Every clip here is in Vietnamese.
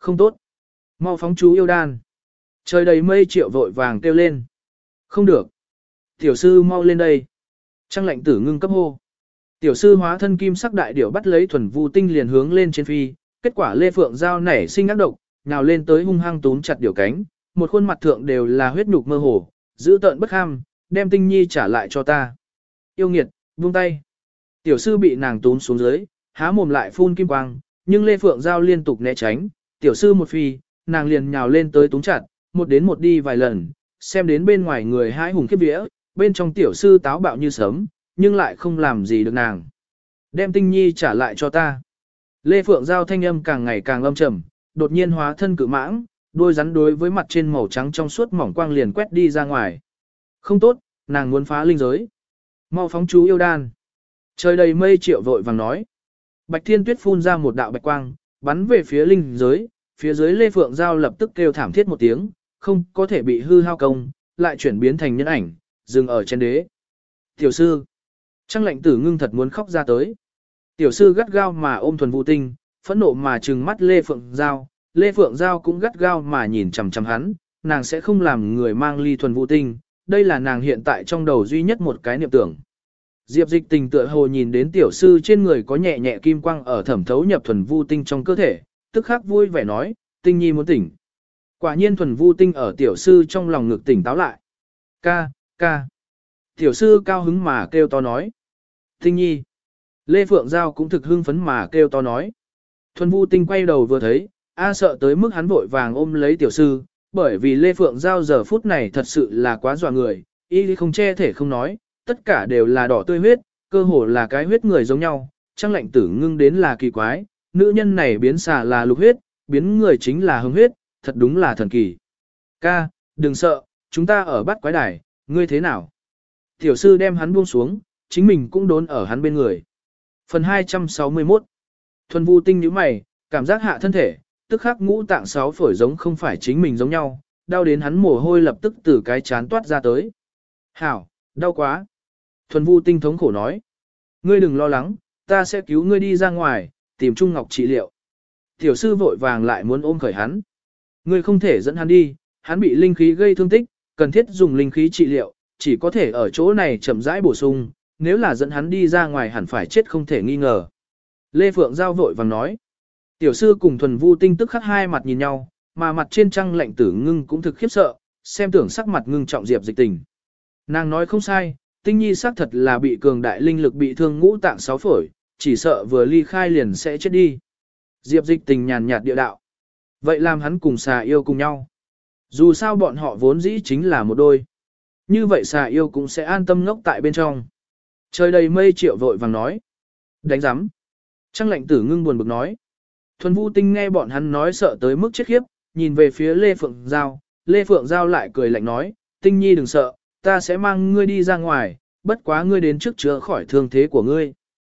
không tốt. Mau phóng chú yêu đan. Trời đầy mây Triệu vội vàng kêu lên. Không được. Tiểu sư mau lên đây. Trăng lệnh tử ngưng cấp hô. Tiểu sư hóa thân kim sắc đại điểu bắt lấy thuần vu tinh liền hướng lên trên phi. Kết quả Lê Phượng Giao nảy sinh ác độc, nhào lên tới hung hăng túm chặt điểu cánh. Một khuôn mặt thượng đều là huyết nhục mơ hồ, giữ tợn bất kham, đem Tinh Nhi trả lại cho ta. Yêu nghiệt, buông tay. Tiểu sư bị nàng túm xuống dưới, há mồm lại phun kim quang, nhưng Lê Phượng Giao liên tục né tránh. Tiểu sư một phi, nàng liền nhào lên tới túm chặt, một đến một đi vài lần, xem đến bên ngoài người hãi hùng khiếp vía, bên trong tiểu sư táo bạo như sớm, nhưng lại không làm gì được nàng. Đem Tinh Nhi trả lại cho ta. Lê Phượng Giao thanh âm càng ngày càng âm trầm, đột nhiên hóa thân cự mãng, đôi rắn đối với mặt trên màu trắng trong suốt mỏng quang liền quét đi ra ngoài. Không tốt, nàng muốn phá linh giới. Mau phóng chú yêu đan. Trời đầy mây Triệu vội vàng nói. Bạch Thiên Tuyết phun ra một đạo bạch quang, bắn về phía linh giới, phía dưới Lê Phượng Giao lập tức kêu thảm thiết một tiếng, không có thể bị hư hao công, lại chuyển biến thành nhân ảnh, dừng ở trên đế. Tiểu sư. Trăng lệnh tử ngưng thật muốn khóc ra tới. Tiểu sư gắt gao mà ôm thuần vu tinh, phẫn nộ mà trừng mắt Lê Phượng Giao. Lê Phượng Giao cũng gắt gao mà nhìn chằm chằm hắn, nàng sẽ không làm người mang ly thuần vu tinh, đây là nàng hiện tại trong đầu duy nhất một cái niệm tưởng. Diệp Dịch Tình tựa hồ nhìn đến tiểu sư trên người có nhẹ nhẹ kim quang ở thẩm thấu nhập thuần vu tinh trong cơ thể, tức khắc vui vẻ nói, Tinh Nhi muốn tỉnh. Quả nhiên thuần vu tinh ở tiểu sư trong lòng ngực tỉnh táo lại. Ca, ca. Tiểu sư cao hứng mà kêu to nói. Tinh Nhi. Lê Phượng Giao cũng thực hưng phấn mà kêu to nói. Thuần vu tinh quay đầu vừa thấy, sợ tới mức hắn vội vàng ôm lấy tiểu sư, bởi vì Lê Phượng Giao giờ phút này thật sự là quá dọa người, y không che thể không nói, tất cả đều là đỏ tươi huyết, cơ hồ là cái huyết người giống nhau, Trăng lệnh tử ngưng đến là kỳ quái, nữ nhân này biến xà là lục huyết, biến người chính là hưng huyết, thật đúng là thần kỳ. Ca, đừng sợ, chúng ta ở bắt quái đài, ngươi thế nào? Tiểu sư đem hắn buông xuống, chính mình cũng đốn ở hắn bên người. Phần 261. Thuần vu tinh nhíu mày, cảm giác hạ thân thể, tức khắc ngũ tạng sáu phổi giống không phải chính mình giống nhau, đau đến hắn mồ hôi lập tức từ cái chán toát ra tới. Hảo, đau quá. Thuần vu tinh thống khổ nói. Ngươi đừng lo lắng, ta sẽ cứu ngươi đi ra ngoài, tìm Trung Ngọc trị liệu. Tiểu sư vội vàng lại muốn ôm khởi hắn. Ngươi không thể dẫn hắn đi, hắn bị linh khí gây thương tích, cần thiết dùng linh khí trị liệu, chỉ có thể ở chỗ này chậm rãi bổ sung, nếu là dẫn hắn đi ra ngoài hẳn phải chết không thể nghi ngờ. Lê Phượng Giao vội vàng nói. Tiểu sư cùng thuần vu tinh tức khắc hai mặt nhìn nhau, mà mặt trên Trăng lệnh tử ngưng cũng thực khiếp sợ, xem tưởng sắc mặt ngưng trọng Diệp Dịch Tình. Nàng nói không sai, Tinh Nhi xác thật là bị cường đại linh lực bị thương ngũ tạng sáu phổi, chỉ sợ vừa ly khai liền sẽ chết đi. Diệp Dịch Tình nhàn nhạt địa đạo. Vậy làm hắn cùng xà yêu cùng nhau. Dù sao bọn họ vốn dĩ chính là một đôi. Như vậy xà yêu cũng sẽ an tâm ngốc tại bên trong. Trời đầy mây Triệu vội vàng nói. Đánh giám. Trăng lệnh tử ngưng buồn bực nói. Thuần vu tinh nghe bọn hắn nói sợ tới mức chết khiếp, nhìn về phía Lê Phượng Giao. Lê Phượng Giao lại cười lạnh nói. Tinh Nhi đừng sợ, ta sẽ mang ngươi đi ra ngoài, bất quá ngươi đến trước chữa khỏi thương thế của ngươi.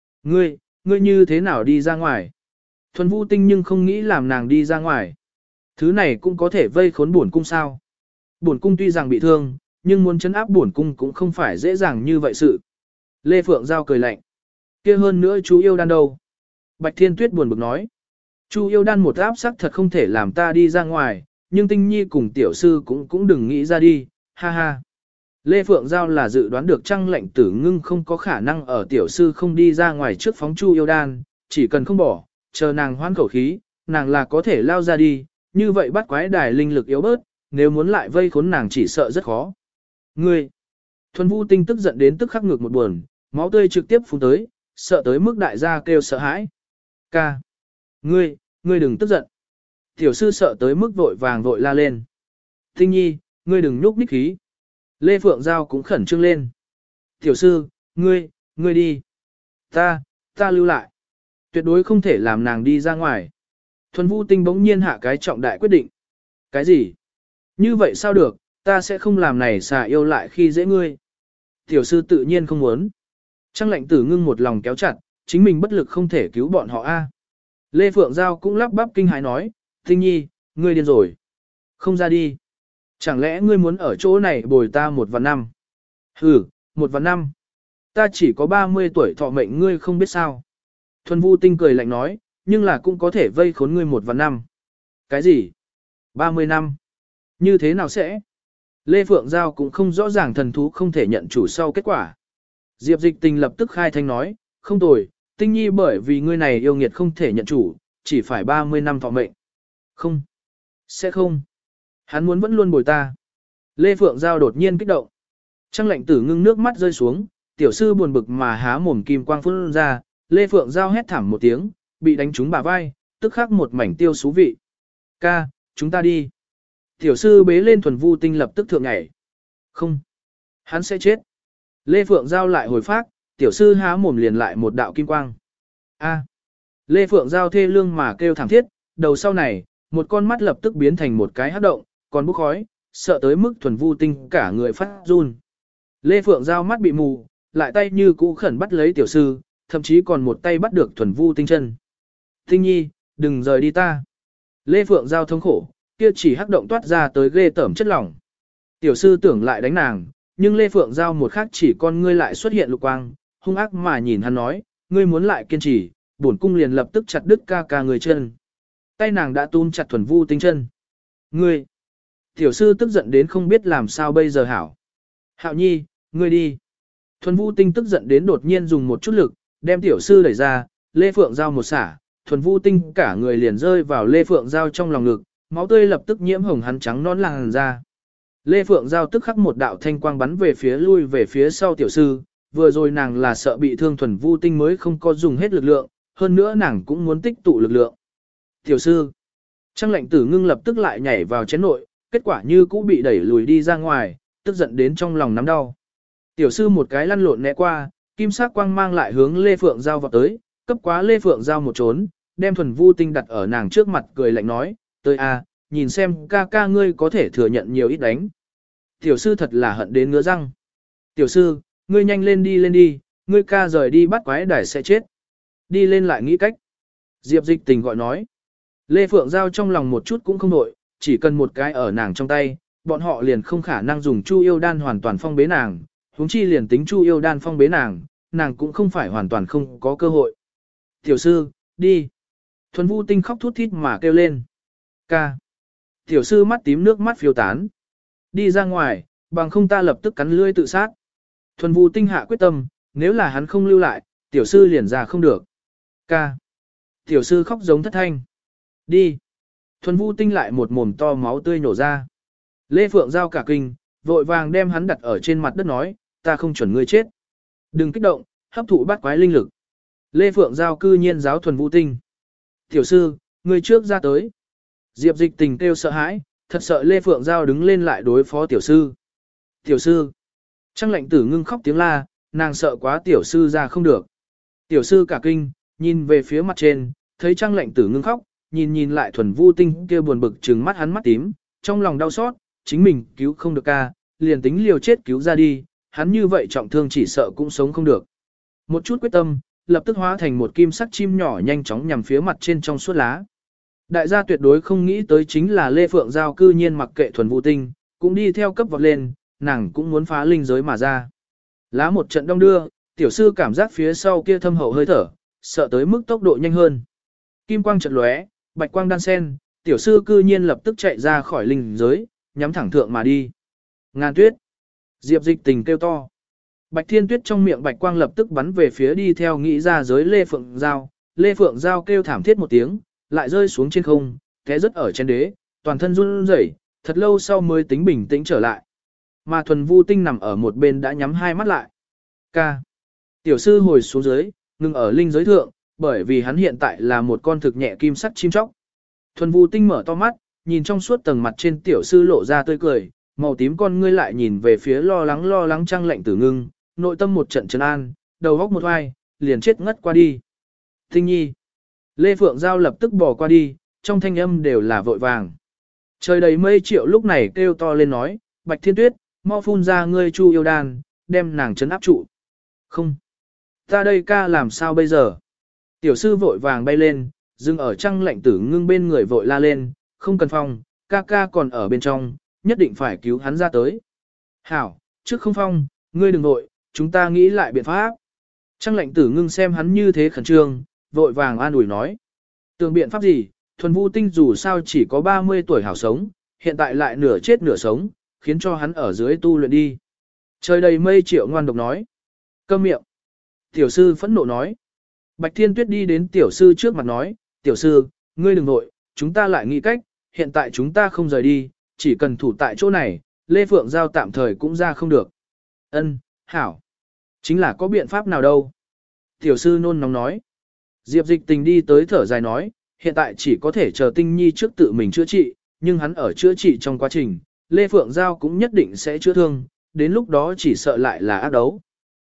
Ngươi như thế nào đi ra ngoài? Thuần vu tinh nhưng không nghĩ làm nàng đi ra ngoài. Thứ này cũng có thể vây khốn bổn cung sao. Bổn cung tuy rằng bị thương, nhưng muốn chấn áp bổn cung cũng không phải dễ dàng như vậy sự. Lê Phượng Giao cười lạnh. Kia hơn nữa chú yêu đan đâu? Bạch Thiên Tuyết buồn bực nói. Chú yêu đan một áp sắc thật không thể làm ta đi ra ngoài, nhưng Tinh Nhi cùng tiểu sư cũng đừng nghĩ ra đi, ha ha. Lê Phượng Giao là dự đoán được Trăng lệnh tử ngưng không có khả năng ở tiểu sư không đi ra ngoài trước phóng chu yêu đan, chỉ cần không bỏ, chờ nàng hoán khẩu khí, nàng là có thể lao ra đi, như vậy bắt quái đài linh lực yếu bớt, nếu muốn lại vây khốn nàng chỉ sợ rất khó. Ngươi! Thuần vu tinh tức giận đến tức khắc ngược một buồn, máu tươi trực tiếp phun tới, sợ tới mức đại gia kêu sợ hãi. Ca! Ngươi đừng tức giận. Tiểu sư sợ tới mức vội vàng vội la lên. Tinh Nhi, ngươi đừng nhúc nhích khí. Lê Phượng Giao cũng khẩn trương lên. Tiểu sư, ngươi đi. Ta lưu lại. Tuyệt đối không thể làm nàng đi ra ngoài. Thuần vu tinh bỗng nhiên hạ cái trọng đại quyết định. Cái gì? Như vậy sao được, ta sẽ không làm này xà yêu lại khi dễ ngươi. Tiểu sư tự nhiên không muốn. Trăng lệnh tử ngưng một lòng kéo chặt, chính mình bất lực không thể cứu bọn họ a. Lê Phượng Giao cũng lắp bắp kinh hãi nói, Tinh Nhi, ngươi điên rồi. Không ra đi. Chẳng lẽ ngươi muốn ở chỗ này bồi ta 1 vạn năm? Hừ, 1 vạn năm. Ta chỉ có 30 tuổi thọ mệnh ngươi không biết sao. Thuần vu tinh cười lạnh nói, nhưng là cũng có thể vây khốn ngươi 1 vạn năm. Cái gì? 30 năm. Như thế nào sẽ? Lê Phượng Giao cũng không rõ ràng thần thú không thể nhận chủ sau kết quả. Diệp Dịch Tình lập tức khai thanh nói, không tồi, Tinh Nhi bởi vì ngươi này yêu nghiệt không thể nhận chủ, chỉ phải 30 năm thọ mệnh. Không. Sẽ không. Hắn muốn vẫn luôn bồi ta. Lê Phượng Giao đột nhiên kích động. Trăng lệnh tử ngưng nước mắt rơi xuống, tiểu sư buồn bực mà há mồm kim quang phun ra, Lê Phượng Giao hét thảm một tiếng, bị đánh trúng bả vai, tức khắc một mảnh tiêu xú vị. Ca, chúng ta đi. Tiểu sư bế lên Thuần Vu Tinh lập tức thượng nhảy. Không. Hắn sẽ chết. Lê Phượng Giao lại hồi phát, tiểu sư há mồm liền lại một đạo kim quang. A. Lê Phượng Giao thê lương mà kêu thảm thiết, đầu sau này, một con mắt lập tức biến thành một cái hắc động, còn bốc khói, sợ tới mức Thuần Vu Tinh cả người phát run. Lê Phượng Giao mắt bị mù, lại tay như cũ khẩn bắt lấy tiểu sư, thậm chí còn một tay bắt được Thuần Vu Tinh chân. Tinh Nhi, đừng rời đi ta. Lê Phượng Giao thống khổ, kia chỉ hắc động toát ra tới ghê tởm chất lỏng. Tiểu sư tưởng lại đánh nàng, nhưng Lê Phượng Giao một khắc chỉ con ngươi lại xuất hiện lục quang, hung ác mà nhìn hắn nói, ngươi muốn lại kiên trì, bổn cung liền lập tức chặt đứt ca ca người chân. Tay nàng đã túm chặt Thuần Vu Tinh chân. Ngươi! Tiểu sư tức giận đến không biết làm sao bây giờ hảo. Hạo Nhi, ngươi đi. Thuần Vu Tinh tức giận đến đột nhiên dùng một chút lực, đem tiểu sư đẩy ra, Lê Phượng Giao một xả, Thuần Vu Tinh cả người liền rơi vào Lê Phượng Giao trong lòng ngực, máu tươi lập tức nhiễm hồng hắn trắng nón làn da. Lê Phượng Giao tức khắc một đạo thanh quang bắn về phía lui về phía sau tiểu sư, vừa rồi nàng là sợ bị thương Thuần Vu Tinh mới không có dùng hết lực lượng, hơn nữa nàng cũng muốn tích tụ lực lượng. Tiểu sư, Trăng lệnh tử ngưng lập tức lại nhảy vào chén nội, kết quả như cũ bị đẩy lùi đi ra ngoài, tức giận đến trong lòng nắm đau. Tiểu sư một cái lăn lộn né qua, kim sắc quang mang lại hướng Lê Phượng Giao vào tới, cấp quá Lê Phượng Giao một trốn, đem Thuần Vu Tinh đặt ở nàng trước mặt cười lạnh nói, tới a, nhìn xem ca ca ngươi có thể thừa nhận nhiều ít đánh. Tiểu sư thật là hận đến ngứa răng. Tiểu sư, ngươi nhanh lên đi, ngươi ca rời đi bắt quái đài sẽ chết. Đi lên lại nghĩ cách. Diệp Dịch Tình gọi nói. Lê Phượng Giao trong lòng một chút cũng không nội, chỉ cần một cái ở nàng trong tay, bọn họ liền không khả năng dùng Chu Yêu Đan hoàn toàn phong bế nàng, huống chi liền tính Chu Yêu Đan phong bế nàng, nàng cũng không phải hoàn toàn không có cơ hội. Tiểu sư, đi. Thuần Vu Tinh khóc thút thít mà kêu lên. Ca. Tiểu sư mắt tím nước mắt phiêu tán. Đi ra ngoài, bằng không ta lập tức cắn lưỡi tự sát. Thuần Vu Tinh hạ quyết tâm, nếu là hắn không lưu lại, tiểu sư liền ra không được. Ca. Tiểu sư khóc giống thất thanh. Đi. Thuần Vu Tinh lại một mồm to máu tươi nổ ra. Lê Phượng Giao cả kinh, vội vàng đem hắn đặt ở trên mặt đất nói, ta không chuẩn ngươi chết. Đừng kích động, hấp thụ bát quái linh lực. Lê Phượng Giao cư nhiên giáo Thuần Vu Tinh. Tiểu sư, ngươi trước ra tới. Diệp Dịch Tình kêu sợ hãi, thật sợ Lê Phượng Giao đứng lên lại đối phó tiểu sư. Tiểu sư. Trăng lệnh tử ngưng khóc tiếng la, nàng sợ quá tiểu sư ra không được. Tiểu sư cả kinh, nhìn về phía mặt trên, thấy Trăng lệnh tử ngưng khóc, nhìn lại Thuần Vu Tinh kia buồn bực trừng mắt hắn mắt tím, trong lòng đau xót, chính mình cứu không được ca, liền tính liều chết cứu ra đi, hắn như vậy trọng thương chỉ sợ cũng sống không được. Một chút quyết tâm, lập tức hóa thành một kim sắc chim nhỏ nhanh chóng nhằm phía mặt trên trong suốt lá. Đại gia tuyệt đối không nghĩ tới chính là Lê Phượng Giao cư nhiên mặc kệ Thuần Vu Tinh, cũng đi theo cấp vọt lên, nàng cũng muốn phá linh giới mà ra. Lá một trận đông đưa, tiểu sư cảm giác phía sau kia thâm hậu hơi thở, sợ tới mức tốc độ nhanh hơn. Kim quang chợt lóe, bạch quang đan sen, tiểu sư cư nhiên lập tức chạy ra khỏi linh giới, nhắm thẳng thượng mà đi. Ngàn Tuyết. Diệp Dịch Tình kêu to. Bạch Thiên Tuyết trong miệng bạch quang lập tức bắn về phía đi theo nghĩ ra giới Lê Phượng Giao. Lê Phượng Giao kêu thảm thiết một tiếng, lại rơi xuống trên không, té rớt ở trên đế, toàn thân run rẩy, thật lâu sau mới tính bình tĩnh trở lại. Mà Thuần Vu Tinh nằm ở một bên đã nhắm hai mắt lại. Ca. Tiểu sư hồi xuống dưới, ngừng ở linh giới thượng, bởi vì hắn hiện tại là một con thực nhẹ kim sắc chim chóc. Thuần Vu Tinh mở to mắt, nhìn trong suốt tầng mặt trên tiểu sư lộ ra tươi cười, màu tím con ngươi lại nhìn về phía lo lắng Trăng lệnh tử ngưng, nội tâm một trận trấn an, đầu góc một oai, liền chết ngất qua đi. Tinh Nhi. Lê Phượng Giao lập tức bỏ qua đi, trong thanh âm đều là vội vàng. Trời đầy mây triệu lúc này kêu to lên nói, Bạch Thiên Tuyết, mau phun ra ngươi Chu Yêu Đan, đem nàng trấn áp trụ. Không. Ta đây ca làm sao bây giờ? Tiểu sư vội vàng bay lên, dừng ở Trăng lệnh tử ngưng bên người vội la lên, không cần phong, ca ca còn ở bên trong, nhất định phải cứu hắn ra tới. Hảo, trước không phong, ngươi đừng vội, chúng ta nghĩ lại biện pháp. Trăng lệnh tử ngưng xem hắn như thế khẩn trương, vội vàng an ủi nói. Tưởng biện pháp gì, Thuần Vũ Tinh dù sao chỉ có 30 tuổi hảo sống, hiện tại lại nửa chết nửa sống, khiến cho hắn ở dưới tu luyện đi. Trời đầy mây Triệu ngoan độc nói. Câm miệng. Tiểu sư phẫn nộ nói. Bạch Thiên Tuyết đi đến tiểu sư trước mặt nói, tiểu sư, ngươi đừng nội, chúng ta lại nghĩ cách, hiện tại chúng ta không rời đi, chỉ cần thủ tại chỗ này, Lê Phượng Giao tạm thời cũng ra không được. Ân, hảo. Chính là có biện pháp nào đâu. Tiểu sư nôn nóng nói. Diệp Dịch Tình đi tới thở dài nói, hiện tại chỉ có thể chờ Tinh Nhi trước tự mình chữa trị, nhưng hắn ở chữa trị trong quá trình, Lê Phượng Giao cũng nhất định sẽ chữa thương, đến lúc đó chỉ sợ lại là ác đấu.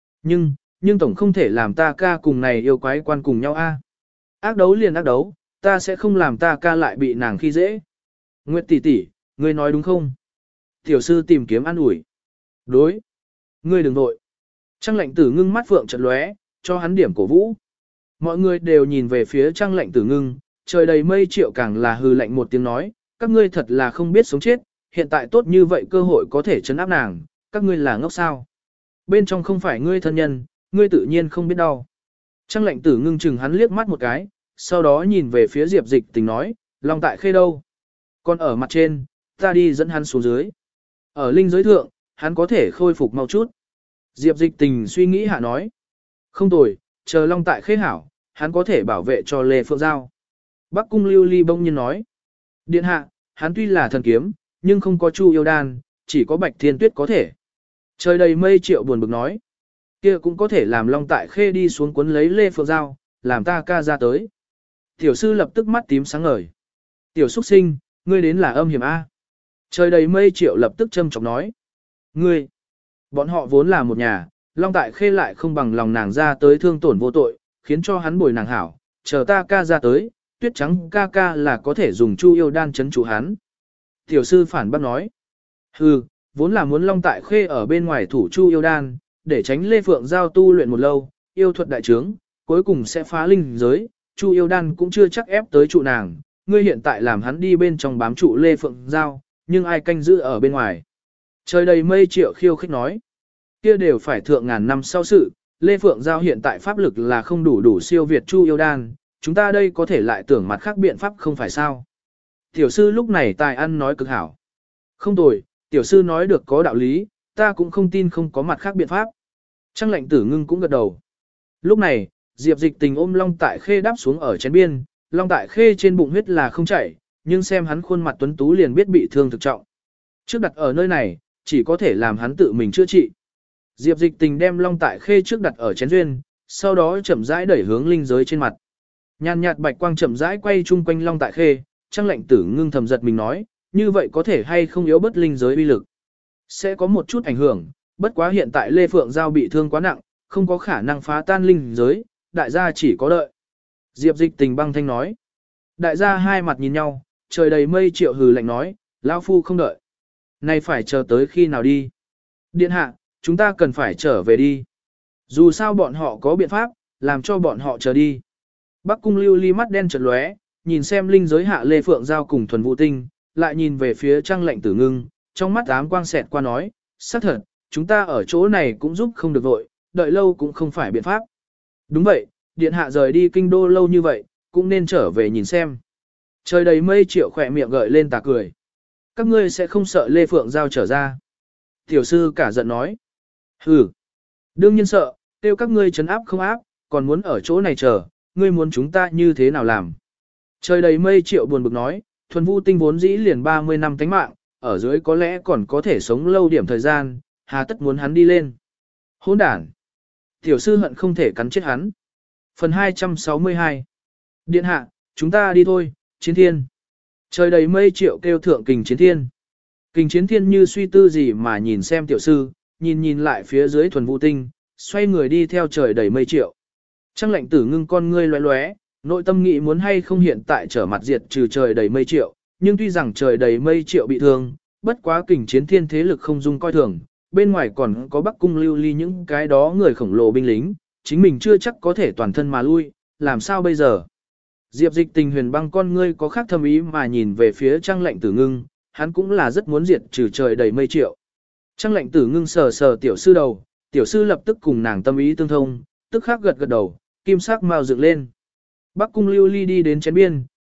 Nhưng tổng không thể làm ta ca cùng này yêu quái quan cùng nhau a. Ác đấu liền ác đấu, ta sẽ không làm ta ca lại bị nàng khi dễ. Nguyệt tỷ tỷ, ngươi nói đúng không? Tiểu sư tìm kiếm an ủi. Đối. Ngươi đừng nội. Trang Lệnh Tử Ngưng mắt phượng chợt lóe, cho hắn điểm cổ vũ. Mọi người đều nhìn về phía Trang Lệnh Tử Ngưng, trời đầy mây Triệu càng là hừ lạnh một tiếng nói, các ngươi thật là không biết sống chết, hiện tại tốt như vậy cơ hội có thể trấn áp nàng, các ngươi là ngốc sao? Bên trong không phải ngươi thân nhân, ngươi tự nhiên không biết đau. Trang Lệnh Tử Ngưng chừng hắn liếc mắt một cái, sau đó nhìn về phía Diệp Dịch Tình nói, Long Tại Khê đâu? Còn ở mặt trên, ta đi dẫn hắn xuống dưới. Ở linh giới thượng, hắn có thể khôi phục mau chút. Diệp Dịch Tình suy nghĩ hạ nói, không tồi, chờ Long Tại Khê hảo, hắn có thể bảo vệ cho Lê Phượng Giao. Bắc Cung Lưu Ly bỗng nhiên nói, điện hạ, hắn tuy là thần kiếm, nhưng không có Chu Yêu Đan, chỉ có Bạch Thiên Tuyết có thể. Trời đầy mây Triệu buồn bực nói, kia cũng có thể làm Long Tại Khê đi xuống cuốn lấy Lê Phượng Giao, làm ta ca ra tới. Tiểu sư lập tức mắt tím sáng ngời. Tiểu xuất sinh, ngươi đến là âm hiểm A. Trời đầy mây Triệu lập tức châm chọc nói. Ngươi, bọn họ vốn là một nhà, Long Tại Khê lại không bằng lòng nàng ra tới thương tổn vô tội, khiến cho hắn bồi nàng hảo, chờ ta ca ra tới, Tuyết Trắng ca ca là có thể dùng Chu Yêu Đan chấn trụ hắn. Tiểu sư phản bác nói. Hừ, vốn là muốn Long Tại Khê ở bên ngoài thủ Chu Yêu Đan, để tránh Lê Phượng Giao tu luyện một lâu, yêu thuật đại trướng, cuối cùng sẽ phá linh giới, Chu Yêu Đan cũng chưa chắc ép tới trụ nàng, ngươi hiện tại làm hắn đi bên trong bám trụ Lê Phượng Giao, nhưng ai canh giữ ở bên ngoài. Trời đầy mây Triệu khiêu khích nói, kia đều phải thượng ngàn năm sau sự, Lê Phượng Giao hiện tại pháp lực là không đủ siêu việt Chu Yêu Đan, chúng ta đây có thể lại tưởng mặt khác biện pháp không phải sao. Tiểu sư lúc này tài ăn nói cực hảo. Không tồi, tiểu sư nói được có đạo lý, ta cũng không tin không có mặt khác biện pháp. Trang Lệnh Tử Ngưng cũng gật đầu. Lúc này, Diệp Dịch Tình ôm Long Tại Khê đáp xuống ở chén biên, Long Tại Khê trên bụng huyết là không chảy, nhưng xem hắn khuôn mặt tuấn tú liền biết bị thương thực trọng. Trước đặt ở nơi này, chỉ có thể làm hắn tự mình chữa trị. Diệp Dịch Tình đem Long Tại Khê trước đặt ở chén duyên, sau đó chậm rãi đẩy hướng linh giới trên mặt. Nhàn nhạt bạch quang chậm rãi quay chung quanh Long Tại Khê, Trang Lệnh Tử Ngưng thầm giật mình nói, như vậy có thể hay không yếu bất linh giới uy lực. Sẽ có một chút ảnh hưởng, bất quá hiện tại Lê Phượng Giao bị thương quá nặng, không có khả năng phá tan linh giới, đại gia chỉ có đợi. Diệp Dịch Tình băng thanh nói. Đại gia hai mặt nhìn nhau, trời đầy mây Triệu hừ lạnh nói, lão phu không đợi. Này phải chờ tới khi nào đi? Điện hạ, chúng ta cần phải trở về đi. Dù sao bọn họ có biện pháp, làm cho bọn họ chờ đi. Bắc Cung Lưu Ly mắt đen chợt lóe, nhìn xem linh giới hạ Lê Phượng Giao cùng Thuần Vũ Tinh, lại nhìn về phía Trang Lệnh Tử Ngưng, trong mắt ám quang xẹt qua nói, xác thật, chúng ta ở chỗ này cũng giúp không được vội, đợi lâu cũng không phải biện pháp. Đúng vậy, điện hạ rời đi kinh đô lâu như vậy, cũng nên trở về nhìn xem. Trời đầy mây Triệu khỏe miệng gợi lên tà cười. Các ngươi sẽ không sợ Lê Phượng Giao trở ra. Tiểu sư cả giận nói. Hừ, đương nhiên sợ, tiêu các ngươi trấn áp không áp, còn muốn ở chỗ này chờ, ngươi muốn chúng ta như thế nào làm. Trời đầy mây Triệu buồn bực nói, Thuần Vũ Tinh vốn dĩ liền 30 năm tánh mạng, ở dưới có lẽ còn có thể sống lâu điểm thời gian, hà tất muốn hắn đi lên. Hỗn đản. Tiểu sư hận không thể cắn chết hắn. Phần 262. Điện hạ, chúng ta đi thôi, Chiến Thiên. Trời đầy mây Triệu kêu thượng Kình Chiến Thiên. Kình Chiến Thiên như suy tư gì mà nhìn xem tiểu sư, nhìn lại phía dưới Thuần Vũ Tinh, xoay người đi theo trời đầy mây Triệu. Trang Lệnh Tử Ngưng con ngươi lóe lóe, nội tâm nghĩ muốn hay không hiện tại trở mặt diệt trừ trời đầy mây Triệu, nhưng tuy rằng trời đầy mây Triệu bị thương, bất quá Kình Chiến Thiên thế lực không dung coi thường, bên ngoài còn có Bắc Cung Lưu Ly những cái đó người khổng lồ binh lính, chính mình chưa chắc có thể toàn thân mà lui, làm sao bây giờ? Diệp Dịch Tình huyền băng con ngươi có khác thâm ý mà nhìn về phía Trang Lệnh Tử Ngưng, hắn cũng là rất muốn diệt trừ trời đầy mây Triệu. Trang Lệnh Tử Ngưng sờ sờ tiểu sư đầu, tiểu sư lập tức cùng nàng tâm ý tương thông, tức khắc gật gật đầu, kim sắc mao dựng lên. Bắc Cung Lưu Ly đi đến chén biên,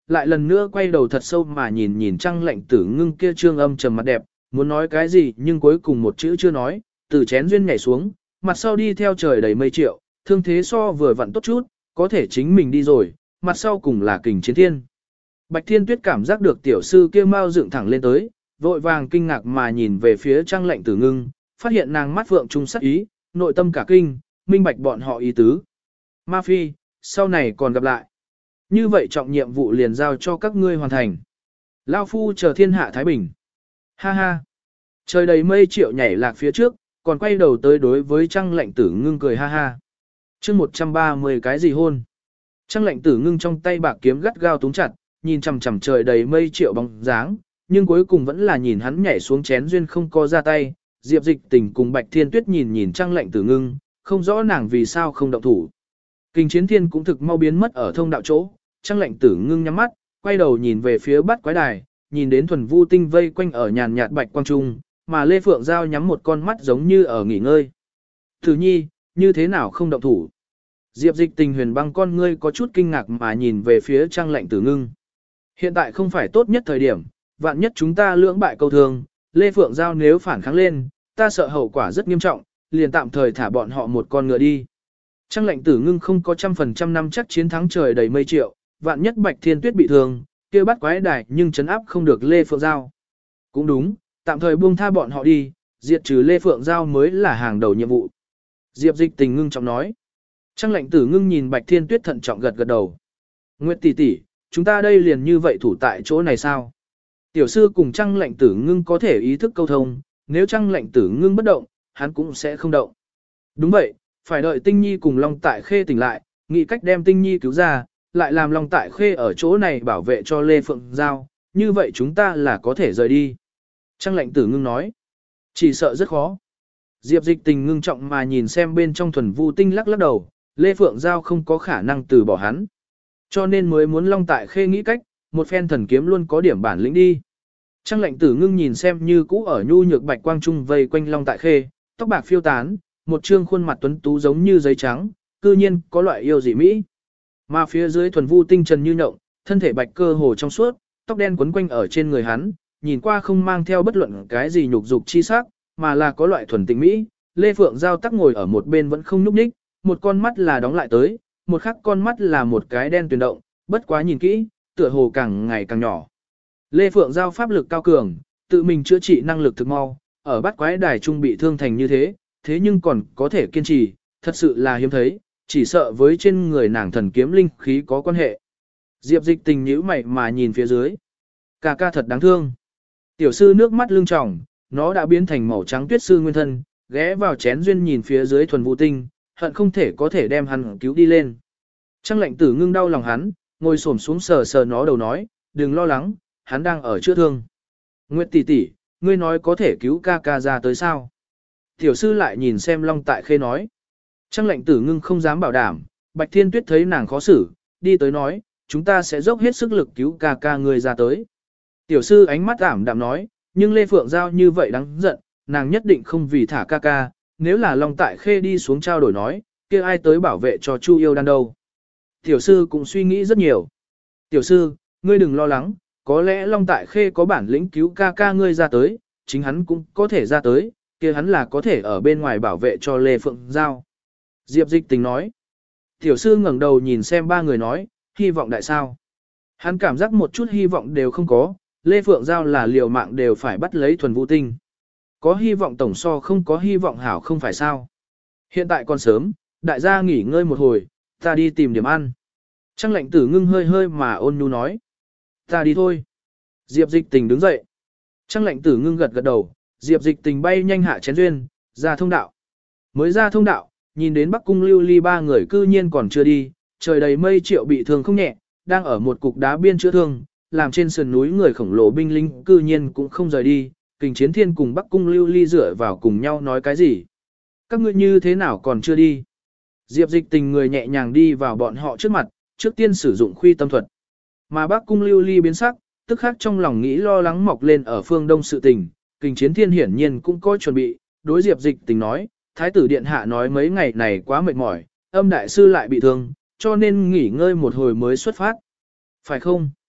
lại lần nữa quay đầu thật sâu mà nhìn nhìn Trang Lệnh Tử Ngưng kia trương âm trầm mặt đẹp, muốn nói cái gì nhưng cuối cùng một chữ chưa nói, từ chén duyên nhảy xuống, mặt sau đi theo trời đầy mây triệu, thương thế so vừa vặn tốt chút, có thể chính mình đi rồi, mặt sau cùng là Kình Chiến Thiên. Bạch Thiên Tuyết cảm giác được tiểu sư kia mau dựng thẳng lên tới, vội vàng kinh ngạc mà nhìn về phía Trang Lệnh Tử Ngưng, phát hiện nàng mắt vượng trung sắc ý, nội tâm cả kinh, minh bạch bọn họ ý tứ. Ma Phi, sau này còn gặp lại. Như vậy trọng nhiệm vụ liền giao cho các ngươi hoàn thành. Lao phu chờ thiên hạ Thái Bình. Ha ha. Trời đầy mây triệu nhảy lạc phía trước, còn quay đầu tới đối với Trang Lệnh Tử Ngưng cười ha ha. Chương 130 cái gì hôn. Trang Lệnh Tử Ngưng trong tay bạc kiếm gắt gao túng chặt, nhìn chằm chằm trời đầy mây triệu bóng dáng, nhưng cuối cùng vẫn là nhìn hắn nhảy xuống chén duyên không có ra tay. Diệp Dịch Tình cùng Bạch Thiên Tuyết nhìn nhìn Trang Lệnh Tử Ngưng, không rõ nàng vì sao không động thủ. Kình Chiến Thiên cũng thực mau biến mất ở thông đạo chỗ, Trang Lệnh Tử Ngưng nhắm mắt, quay đầu nhìn về phía Bát Quái Đài, nhìn đến Thuần Vu Tinh vây quanh ở nhàn nhạt bạch quang trung, mà Lê Phượng Giao nhắm một con mắt giống như ở nghỉ ngơi. Tử Nhi, như thế nào không động thủ? Diệp Dịch Tình huyền băng con ngươi có chút kinh ngạc mà nhìn về phía Trang Lệnh Tử Ngưng. Hiện tại không phải tốt nhất thời điểm, vạn nhất chúng ta lưỡng bại câu thương, Lê Phượng Giao nếu phản kháng lên, ta sợ hậu quả rất nghiêm trọng, liền tạm thời thả bọn họ một con ngựa đi. Trang Lệnh Tử Ngưng không có 100% năm chắc chiến thắng trời đầy mây triệu, vạn nhất Bạch Thiên Tuyết bị thương, kia Bát Quái Đài nhưng trấn áp không được Lê Phượng Giao. Cũng đúng, tạm thời buông tha bọn họ đi, diệt trừ Lê Phượng Giao mới là hàng đầu nhiệm vụ. Diệp Dịch Tình ngưng trọng nói. Trang Lệnh Tử Ngưng nhìn Bạch Thiên Tuyết thận trọng gật gật đầu. Nguyệt tỷ tỷ, chúng ta đây liền như vậy thủ tại chỗ này sao? Tiểu sư cùng Trang Lệnh Tử Ngưng có thể ý thức câu thông, nếu Trang Lệnh Tử Ngưng bất động, hắn cũng sẽ không động. Đúng vậy, phải đợi Tinh Nhi cùng Long Tại Khê tỉnh lại, nghĩ cách đem Tinh Nhi cứu ra, lại làm Long Tại Khê ở chỗ này bảo vệ cho Lê Phượng Giao, như vậy chúng ta là có thể rời đi. Trang Lệnh Tử Ngưng nói, chỉ sợ rất khó. Diệp Dịch Tình ngưng trọng mà nhìn xem bên trong Thuần Vu Tinh lắc lắc đầu, Lê Phượng Giao không có khả năng từ bỏ hắn. Cho nên mới muốn Long Tại Khê nghĩ cách, một phen thần kiếm luôn có điểm bản lĩnh đi. Trang Lệnh Tử Ngưng nhìn xem như cũ ở nhu nhược bạch quang trung vây quanh Long Tại Khê, tóc bạc phiêu tán, một trương khuôn mặt tuấn tú giống như giấy trắng, cư nhiên có loại yêu dị mỹ. Mà phía dưới Thuần Vu Tinh trần như nhộng, thân thể bạch cơ hồ trong suốt, tóc đen quấn quanh ở trên người hắn, nhìn qua không mang theo bất luận cái gì nhục dục chi sắc, mà là có loại thuần tình mỹ. Lê Phượng Giao tắc ngồi ở một bên vẫn không nhúc nhích, một con mắt là đóng lại tới, một khắc con mắt là một cái đen tuyền động, bất quá nhìn kỹ, tựa hồ càng ngày càng nhỏ. Lê Phượng Giao pháp lực cao cường, tự mình chữa trị năng lực thực mau, ở Bát Quái Đài trung bị thương thành như thế, thế nhưng còn có thể kiên trì, thật sự là hiếm thấy, chỉ sợ với trên người nàng thần kiếm linh khí có quan hệ. Diệp Dịch Tình nhíu mày mà nhìn phía dưới. Ca ca thật đáng thương. Tiểu sư nước mắt lưng tròng, nó đã biến thành màu trắng tuyết sư nguyên thân, ghé vào chén duyên nhìn phía dưới Thuần Vu Tinh, hận không thể có thể đem hắn cứu đi lên. Trang Lệnh Tử Ngưng đau lòng hắn, ngồi xổm xuống sờ sờ nó đầu nói, đừng lo lắng, hắn đang ở chữa thương. Nguyệt tỷ tỷ, ngươi nói có thể cứu ca ca ra tới sao? Tiểu sư lại nhìn xem Long Tại Khê nói. Trang Lệnh Tử Ngưng không dám bảo đảm, Bạch Thiên Tuyết thấy nàng khó xử, đi tới nói, chúng ta sẽ dốc hết sức lực cứu ca ca ngươi ra tới. Tiểu sư ánh mắt ảm đạm nói, nhưng Lê Phượng Giao như vậy đáng giận, nàng nhất định không vì thả ca ca, nếu là Long Tại Khê đi xuống trao đổi nói, kia ai tới bảo vệ cho Chu Yêu Đan đâu. Tiểu sư cũng suy nghĩ rất nhiều. Tiểu sư, ngươi đừng lo lắng, có lẽ Long Tại Khê có bản lĩnh cứu ca ca ngươi ra tới, chính hắn cũng có thể ra tới, kia hắn là có thể ở bên ngoài bảo vệ cho Lê Phượng Giao. Diệp Dịch Tình nói. Tiểu sư ngẩng đầu nhìn xem ba người nói, hy vọng đại sao. Hắn cảm giác một chút hy vọng đều không có, Lê Phượng Giao là liều mạng đều phải bắt lấy Thuần Vu Tinh. Có hy vọng tổng so không có hy vọng hảo không phải sao. Hiện tại còn sớm, đại gia nghỉ ngơi một hồi, ta đi tìm điểm ăn. Trang Lệnh Tử Ngưng hơi hơi mà ôn nhu nói. Ta đi thôi. Diệp Dịch Tình đứng dậy. Trang Lệnh Tử Ngưng gật gật đầu, Diệp Dịch Tình bay nhanh hạ chén duyên, ra thông đạo. Mới ra thông đạo, nhìn đến Bắc Cung Lưu Ly ba người cư nhiên còn chưa đi, trời đầy mây triệu bị thương không nhẹ, đang ở một cục đá biên chữa thương, làm trên sườn núi người khổng lồ binh lính cư nhiên cũng không rời đi, Kình Chiến Thiên cùng Bắc Cung Lưu Ly dựa vào cùng nhau nói cái gì. Các ngươi như thế nào còn chưa đi? Diệp Dịch Tình người nhẹ nhàng đi vào bọn họ trước mặt, trước tiên sử dụng khuy tâm thuật. Mà Bắc Cung Lưu Ly biến sắc, tức khắc trong lòng nghĩ lo lắng mọc lên ở phương đông sự tình, Kình Chiến Thiên hiển nhiên cũng có chuẩn bị, đối Diệp Dịch Tình nói, Thái tử điện hạ nói mấy ngày này quá mệt mỏi, âm đại sư lại bị thương, cho nên nghỉ ngơi một hồi mới xuất phát. Phải không?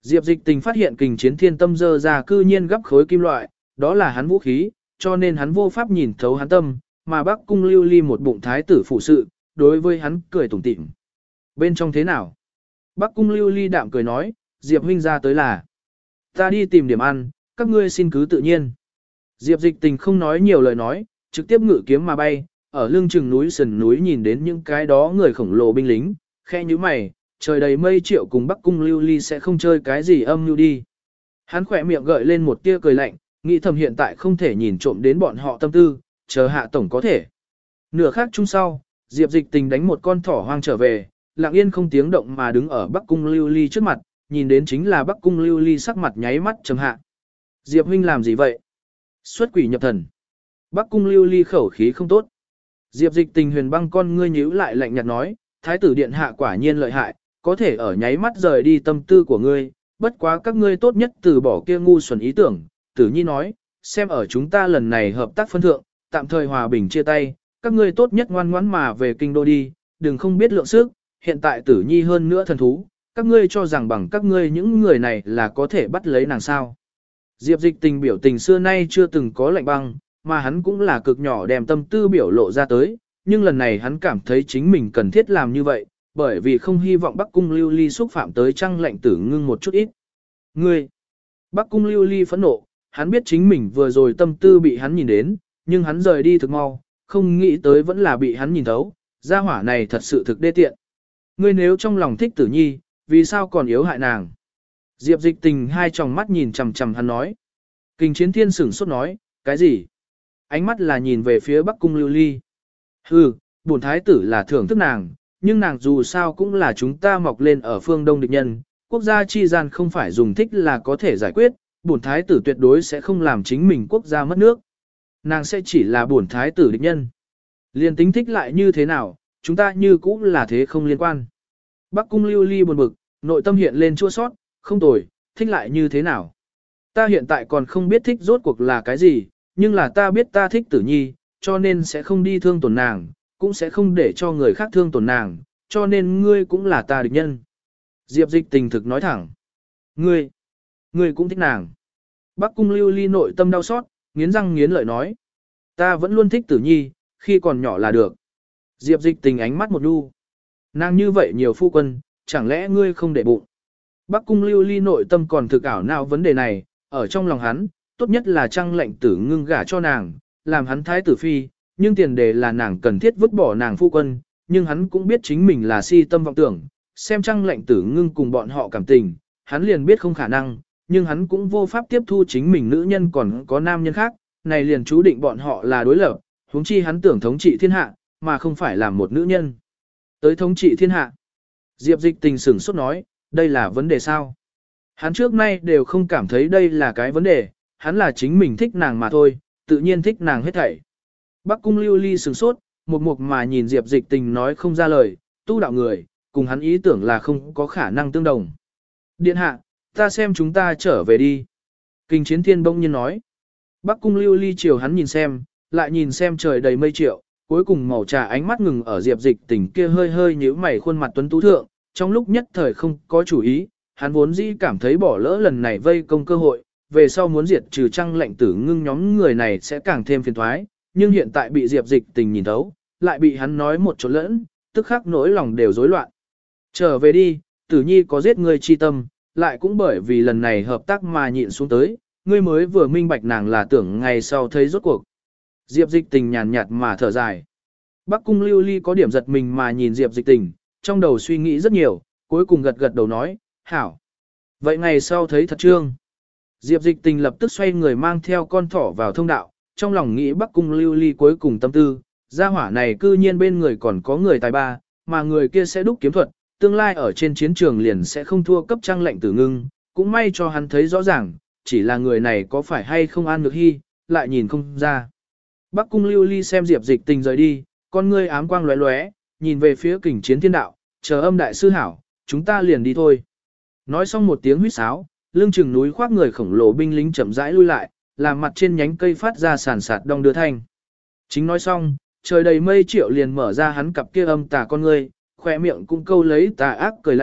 Diệp Dịch Tình phát hiện Kình Chiến Thiên tâm dơ ra cư nhiên gấp khối kim loại, đó là hắn vũ khí, cho nên hắn vô pháp nhìn thấu hắn tâm, mà Bắc Cung Lưu Ly một bụng thái tử phụ sự, đối với hắn cười tủm tỉm. Bên trong thế nào? Bắc Cung Lưu Ly đạm cười nói, Diệp huynh ra tới là. Ta đi tìm điểm ăn, các ngươi xin cứ tự nhiên. Diệp Dịch Tình không nói nhiều lời nói, trực tiếp ngự kiếm mà bay, ở lưng chừng núi sườn núi nhìn đến những cái đó người khổng lồ binh lính, khe như mày, trời đầy mây Triệu cùng Bắc Cung Lưu Ly sẽ không chơi cái gì âm mưu đi. Hắn khỏe miệng gợi lên một tia cười lạnh, nghĩ thầm hiện tại không thể nhìn trộm đến bọn họ tâm tư, chờ hạ tổng có thể. Nửa khắc chung sau, Diệp Dịch Tình đánh một con thỏ hoang trở về, lặng yên không tiếng động mà đứng ở Bắc Cung Lưu Ly trước mặt, nhìn đến chính là Bắc Cung Lưu Ly sắc mặt nháy mắt trầm hạ. Diệp huynh làm gì vậy? Xuất quỷ nhập thần. Bắc Cung Lưu Ly khẩu khí không tốt. Diệp Dịch Tình huyền băng con ngươi nhíu lại lạnh nhạt nói, thái tử điện hạ quả nhiên lợi hại, có thể ở nháy mắt rời đi tâm tư của ngươi, bất quá các ngươi tốt nhất từ bỏ kia ngu xuẩn ý tưởng. Tử Nhi nói, xem ở chúng ta lần này hợp tác phân thượng, tạm thời hòa bình chia tay, các ngươi tốt nhất ngoan ngoãn mà về kinh đô đi, đừng không biết lượng sức, hiện tại Tử Nhi hơn nữa thần thú, các ngươi cho rằng bằng các ngươi những người này là có thể bắt lấy nàng sao. Diệp Dịch Tình biểu tình xưa nay chưa từng có lạnh băng, mà hắn cũng là cực nhỏ đem tâm tư biểu lộ ra tới, nhưng lần này hắn cảm thấy chính mình cần thiết làm như vậy, bởi vì không hy vọng Bắc Cung Lưu Ly xúc phạm tới Trăng Lệnh Tử Ngưng một chút ít. Ngươi! Bắc Cung Lưu Ly phẫn nộ, hắn biết chính mình vừa rồi tâm tư bị hắn nhìn đến, nhưng hắn rời đi thực mau, không nghĩ tới vẫn là bị hắn nhìn thấu, gia hỏa này thật sự thực đê tiện. Ngươi nếu trong lòng thích Tử Nhi, vì sao còn yếu hại nàng? Diệp Dịch Tình hai tròng mắt nhìn chằm chằm hắn nói. Kình Chiến Thiên sửng sốt nói, cái gì? Ánh mắt là nhìn về phía Bắc Cung Lưu Ly. Hừ, bổn thái tử là thưởng thức nàng, nhưng nàng dù sao cũng là chúng ta mọc lên ở phương Đông địch nhân, quốc gia chi gian không phải dùng thích là có thể giải quyết, bổn thái tử tuyệt đối sẽ không làm chính mình quốc gia mất nước. Nàng sẽ chỉ là bổn thái tử địch nhân. Liên tính thích lại như thế nào, chúng ta như cũng là thế không liên quan. Bắc Cung Lưu Ly buồn bực, nội tâm hiện lên chua sót, không tồi, thích lại như thế nào. Ta hiện tại còn không biết thích rốt cuộc là cái gì, nhưng là ta biết ta thích Tử Nhi, cho nên sẽ không đi thương tổn nàng, cũng sẽ không để cho người khác thương tổn nàng, cho nên ngươi cũng là ta địch nhân. Diệp Dịch Tình thực nói thẳng. Ngươi cũng thích nàng. Bắc Cung Lưu Ly nội tâm đau xót, nghiến răng nghiến lợi nói. Ta vẫn luôn thích Tử Nhi, khi còn nhỏ là được. Diệp Dịch Tình ánh mắt một đu. Nàng như vậy nhiều phu quân, chẳng lẽ ngươi không để bụng. Bắc Cung Lưu Ly nội tâm còn thực ảo nào vấn đề này, ở trong lòng hắn, tốt nhất là Trăng Lệnh Tử Ngưng gả cho nàng, làm hắn thái tử phi, nhưng tiền đề là nàng cần thiết vứt bỏ nàng phu quân, nhưng hắn cũng biết chính mình là si tâm vọng tưởng, xem Trăng Lệnh Tử Ngưng cùng bọn họ cảm tình, hắn liền biết không khả năng, nhưng hắn cũng vô pháp tiếp thu chính mình nữ nhân còn có nam nhân khác, này liền chú định bọn họ là đối lập, huống chi hắn tưởng thống trị thiên hạ, mà không phải làm một nữ nhân. Tới thống trị thiên hạ. Diệp Dịch Tình sửng sốt nói, đây là vấn đề sao? Hắn trước nay đều không cảm thấy đây là cái vấn đề, hắn là chính mình thích nàng mà thôi, tự nhiên thích nàng hết thảy. Bắc Cung Lưu Ly sửng sốt, một mục mà nhìn Diệp Dịch Tình nói không ra lời, tu đạo người, cùng hắn ý tưởng là không có khả năng tương đồng. Điện hạ, ta xem chúng ta trở về đi. Kình Chiến Thiên bỗng nhiên nói. Bắc Cung Lưu Ly chiều hắn nhìn xem, lại nhìn xem trời đầy mây triệu, cuối cùng màu trà ánh mắt ngừng ở Diệp Dịch Tình kia hơi hơi nhíu mày khuôn mặt tuấn tú thượng, trong lúc nhất thời không có chủ ý, hắn vốn dĩ cảm thấy bỏ lỡ lần này vây công cơ hội, về sau muốn diệt trừ Trăng Lệnh Tử Ngưng nhóm người này sẽ càng thêm phiền toái, nhưng hiện tại bị Diệp Dịch Tình nhìn thấu, lại bị hắn nói một chỗ lẫn, tức khắc nỗi lòng đều rối loạn. Trở về đi, Tử Nhi có giết ngươi chi tâm, lại cũng bởi vì lần này hợp tác mà nhịn xuống tới, ngươi mới vừa minh bạch nàng là tưởng ngày sau thấy rốt cuộc. Diệp Dịch Tình nhàn nhạt mà thở dài. Bắc Cung Lưu Ly có điểm giật mình mà nhìn Diệp Dịch Tình, trong đầu suy nghĩ rất nhiều, cuối cùng gật gật đầu nói, hảo. Vậy ngày sau thấy thật trương. Diệp Dịch Tình lập tức xoay người mang theo con thỏ vào thông đạo, trong lòng nghĩ Bắc Cung Lưu Ly cuối cùng tâm tư, gia hỏa này cư nhiên bên người còn có người tài ba, mà người kia sẽ đúc kiếm thuật, tương lai ở trên chiến trường liền sẽ không thua cấp Trăng Lệnh Tử Ngưng, cũng may cho hắn thấy rõ ràng, chỉ là người này có phải hay không An Nhược Hy, lại nhìn không ra. Bắc Cung Lưu Ly xem Diệp Dịch Tình rời đi, con ngươi ám quang lóe lóe, nhìn về phía Kình Chiến Thiên đạo, chờ Âm đại sư hảo, chúng ta liền đi thôi. Nói xong một tiếng huýt sáo, lưng chừng núi khoác người khổng lồ binh lính chậm rãi lui lại, làm mặt trên nhánh cây phát ra sàn sạt đong đưa thanh. Chính nói xong, trời đầy mây Triệu liền mở ra hắn cặp kia âm tà con ngươi, khoe miệng cũng câu lấy tà ác cười lạnh,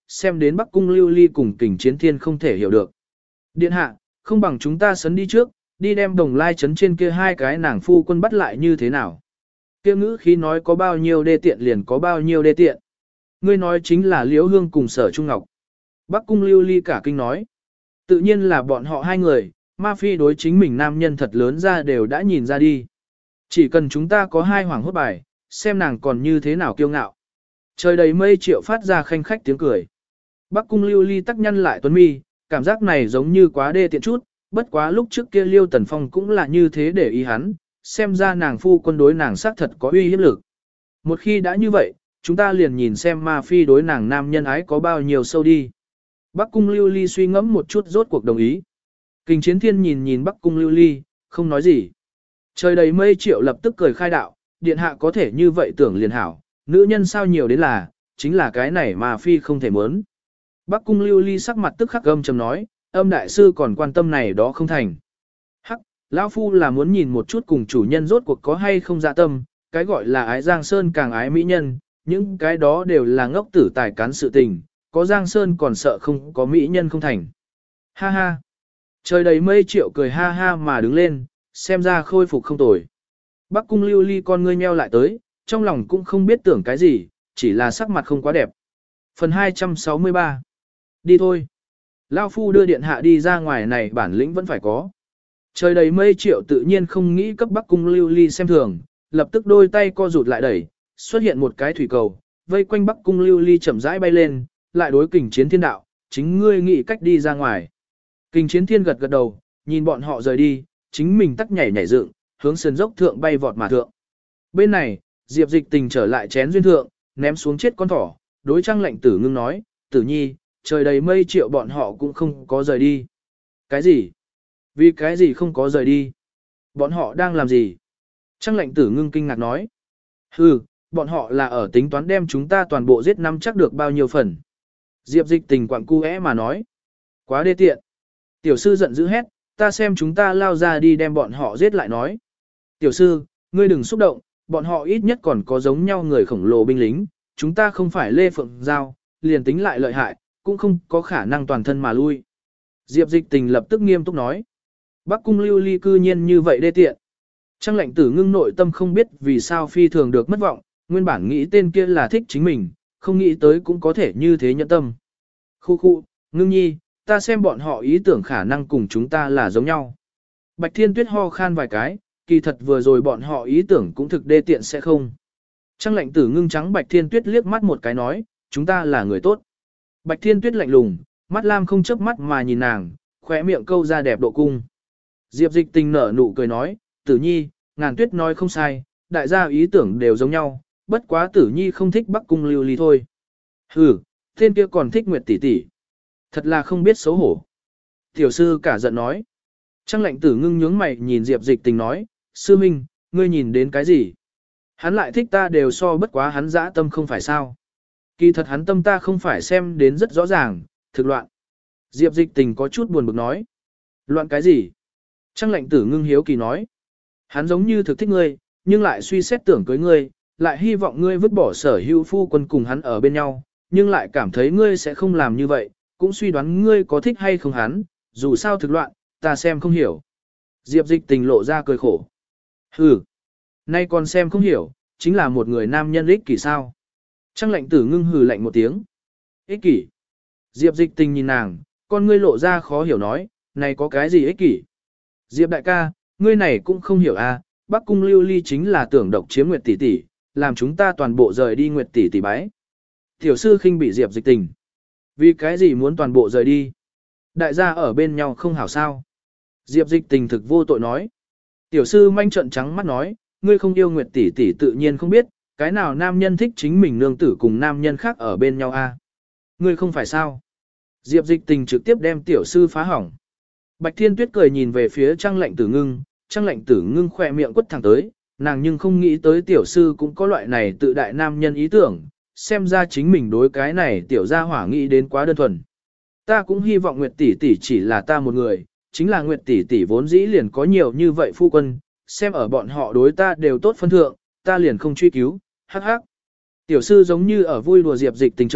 xem đến Bắc Cung Lưu Ly cùng Kình Chiến Thiên không thể hiểu được. Điện hạ, không bằng chúng ta sấn đi trước, đi đem Đồng Lai trấn trên kia hai cái nàng phu quân bắt lại như thế nào. Kia ngữ khí nói có bao nhiêu đê tiện liền có bao nhiêu đê tiện. Ngươi nói chính là Liễu Hương cùng Sở Trung Ngọc. Bắc Cung Lưu Ly cả kinh nói. Tự nhiên là bọn họ hai người, Ma Phi đối chính mình nam nhân thật lớn ra đều đã nhìn ra đi. Chỉ cần chúng ta có hai hoàng hốt bài, xem nàng còn như thế nào kiêu ngạo. Trời đầy mây Triệu phát ra khanh khách tiếng cười. Bắc Cung Lưu Ly tắc nhăn lại tuấn mi, cảm giác này giống như quá đê tiện chút, bất quá lúc trước kia Liêu Tần Phong cũng là như thế để ý hắn, xem ra nàng phu quân đối nàng xác thật có uy hiếp lực. Một khi đã như vậy, chúng ta liền nhìn xem Ma Phi đối nàng nam nhân ái có bao nhiêu sâu đi. Bắc Cung Lưu Ly suy ngẫm một chút rốt cuộc đồng ý. Kình Chiến Thiên nhìn nhìn Bắc Cung Lưu Ly, không nói gì. Trời đầy mây Triệu lập tức cười khai đạo, điện hạ có thể như vậy tưởng liền hảo, nữ nhân sao nhiều đến là, chính là cái này mà Phi không thể muốn. Bắc Cung Lưu Ly sắc mặt tức khắc âm trầm nói, âm đại sư còn quan tâm này đó không thành. Hắc, lão phu là muốn nhìn một chút cùng chủ nhân rốt cuộc có hay không dạ tâm, cái gọi là ái Giang Sơn càng ái mỹ nhân, những cái đó đều là ngốc tử tài cán sự tình, có Giang Sơn còn sợ không có mỹ nhân không thành. Ha ha. Trời đầy mây Triệu cười ha ha mà đứng lên, xem ra khôi phục không tồi. Bắc Cung Lưu Ly con ngươi nheo lại tới, trong lòng cũng không biết tưởng cái gì, chỉ là sắc mặt không quá đẹp. Phần 263. Đi thôi. Lao phu đưa điện hạ đi ra ngoài này bản lĩnh vẫn phải có. Trời đầy mây Triệu tự nhiên không nghĩ cấp Bắc Cung Lưu Ly xem thường, lập tức đôi tay co rụt lại đẩy, xuất hiện một cái thủy cầu, vây quanh Bắc Cung Lưu Ly chậm rãi bay lên, lại đối Kình Chiến Thiên đạo, chính ngươi nghĩ cách đi ra ngoài. Kình Chiến Thiên gật gật đầu, nhìn bọn họ rời đi, chính mình tắc nhảy nhảy dựng, hướng sườn dốc thượng bay vọt mà thượng. Bên này, Diệp Dịch Tình trở lại chén duyên thượng, ném xuống chết con thỏ, đối Trang Lệnh Tử Ngưng nói, Tử Nhi, trời đầy mây Triệu bọn họ cũng không có rời đi. Cái gì? Vì cái gì không có rời đi? Bọn họ đang làm gì? Trang Lệnh Tử Ngưng kinh ngạc nói. Hừ, bọn họ là ở tính toán đem chúng ta toàn bộ giết năm chắc được bao nhiêu phần. Diệp Dịch Tình quặng cu mà nói. Quá đê tiện. Tiểu sư giận dữ hét, ta xem chúng ta lao ra đi đem bọn họ giết lại nói. Tiểu sư, ngươi đừng xúc động, bọn họ ít nhất còn có giống nhau người khổng lồ binh lính, chúng ta không phải Lê Phượng Giao, liền tính lại lợi hại, cũng không có khả năng toàn thân mà lui. Diệp Dịch Tình lập tức nghiêm túc nói. Bắc Cung Lưu Ly cư nhiên như vậy đê tiện. Trang Lệnh Tử Ngưng nội tâm không biết vì sao phi thường được mất vọng, nguyên bản nghĩ tên kia là thích chính mình, không nghĩ tới cũng có thể như thế nhẫn tâm. Khu khu, Ngưng nhi, ta xem bọn họ ý tưởng khả năng cùng chúng ta là giống nhau. Bạch Thiên Tuyết ho khan vài cái, kỳ thật vừa rồi bọn họ ý tưởng cũng thực đê tiện sẽ không. Trang Lệnh Tử Ngưng trắng Bạch Thiên Tuyết liếc mắt một cái nói, chúng ta là người tốt. Bạch Thiên Tuyết lạnh lùng, mắt lam không chớp mắt mà nhìn nàng, khóe miệng câu ra đẹp độ cung. Diệp Dịch Tình nở nụ cười nói, Tử Nhi, Ngàn Tuyết nói không sai, đại gia ý tưởng đều giống nhau, bất quá Tử Nhi không thích Bắc Cung Lưu Ly thôi. Hừ, tên kia còn thích Nguyệt tỷ tỷ. Thật là không biết xấu hổ. Tiểu sư cả giận nói. Trang Lệnh Tử Ngưng nhướng mày nhìn Diệp Dịch Tình nói, sư minh, ngươi nhìn đến cái gì? Hắn lại thích ta đều so bất quá hắn dã tâm không phải sao. Kỳ thật hắn tâm ta không phải xem đến rất rõ ràng, thực loạn. Diệp Dịch Tình có chút buồn bực nói. Loạn cái gì? Trang Lệnh Tử Ngưng hiếu kỳ nói. Hắn giống như thực thích ngươi, nhưng lại suy xét tưởng cưới ngươi, lại hy vọng ngươi vứt bỏ sở hữu phu quân cùng hắn ở bên nhau, nhưng lại cảm thấy ngươi sẽ không làm như vậy, cũng suy đoán ngươi có thích hay không hắn, dù sao thực loạn, ta xem không hiểu. Diệp Dịch Tình lộ ra cười khổ. Hừ, nay còn xem không hiểu, chính là một người nam nhân ích kỷ sao. Trang Lệnh Tử Ngưng hừ lạnh một tiếng. Ích kỷ. Diệp Dịch Tình nhìn nàng, con ngươi lộ ra khó hiểu nói, này có cái gì ích kỷ? Diệp đại ca, ngươi này cũng không hiểu à, Bắc Cung Lưu Ly chính là tưởng độc chiếm Nguyệt tỷ tỷ, làm chúng ta toàn bộ rời đi Nguyệt tỷ tỷ bái. Tiểu sư khinh bị Diệp Dịch Tình. Vì cái gì muốn toàn bộ rời đi? Đại gia ở bên nhau không hảo sao? Diệp Dịch Tình thực vô tội nói. Tiểu sư manh trận trắng mắt nói, ngươi không yêu Nguyệt tỷ tỷ tự nhiên không biết, cái nào nam nhân thích chính mình nương tử cùng nam nhân khác ở bên nhau a? À? Ngươi không phải sao? Diệp Dịch Tình trực tiếp đem tiểu sư phá hỏng. Bạch Thiên Tuyết cười nhìn về phía Trang Lệnh Tử Ngưng, Trang Lệnh Tử Ngưng khỏe miệng quất thẳng tới, nàng nhưng không nghĩ tới tiểu sư cũng có loại này tự đại nam nhân ý tưởng, xem ra chính mình đối cái này tiểu gia hỏa nghĩ đến quá đơn thuần. Ta cũng hy vọng Nguyệt tỷ tỷ chỉ là ta một người, chính là Nguyệt tỷ tỷ vốn dĩ liền có nhiều như vậy phu quân, xem ở bọn họ đối ta đều tốt phân thượng, ta liền không truy cứu, hắc hắc. Tiểu sư giống như ở vui đùa Diệp Dịch Tình chơi,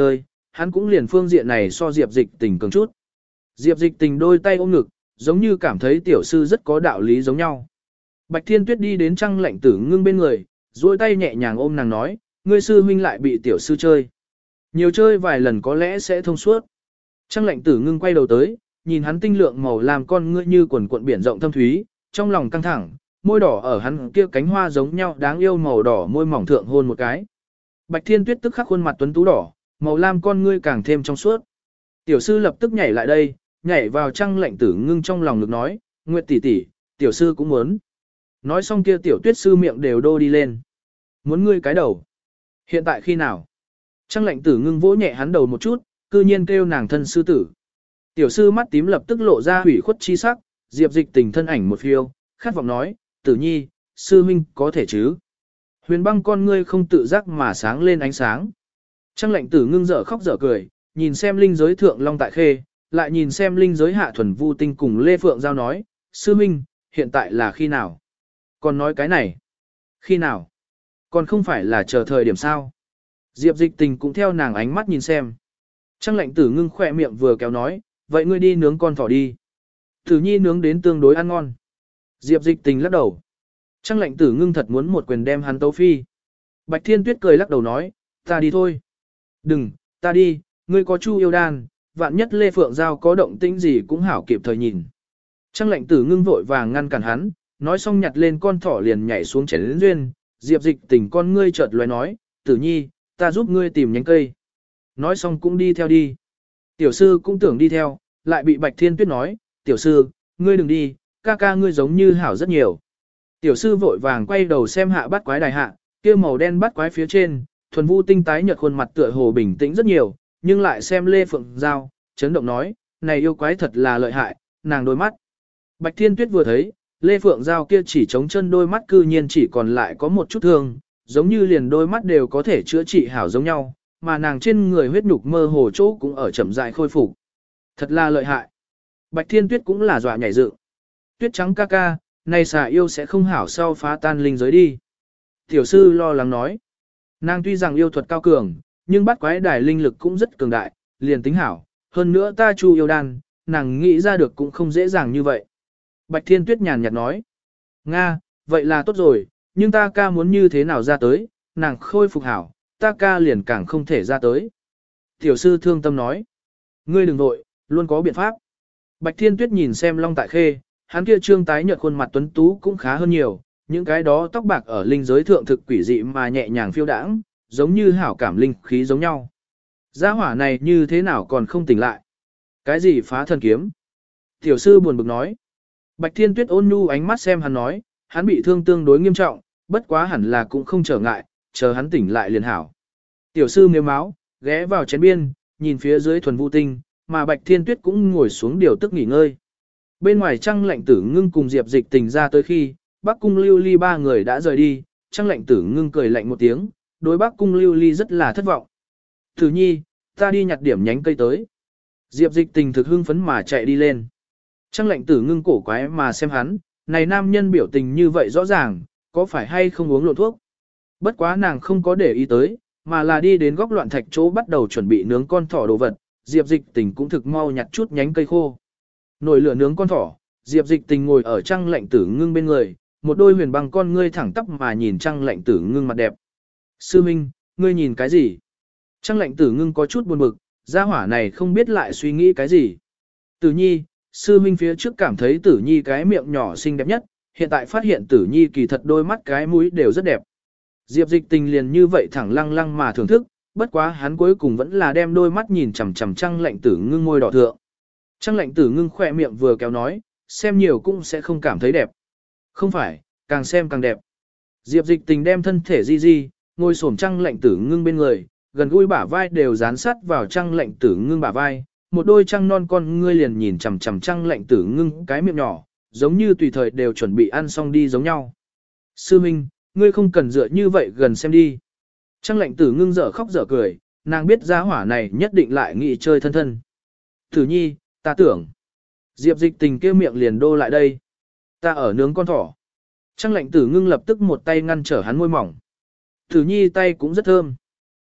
hắn cũng liền phương diện này so Diệp Dịch Tình cường chút. Diệp Dịch Tình đôi tay ôm ngực, giống như cảm thấy tiểu sư rất có đạo lý giống nhau. Bạch Thiên Tuyết đi đến Trăng Lệnh Tử Ngưng bên người, duỗi tay nhẹ nhàng ôm nàng nói, ngươi sư huynh lại bị tiểu sư chơi. Nhiều chơi vài lần có lẽ sẽ thông suốt. Trăng Lệnh Tử Ngưng quay đầu tới, nhìn hắn tinh lượng màu làm con ngươi như quần cuộn biển rộng thâm thúy, trong lòng căng thẳng, môi đỏ ở hắn kia cánh hoa giống nhau đáng yêu màu đỏ môi mỏng thượng hôn một cái. Bạch Thiên Tuyết tức khắc khuôn mặt tuấn tú đỏ, màu lam con ngươi càng thêm trong suốt. Tiểu sư lập tức nhảy lại đây, nhảy vào Trăng Lệnh Tử Ngưng trong lòng ngực nói, Nguyệt tỷ tỷ, tiểu sư cũng muốn. Nói xong kia tiểu tuyết sư miệng đều đô đi lên. Muốn ngươi cái đầu. Hiện tại khi nào? Trăng Lệnh Tử Ngưng vỗ nhẹ hắn đầu một chút, cư nhiên kêu nàng thân sư tử. Tiểu sư mắt tím lập tức lộ ra hủy khuất chi sắc, Diệp Dịch Tình thân ảnh một phiêu, khát vọng nói, Tử Nhi, sư huynh có thể chứ? Huyền Băng con ngươi không tự giác mà sáng lên ánh sáng. Trăng Lệnh Tử Ngưng dở khóc dở cười, nhìn xem linh giới thượng Long Tại Khê, lại nhìn xem linh giới hạ Thuần Vu Tinh cùng Lê Phượng Giao nói, sư huynh, hiện tại là khi nào? Còn nói cái này? Khi nào? Còn không phải là chờ thời điểm sao? Diệp Dịch Tình cũng theo nàng ánh mắt nhìn xem. Trăng Lệnh Tử Ngưng khỏe miệng vừa kéo nói, vậy ngươi đi nướng con thỏ đi. Tử Nhi nướng đến tương đối ăn ngon. Diệp Dịch Tình lắc đầu. Trăng Lệnh Tử Ngưng thật muốn một quyền đem hắn tấu phi. Bạch Thiên Tuyết cười lắc đầu nói, ta đi thôi. Đừng, ta đi, ngươi có Chu Yêu Đan, vạn nhất Lê Phượng Giao có động tĩnh gì cũng hảo kịp thời nhìn. Trăng Lệnh Tử Ngưng vội vàng ngăn cản hắn, nói xong nhặt lên con thỏ liền nhảy xuống chén lớn duyên. Diệp Dịch Tình con ngươi chợt lóe nói, Tử Nhi, ta giúp ngươi tìm nhánh cây. Nói xong cũng đi theo đi. Tiểu sư cũng tưởng đi theo, lại bị Bạch Thiên Tuyết nói, tiểu sư, ngươi đừng đi, ca ca ngươi giống như hảo rất nhiều. Tiểu sư vội vàng quay đầu xem hạ bát quái đài hạ, kia màu đen bát quái phía trên, Thuần Vu Tinh tái nhợt khuôn mặt tựa hồ bình tĩnh rất nhiều, nhưng lại xem Lê Phượng Giao, chấn động nói, này yêu quái thật là lợi hại, nàng đôi mắt. Bạch Thiên Tuyết vừa thấy, Lê Phượng Giao kia chỉ chống chân đôi mắt cư nhiên chỉ còn lại có một chút thương, giống như liền đôi mắt đều có thể chữa trị hảo giống nhau, mà nàng trên người huyết nhục mơ hồ chỗ cũng ở chậm rãi khôi phục. Thật là lợi hại. Bạch Thiên Tuyết cũng là dọa nhảy dựng. Tuyết trắng ca ca, này xà yêu sẽ không hảo sau phá tan linh giới đi. Tiểu sư lo lắng nói. Nàng tuy rằng yêu thuật cao cường, nhưng bắt quái đài linh lực cũng rất cường đại, liền tính hảo. Hơn nữa ta Chu Yêu Đan, nàng nghĩ ra được cũng không dễ dàng như vậy. Bạch Thiên Tuyết nhàn nhạt nói. Nga, vậy là tốt rồi, nhưng ta ca muốn như thế nào ra tới, nàng khôi phục hảo, ta ca liền càng không thể ra tới. Tiểu sư thương tâm nói. Ngươi đừng vội, luôn có biện pháp. Bạch Thiên Tuyết nhìn xem Long Tại Khê, hắn kia trương tái nhợt khuôn mặt tuấn tú cũng khá hơn nhiều, những cái đó tóc bạc ở linh giới thượng thực quỷ dị mà nhẹ nhàng phiêu đãng, giống như hảo cảm linh khí giống nhau. Gia hỏa này như thế nào còn không tỉnh lại? Cái gì phá thần kiếm? Tiểu sư buồn bực nói. Bạch Thiên Tuyết ôn nhu ánh mắt xem hắn nói, hắn bị thương tương đối nghiêm trọng, bất quá hẳn là cũng không trở ngại, chờ hắn tỉnh lại liền hảo. Tiểu sư mếu máu, ghé vào chén biên, nhìn phía dưới Thuần Vu Tinh, mà Bạch Thiên Tuyết cũng ngồi xuống điều tức nghỉ ngơi. Bên ngoài Trăng Lệnh Tử Ngưng cùng Diệp Dịch Tình ra tới khi, Bắc Cung Lưu Ly ba người đã rời đi, Trăng Lệnh Tử Ngưng cười lạnh một tiếng, đối Bắc Cung Lưu Ly rất là thất vọng. Tử Nhi, ta đi nhặt điểm nhánh cây tới. Diệp Dịch Tình thực hưng phấn mà chạy đi lên. Trăng Lệnh Tử Ngưng cổ quái mà xem hắn, này nam nhân biểu tình như vậy rõ ràng, có phải hay không uống lộn thuốc. Bất quá nàng không có để ý tới, mà là đi đến góc loạn thạch chỗ bắt đầu chuẩn bị nướng con thỏ đồ vật, Diệp Dịch Tình cũng thực mau nhặt chút nhánh cây khô. Nồi lửa nướng con thỏ, Diệp Dịch Tình ngồi ở Trăng Lệnh Tử Ngưng bên người, một đôi huyền băng con ngươi thẳng tắp mà nhìn Trăng Lệnh Tử Ngưng mặt đẹp. Sư Minh, ngươi nhìn cái gì? Trăng Lệnh Tử Ngưng có chút buồn bực, gia hỏa này không biết lại suy nghĩ cái gì. Tử Nhi, Sư Minh phía trước cảm thấy Tử Nhi cái miệng nhỏ xinh đẹp nhất, hiện tại phát hiện Tử Nhi kỳ thật đôi mắt cái mũi đều rất đẹp. Diệp Dịch Tình liền như vậy thẳng lăng lăng mà thưởng thức, bất quá hắn cuối cùng vẫn là đem đôi mắt nhìn chằm chằm Trăng Lệnh Tử Ngưng môi đỏ thượng. Trăng Lệnh Tử Ngưng khỏe miệng vừa kéo nói, xem nhiều cũng sẽ không cảm thấy đẹp. Không phải, càng xem càng đẹp. Diệp Dịch Tình đem thân thể di, ngồi xổm Trăng Lệnh Tử Ngưng bên người, gần gũi bả vai đều dán sát vào Trăng Lệnh Tử Ngưng bả vai, một đôi trăng non con ngươi liền nhìn chằm chằm Trăng Lệnh Tử Ngưng cái miệng nhỏ, giống như tùy thời đều chuẩn bị ăn xong đi giống nhau. Sư Minh, ngươi không cần dựa như vậy gần xem đi. Trăng Lệnh Tử Ngưng dở khóc dở cười, nàng biết gia hỏa này nhất định lại nghĩ chơi thân thân. Tử Nhi, ta tưởng. Diệp Dịch Tình kêu miệng liền đô lại đây. Ta ở nướng con thỏ. Trăng Lệnh Tử Ngưng lập tức một tay ngăn trở hắn môi mỏng. Tử Nhi tay cũng rất thơm.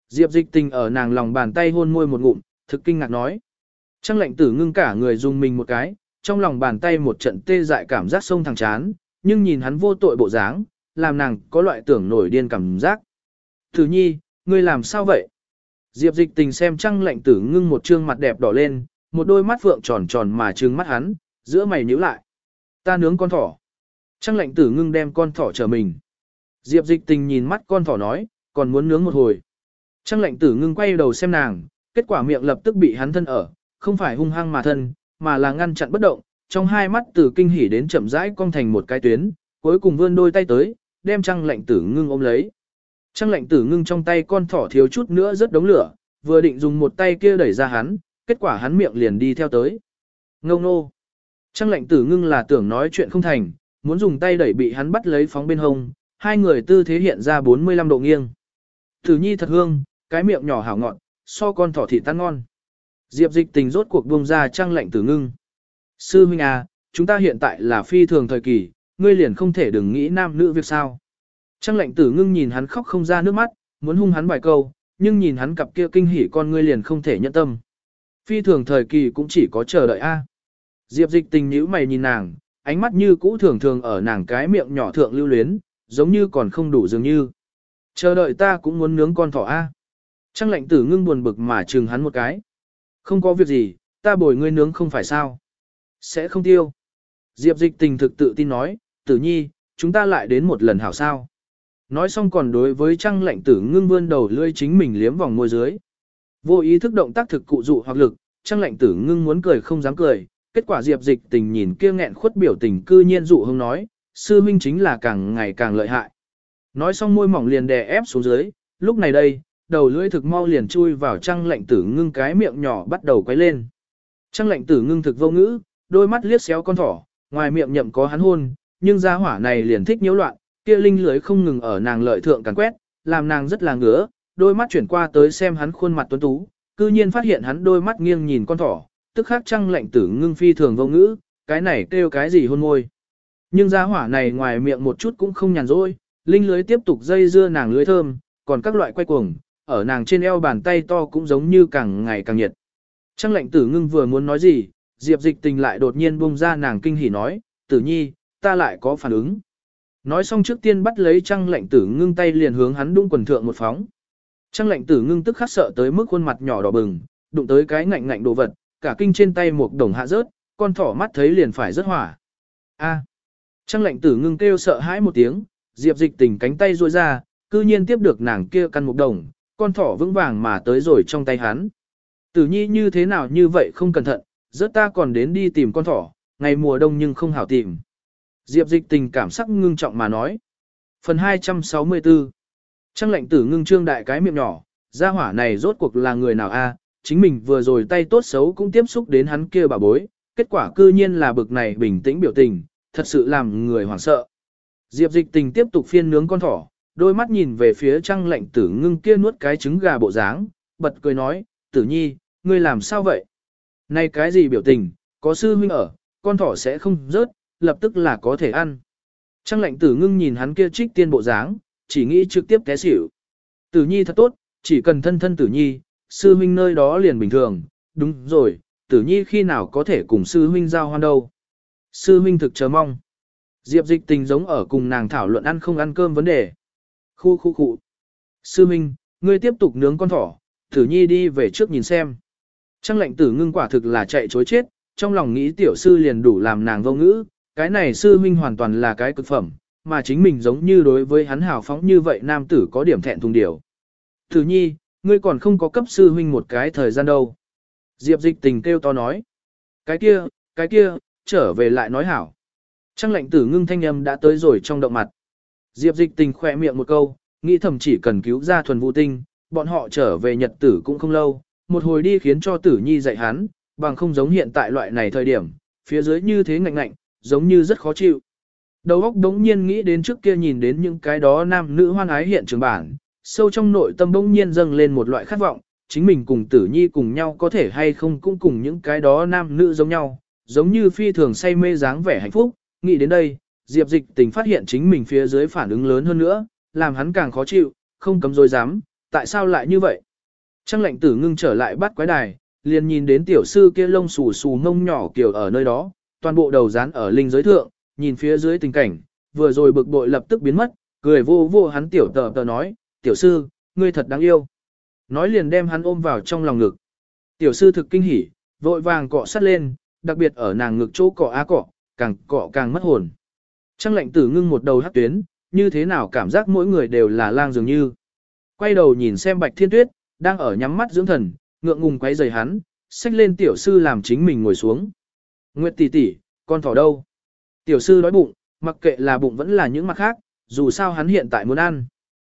Diệp Dịch Tình ở nàng lòng bàn tay hôn môi một ngụm, thực kinh ngạc nói. Trang Lệnh Tử ngưng cả người dùng mình một cái, trong lòng bàn tay một trận tê dại cảm giác sông thẳng chán, nhưng nhìn hắn vô tội bộ dáng, làm nàng có loại tưởng nổi điên cảm giác. Tử Nhi, ngươi làm sao vậy? Diệp Dịch Tình xem Trang Lệnh Tử ngưng một trương mặt đẹp đỏ lên, một đôi mắt phượng tròn tròn mà trừng mắt hắn, giữa mày nhíu lại. Ta nướng con thỏ. Trang Lệnh Tử ngưng đem con thỏ chờ mình. Diệp Dịch Tình nhìn mắt con thỏ nói, còn muốn nướng một hồi. Trang Lệnh Tử ngưng quay đầu xem nàng, kết quả miệng lập tức bị hắn thân ở, không phải hung hăng mà thân, mà là ngăn chặn bất động, trong hai mắt từ kinh hỉ đến chậm rãi cong thành một cái tuyến, cuối cùng vươn đôi tay tới, đem Trang Lệnh Tử ngưng ôm lấy. Trang Lệnh Tử ngưng trong tay con thỏ thiếu chút nữa rất đống lửa, vừa định dùng một tay kia đẩy ra hắn, kết quả hắn miệng liền đi theo tới. Ngông nô. Trang Lệnh Tử ngưng là tưởng nói chuyện không thành, muốn dùng tay đẩy bị hắn bắt lấy phóng bên hông, hai người tư thế hiện ra 45 độ nghiêng. Tử Nhi thật hương, cái miệng nhỏ hảo ngọt, so con thỏ thịt tan ngon. Diệp Dịch Tình rốt cuộc buông ra Trang Lệnh Tử ngưng. Sư huynh à, chúng ta hiện tại là phi thường thời kỳ, ngươi liền không thể đừng nghĩ nam nữ việc sao. Trang Lệnh Tử ngưng nhìn hắn khóc không ra nước mắt, muốn hung hắn vài câu, nhưng nhìn hắn cặp kia kinh hỉ con ngươi liền không thể nhận tâm. Phi thường thời kỳ cũng chỉ có chờ đợi a. Diệp Dịch Tình nhíu mày nhìn nàng, ánh mắt như cũ thường thường ở nàng cái miệng nhỏ thượng lưu luyến, giống như còn không đủ dường như. Chờ đợi ta cũng muốn nướng con thỏ a. Trang Lệnh Tử ngưng buồn bực mà chừng hắn một cái. Không có việc gì, ta bồi ngươi nướng không phải sao. Sẽ không tiêu. Diệp Dịch Tình thực tự tin nói, Tử Nhi, chúng ta lại đến một lần hảo sao. Nói xong còn đối với Trang Lệnh Tử ngưng vươn đầu lưỡi chính mình liếm vòng môi dưới. Vô ý thức động tác thực cụ dụ hoặc lực, Trang Lệnh Tử ngưng muốn cười không dám cười, kết quả Diệp Dịch Tình nhìn kia nghẹn khuất biểu tình cư nhiên dụ hông nói, sư huynh chính là càng ngày càng lợi hại. Nói xong môi mỏng liền đè ép xuống dưới, lúc này đây, đầu lưỡi thực mau liền chui vào Trang Lệnh Tử ngưng cái miệng nhỏ bắt đầu quấy lên. Trang Lệnh Tử ngưng thực vô ngữ, đôi mắt liếc xéo con thỏ, ngoài miệng nhậm có hắn hôn, nhưng gia hỏa này liền thích nhiễu loạn, kia linh lưới không ngừng ở nàng lợi thượng càn quét, làm nàng rất là ngứa, đôi mắt chuyển qua tới xem hắn khuôn mặt tuấn tú, cư nhiên phát hiện hắn đôi mắt nghiêng nhìn con thỏ, tức khắc Trang Lệnh Tử ngưng phi thường vô ngữ, cái này kêu cái gì hôn môi. Nhưng gia hỏa này ngoài miệng một chút cũng không nhàn rỗi, linh lưới tiếp tục dây dưa nàng lưới thơm, còn các loại quay cuồng, ở nàng trên eo bàn tay to cũng giống như càng ngày càng nhiệt. Trang Lệnh Tử ngưng vừa muốn nói gì, Diệp Dịch Tình lại đột nhiên buông ra nàng kinh hỉ nói, Tử Nhi, ta lại có phản ứng. Nói xong trước tiên bắt lấy Trang Lệnh Tử ngưng tay liền hướng hắn đung quần thượng một phóng. Trang Lệnh Tử ngưng tức khắc sợ tới mức khuôn mặt nhỏ đỏ bừng, đụng tới cái ngạnh ngạnh đồ vật, cả kinh trên tay một đồng hạ rớt, con thỏ mắt thấy liền phải rớt hỏa. A. Trang Lệnh Tử ngưng kêu sợ hãi một tiếng, Diệp Dịch Tình cánh tay duỗi ra, cư nhiên tiếp được nàng kia căn một đồng, con thỏ vững vàng mà tới rồi trong tay hắn. Tử Nhi như thế nào như vậy không cẩn thận, rớt ta còn đến đi tìm con thỏ, ngày mùa đông nhưng không hảo tìm. Diệp Dịch Tình cảm sắc ngưng trọng mà nói. Phần 264. Trang Lệnh Tử ngưng trương đại cái miệng nhỏ, gia hỏa này rốt cuộc là người nào a? Chính mình vừa rồi tay tốt xấu cũng tiếp xúc đến hắn kia bà bối, kết quả cư nhiên là bực này bình tĩnh biểu tình, thật sự làm người hoảng sợ. Diệp Dịch Tình tiếp tục phiên nướng con thỏ, đôi mắt nhìn về phía Trang Lệnh Tử ngưng kia nuốt cái trứng gà bộ dáng, bật cười nói, Tử Nhi, ngươi làm sao vậy? Này cái gì biểu tình, có sư huynh ở, con thỏ sẽ không rớt, lập tức là có thể ăn. Trang Lệnh Tử ngưng nhìn hắn kia trích tiên bộ dáng, chỉ nghĩ trực tiếp té xỉu. Tử Nhi thật tốt, chỉ cần thân thân Tử Nhi, sư huynh nơi đó liền bình thường, đúng rồi, Tử Nhi khi nào có thể cùng sư huynh giao hoan đâu. Sư huynh thực chờ mong. Diệp Dịch Tình giống ở cùng nàng thảo luận ăn không ăn cơm vấn đề. Khu. Sư huynh, ngươi tiếp tục nướng con thỏ, Tử Nhi đi về trước nhìn xem. Trang Lệnh Tử ngưng quả thực là chạy chối chết, trong lòng nghĩ tiểu sư liền đủ làm nàng vô ngữ, cái này sư huynh hoàn toàn là cái cực phẩm, mà chính mình giống như đối với hắn hào phóng như vậy nam tử có điểm thẹn thùng điều. Tử Nhi, ngươi còn không có cấp sư huynh một cái thời gian đâu. Diệp Dịch Tình kêu to nói. Cái kia, trở về lại nói hảo. Trang Lệnh Tử ngưng thanh âm đã tới rồi trong động mặt. Diệp Dịch Tình khỏe miệng một câu, nghĩ thầm chỉ cần cứu ra thuần vũ tinh, bọn họ trở về nhật tử cũng không lâu, một hồi đi khiến cho Tử Nhi dạy hắn, bằng không giống hiện tại loại này thời điểm, phía dưới như thế ngạnh ngạnh, giống như rất khó chịu. Đầu óc đống nhiên nghĩ đến trước kia nhìn đến những cái đó nam nữ hoan ái hiện trường bản, sâu trong nội tâm đống nhiên dâng lên một loại khát vọng, chính mình cùng Tử Nhi cùng nhau có thể hay không cũng cùng những cái đó nam nữ giống nhau, giống như phi thường say mê dáng vẻ hạnh phúc. Nghĩ đến đây, Diệp Dịch Tình phát hiện chính mình phía dưới phản ứng lớn hơn nữa, làm hắn càng khó chịu, không cấm dối dám, tại sao lại như vậy? Trang lệnh tử ngưng trở lại bắt quái đài, liền nhìn đến tiểu sư kia lông xù xù mông nhỏ kiểu ở nơi đó, toàn bộ đầu dán ở linh giới thượng, nhìn phía dưới tình cảnh, vừa rồi bực bội lập tức biến mất, cười vô vô hắn tiểu tờ tờ nói, tiểu sư, ngươi thật đáng yêu. Nói liền đem hắn ôm vào trong lòng ngực. Tiểu sư thực kinh hỉ, vội vàng cọ sát lên, đặc biệt ở nàng ngực chỗ cọ càng mất hồn. Trang lệnh tử ngưng một đầu hắc tuyến, như thế nào cảm giác mỗi người đều là lang dường như. Quay đầu nhìn xem Bạch Thiên Tuyết, đang ở nhắm mắt dưỡng thần, ngượng ngùng quay giày hắn, xách lên tiểu sư làm chính mình ngồi xuống. Nguyệt tỷ tỷ, con thỏ đâu? Tiểu sư đói bụng, mặc kệ là bụng vẫn là những mặt khác, dù sao hắn hiện tại muốn ăn.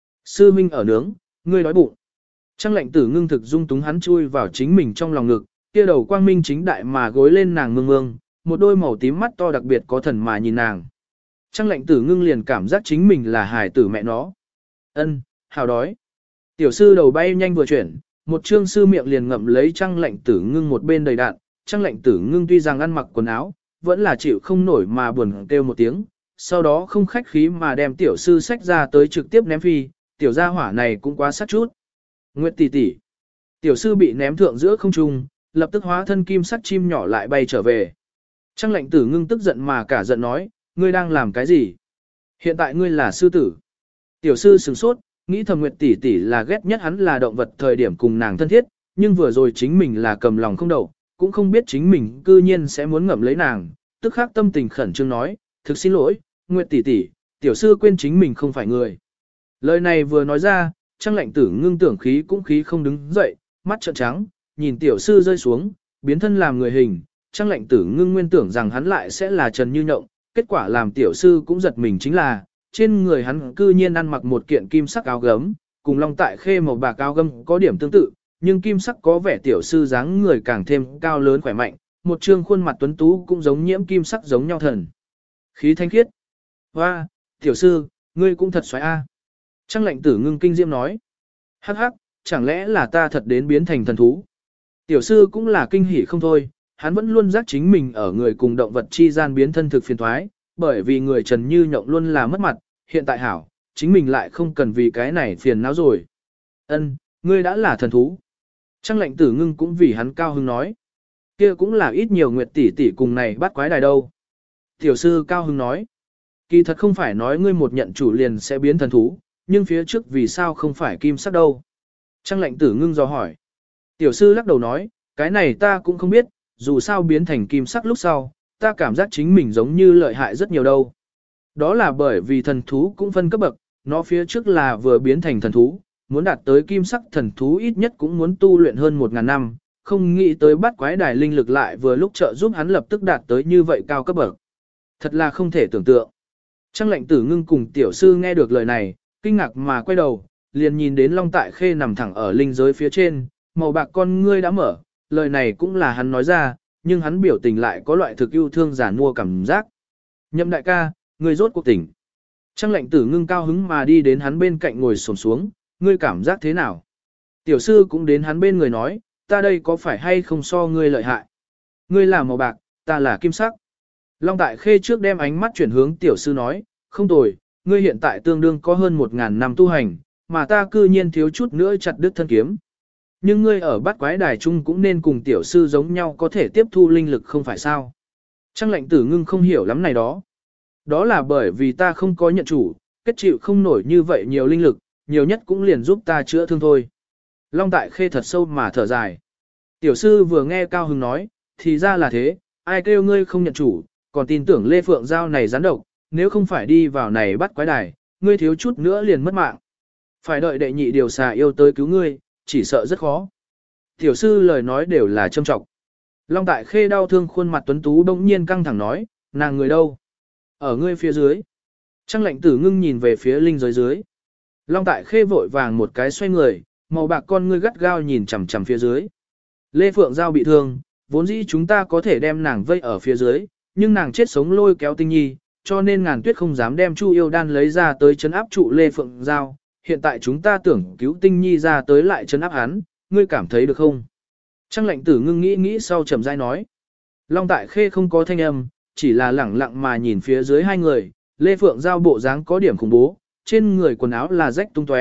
Sư Minh ở nướng, ngươi đói bụng. Trang lệnh tử ngưng thực dung túng hắn chui vào chính mình trong lòng ngực, kia đầu quang minh chính đại mà gối lên nàng mương mương, một đôi màu tím mắt to đặc biệt có thần mà nhìn nàng. Trang lệnh tử ngưng liền cảm giác chính mình là hài tử mẹ nó. Ân, hào đói. Tiểu sư đầu bay nhanh vừa chuyển, một trương sư miệng liền ngậm lấy trang lệnh tử ngưng một bên đầy đạn. Trang lệnh tử ngưng tuy rằng ăn mặc quần áo, vẫn là chịu không nổi mà buồn kêu một tiếng. Sau đó không khách khí mà đem tiểu sư xách ra tới trực tiếp ném phi, tiểu gia hỏa này cũng quá sát chút. Nguyệt tỷ tỷ. Tiểu sư bị ném thượng giữa không trung, lập tức hóa thân kim sắc chim nhỏ lại bay trở về. Trang lệnh tử ngưng tức giận mà cả giận nói, ngươi đang làm cái gì? Hiện tại ngươi là sư tử. Tiểu sư sửng sốt, nghĩ thầm Nguyệt tỷ tỷ là ghét nhất hắn là động vật thời điểm cùng nàng thân thiết, nhưng vừa rồi chính mình là cầm lòng không đậu, cũng không biết chính mình cư nhiên sẽ muốn ngậm lấy nàng, tức khắc tâm tình khẩn trương nói, thực xin lỗi, Nguyệt tỷ tỷ, tiểu sư quên chính mình không phải người. Lời này vừa nói ra, Trang lệnh tử ngưng tưởng khí cũng khí không đứng dậy, mắt trợn trắng, nhìn tiểu sư rơi xuống, biến thân làm người hình. Trang lệnh tử ngưng nguyên tưởng rằng hắn lại sẽ là Trần Như Nhộng, kết quả làm tiểu sư cũng giật mình chính là, trên người hắn cư nhiên ăn mặc một kiện kim sắc áo gấm, cùng Long Tại Khê màu bạc áo gấm có điểm tương tự, nhưng kim sắc có vẻ tiểu sư dáng người càng thêm cao lớn khỏe mạnh, một trương khuôn mặt tuấn tú cũng giống nhiễm kim sắc giống nhau thần. Khí thanh khiết. Hoa, tiểu sư, ngươi cũng thật xoái a. Trang lệnh tử ngưng kinh diễm nói. Hắc hắc, chẳng lẽ là ta thật đến biến thành thần thú? Tiểu sư cũng là kinh hỉ không thôi, hắn vẫn luôn giác chính mình ở người cùng động vật chi gian biến thân thực phiền thoái, bởi vì người Trần Như Nhộng luôn là mất mặt, hiện tại hảo, chính mình lại không cần vì cái này phiền não rồi. Ân, ngươi đã là thần thú. Trang lệnh tử ngưng cũng vì hắn cao hứng nói. Kia cũng là ít nhiều Nguyệt tỷ tỷ cùng này bắt quái đài đâu. Tiểu sư cao hứng nói. Kỳ thật không phải nói ngươi một nhận chủ liền sẽ biến thần thú, nhưng phía trước vì sao không phải kim sắc đâu. Trang lệnh tử ngưng dò hỏi. Tiểu sư lắc đầu nói, cái này ta cũng không biết, dù sao biến thành kim sắc lúc sau, ta cảm giác chính mình giống như lợi hại rất nhiều đâu. Đó là bởi vì thần thú cũng phân cấp bậc, nó phía trước là vừa biến thành thần thú, muốn đạt tới kim sắc thần thú ít nhất cũng muốn tu luyện hơn 1000 năm, không nghĩ tới bắt quái đài linh lực lại vừa lúc trợ giúp hắn lập tức đạt tới như vậy cao cấp bậc. Thật là không thể tưởng tượng. Trang lệnh tử ngưng cùng tiểu sư nghe được lời này, kinh ngạc mà quay đầu, liền nhìn đến Long Tại Khê nằm thẳng ở linh giới phía trên, màu bạc con ngươi đã mở, lời này cũng là hắn nói ra, nhưng hắn biểu tình lại có loại thực yêu thương giả mua cảm giác. Nhậm đại ca, ngươi rốt cuộc tỉnh. Trang lệnh tử ngưng cao hứng mà đi đến hắn bên cạnh ngồi xổm xuống, ngươi cảm giác thế nào? Tiểu sư cũng đến hắn bên người nói, ta đây có phải hay không so ngươi lợi hại? Ngươi là màu bạc, ta là kim sắc. Long Tại Khê trước đem ánh mắt chuyển hướng tiểu sư nói, không tồi, ngươi hiện tại tương đương có hơn 1000 năm tu hành, mà ta cư nhiên thiếu chút nữa chặt đứt thân kiếm. Nhưng ngươi ở bát quái đài chung cũng nên cùng tiểu sư giống nhau có thể tiếp thu linh lực không phải sao. Trang lệnh tử ngưng không hiểu lắm này đó. Đó là bởi vì ta không có nhận chủ, kết chịu không nổi như vậy nhiều linh lực, nhiều nhất cũng liền giúp ta chữa thương thôi. Long Tại Khê thật sâu mà thở dài. Tiểu sư vừa nghe Cao Hưng nói, thì ra là thế, ai kêu ngươi không nhận chủ, còn tin tưởng Lê Phượng Giao này gián độc, nếu không phải đi vào này bắt quái đài, ngươi thiếu chút nữa liền mất mạng. Phải đợi đệ nhị điều xà yêu tới cứu ngươi, chỉ sợ rất khó. Tiểu sư lời nói đều là châm trọng. Long Tại Khê đau thương khuôn mặt tuấn tú bỗng nhiên căng thẳng nói, nàng người đâu? Ở ngươi phía dưới. Trang lệnh tử ngưng nhìn về phía linh giới dưới. Long Tại Khê vội vàng một cái xoay người, màu bạc con ngươi gắt gao nhìn chằm chằm phía dưới. Lê Phượng Giao bị thương, vốn dĩ chúng ta có thể đem nàng vây ở phía dưới, nhưng nàng chết sống lôi kéo Tinh Nhi, cho nên Ngàn Tuyết không dám đem Chu Yêu Đan lấy ra tới trấn áp trụ Lê Phượng Giao. Hiện tại chúng ta tưởng cứu Tinh Nhi ra tới lại trấn áp hắn, ngươi cảm thấy được không? Trang lệnh tử ngưng nghĩ sau chậm rãi nói. Long Tại Khê không có thanh âm, chỉ là lẳng lặng mà nhìn phía dưới hai người, Lê Phượng Giao bộ dáng có điểm khủng bố, trên người quần áo là rách tung tóe,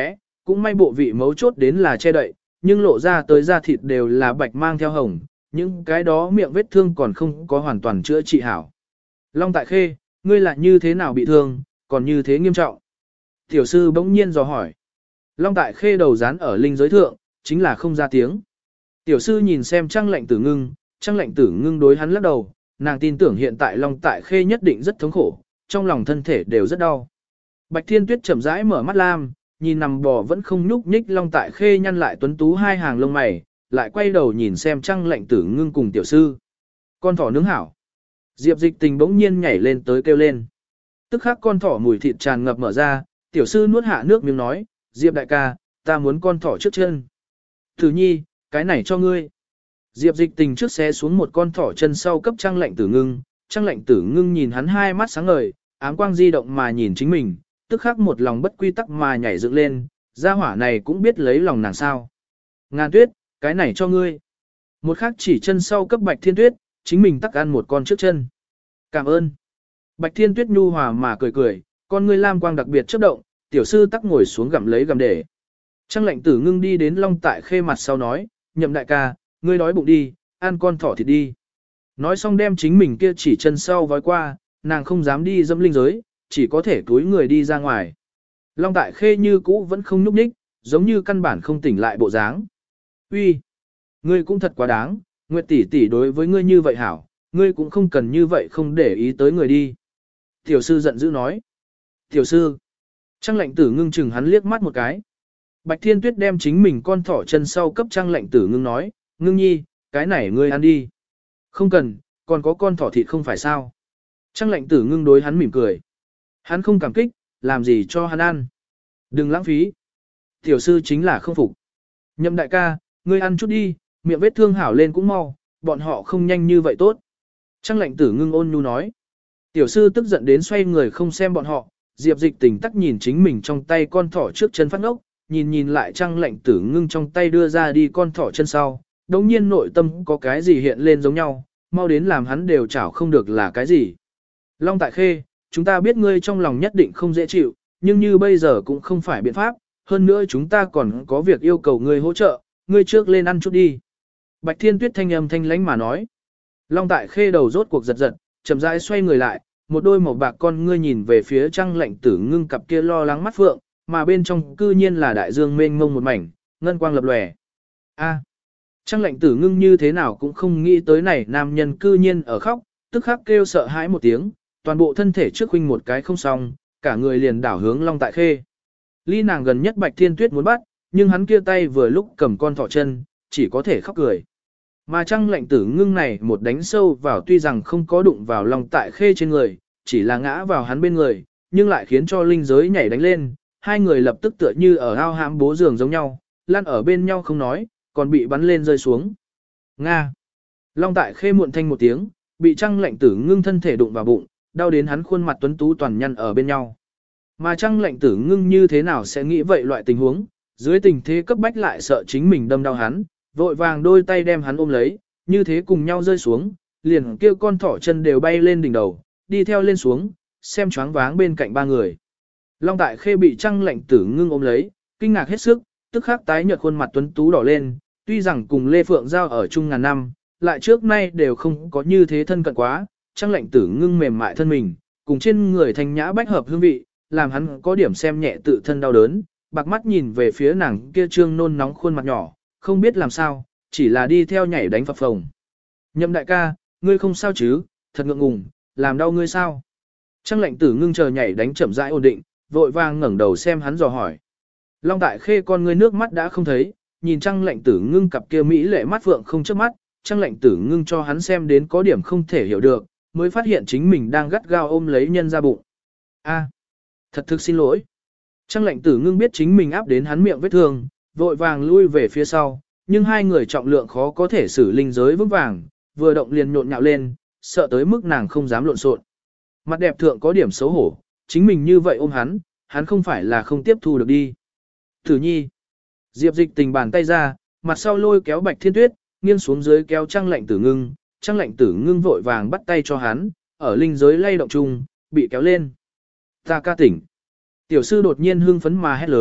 cũng may bộ vị mấu chốt đến là che đậy, nhưng lộ ra tới da thịt đều là bạch mang theo hồng, những cái đó miệng vết thương còn không có hoàn toàn chữa trị hảo. Long Tại Khê, ngươi lại như thế nào bị thương, còn như thế nghiêm trọng? Tiểu sư bỗng nhiên dò hỏi. Long Tại Khê đầu dán ở linh giới thượng, chính là không ra tiếng. Tiểu sư nhìn xem Trang Lệnh Tử Ngưng, Trang Lệnh Tử Ngưng đối hắn lắc đầu, nàng tin tưởng hiện tại Long Tại Khê nhất định rất thống khổ, trong lòng thân thể đều rất đau. Bạch Thiên Tuyết chậm rãi mở mắt lam, nhìn nằm bò vẫn không nhúc nhích Long Tại Khê nhăn lại tuấn tú hai hàng lông mày, lại quay đầu nhìn xem Trang Lệnh Tử Ngưng cùng tiểu sư. Con thỏ nướng hảo. Diệp Dịch Tình bỗng nhiên nhảy lên tới kêu lên. Tức khắc con thỏ mùi thịt tràn ngập mở ra, tiểu sư nuốt hạ nước miếng nói, Diệp đại ca, ta muốn con thỏ trước chân. Tử Nhi, cái này cho ngươi. Diệp Dịch Tình trước xé xuống một con thỏ chân sau cấp Trang Lệnh Tử Ngưng, Trang Lệnh Tử Ngưng nhìn hắn hai mắt sáng ngời, ám quang di động mà nhìn chính mình, tức khắc một lòng bất quy tắc mà nhảy dựng lên, gia hỏa này cũng biết lấy lòng nàng sao. Ngàn Tuyết, cái này cho ngươi. Một khắc chỉ chân sau cấp Bạch Thiên Tuyết, chính mình tắc ăn một con trước chân. Cảm ơn. Bạch Thiên Tuyết nhu hòa mà cười cười, con ngươi lam quang đặc biệt chớp động, tiểu sư tắc ngồi xuống gặm lấy gặm để. Trang Lệnh Tử Ngưng đi đến Long Tại Khê mặt sau nói, Nhậm đại ca, ngươi đói bụng đi, ăn con thỏ thịt đi. Nói xong đem chính mình kia chỉ chân sau vói qua, nàng không dám đi dâm linh giới, chỉ có thể túi người đi ra ngoài. Long Tại Khê như cũ vẫn không nhúc nhích, giống như căn bản không tỉnh lại bộ dáng. Uy, ngươi cũng thật quá đáng, Nguyệt tỷ tỷ đối với ngươi như vậy hảo, ngươi cũng không cần như vậy không để ý tới người đi. Tiểu sư giận dữ nói. Tiểu sư. Trang Lệnh Tử Ngưng chừng hắn liếc mắt một cái. Bạch Thiên Tuyết đem chính mình con thỏ chân sau cấp Trang Lệnh Tử Ngưng nói, Ngưng nhi, cái này ngươi ăn đi. Không cần, còn có con thỏ thịt không phải sao. Trang Lệnh Tử Ngưng đối hắn mỉm cười. Hắn không cảm kích, làm gì cho hắn ăn. Đừng lãng phí. Tiểu sư chính là không phục. Nhậm đại ca, ngươi ăn chút đi, miệng vết thương hảo lên cũng mau, bọn họ không nhanh như vậy tốt. Trang Lệnh Tử Ngưng ôn nhu nói. Tiểu sư tức giận đến xoay người không xem bọn họ, Diệp Dịch Tình tắc nhìn chính mình trong tay con thỏ trước chân phát ngốc, nhìn lại Trang Lệnh Tử Ngưng trong tay đưa ra đi con thỏ chân sau, đống nhiên nội tâm có cái gì hiện lên giống nhau, mau đến làm hắn đều chảo không được là cái gì. Long Tại Khê, chúng ta biết ngươi trong lòng nhất định không dễ chịu, nhưng như bây giờ cũng không phải biện pháp, hơn nữa chúng ta còn có việc yêu cầu ngươi hỗ trợ, ngươi trước lên ăn chút đi. Bạch Thiên Tuyết thanh âm thanh lãnh mà nói. Long Tại Khê đầu rốt cuộc giật giật, chậm rãi xoay người lại, một đôi màu bạc con ngươi nhìn về phía Trang Lệnh Tử Ngưng cặp kia lo lắng mắt phượng, mà bên trong cư nhiên là đại dương mênh mông một mảnh, ngân quang lập lòe. A, Trang Lệnh Tử Ngưng như thế nào cũng không nghĩ tới này nam nhân cư nhiên ở khóc, tức khắc kêu sợ hãi một tiếng, toàn bộ thân thể trước huynh một cái không xong, cả người liền đảo hướng Long Tại Khê. Ly nàng gần nhất Bạch Thiên Tuyết muốn bắt, nhưng hắn kia tay vừa lúc cầm con thỏ chân, chỉ có thể khóc cười. Mà Trang Lệnh Tử Ngưng này một đánh sâu vào tuy rằng không có đụng vào Long Tại Khê trên người, chỉ là ngã vào hắn bên người, nhưng lại khiến cho linh giới nhảy đánh lên, hai người lập tức tựa như ở ao hãm bố giường giống nhau, lăn ở bên nhau không nói, còn bị bắn lên rơi xuống. Nga! Long Tại Khê muộn thanh một tiếng, bị Trang Lệnh Tử Ngưng thân thể đụng vào bụng, đau đến hắn khuôn mặt tuấn tú toàn nhăn ở bên nhau. Mà Trang Lệnh Tử Ngưng như thế nào sẽ nghĩ vậy loại tình huống, dưới tình thế cấp bách lại sợ chính mình đâm đau hắn, vội vàng đôi tay đem hắn ôm lấy, như thế cùng nhau rơi xuống, liền kêu con thỏ chân đều bay lên đỉnh đầu, đi theo lên xuống, xem choáng váng bên cạnh ba người. Long Tại Khê bị Trang Lệnh Tử Ngưng ôm lấy, kinh ngạc hết sức, tức khắc tái nhợt khuôn mặt tuấn tú đỏ lên, tuy rằng cùng Lê Phượng Giao ở chung ngàn năm, lại trước nay đều không có như thế thân cận quá, Trang Lệnh Tử Ngưng mềm mại thân mình, cùng trên người thanh nhã bách hợp hương vị, làm hắn có điểm xem nhẹ tự thân đau đớn, bạc mắt nhìn về phía nàng kia trương nôn nóng khuôn mặt nhỏ, không biết làm sao, chỉ là đi theo nhảy đánh phập phồng. Nhậm đại ca, ngươi không sao chứ, thật ngượng ngùng, làm đau ngươi sao? Trang Lệnh Tử Ngưng chờ nhảy đánh chậm rãi ổn định, vội vàng ngẩng đầu xem hắn dò hỏi. Long Tại Khê con ngươi nước mắt đã không thấy, nhìn Trang Lệnh Tử Ngưng cặp kia mỹ lệ mắt phượng không chớp mắt, Trang Lệnh Tử Ngưng cho hắn xem đến có điểm không thể hiểu được, mới phát hiện chính mình đang gắt gao ôm lấy nhân ra bụng. A, thật thực xin lỗi. Trang Lệnh Tử Ngưng biết chính mình áp đến hắn miệng vết thương, vội vàng lui về phía sau, nhưng hai người trọng lượng khó có thể xử linh giới vững vàng, vừa động liền nhộn nhạo lên, sợ tới mức nàng không dám lộn xộn. Mặt đẹp thượng có điểm xấu hổ, chính mình như vậy ôm hắn không phải là không tiếp thu được đi. Tử Nhi. Diệp Dịch Tình bàn tay ra, mặt sau lôi kéo Bạch Thiên Tuyết, nghiêng xuống dưới kéo Trang Lệnh Tử Ngưng, Trang Lệnh Tử Ngưng vội vàng bắt tay cho hắn, ở linh giới lay động chung, bị kéo lên. Ta ca tỉnh. Tiểu sư đột nhiên hưng phấn mà hét lớn,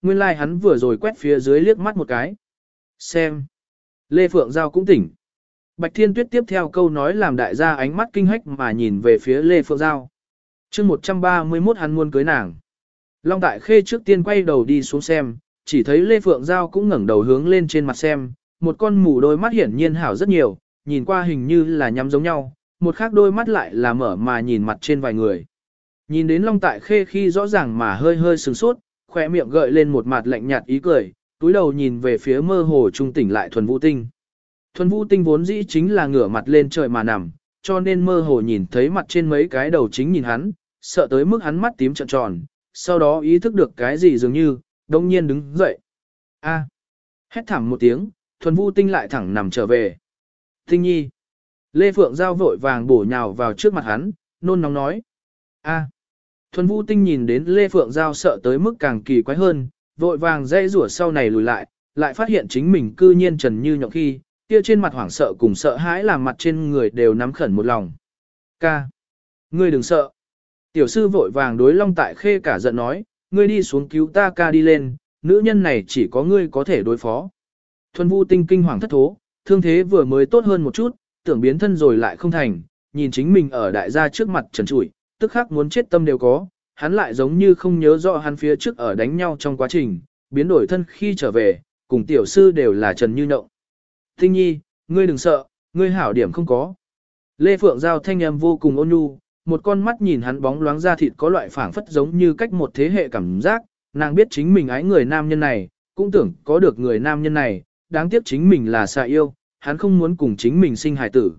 Nguyên lai like hắn vừa rồi quét phía dưới liếc mắt một cái. Xem. Lê Phượng Giao cũng tỉnh. Bạch Thiên Tuyết tiếp theo câu nói làm đại gia ánh mắt kinh hách mà nhìn về phía Lê Phượng Giao. chương 131 hắn muốn cưới nàng. Long Tại Khê trước tiên quay đầu đi xuống xem, chỉ thấy Lê Phượng Giao cũng ngẩng đầu hướng lên trên mặt xem, một con mù đôi mắt hiển nhiên hảo rất nhiều, nhìn qua hình như là nhắm giống nhau, một khác đôi mắt lại là mở mà nhìn mặt trên vài người. Nhìn đến Long Tại Khê khi rõ ràng mà hơi hơi sửng sốt, khỏe miệng gợi lên một mặt lạnh nhạt ý cười, túi đầu nhìn về phía mơ hồ trung tỉnh lại Thuần Vũ Tinh. Thuần Vũ Tinh vốn dĩ chính là ngửa mặt lên trời mà nằm, cho nên mơ hồ nhìn thấy mặt trên mấy cái đầu chính nhìn hắn, sợ tới mức hắn mắt tím trợn tròn, sau đó ý thức được cái gì dường như, đông nhiên đứng dậy. A! Hét thảm một tiếng, Thuần Vũ Tinh lại thẳng nằm trở về. Tinh nhi! Lê Phượng Giao vội vàng bổ nhào vào trước mặt hắn, nôn nóng nói. A! Thuần Vũ Tinh nhìn đến Lê Phượng Giao sợ tới mức càng kỳ quái hơn, vội vàng dây rủa sau này lùi lại phát hiện chính mình cư nhiên trần như nhộng khi, kia trên mặt hoảng sợ cùng sợ hãi làm mặt trên người đều nắm khẩn một lòng. Ca! Ngươi đừng sợ! Tiểu sư vội vàng đối Long Tại Khê cả giận nói, ngươi đi xuống cứu ta ca đi lên, nữ nhân này chỉ có ngươi có thể đối phó. Thuần Vũ Tinh kinh hoàng thất thố, thương thế vừa mới tốt hơn một chút, tưởng biến thân rồi lại không thành, nhìn chính mình ở đại gia trước mặt trần trụi, tức khắc muốn chết tâm đều có, hắn lại giống như không nhớ rõ hắn phía trước ở đánh nhau trong quá trình, biến đổi thân khi trở về, cùng tiểu sư đều là trần như nhộng. Tinh nhi, ngươi đừng sợ, ngươi hảo điểm không có. Lê Phượng Giao thanh âm vô cùng ôn nhu, một con mắt nhìn hắn bóng loáng da thịt có loại phảng phất giống như cách một thế hệ cảm giác, nàng biết chính mình ái người nam nhân này, cũng tưởng có được người nam nhân này, đáng tiếc chính mình là xạ yêu, hắn không muốn cùng chính mình sinh hài tử.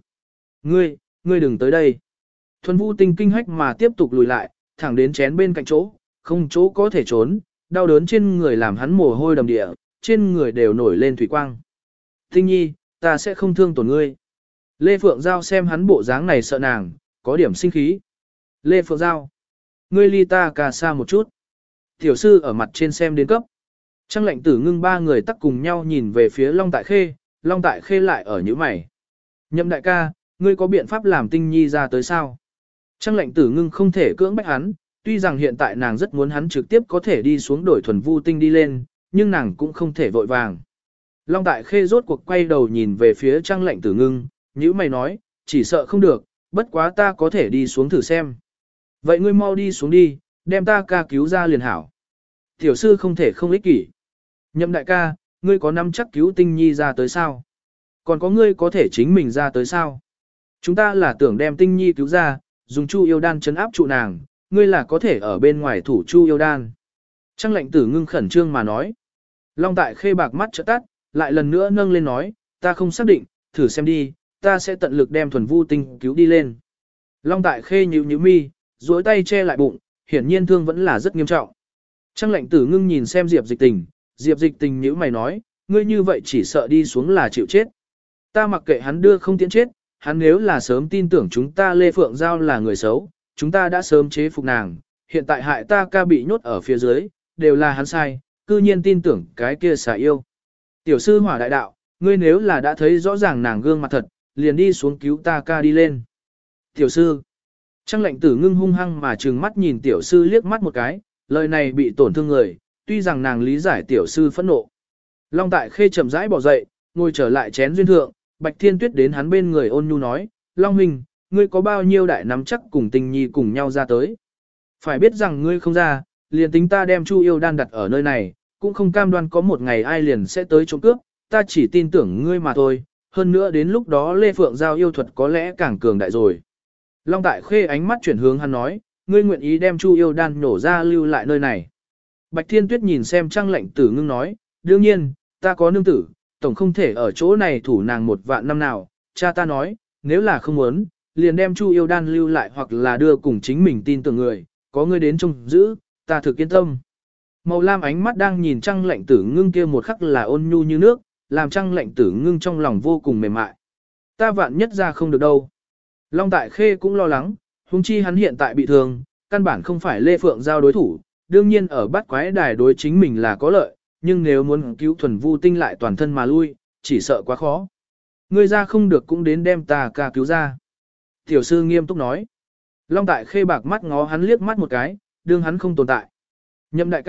Ngươi đừng tới đây. Thuần Vũ Tinh kinh hách mà tiếp tục lùi lại, thẳng đến chén bên cạnh chỗ, không chỗ có thể trốn, đau đớn trên người làm hắn mồ hôi đầm địa, trên người đều nổi lên thủy quang. Tinh nhi, ta sẽ không thương tổn ngươi. Lê Phượng Giao xem hắn bộ dáng này sợ nàng, có điểm sinh khí. Lê Phượng Giao, ngươi ly ta cả xa một chút. Tiểu sư ở mặt trên xem đến cấp. Trăng Lệnh Tử Ngưng ba người tắc cùng nhau nhìn về phía Long Tại Khê, Long Tại Khê lại ở nhíu mày. Nhậm đại ca, ngươi có biện pháp làm Tinh nhi ra tới sao? Trăng Lệnh Tử Ngưng không thể cưỡng bách hắn, tuy rằng hiện tại nàng rất muốn hắn trực tiếp có thể đi xuống đổi Thuần Vu Tinh đi lên, nhưng nàng cũng không thể vội vàng. Long Tại Khê rốt cuộc quay đầu nhìn về phía Trăng Lệnh Tử Ngưng, nhíu mày nói, chỉ sợ không được, bất quá ta có thể đi xuống thử xem. Vậy ngươi mau đi xuống đi, đem ta ca cứu ra liền hảo. Tiểu sư không thể không ích kỷ. Nhậm đại ca, ngươi có nắm chắc cứu Tinh nhi ra tới sao? Còn có ngươi có thể chính mình ra tới sao? Chúng ta là tưởng đem Tinh nhi cứu ra, dùng Chu Yêu Đan chấn áp trụ nàng, ngươi là có thể ở bên ngoài thủ Chu Yêu Đan. Trăng Lệnh Tử Ngưng khẩn trương mà nói. Long Tại Khê bạc mắt trợ tắt, lại lần nữa nâng lên nói, ta không xác định, thử xem đi, ta sẽ tận lực đem Thuần Vu Tinh cứu đi lên. Long Tại Khê nhíu nhíu mi, duỗi tay che lại bụng, hiển nhiên thương vẫn là rất nghiêm trọng. Trăng Lệnh Tử Ngưng nhìn xem Diệp Dịch Tình nhíu mày nói, ngươi như vậy chỉ sợ đi xuống là chịu chết. Ta mặc kệ hắn đưa không tiễn chết, hắn nếu là sớm tin tưởng chúng ta Lê Phượng Giao là người xấu, chúng ta đã sớm chế phục nàng, hiện tại hại ta ca bị nhốt ở phía dưới, đều là hắn sai, cư nhiên tin tưởng cái kia xà yêu. Tiểu sư hỏa đại đạo, ngươi nếu là đã thấy rõ ràng nàng gương mặt thật, liền đi xuống cứu ta ca đi lên. Tiểu sư, Trăng Lệnh Tử Ngưng hung hăng mà trừng mắt nhìn tiểu sư liếc mắt một cái, lời này bị tổn thương người, tuy rằng nàng lý giải tiểu sư phẫn nộ. Long Tại Khê chậm rãi bỏ dậy, ngồi trở lại chén duyên thượng, Bạch Thiên Tuyết đến hắn bên người ôn nhu nói, Long huynh, ngươi có bao nhiêu đại nắm chắc cùng Tinh nhi cùng nhau ra tới. Phải biết rằng ngươi không ra, liền tính ta đem Chu Yêu Đan đặt ở nơi này, cũng không cam đoan có một ngày ai liền sẽ tới trộm cướp, ta chỉ tin tưởng ngươi mà thôi, hơn nữa đến lúc đó Lê Phượng Giao yêu thuật có lẽ càng cường đại rồi. Long Tại Khê ánh mắt chuyển hướng hắn nói, ngươi nguyện ý đem Chu Yêu Đan nổ ra lưu lại nơi này. Bạch Thiên Tuyết nhìn xem Trăng Lệnh Tử Ngưng nói, đương nhiên, ta có nương tử, tổng không thể ở chỗ này thủ nàng 1 vạn năm nào, cha ta nói, nếu là không muốn, liền đem Chu Yêu Đan lưu lại hoặc là đưa cùng chính mình tin tưởng người, có ngươi đến trông giữ, ta thực yên tâm. Màu lam ánh mắt đang nhìn Trăng Lệnh Tử Ngưng kia một khắc là ôn nhu như nước, làm Trăng Lệnh Tử Ngưng trong lòng vô cùng mềm mại. Ta vạn nhất ra không được đâu. Long Tại Khê cũng lo lắng, huống chi hắn hiện tại bị thương, căn bản không phải Lê Phượng Giao đối thủ, đương nhiên ở Bát Quái Đài đối chính mình là có lợi, nhưng nếu muốn cứu Thuần Vu Tinh lại toàn thân mà lui, chỉ sợ quá khó. Ngươi ra không được cũng đến đem ta ca cứu ra. Tiểu sư nghiêm túc nói. Long Tại Khê bạc mắt ngó hắn liếc mắt một cái, đương hắn không tồn tại. Nhậm đại ca,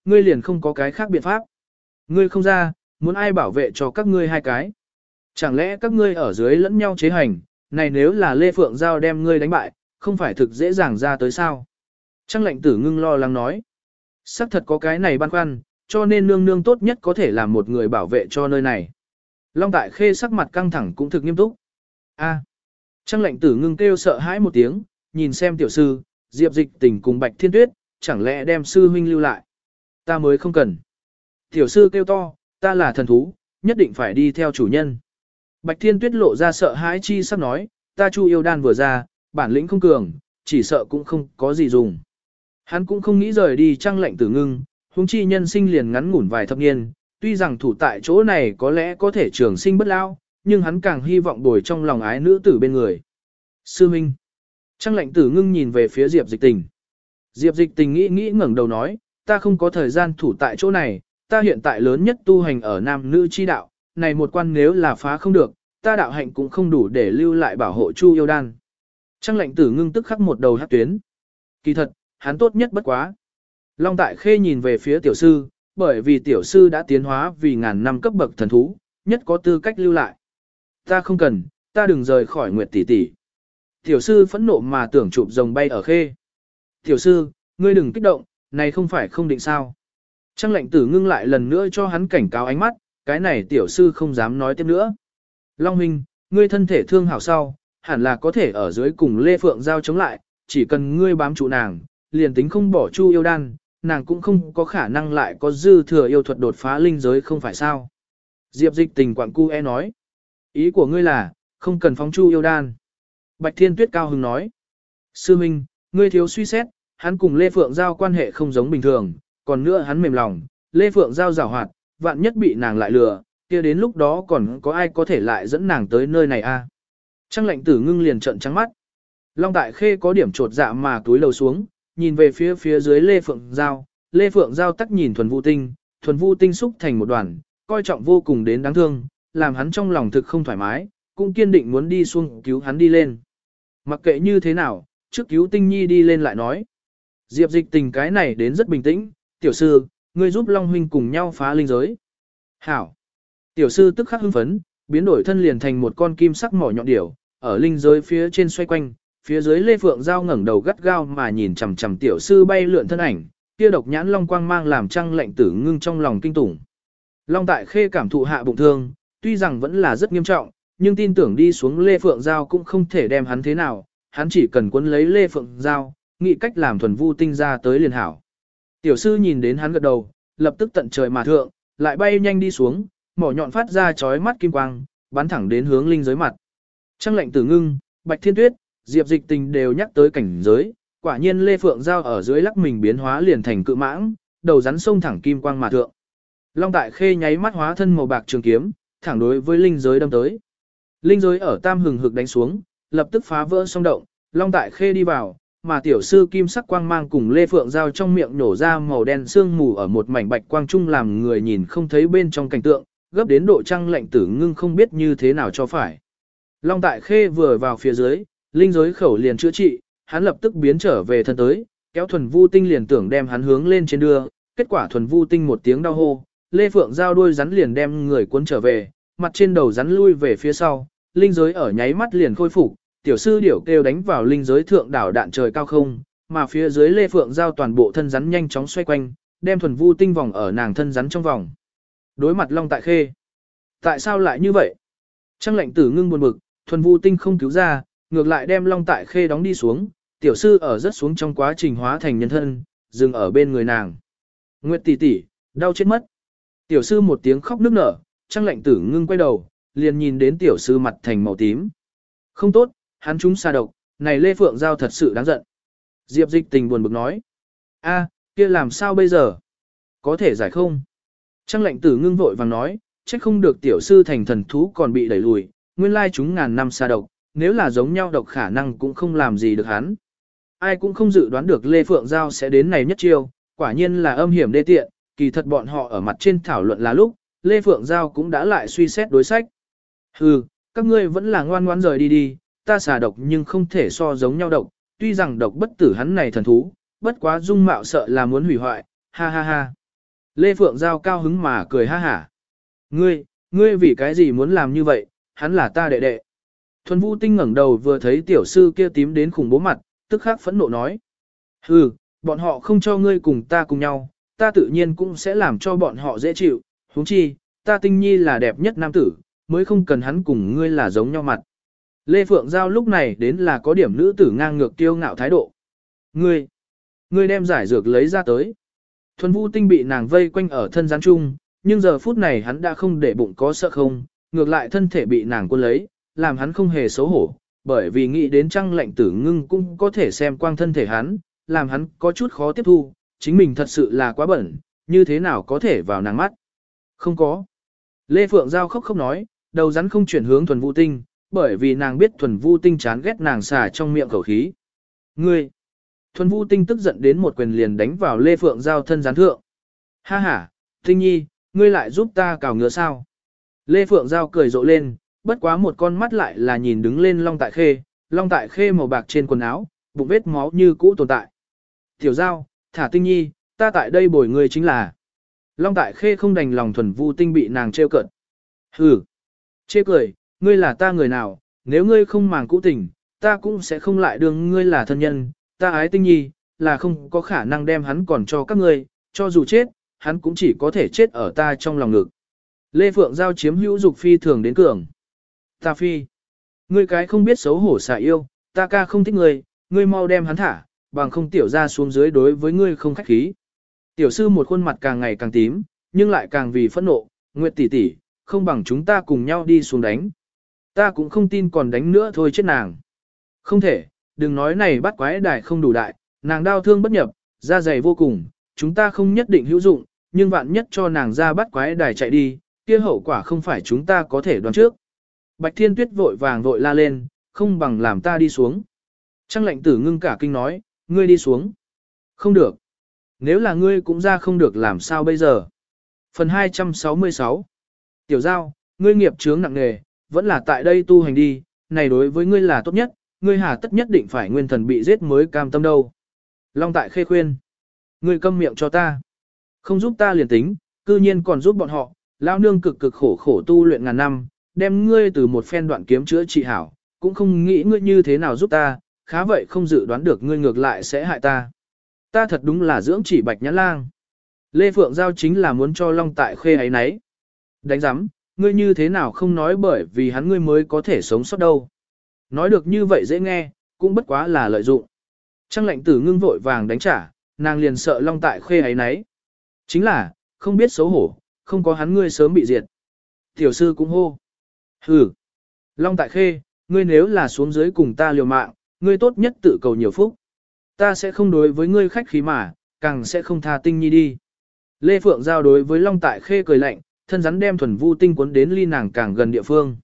ngươi liền không có cái khác biện pháp. Ngươi không ra, muốn ai bảo vệ cho các ngươi hai cái. Chẳng lẽ các ngươi ở dưới lẫn nhau chế hành, này nếu là Lê Phượng Giao đem ngươi đánh bại, không phải thực dễ dàng ra tới sao? Trang lệnh tử ngưng lo lắng nói. Sắc thật có cái này băn khoăn, cho nên nương nương tốt nhất có thể làm một người bảo vệ cho nơi này. Long Tại Khê sắc mặt căng thẳng cũng thực nghiêm túc. A. Trang lệnh tử ngưng kêu sợ hãi một tiếng, nhìn xem tiểu sư, Diệp Dịch Tình cùng Bạch Thiên Tuyết, chẳng lẽ đem sư huynh lưu lại. Ta mới không cần. Tiểu sư kêu to, ta là thần thú, nhất định phải đi theo chủ nhân. Bạch Thiên Tuyết lộ ra sợ hãi chi sắp nói, ta Chu Yêu Đan vừa ra, bản lĩnh không cường, chỉ sợ cũng không có gì dùng. Hắn cũng không nghĩ rời đi Trang lệnh tử ngưng, huống chi nhân sinh liền ngắn ngủn vài thập niên, tuy rằng thủ tại chỗ này có lẽ có thể trường sinh bất lao, nhưng hắn càng hy vọng bồi trong lòng ái nữ tử bên người. Sư Minh. Trang lệnh tử ngưng nhìn về phía Diệp Dịch Tình. Diệp Dịch Tình nghĩ ngẩng đầu nói, ta không có thời gian thủ tại chỗ này, ta hiện tại lớn nhất tu hành ở nam nữ chi đạo, này một quan nếu là phá không được, ta đạo hạnh cũng không đủ để lưu lại bảo hộ Chu Yêu Đan. Trang lệnh tử ngưng tức khắc một đầu hắc tuyến. Kỳ thật, hắn tốt nhất bất quá. Long Tại Khê nhìn về phía tiểu sư, bởi vì tiểu sư đã tiến hóa vì ngàn năm cấp bậc thần thú, nhất có tư cách lưu lại. Ta không cần, ta đừng rời khỏi Nguyệt tỷ tỷ. Tiểu sư phẫn nộ mà tưởng chụp rồng bay ở Khê. Tiểu sư, ngươi đừng kích động, này không phải không định sao. Trang lệnh tử ngưng lại lần nữa cho hắn cảnh cáo ánh mắt, cái này tiểu sư không dám nói tiếp nữa. Long huynh, ngươi thân thể thương hảo sau, hẳn là có thể ở dưới cùng Lê Phượng Giao chống lại, chỉ cần ngươi bám trụ nàng, liền tính không bỏ Chu Yêu Đan, nàng cũng không có khả năng lại có dư thừa yêu thuật đột phá linh giới không phải sao. Diệp Dịch Tình quặng cu nói. Ý của ngươi là, không cần phóng Chu Yêu Đan. Bạch Thiên Tuyết cao hứng nói. Sư Minh, ngươi thiếu suy xét, hắn cùng Lê Phượng Giao quan hệ không giống bình thường, còn nữa hắn mềm lòng, Lê Phượng Giao giảo hoạt, vạn nhất bị nàng lại lừa, kia đến lúc đó còn có ai có thể lại dẫn nàng tới nơi này a? Trang lệnh tử ngưng liền trợn trắng mắt. Long Tại Khê có điểm trột dạ mà túi lầu xuống, nhìn về phía dưới Lê Phượng Giao, Lê Phượng Giao tắc nhìn Thuần Vu Tinh xúc thành một đoàn, coi trọng vô cùng đến đáng thương, làm hắn trong lòng thực không thoải mái, cũng kiên định muốn đi xuống cứu hắn đi lên. Mặc kệ như thế nào, trước cứu Tinh Nhi đi lên lại nói. Diệp Dịch Tình cái này đến rất bình tĩnh, tiểu sư, ngươi giúp Long huynh cùng nhau phá linh giới. Hảo. Tiểu sư tức khắc hưng phấn, biến đổi thân liền thành một con kim sắc mỏ nhọn điểu, ở linh giới phía trên xoay quanh, phía dưới Lê Phượng Giao ngẩng đầu gắt gao mà nhìn chằm chằm tiểu sư bay lượn thân ảnh, kia độc nhãn long quang mang làm Trang lệnh tử ngưng trong lòng kinh tủng. Long Tại Khê cảm thụ hạ bụng thương, tuy rằng vẫn là rất nghiêm trọng, nhưng tin tưởng đi xuống Lê Phượng Giao cũng không thể đem hắn thế nào, hắn chỉ cần quấn lấy Lê Phượng Giao, nghĩ cách làm Thuần Vu Tinh ra tới liền hảo. Tiểu sư nhìn đến hắn gật đầu, lập tức tận trời mà thượng, lại bay nhanh đi xuống, mỏ nhọn phát ra chói mắt kim quang, bắn thẳng đến hướng linh giới mặt. Trang lệnh tử ngưng, Bạch Thiên Tuyết, Diệp Dịch Tình đều nhắc tới cảnh giới, quả nhiên Lê Phượng Giao ở dưới lắc mình biến hóa liền thành cự mãng, đầu rắn sông thẳng kim quang mà thượng. Long Tại Khê nháy mắt hóa thân màu bạc trường kiếm, thẳng đối với linh giới đâm tới. Linh giới ở tam hừng hực đánh xuống, lập tức phá vỡ song động, Long Tại Khê đi vào, mà tiểu sư kim sắc quang mang cùng Lê Phượng Giao trong miệng nổ ra màu đen sương mù ở một mảnh bạch quang trung làm người nhìn không thấy bên trong cảnh tượng, gấp đến độ Trang lệnh tử ngưng không biết như thế nào cho phải. Long Tại Khê vừa vào phía dưới, linh giới khẩu liền chữa trị, hắn lập tức biến trở về thân tới, kéo Thuần Vu Tinh liền tưởng đem hắn hướng lên trên đưa, kết quả Thuần Vu Tinh một tiếng đau hô, Lê Phượng Giao đuôi rắn liền đem người cuốn trở về, mặt trên đầu rắn lui về phía sau, linh giới ở nháy mắt liền khôi phục, tiểu sư điểu kêu đánh vào linh giới thượng đảo đạn trời cao không, mà phía dưới Lê Phượng Giao toàn bộ thân rắn nhanh chóng xoay quanh, đem Thuần Vu Tinh vòng ở nàng thân rắn trong vòng. Đối mặt Long Tại Khê. Tại sao lại như vậy? Trang lệnh tử ngưng buồn bực, Thuần Vu Tinh không cứu ra, ngược lại đem Long Tại Khê đóng đi xuống, tiểu sư ở rất xuống trong quá trình hóa thành nhân thân, dừng ở bên người nàng. Nguyệt tỷ tỷ, đau chết mất. Tiểu sư một tiếng khóc nức nở, Trang lệnh tử ngưng quay đầu, liền nhìn đến tiểu sư mặt thành màu tím. Không tốt, hắn trúng xa độc, này Lê Phượng Giao thật sự đáng giận. Diệp Dịch Tình buồn bực nói. A, kia làm sao bây giờ? Có thể giải không? Trang lệnh tử ngưng vội vàng nói, trách không được tiểu sư thành thần thú còn bị đẩy lùi, nguyên lai chúng ngàn năm xa độc, nếu là giống nhau độc khả năng cũng không làm gì được hắn. Ai cũng không dự đoán được Lê Phượng Giao sẽ đến này nhất chiêu, quả nhiên là âm hiểm đê tiện, kỳ thật bọn họ ở mặt trên thảo luận là lúc, Lê Phượng Giao cũng đã lại suy xét đối sách. Hừ, các ngươi vẫn là ngoan ngoãn rời đi đi, ta xà độc nhưng không thể so giống nhau độc, tuy rằng độc bất tử hắn này thần thú, bất quá dung mạo sợ là muốn hủy hoại, ha ha ha. Lê Phượng Giao cao hứng mà cười ha hả. Ngươi vì cái gì muốn làm như vậy, hắn là ta đệ đệ. Thuần Vũ Tinh ngẩng đầu vừa thấy tiểu sư kia tím đến khủng bố mặt, tức khắc phẫn nộ nói. Hừ, bọn họ không cho ngươi cùng ta cùng nhau, ta tự nhiên cũng sẽ làm cho bọn họ dễ chịu, huống chi, ta Tinh Nhi là đẹp nhất nam tử, mới không cần hắn cùng ngươi là giống nhau mặt. Lê Phượng Giao lúc này đến là có điểm nữ tử ngang ngược kiêu ngạo thái độ. Ngươi đem giải dược lấy ra tới. Thuần Vũ Tinh bị nàng vây quanh ở thân gián chung, nhưng giờ phút này hắn đã không để bụng có sợ không, ngược lại thân thể bị nàng cuốn lấy, làm hắn không hề xấu hổ, bởi vì nghĩ đến Trăng Lệnh Tử Ngưng cũng có thể xem quang thân thể hắn, làm hắn có chút khó tiếp thu, chính mình thật sự là quá bẩn, như thế nào có thể vào nàng mắt. Không có. Lê Phượng Giao khóc khóc nói, đầu rắn không chuyển hướng Thuần Vũ Tinh, bởi vì nàng biết Thuần Vũ Tinh chán ghét nàng xả trong miệng khẩu khí. Ngươi! Thuần Vũ Tinh tức giận đến một quyền liền đánh vào Lê Phượng Giao thân gián thượng. Ha ha, Tinh Nhi, ngươi lại giúp ta cào ngứa sao? Lê Phượng Giao cười rộ lên, bất quá một con mắt lại là nhìn đứng lên Long Tại Khê màu bạc trên quần áo, bụng vết máu như cũ tồn tại. Tiểu Giao, thả Tinh Nhi, ta tại đây bồi ngươi chính là. Long Tại Khê không đành lòng Thuần Vũ Tinh bị nàng trêu cợt. Hừ, chê cười, ngươi là ta người nào, nếu ngươi không màng cũ tình, ta cũng sẽ không lại đương ngươi là thân nhân, ta ái Tinh Nhi, là không có khả năng đem hắn còn cho các ngươi, cho dù chết, hắn cũng chỉ có thể chết ở ta trong lòng ngực. Lê Phượng Giao chiếm hữu dục phi thường đến cường. Ta phi, ngươi cái không biết xấu hổ xả yêu, ta ca không thích ngươi mau đem hắn thả, bằng không tiểu ra xuống dưới đối với ngươi không khách khí. Tiểu sư một khuôn mặt càng ngày càng tím, nhưng lại càng vì phẫn nộ, Nguyệt tỷ tỷ, không bằng chúng ta cùng nhau đi xuống đánh. Ta cũng không tin còn đánh nữa thôi chết nàng. Không thể, đừng nói này bắt quái đài không đủ đại, nàng đau thương bất nhập, da dày vô cùng, chúng ta không nhất định hữu dụng, nhưng vạn nhất cho nàng ra bắt quái đài chạy đi, kia hậu quả không phải chúng ta có thể đoán trước. Bạch Thiên Tuyết vội vàng vội la lên, không bằng làm ta đi xuống. Trăng Lệnh Tử Ngưng cả kinh nói, ngươi đi xuống. Không được. Nếu là ngươi cũng ra không được làm sao bây giờ. Phần 266 Tiểu Giao, ngươi nghiệp chướng nặng nề, vẫn là tại đây tu hành đi, này đối với ngươi là tốt nhất, ngươi hà tất nhất định phải nguyên thần bị giết mới cam tâm đâu. Long Tại Khê khuyên, ngươi câm miệng cho ta. Không giúp ta liền tính, cư nhiên còn giúp bọn họ, lão nương cực cực khổ khổ tu luyện ngàn năm, đem ngươi từ một phen đoạn kiếm chữa trị hảo, cũng không nghĩ ngươi như thế nào giúp ta, khá vậy không dự đoán được ngươi ngược lại sẽ hại ta. Ta thật đúng là dưỡng chỉ Bạch Nhãn Lang. Lê Phượng Giao chính là muốn cho Long Tại Khê ấy nấy. Đánh giám, ngươi như thế nào không nói bởi vì hắn ngươi mới có thể sống sót đâu. Nói được như vậy dễ nghe, cũng bất quá là lợi dụng. Trăng Lệnh Tử Ngưng vội vàng đánh trả, nàng liền sợ Long Tại Khê ấy nấy. Chính là, không biết xấu hổ, không có hắn ngươi sớm bị diệt. Tiểu sư cũng hô. Hừ. Long Tại Khê, ngươi nếu là xuống dưới cùng ta liều mạng, ngươi tốt nhất tự cầu nhiều phúc. Ta sẽ không đối với ngươi khách khí mà, càng sẽ không tha Tinh Nhi đi. Lê Phượng Giao đối với Long Tại Khê cười lạnh, thân rắn đem Thuần Vu Tinh cuốn đến ly nàng càng gần địa phương.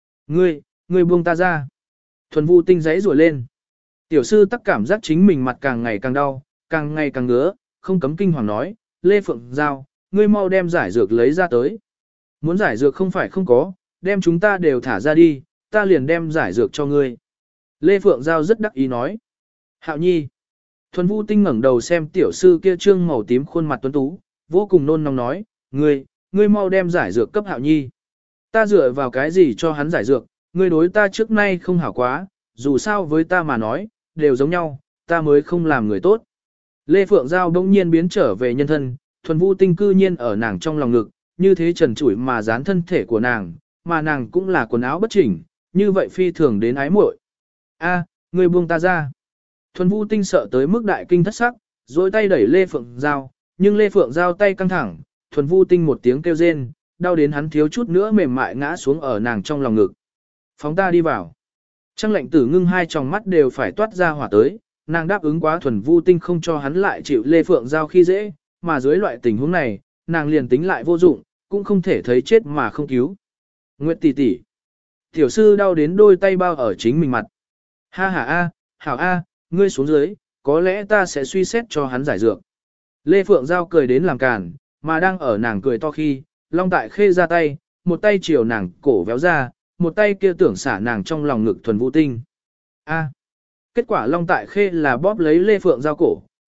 Ngươi buông ta ra. Thuần Vu Tinh giãy rủa lên. Tiểu sư tắc cảm giác chính mình mặt càng ngày càng đau, càng ngày càng ngứa, không cấm kinh hoàng nói, Lê Phượng Giao, ngươi mau đem giải dược lấy ra tới. Muốn giải dược không phải không có, đem chúng ta đều thả ra đi, ta liền đem giải dược cho ngươi. Lê Phượng Giao rất đắc ý nói. Hạo Nhi. Thuần Vu Tinh ngẩng đầu xem tiểu sư kia trương màu tím khuôn mặt tuấn tú, vô cùng nôn nóng nói, ngươi mau đem giải dược cấp Hạo Nhi. Ta dựa vào cái gì cho hắn giải dược, ngươi đối ta trước nay không hảo quá, dù sao với ta mà nói, đều giống nhau, ta mới không làm người tốt. Lê Phượng Giao đông nhiên biến trở về nhân thân, Thuần Vu Tinh cư nhiên ở nàng trong lòng ngực, như thế trần trụi mà dán thân thể của nàng, mà nàng cũng là quần áo bất chỉnh, như vậy phi thường đến ái muội. A, ngươi buông ta ra. Thuần Vu Tinh sợ tới mức đại kinh thất sắc, dối tay đẩy Lê Phượng Giao, nhưng Lê Phượng Giao tay căng thẳng, Thuần Vu Tinh một tiếng kêu rên, đau đến hắn thiếu chút nữa mềm mại ngã xuống ở nàng trong lòng ngực. Phóng ta đi vào. Trăng Lệnh Tử Ngưng hai tròng mắt đều phải toát ra hỏa tới, nàng đáp ứng quá Thuần Vu Tinh không cho hắn lại chịu Lê Phượng Giao khi dễ, mà dưới loại tình huống này, nàng liền tính lại vô dụng, cũng không thể thấy chết mà không cứu. Nguyệt tỷ tỷ, tiểu sư đau đến đôi tay bao ở chính mình mặt. Ha ha a, hảo a, ngươi xuống dưới, có lẽ ta sẽ suy xét cho hắn giải dược. Lê Phượng Giao cười đến làm càn, mà đang ở nàng cười to khi, Long Tại Khê ra tay, một tay chiều nàng cổ véo ra, một tay kia tưởng xả nàng trong lòng ngực Thuần Vu Tinh. A. Kết quả Long Tại Khê là bóp lấy Lê Phượng Giao cổ,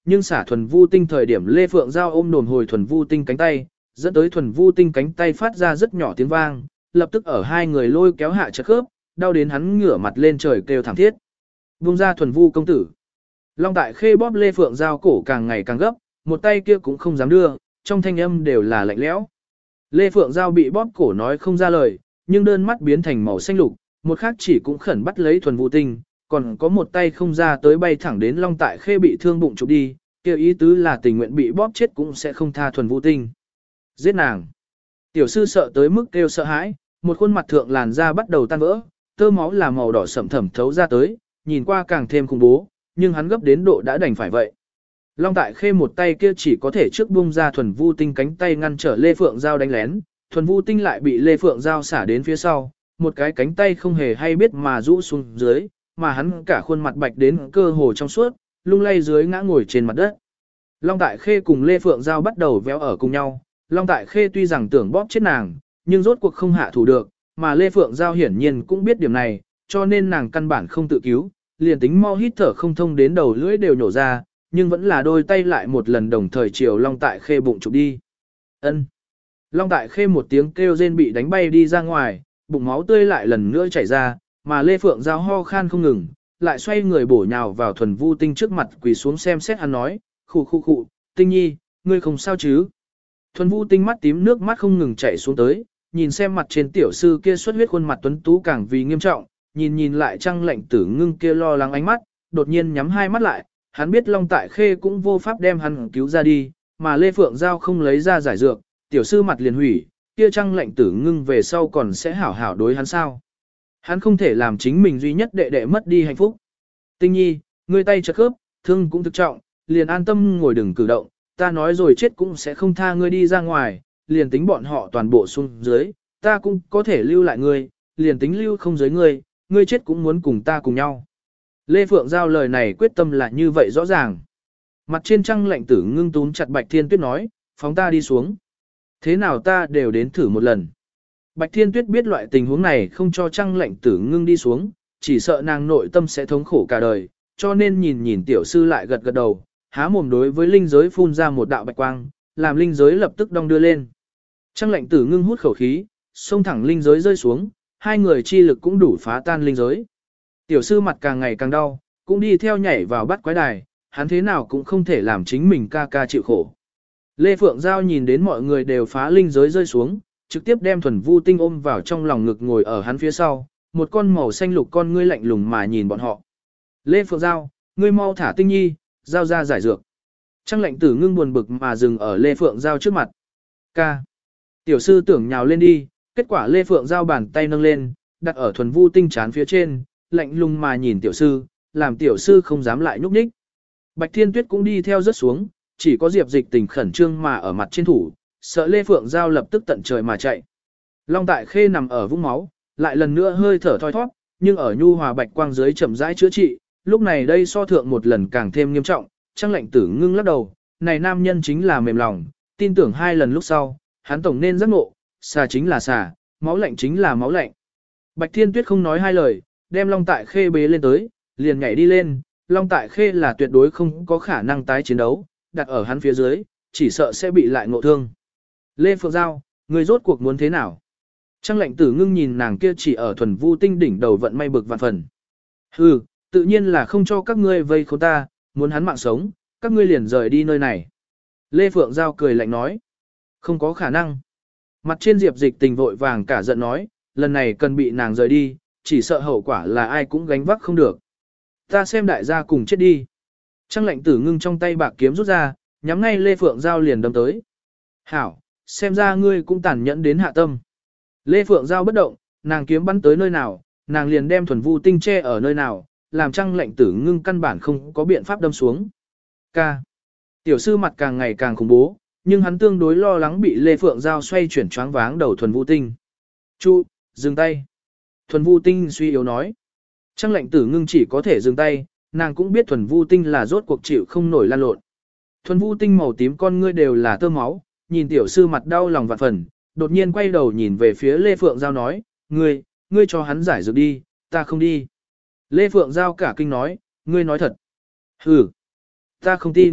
nhưng xả thuần vu tinh thời điểm Lê Phượng Giao ôm đồn hồi thuần vu tinh cánh tay, dẫn tới thuần vu tinh cánh tay phát ra rất nhỏ tiếng vang, lập tức ở hai người lôi kéo hạ chật khớp, đau đến hắn ngửa mặt lên trời kêu thảm thiết. Vung ra thuần vu công tử. Long Tại Khê bóp Lê Phượng Giao cổ càng ngày càng gấp, một tay kia cũng không dám đưa, trong thanh âm đều là lạnh lẽo. Lê Phượng Giao bị bóp cổ nói không ra lời, nhưng đơn mắt biến thành màu xanh lục, một khác chỉ cũng khẩn bắt lấy thuần vu tinh, còn có một tay không ra tới bay thẳng đến Long Tại Khê bị thương bụng chụp đi, kêu ý tứ là tình nguyện bị bóp chết cũng sẽ không tha thuần vu tinh. Giết nàng. Tiểu sư sợ tới mức kêu sợ hãi, một khuôn mặt thượng làn da bắt đầu tan vỡ, tơ máu là màu đỏ sẫm thẩm thấu ra tới, nhìn qua càng thêm khủng bố, nhưng hắn gấp đến độ đã đành phải vậy. Long Tại Khê một tay kia chỉ có thể trước bung ra thuần vu tinh cánh tay ngăn trở Lê Phượng Giao đánh lén, thuần vu tinh lại bị Lê Phượng Giao xả đến phía sau, một cái cánh tay không hề hay biết mà rũ xuống dưới, mà hắn cả khuôn mặt bạch đến cơ hồ trong suốt, lung lay dưới ngã ngồi trên mặt đất. Long Tại Khê cùng Lê Phượng Giao bắt đầu véo ở cùng nhau, Long Tại Khê tuy rằng tưởng bóp chết nàng, nhưng rốt cuộc không hạ thủ được, mà Lê Phượng Giao hiển nhiên cũng biết điểm này, cho nên nàng căn bản không tự cứu, liền tính mau hít thở không thông đến đầu lưỡi đều nhổ ra, nhưng vẫn là đôi tay lại một lần đồng thời chiều Long Tại Khê bụng chụp đi. Ân. Long Tại Khê một tiếng kêu rên bị đánh bay đi ra ngoài, bụng máu tươi lại lần nữa chảy ra, mà Lê Phượng Giao ho khan không ngừng, lại xoay người bổ nhào vào thuần vu tinh trước mặt quỳ xuống xem xét hắn nói, khụ, Tinh Nhi, ngươi không sao chứ? Thuần vu tinh mắt tím nước mắt không ngừng chảy xuống tới, nhìn xem mặt trên tiểu sư kia xuất huyết khuôn mặt tuấn tú càng vì nghiêm trọng, nhìn lại Trăng Lệnh Tử Ngưng kia lo lắng ánh mắt, đột nhiên nhắm hai mắt lại, hắn biết Long Tại Khê cũng vô pháp đem hắn cứu ra đi, mà Lê Phượng Giao không lấy ra giải dược, tiểu sư mặt liền hủy, kia Trăng Lệnh Tử Ngưng về sau còn sẽ hảo hảo đối hắn sao? Hắn không thể làm chính mình duy nhất đệ đệ mất đi hạnh phúc. Tinh Nhi, ngươi tay chật khớp, thương cũng thực trọng, liền an tâm ngồi đừng cử động, ta nói rồi chết cũng sẽ không tha ngươi đi ra ngoài, liền tính bọn họ toàn bộ xuống dưới, ta cũng có thể lưu lại ngươi, liền tính lưu không dưới ngươi, ngươi chết cũng muốn cùng ta cùng nhau. Lê Phượng Giao lời này quyết tâm là như vậy rõ ràng. Mặt trên Trăng Lệnh Tử Ngưng túm chặt Bạch Thiên Tuyết nói, phóng ta đi xuống. Thế nào ta đều đến thử một lần. Bạch Thiên Tuyết biết loại tình huống này không cho Trăng Lệnh Tử Ngưng đi xuống, chỉ sợ nàng nội tâm sẽ thống khổ cả đời, cho nên nhìn tiểu sư lại gật gật đầu, há mồm đối với linh giới phun ra một đạo bạch quang, làm linh giới lập tức đong đưa lên. Trăng Lệnh Tử Ngưng hút khẩu khí, xông thẳng linh giới rơi xuống, hai người chi lực cũng đủ phá tan linh giới. Tiểu sư mặt càng ngày càng đau, cũng đi theo nhảy vào bắt quái đài, hắn thế nào cũng không thể làm chính mình ca ca chịu khổ. Lê Phượng Giao nhìn đến mọi người đều phá linh giới rơi xuống, trực tiếp đem thuần vu tinh ôm vào trong lòng ngực ngồi ở hắn phía sau, một con màu xanh lục con ngươi lạnh lùng mà nhìn bọn họ. Lê Phượng Giao, ngươi mau thả Tinh Nhi, giao ra giải dược. Trăng Lệnh Tử Ngưng buồn bực mà dừng ở Lê Phượng Giao trước mặt. Ca. Tiểu sư tưởng nhào lên đi, kết quả Lê Phượng Giao bàn tay nâng lên, đặt ở thuần vu tinh chán phía trên, lạnh lùng mà nhìn tiểu sư, làm tiểu sư không dám lại nhúc nhích. Bạch Thiên Tuyết cũng đi theo rớt xuống, chỉ có Diệp Dịch Tình khẩn trương mà ở mặt trên thủ, sợ Lê Phượng Giao lập tức tận trời mà chạy. Long Tại Khê nằm ở vũng máu, lại lần nữa hơi thở thoi thoát, nhưng ở nhu hòa bạch quang dưới chậm rãi chữa trị, lúc này đây so thượng một lần càng thêm nghiêm trọng, Trăng Lệnh Tử Ngưng lắc đầu, này nam nhân chính là mềm lòng, tin tưởng hai lần lúc sau, hắn tổng nên giác ngộ, xà chính là xà, máu lạnh chính là máu lạnh. Bạch Thiên Tuyết không nói hai lời, đem Long Tại Khê bế lên tới, liền nhảy đi lên, Long Tại Khê là tuyệt đối không có khả năng tái chiến đấu, đặt ở hắn phía dưới, chỉ sợ sẽ bị lại ngộ thương. Lê Phượng Giao, người rốt cuộc muốn thế nào? Trăng Lệnh Tử Ngưng nhìn nàng kia chỉ ở thuần vu tinh đỉnh đầu vận may bực vạn phần. Hừ, tự nhiên là không cho các ngươi vây khốn ta, muốn hắn mạng sống, các ngươi liền rời đi nơi này. Lê Phượng Giao cười lạnh nói. Không có khả năng. Mặt trên Diệp Dịch Tình vội vàng cả giận nói, lần này cần bị nàng rời đi, chỉ sợ hậu quả là ai cũng gánh vác không được. Ta xem đại gia cùng chết đi. Trăng Lệnh Tử Ngưng trong tay bạc kiếm rút ra, nhắm ngay Lê Phượng Giao liền đâm tới. Hảo, xem ra ngươi cũng tàn nhẫn đến hạ tâm. Lê Phượng Giao bất động, nàng kiếm bắn tới nơi nào, nàng liền đem thuần vu tinh che ở nơi nào, làm Trăng Lệnh Tử Ngưng căn bản không có biện pháp đâm xuống. Ca. Tiểu sư mặt càng ngày càng khủng bố, nhưng hắn tương đối lo lắng bị Lê Phượng Giao xoay chuyển choáng váng đầu thuần vu tinh. Chu, dừng tay. Thuần vu tinh suy yếu nói. Trăng Lệnh Tử Ngưng chỉ có thể dừng tay, nàng cũng biết thuần vu tinh là rốt cuộc chịu không nổi lan lộn. Thuần vu tinh màu tím con ngươi đều là tơ máu, nhìn tiểu sư mặt đau lòng vạn phần, đột nhiên quay đầu nhìn về phía Lê Phượng Giao nói, ngươi cho hắn giải dược đi, ta không đi. Lê Phượng Giao cả kinh nói, ngươi nói thật. Ừ, ta không tin,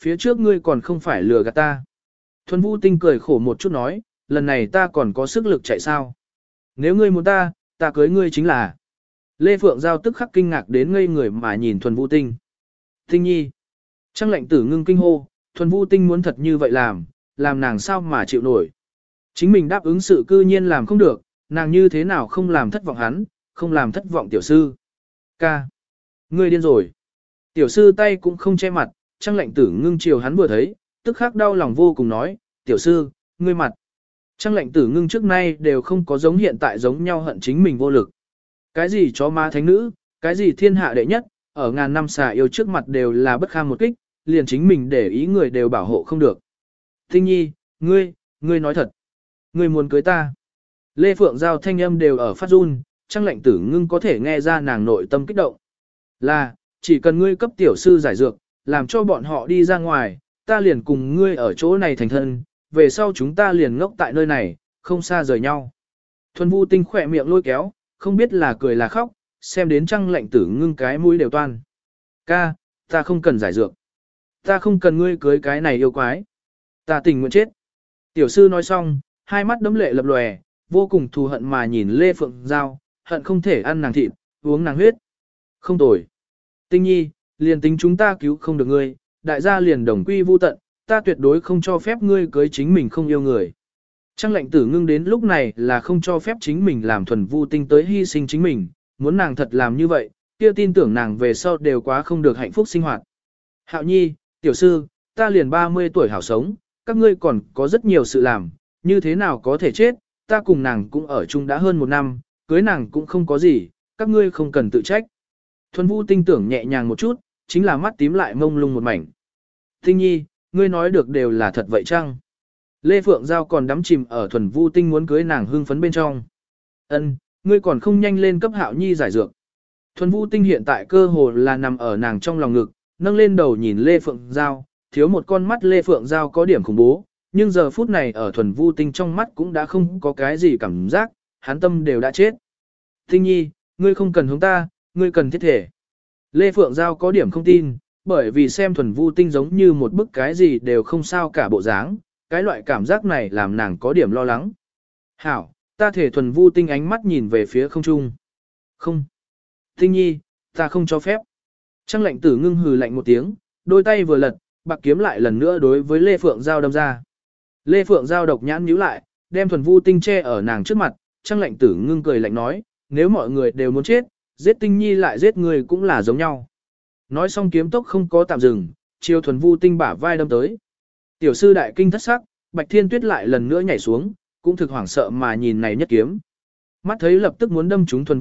phía trước ngươi còn không phải lừa gạt ta. Thuần Vũ Tinh cười khổ một chút nói, lần này ta còn có sức lực chạy sao. Nếu ngươi muốn ta cưới ngươi chính là. Lê Phượng Giao tức khắc kinh ngạc đến ngây người mà nhìn Thuần Vũ Tinh. Tinh nhi. Trăng lệnh tử ngưng kinh hô, Thuần Vũ Tinh muốn thật như vậy làm nàng sao mà chịu nổi. Chính mình đáp ứng sự cư nhiên làm không được, nàng như thế nào không làm thất vọng hắn, không làm thất vọng tiểu sư. Ca. Ngươi điên rồi. Tiểu sư tay cũng không che mặt, Trăng lệnh tử ngưng chiều hắn vừa thấy, tức khắc đau lòng vô cùng nói, tiểu sư, ngươi mặt. Trăng lệnh tử ngưng trước nay đều không có giống hiện tại giống nhau hận chính mình vô lực. Cái gì chó má thánh nữ, cái gì thiên hạ đệ nhất, ở ngàn năm xà yêu trước mặt đều là bất kham một kích, liền chính mình để ý người đều bảo hộ không được. Tinh nhi, ngươi nói thật. Ngươi muốn cưới ta. Lê Phượng Giao thanh âm đều ở phát run, Trăng lệnh tử ngưng có thể nghe ra nàng nội tâm kích động. Là, chỉ cần ngươi cấp tiểu sư giải dược, làm cho bọn họ đi ra ngoài, ta liền cùng ngươi ở chỗ này thành thân, về sau chúng ta liền ngốc tại nơi này, không xa rời nhau. Thuần Vũ Tinh khỏe miệng lôi kéo, không biết là cười là khóc, xem đến Trăng lệnh tử ngưng cái mũi đều toan. Ca, ta không cần giải dược. Ta không cần ngươi cưới cái này yêu quái. Ta tình nguyện chết. Tiểu sư nói xong, hai mắt đấm lệ lập lòe, vô cùng thù hận mà nhìn Lê Phượng Giao, hận không thể ăn nàng thịt, uống nàng huyết. Không tồi. Tinh nhi, liền tính chúng ta cứu không được ngươi, đại gia liền đồng quy vu tận, ta tuyệt đối không cho phép ngươi cưới chính mình không yêu người. Trăng lệnh tử ngưng đến lúc này là không cho phép chính mình làm Thuần Vũ Tinh tới hy sinh chính mình, muốn nàng thật làm như vậy, kia tin tưởng nàng về sau đều quá không được hạnh phúc sinh hoạt. Hạo nhi, tiểu sư, ta liền 30 tuổi hảo sống, các ngươi còn có rất nhiều sự làm, như thế nào có thể chết, ta cùng nàng cũng ở chung đã hơn 1 năm, cưới nàng cũng không có gì, các ngươi không cần tự trách. Thuần Vũ Tinh tưởng nhẹ nhàng một chút, chính là mắt tím lại mông lung một mảnh. Tinh nhi, ngươi nói được đều là thật vậy chăng? Lê Phượng Giao còn đắm chìm ở Thuần Vũ Tinh muốn cưới nàng hưng phấn bên trong. Ân, ngươi còn không nhanh lên cấp Hạo nhi giải dược. Thuần Vũ Tinh hiện tại cơ hồ là nằm ở nàng trong lòng ngực, nâng lên đầu nhìn Lê Phượng Giao, thiếu một con mắt Lê Phượng Giao có điểm khủng bố, nhưng giờ phút này ở Thuần Vũ Tinh trong mắt cũng đã không có cái gì cảm giác, hắn tâm đều đã chết. Tinh nhi, ngươi không cần hướng ta, ngươi cần thiết thể. Lê Phượng Giao có điểm không tin, bởi vì xem Thuần Vũ Tinh giống như một bức cái gì đều không sao cả bộ dáng, cái loại cảm giác này làm nàng có điểm lo lắng. Hảo, ta thể Thuần Vũ Tinh ánh mắt nhìn về phía không trung. Không. Tinh nhi, ta không cho phép. Trăng lệnh tử ngưng hừ lạnh một tiếng, đôi tay vừa lật, bạc kiếm lại lần nữa đối với Lê Phượng Giao đâm ra. Lê Phượng Giao độc nhãn nhíu lại, đem Thuần Vũ Tinh che ở nàng trước mặt, Trăng lệnh tử ngưng cười lạnh nói, nếu mọi người đều muốn chết, giết Tinh nhi lại giết người cũng là giống nhau. Nói xong kiếm tốc không có tạm dừng, chiêu Thuần Vũ Tinh bả vai đâm tới. Tiểu sư đại kinh thất sắc, Bạch Thiên Tuyết lại lần nữa nhảy xuống, cũng thực hoảng sợ mà nhìn này nhất kiếm. Mắt thấy lập tức muốn đâm trúng Thuần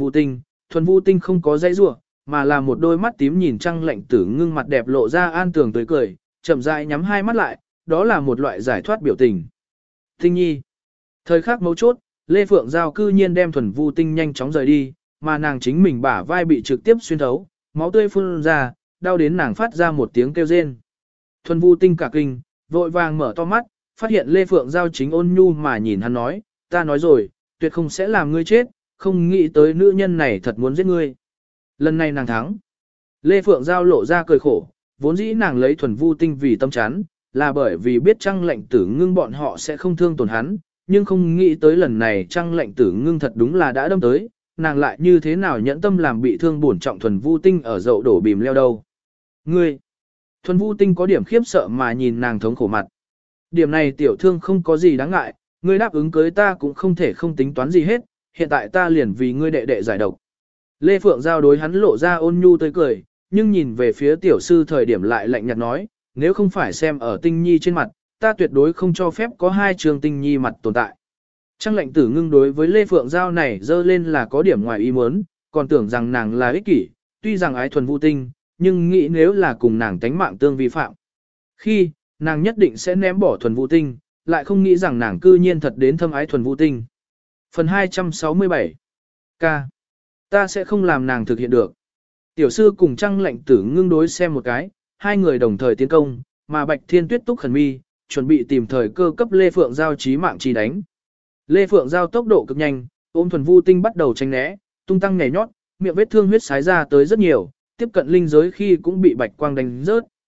Vũ Tinh không có dãy rủa, mà là một đôi mắt tím nhìn Trăng lệnh tử ngưng mặt đẹp lộ ra an tường tươi cười, chậm rãi nhắm hai mắt lại, đó là một loại giải thoát biểu tình. Tinh nhi. Thời khắc mấu chốt, Lê Phượng Giao cư nhiên đem Thuần Vũ Tinh nhanh chóng rời đi, mà nàng chính mình bả vai bị trực tiếp xuyên thấu, máu tươi phun ra, đau đến nàng phát ra một tiếng kêu rên. Thuần Vũ Tinh cả kinh, vội vàng mở to mắt, phát hiện Lê Phượng Giao chính ôn nhu mà nhìn hắn nói, ta nói rồi, tuyệt không sẽ làm ngươi chết, không nghĩ tới nữ nhân này thật muốn giết ngươi. Lần này nàng thắng. Lê Phượng Giao lộ ra cười khổ, vốn dĩ nàng lấy Thuần Vũ Tinh vì tâm chán, là bởi vì biết Trăng lệnh tử ngưng bọn họ sẽ không thương tổn hắn, nhưng không nghĩ tới lần này Trăng lệnh tử ngưng thật đúng là đã đâm tới, nàng lại như thế nào nhẫn tâm làm bị thương bổn trọng Thuần Vũ Tinh ở dậu đổ bìm leo đâu. Ngươi! Thuần Vũ Tinh có điểm khiếp sợ mà nhìn nàng thống khổ mặt. Điểm này tiểu thương không có gì đáng ngại, ngươi đáp ứng cưới ta cũng không thể không tính toán gì hết, hiện tại ta liền vì ngươi đệ đệ giải độc. Lê Phượng Giao đối hắn lộ ra ôn nhu tươi cười, nhưng nhìn về phía tiểu sư thời điểm lại lạnh nhạt nói, nếu không phải xem ở Tinh nhi trên mặt, ta tuyệt đối không cho phép có 2 trường Tinh nhi mặt tồn tại. Trăng lệnh tử ngưng đối với Lê Phượng Giao này dơ lên là có điểm ngoài ý muốn, còn tưởng rằng nàng là ích kỷ, tuy rằng ái Thuần Vũ Tinh, nhưng nghĩ nếu là cùng nàng tánh mạng tương vi phạm. Khi, nàng nhất định sẽ ném bỏ Thuần Vũ Tinh, lại không nghĩ rằng nàng cư nhiên thật đến thâm ái Thuần Vũ Tinh. Phần 267 K. Ta sẽ không làm nàng thực hiện được. Tiểu sư cùng Trăng lệnh tử ngưng đối xem một cái, hai người đồng thời tiến công, mà Bạch Thiên Tuyết túc khẩn mi, chuẩn bị tìm thời cơ cấp Lê Phượng Giao chí mạng chi đánh. Lê Phượng Giao tốc độ cực nhanh, ôm Thuần Vũ Tinh bắt đầu tránh né, tung tăng nhảy nhót, miệng vết thương huyết xái ra tới rất nhiều, tiếp cận linh giới khi cũng bị bạch quang đánh rớt.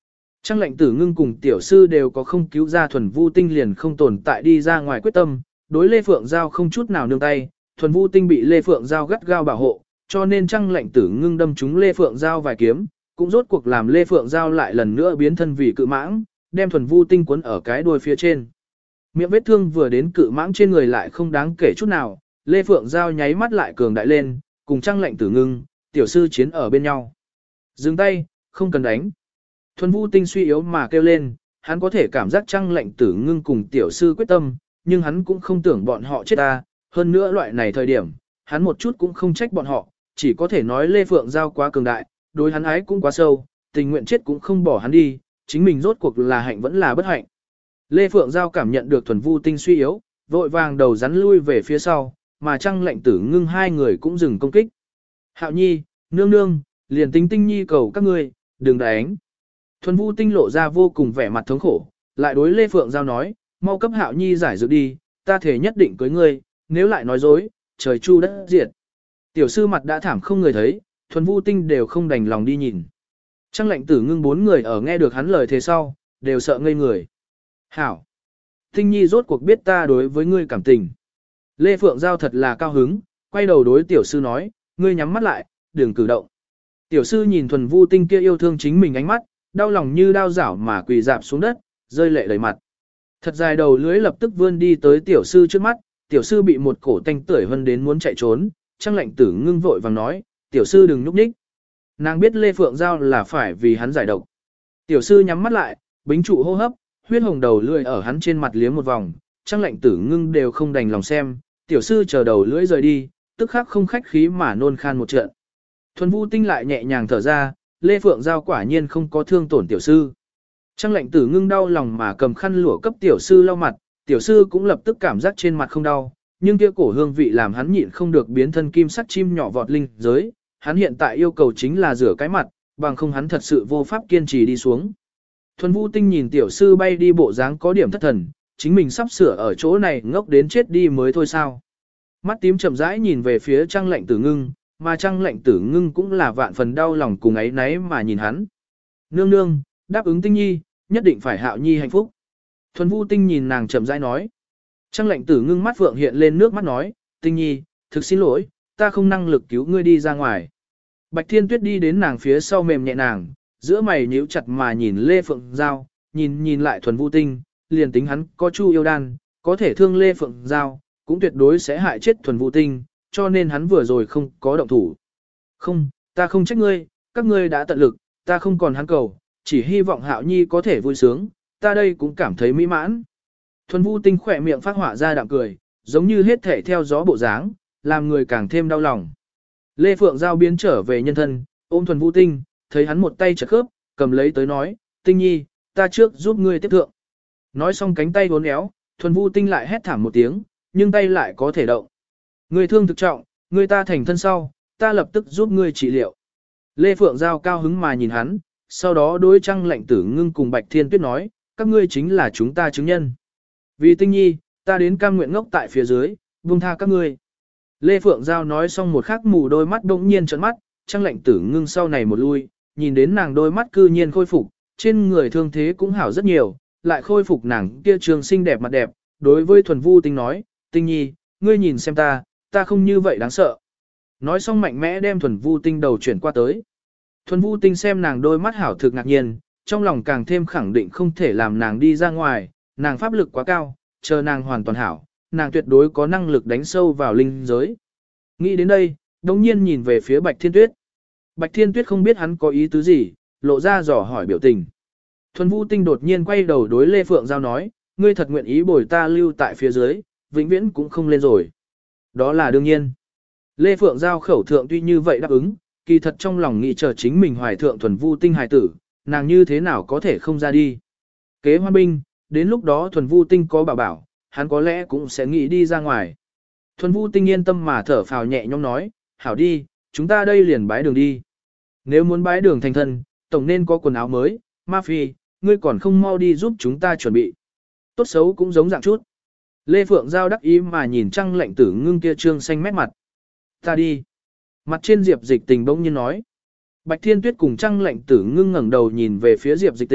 Trang lệnh tử ngưng cùng tiểu sư đều có không cứu ra thuần vu tinh liền không tồn tại đi ra ngoài quyết tâm, đối Lê Phượng Giao không chút nào nương tay, thuần vu tinh bị Lê Phượng Giao gắt gao bảo hộ, cho nên Trang lệnh tử ngưng đâm trúng Lê Phượng Giao vài kiếm, cũng rốt cuộc làm Lê Phượng Giao lại lần nữa biến thân vì cự mãng, đem thuần vu tinh cuốn ở cái đuôi phía trên. Miệng vết thương vừa đến cự mãng trên người lại không đáng kể chút nào, Lê Phượng Giao nháy mắt lại cường đại lên, cùng Trang lệnh tử ngưng, tiểu sư chiến ở bên nhau. Dừng tay, không cần đánh. Thuần vu tinh suy yếu mà kêu lên, hắn có thể cảm giác Trang lệnh tử ngưng cùng tiểu sư quyết tâm, nhưng hắn cũng không tưởng bọn họ chết ta, hơn nữa loại này thời điểm, hắn một chút cũng không trách bọn họ, chỉ có thể nói Lê Phượng Giao quá cường đại, đối hắn ái cũng quá sâu, tình nguyện chết cũng không bỏ hắn đi, chính mình rốt cuộc là hạnh vẫn là bất hạnh. Lê Phượng Giao cảm nhận được thuần vu tinh suy yếu, vội vàng đầu rắn lui về phía sau, mà Trang lệnh tử ngưng hai người cũng dừng công kích. Hạo Nhi, nương nương, liền tính tinh nhi cầu các ngươi, đừng đánh. Thuần vu tinh lộ ra vô cùng vẻ mặt thống khổ, lại đối Lê Phượng Giao nói, mau cấp Hạo Nhi giải dược đi, ta thể nhất định cưới ngươi, nếu lại nói dối, trời chu đất diệt. Tiểu sư mặt đã thảm không người thấy, thuần vu tinh đều không đành lòng đi nhìn. Trang lệnh tử ngưng bốn người ở nghe được hắn lời thế sau, đều sợ ngây người. Hảo! Tinh nhi rốt cuộc biết ta đối với ngươi cảm tình. Lê Phượng Giao thật là cao hứng, quay đầu đối tiểu sư nói, ngươi nhắm mắt lại, đừng cử động. Tiểu sư nhìn thuần vu tinh kia yêu thương chính mình ánh mắt, đau lòng như đao rảo mà quỳ dạp xuống đất, rơi lệ đầy mặt. Thật dài đầu lưỡi lập tức vươn đi tới tiểu sư trước mắt, tiểu sư bị một cổ tanh tưởi hơn đến muốn chạy trốn, Trang lệnh tử ngưng vội vàng nói, tiểu sư đừng núp nhích. Nàng biết Lê Phượng Giao là phải vì hắn giải độc. Tiểu sư nhắm mắt lại, bính trụ hô hấp, huyết hồng đầu lưỡi ở hắn trên mặt liếm một vòng, Trang lệnh tử ngưng đều không đành lòng xem, tiểu sư chờ đầu lưỡi rời đi, tức khắc không khách khí mà nôn khan một trận. Thuần vu tinh lại nhẹ nhàng thở ra, Lê Phượng Giao quả nhiên không có thương tổn tiểu sư. Trang lệnh tử ngưng đau lòng mà cầm khăn lụa cấp tiểu sư lau mặt, tiểu sư cũng lập tức cảm giác trên mặt không đau, nhưng kia cổ hương vị làm hắn nhịn không được biến thân kim sắc chim nhỏ vọt linh giới, hắn hiện tại yêu cầu chính là rửa cái mặt, bằng không hắn thật sự vô pháp kiên trì đi xuống. Thuần vu tinh nhìn tiểu sư bay đi bộ dáng có điểm thất thần, chính mình sắp sửa ở chỗ này ngốc đến chết đi mới thôi sao. Mắt tím chậm rãi nhìn về phía Trang lệnh tử ngưng, mà Trang lệnh tử ngưng cũng là vạn phần đau lòng cùng ấy náy mà nhìn hắn. Nương nương, đáp ứng tinh nhi, nhất định phải Hạo Nhi hạnh phúc. Thuần vu tinh nhìn nàng chậm rãi nói. Trang lệnh tử ngưng mắt phượng hiện lên nước mắt nói, tinh nhi, thực xin lỗi, ta không năng lực cứu ngươi đi ra ngoài. Bạch Thiên Tuyết đi đến nàng phía sau mềm nhẹ nàng, giữa mày nhíu chặt mà nhìn Lê Phượng Giao, nhìn lại thuần vu tinh, liền tính hắn có chu yêu đan, có thể thương Lê Phượng Giao, cũng tuyệt đối sẽ hại chết thuần vu tinh, cho nên hắn vừa rồi không có động thủ. Không, ta không trách ngươi, các ngươi đã tận lực, ta không còn hắn cầu, chỉ hy vọng Hạo Nhi có thể vui sướng, ta đây cũng cảm thấy mỹ mãn. Thuần vu tinh khỏe miệng phát họa ra đạm cười, giống như hết thể theo gió bộ dáng, làm người càng thêm đau lòng. Lê Phượng Giao biến trở về nhân thân, ôm thuần vu tinh, thấy hắn một tay chật khớp, cầm lấy tới nói, tinh nhi, ta trước giúp ngươi tiếp thượng. Nói xong cánh tay uốn éo, thuần vu tinh lại hét thảm một tiếng, nhưng tay lại có thể động. Ngươi thương thực trọng, ngươi ta thành thân sau, ta lập tức giúp ngươi trị liệu. Lê Phượng Giao cao hứng mà nhìn hắn, sau đó đối Trang lệnh tử ngưng cùng Bạch Thiên Tuyết nói, các ngươi chính là chúng ta chứng nhân. Vì tinh nhi, ta đến cam nguyện ngốc tại phía dưới, buông tha các ngươi. Lê Phượng Giao nói xong một khắc mù đôi mắt bỗng nhiên trợn mắt, Trang lệnh tử ngưng sau này một lui, nhìn đến nàng đôi mắt cư nhiên khôi phục, trên người thương thế cũng hảo rất nhiều, lại khôi phục nàng kia trường xinh đẹp mặt đẹp, đối với thuần vu tinh nói, tinh nhi, ngươi nhìn xem ta không như vậy đáng sợ. Nói xong mạnh mẽ đem thuần vu tinh đầu chuyển qua tới. Thuần vu tinh xem nàng đôi mắt hảo thực ngạc nhiên, trong lòng càng thêm khẳng định không thể làm nàng đi ra ngoài, nàng pháp lực quá cao, chờ nàng hoàn toàn hảo, nàng tuyệt đối có năng lực đánh sâu vào linh giới. Nghĩ đến đây, đồng nhiên nhìn về phía Bạch Thiên Tuyết. Bạch Thiên Tuyết không biết hắn có ý tứ gì, lộ ra dò hỏi biểu tình. Thuần vu tinh đột nhiên quay đầu đối Lê Phượng Giao nói, ngươi thật nguyện ý bồi ta lưu tại phía dưới, vĩnh viễn cũng không lên rồi. Đó là đương nhiên. Lê Phượng Giao khẩu thượng tuy như vậy đáp ứng, kỳ thật trong lòng nghĩ chờ chính mình hoài thượng thuần vu tinh hài tử, nàng như thế nào có thể không ra đi. Kế hoa binh, đến lúc đó thuần vu tinh có bảo, hắn có lẽ cũng sẽ nghĩ đi ra ngoài. Thuần vu tinh yên tâm mà thở phào nhẹ nhõm nói, hảo đi, chúng ta đây liền bái đường đi. Nếu muốn bái đường thành thân, tổng nên có quần áo mới, Ma Phi, ngươi còn không mau đi giúp chúng ta chuẩn bị. Tốt xấu cũng giống dạng chút. Lê Phượng Giao đắc ý mà nhìn Trang lệnh tử ngưng kia trương xanh mét mặt. Ta đi. Mặt trên Diệp Dịch Tình bỗng nhiên nói. Bạch Thiên Tuyết cùng Trang lệnh tử ngưng ngẩng đầu nhìn về phía Diệp Dịch Tình,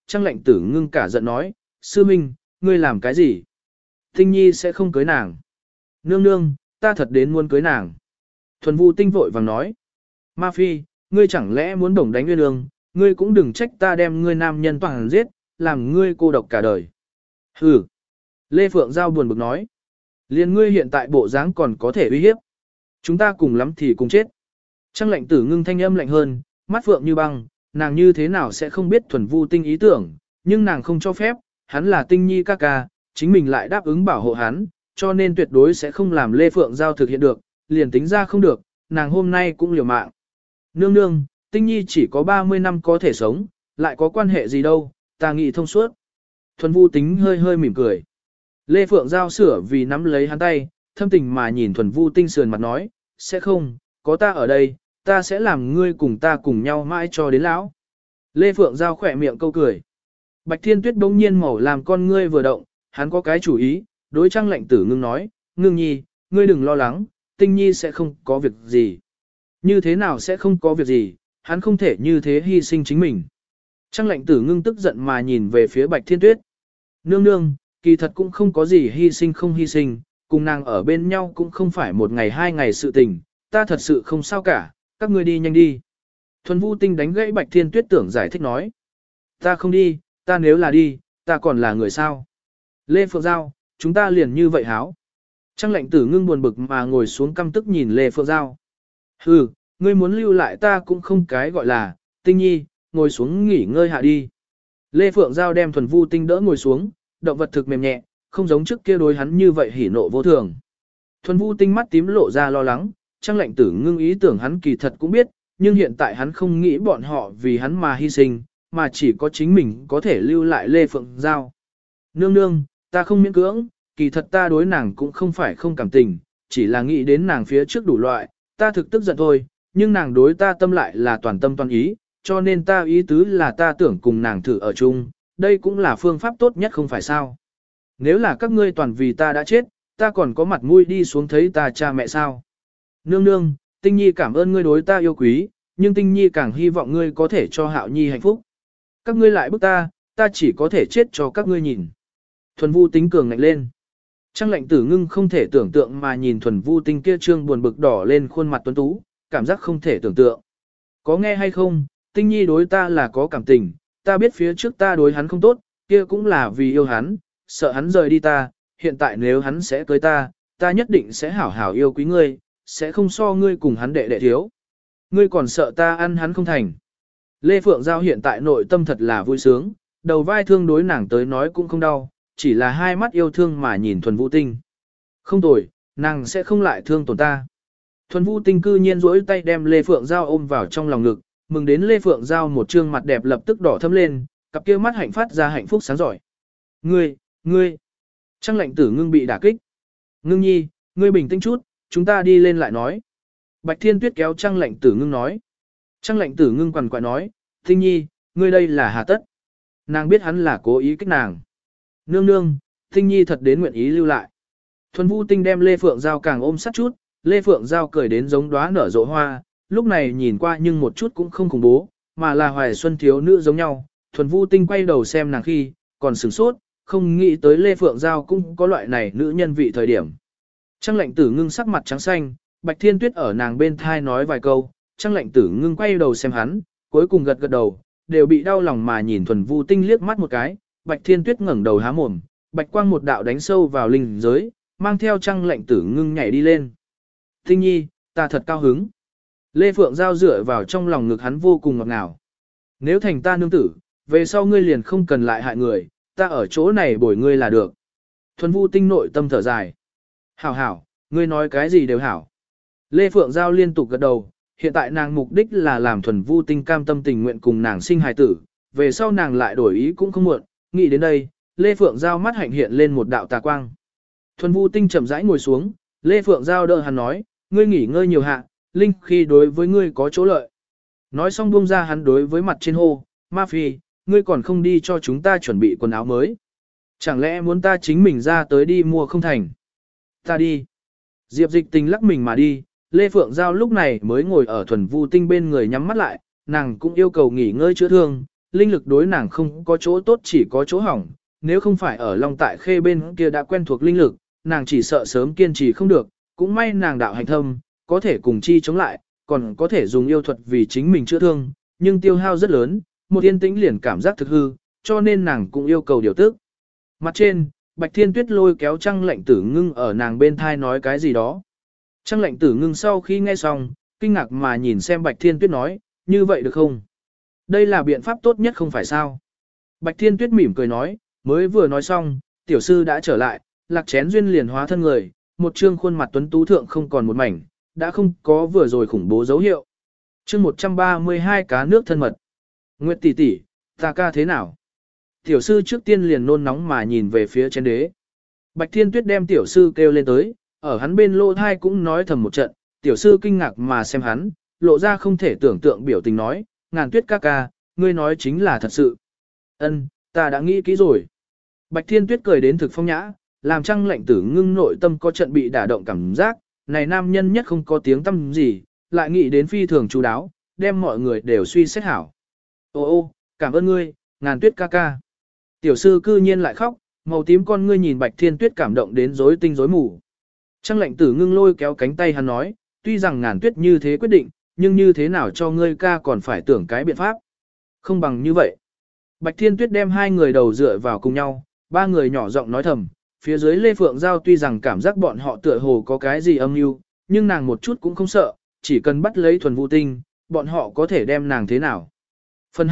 Trang Lệnh Tử Ngưng cả giận nói, sư minh, ngươi làm cái gì? Tinh Nhi sẽ không cưới nàng. Nương nương, ta thật đến muốn cưới nàng. Thuần Vu Tinh vội vàng nói, Ma Phi, ngươi chẳng lẽ muốn bổng đánh Nguyên Nương, ngươi cũng đừng trách ta đem ngươi nam nhân toàn giết, làm ngươi cô độc cả đời. Hừ. Lê Phượng Giao buồn bực nói, liền ngươi hiện tại bộ dáng còn có thể uy hiếp. Chúng ta cùng lắm thì cùng chết. Trang Lệnh Tử Ngưng thanh âm lạnh hơn, mắt phượng như băng, nàng như thế nào sẽ không biết Thuần Vu Tinh ý tưởng, nhưng nàng không cho phép, hắn là Tinh Nhi ca ca, chính mình lại đáp ứng bảo hộ hắn, cho nên tuyệt đối sẽ không làm Lê Phượng Giao thực hiện được, liền tính ra không được, nàng hôm nay cũng liều mạng. Nương nương, Tinh Nhi chỉ có 30 năm có thể sống, lại có quan hệ gì đâu, ta nghĩ thông suốt. Thuần Vu Tính hơi hơi mỉm cười. Lê Phượng Giao sửa vì nắm lấy hắn tay, thâm tình mà nhìn Thuần Vu Tinh sườn mặt nói, sẽ không, có ta ở đây, ta sẽ làm ngươi cùng ta cùng nhau mãi cho đến lão. Lê Phượng Giao khỏe miệng câu cười. Bạch Thiên Tuyết bỗng nhiên màu làm con ngươi vừa động, hắn có cái chủ ý, đối Trang Lệnh Tử Ngưng nói, Ngưng Nhi, ngươi đừng lo lắng, Tinh Nhi sẽ không có việc gì. Như thế nào sẽ không có việc gì, hắn không thể như thế hy sinh chính mình. Trang Lệnh Tử Ngưng tức giận mà nhìn về phía Bạch Thiên Tuyết. Nương nương, kỳ thật cũng không có gì hy sinh không hy sinh, cùng nàng ở bên nhau cũng không phải một ngày hai ngày sự tình, ta thật sự không sao cả, các ngươi đi nhanh đi. Thuần Vu Tinh đánh gãy Bạch Thiên Tuyết tưởng giải thích nói. Ta không đi, ta nếu là đi, ta còn là người sao. Lê Phượng Giao, chúng ta liền như vậy háo. Trang Lệnh Tử Ngưng buồn bực mà ngồi xuống căm tức nhìn Lê Phượng Giao. Hừ, ngươi muốn lưu lại ta cũng không cái gọi là, Tinh Nhi, ngồi xuống nghỉ ngơi hạ đi. Lê Phượng Giao đem Thuần Vu Tinh đỡ ngồi xuống, động vật thực mềm nhẹ, không giống trước kia đối hắn như vậy hỉ nộ vô thường. Thuần Vu Tinh mắt tím lộ ra lo lắng, Trang Lệnh Tử Ngưng ý tưởng hắn kỳ thật cũng biết, nhưng hiện tại hắn không nghĩ bọn họ vì hắn mà hy sinh, mà chỉ có chính mình có thể lưu lại Lê Phượng Giao. Nương nương, ta không miễn cưỡng, kỳ thật ta đối nàng cũng không phải không cảm tình, chỉ là nghĩ đến nàng phía trước đủ loại, ta thực tức giận thôi, nhưng nàng đối ta tâm lại là toàn tâm toàn ý, cho nên ta ý tứ là ta tưởng cùng nàng thử ở chung, đây cũng là phương pháp tốt nhất không phải sao. Nếu là các ngươi toàn vì ta đã chết, ta còn có mặt mũi đi xuống thấy ta cha mẹ sao. Nương nương, Tinh Nhi cảm ơn ngươi đối ta yêu quý, nhưng Tinh Nhi càng hy vọng ngươi có thể cho Hạo Nhi hạnh phúc. Các ngươi lại bức ta, ta chỉ có thể chết cho các ngươi nhìn. Thuần Vu Tính cường ngạnh lên. Trang Lệnh Tử Ngưng không thể tưởng tượng mà nhìn Thuần Vu Tinh kia trương buồn bực đỏ lên khuôn mặt tuấn tú, cảm giác không thể tưởng tượng. Có nghe hay không, Tinh Nhi đối ta là có cảm tình, ta biết phía trước ta đối hắn không tốt, kia cũng là vì yêu hắn, sợ hắn rời đi ta, hiện tại nếu hắn sẽ cưới ta, ta nhất định sẽ hảo hảo yêu quý ngươi, sẽ không so ngươi cùng hắn đệ đệ thiếu. Ngươi còn sợ ta ăn hắn không thành. Lê Phượng Giao hiện tại nội tâm thật là vui sướng, đầu vai thương đối nàng tới nói cũng không đau, chỉ là hai mắt yêu thương mà nhìn Thuần Vu Tinh. Không tồi, nàng sẽ không lại thương tổn ta. Thuần Vu Tinh cư nhiên rỗi tay đem Lê Phượng Giao ôm vào trong lòng ngực, mừng đến Lê Phượng Giao một trương mặt đẹp lập tức đỏ thâm lên, cặp kia mắt hạnh phát ra hạnh phúc sáng giỏi. Ngươi! Trang Lệnh Tử Ngưng bị đả kích. Ngưng Nhi, ngươi bình tĩnh chút, chúng ta đi lên lại nói. Bạch Thiên Tuyết kéo Trang Lệnh Tử Ngưng nói. Trang Lệnh Tử Ngưng quằn quại nói, Tinh Nhi, ngươi đây là hà tất. Nàng biết hắn là cố ý kích nàng. Nương nương, Tinh Nhi thật đến nguyện ý lưu lại. Thuần Vu Tinh đem Lê Phượng Giao càng ôm sát chút, Lê Phượng Giao cười đến giống đóa nở rộ hoa, lúc này nhìn qua nhưng một chút cũng không khủng bố, mà là hoài xuân thiếu nữ giống nhau. Thuần Vu Tinh quay đầu xem nàng khi, còn sửng sốt, không nghĩ tới Lê Phượng Giao cũng có loại này nữ nhân vị thời điểm. Trang Lệnh Tử Ngưng sắc mặt trắng xanh, Bạch Thiên Tuyết ở nàng bên thai nói vài câu, Trang Lệnh Tử Ngưng quay đầu xem hắn, cuối cùng gật gật đầu, đều bị đau lòng mà nhìn Thuần Vu Tinh liếc mắt một cái, Bạch Thiên Tuyết ngẩng đầu há mồm, bạch quang một đạo đánh sâu vào linh giới, mang theo Trang Lệnh Tử Ngưng nhảy đi lên. Tinh Nhi, ta thật cao hứng. Lê Phượng Giao dựa vào trong lòng ngực hắn vô cùng ngọt ngào. Nếu thành ta nương tử, về sau ngươi liền không cần lại hại người, ta ở chỗ này bồi ngươi là được. Thuần Vu Tinh nội tâm thở dài. Hảo hảo, ngươi nói cái gì đều hảo. Lê Phượng Giao liên tục gật đầu, hiện tại nàng mục đích là làm Thuần Vu Tinh cam tâm tình nguyện cùng nàng sinh hài tử, về sau nàng lại đổi ý cũng không muộn, nghĩ đến đây, Lê Phượng Giao mắt hạnh hiện lên một đạo tà quang. Thuần Vu Tinh chậm rãi ngồi xuống, Lê Phượng Giao đỡ hắn nói, ngươi nghỉ ngơi nhiều hạ, linh khi đối với ngươi có chỗ lợi. Nói xong buông ra hắn đối với mặt trên hô, Ma Phi, ngươi còn không đi cho chúng ta chuẩn bị quần áo mới. Chẳng lẽ muốn ta chính mình ra tới đi mua không thành? Ta đi. Diệp Dịch Tình lắc mình mà đi, Lê Phượng Giao lúc này mới ngồi ở Thuần Vu Tinh bên người nhắm mắt lại, nàng cũng yêu cầu nghỉ ngơi chữa thương, linh lực đối nàng không có chỗ tốt chỉ có chỗ hỏng, nếu không phải ở Long Tại Khê bên kia đã quen thuộc linh lực, nàng chỉ sợ sớm kiên trì không được, cũng may nàng đạo hành thâm, có thể cùng chi chống lại, còn có thể dùng yêu thuật vì chính mình chữa thương, nhưng tiêu hao rất lớn, một yên tĩnh liền cảm giác thực hư, cho nên nàng cũng yêu cầu điều tức. Mặt trên, Bạch Thiên Tuyết lôi kéo Trăng Lệnh Tử Ngưng ở nàng bên thai nói cái gì đó. Trăng Lệnh Tử Ngưng sau khi nghe xong, kinh ngạc mà nhìn xem Bạch Thiên Tuyết nói, như vậy được không? Đây là biện pháp tốt nhất không phải sao? Bạch Thiên Tuyết mỉm cười nói, mới vừa nói xong, tiểu sư đã trở lại, Lạc Chén Duyên liền hóa thân người, một trương khuôn mặt tuấn tú thượng không còn một mảnh, đã không có vừa rồi khủng bố dấu hiệu. Chương 132 cá nước thân mật. Nguyệt tỷ tỷ, ta ca thế nào? Tiểu sư trước tiên liền nôn nóng mà nhìn về phía Chén Đế. Bạch Thiên Tuyết đem tiểu sư kêu lên tới, ở hắn bên lô thai cũng nói thầm một trận, tiểu sư kinh ngạc mà xem hắn, lộ ra không thể tưởng tượng biểu tình nói, Ngàn Tuyết ca ca, ngươi nói chính là thật sự. Ân, ta đã nghĩ kỹ rồi. Bạch Thiên Tuyết cười đến thực phong nhã, làm Trăng Lệnh Tử Ngưng nội tâm có trận bị đả động cảm giác, này nam nhân nhất không có tiếng tâm gì, lại nghĩ đến phi thường chú đáo, đem mọi người đều suy xét hảo. Ô, cảm ơn ngươi, Ngàn Tuyết ca ca. Tiểu sư cư nhiên lại khóc, màu tím con ngươi nhìn Bạch Thiên Tuyết cảm động đến rối tinh rối mù. Trăng Lệnh Tử Ngưng lôi kéo cánh tay hắn nói, tuy rằng Ngàn Tuyết như thế quyết định, nhưng như thế nào cho ngươi ca còn phải tưởng cái biện pháp. Không bằng như vậy. Bạch Thiên Tuyết đem hai người đầu dựa vào cùng nhau, ba người nhỏ giọng nói thầm, phía dưới Lê Phượng Giao tuy rằng cảm giác bọn họ tựa hồ có cái gì âm mưu, nhưng nàng một chút cũng không sợ, chỉ cần bắt lấy Thuần Vũ Tinh, bọn họ có thể đem nàng thế nào. Phần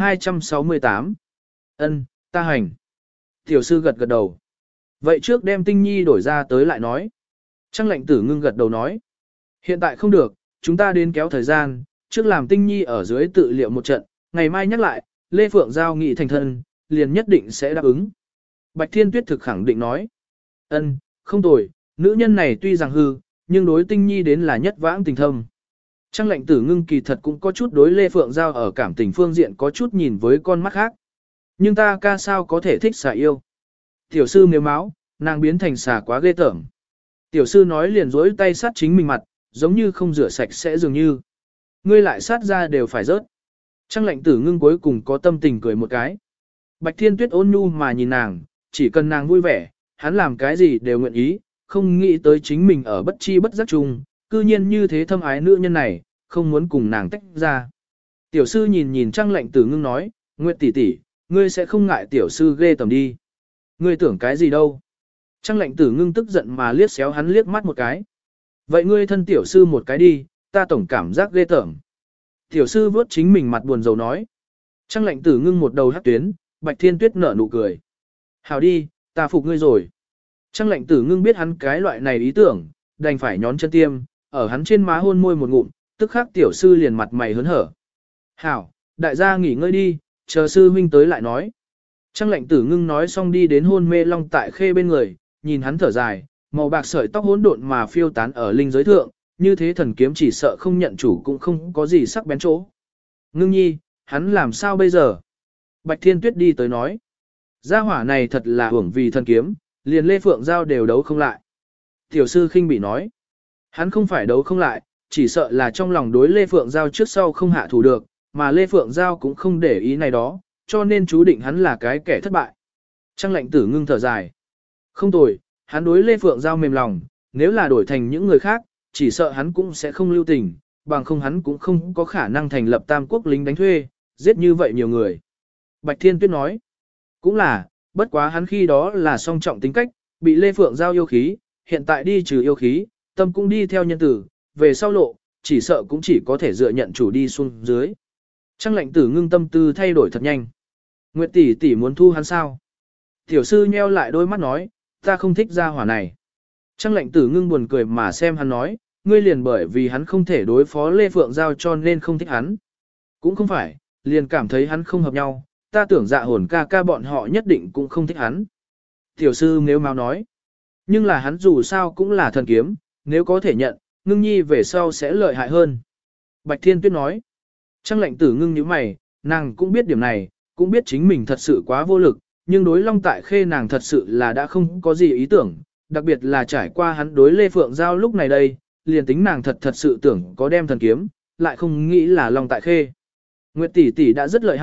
268 Ân, ta hành. Tiểu sư gật gật đầu. Vậy trước đem Tinh Nhi đổi ra tới lại nói. Trăng Lệnh Tử Ngưng gật đầu nói. Hiện tại không được, chúng ta đến kéo thời gian, trước làm Tinh Nhi ở dưới tự liệu một trận, ngày mai nhắc lại, Lê Phượng Giao nghị thành thân, liền nhất định sẽ đáp ứng. Bạch Thiên Tuyết thực khẳng định nói. Ân, không tồi, nữ nhân này tuy rằng hư, nhưng đối Tinh Nhi đến là nhất vãng tình thâm. Trăng Lệnh Tử Ngưng kỳ thật cũng có chút đối Lê Phượng Giao ở cảm tình phương diện có chút nhìn với con mắt khác. Nhưng ta ca sao có thể thích xà yêu. Tiểu sư nếu máu, nàng biến thành xà quá ghê tởm. Tiểu sư nói liền rỗi tay sát chính mình mặt, giống như không rửa sạch sẽ dường như. Ngươi lại sát ra đều phải rớt. Trăng Lệnh Tử Ngưng cuối cùng có tâm tình cười một cái. Bạch Thiên Tuyết ôn nhu mà nhìn nàng, chỉ cần nàng vui vẻ, hắn làm cái gì đều nguyện ý, không nghĩ tới chính mình ở bất chi bất giác chung, cư nhiên như thế thâm ái nữ nhân này, không muốn cùng nàng tách ra. Tiểu sư nhìn nhìn Trăng Lệnh Tử Ngưng nói, Nguyệt tỷ tỷ, ngươi sẽ không ngại tiểu sư ghê tởm đi. Ngươi tưởng cái gì đâu. Trăng Lệnh Tử Ngưng tức giận mà liếc xéo hắn liếc mắt một cái. Vậy ngươi thân tiểu sư một cái đi, ta tổng cảm giác ghê tởm. Tiểu sư vớt chính mình mặt buồn rầu nói. Trăng Lệnh Tử Ngưng một đầu hắc tuyến, Bạch Thiên Tuyết nở nụ cười. Hảo đi, ta phục ngươi rồi. Trăng Lệnh Tử Ngưng biết hắn cái loại này ý tưởng, đành phải nhón chân tiêm, ở hắn trên má hôn môi một ngụm, tức khắc tiểu sư liền mặt mày hớn hở. Hảo, đại gia nghỉ ngơi đi, chờ sư huynh tới lại nói. Trăng Lệnh Tử Ngưng nói xong đi đến hôn mê Long Tại Khê bên người, nhìn hắn thở dài, màu bạc sợi tóc hỗn độn mà phiêu tán ở linh giới thượng, như thế thần kiếm chỉ sợ không nhận chủ cũng không có gì sắc bén chỗ. Ngưng nhi, hắn làm sao bây giờ? Bạch Thiên Tuyết đi tới nói. Gia hỏa này thật là hưởng vì thần kiếm, liền Lê Phượng Giao đều đấu không lại. Tiểu sư khinh bị nói. Hắn không phải đấu không lại, chỉ sợ là trong lòng đối Lê Phượng Giao trước sau không hạ thủ được, mà Lê Phượng Giao cũng không để ý này đó, cho nên chú định hắn là cái kẻ thất bại. Trăng Lệnh Tử Ngưng thở dài. Không tồi, hắn đối Lê Phượng Giao mềm lòng, nếu là đổi thành những người khác, chỉ sợ hắn cũng sẽ không lưu tình, bằng không hắn cũng không có khả năng thành lập tam quốc lính đánh thuê, giết như vậy nhiều người. Bạch Thiên Tuyết nói, cũng là, bất quá hắn khi đó là song trọng tính cách, bị Lê Phượng Giao yêu khí, hiện tại đi trừ yêu khí, tâm cũng đi theo nhân tử, về sau lộ, chỉ sợ cũng chỉ có thể dựa nhận chủ đi xuống dưới. Trăng Lệnh Tử Ngưng tâm tư thay đổi thật nhanh. Nguyệt tỷ tỷ muốn thu hắn sao? Tiểu sư nheo lại đôi mắt nói, ta không thích gia hỏa này. Trăng Lệnh Tử Ngưng buồn cười mà xem hắn nói, ngươi liền bởi vì hắn không thể đối phó Lê Phượng Giao cho nên không thích hắn. Cũng không phải, liền cảm thấy hắn không hợp nhau, ta tưởng Dạ Hồn ca ca bọn họ nhất định cũng không thích hắn. Tiểu sư nếu mau nói, nhưng là hắn dù sao cũng là thần kiếm, nếu có thể nhận, Ngưng nhi về sau sẽ lợi hại hơn. Bạch Thiên Tuyết nói, Trăng Lệnh Tử Ngưng như mày, nàng cũng biết điểm này, cũng biết chính mình thật sự quá vô lực, nhưng đối Long Tại Khê nàng thật sự là đã không có gì ý tưởng, đặc biệt là trải qua hắn đối Lê Phượng Giao lúc này đây, liền tính nàng thật sự tưởng có đem thần kiếm, lại không nghĩ là Long Tại Khê. Nguyệt tỷ tỷ đã rất lợi hại,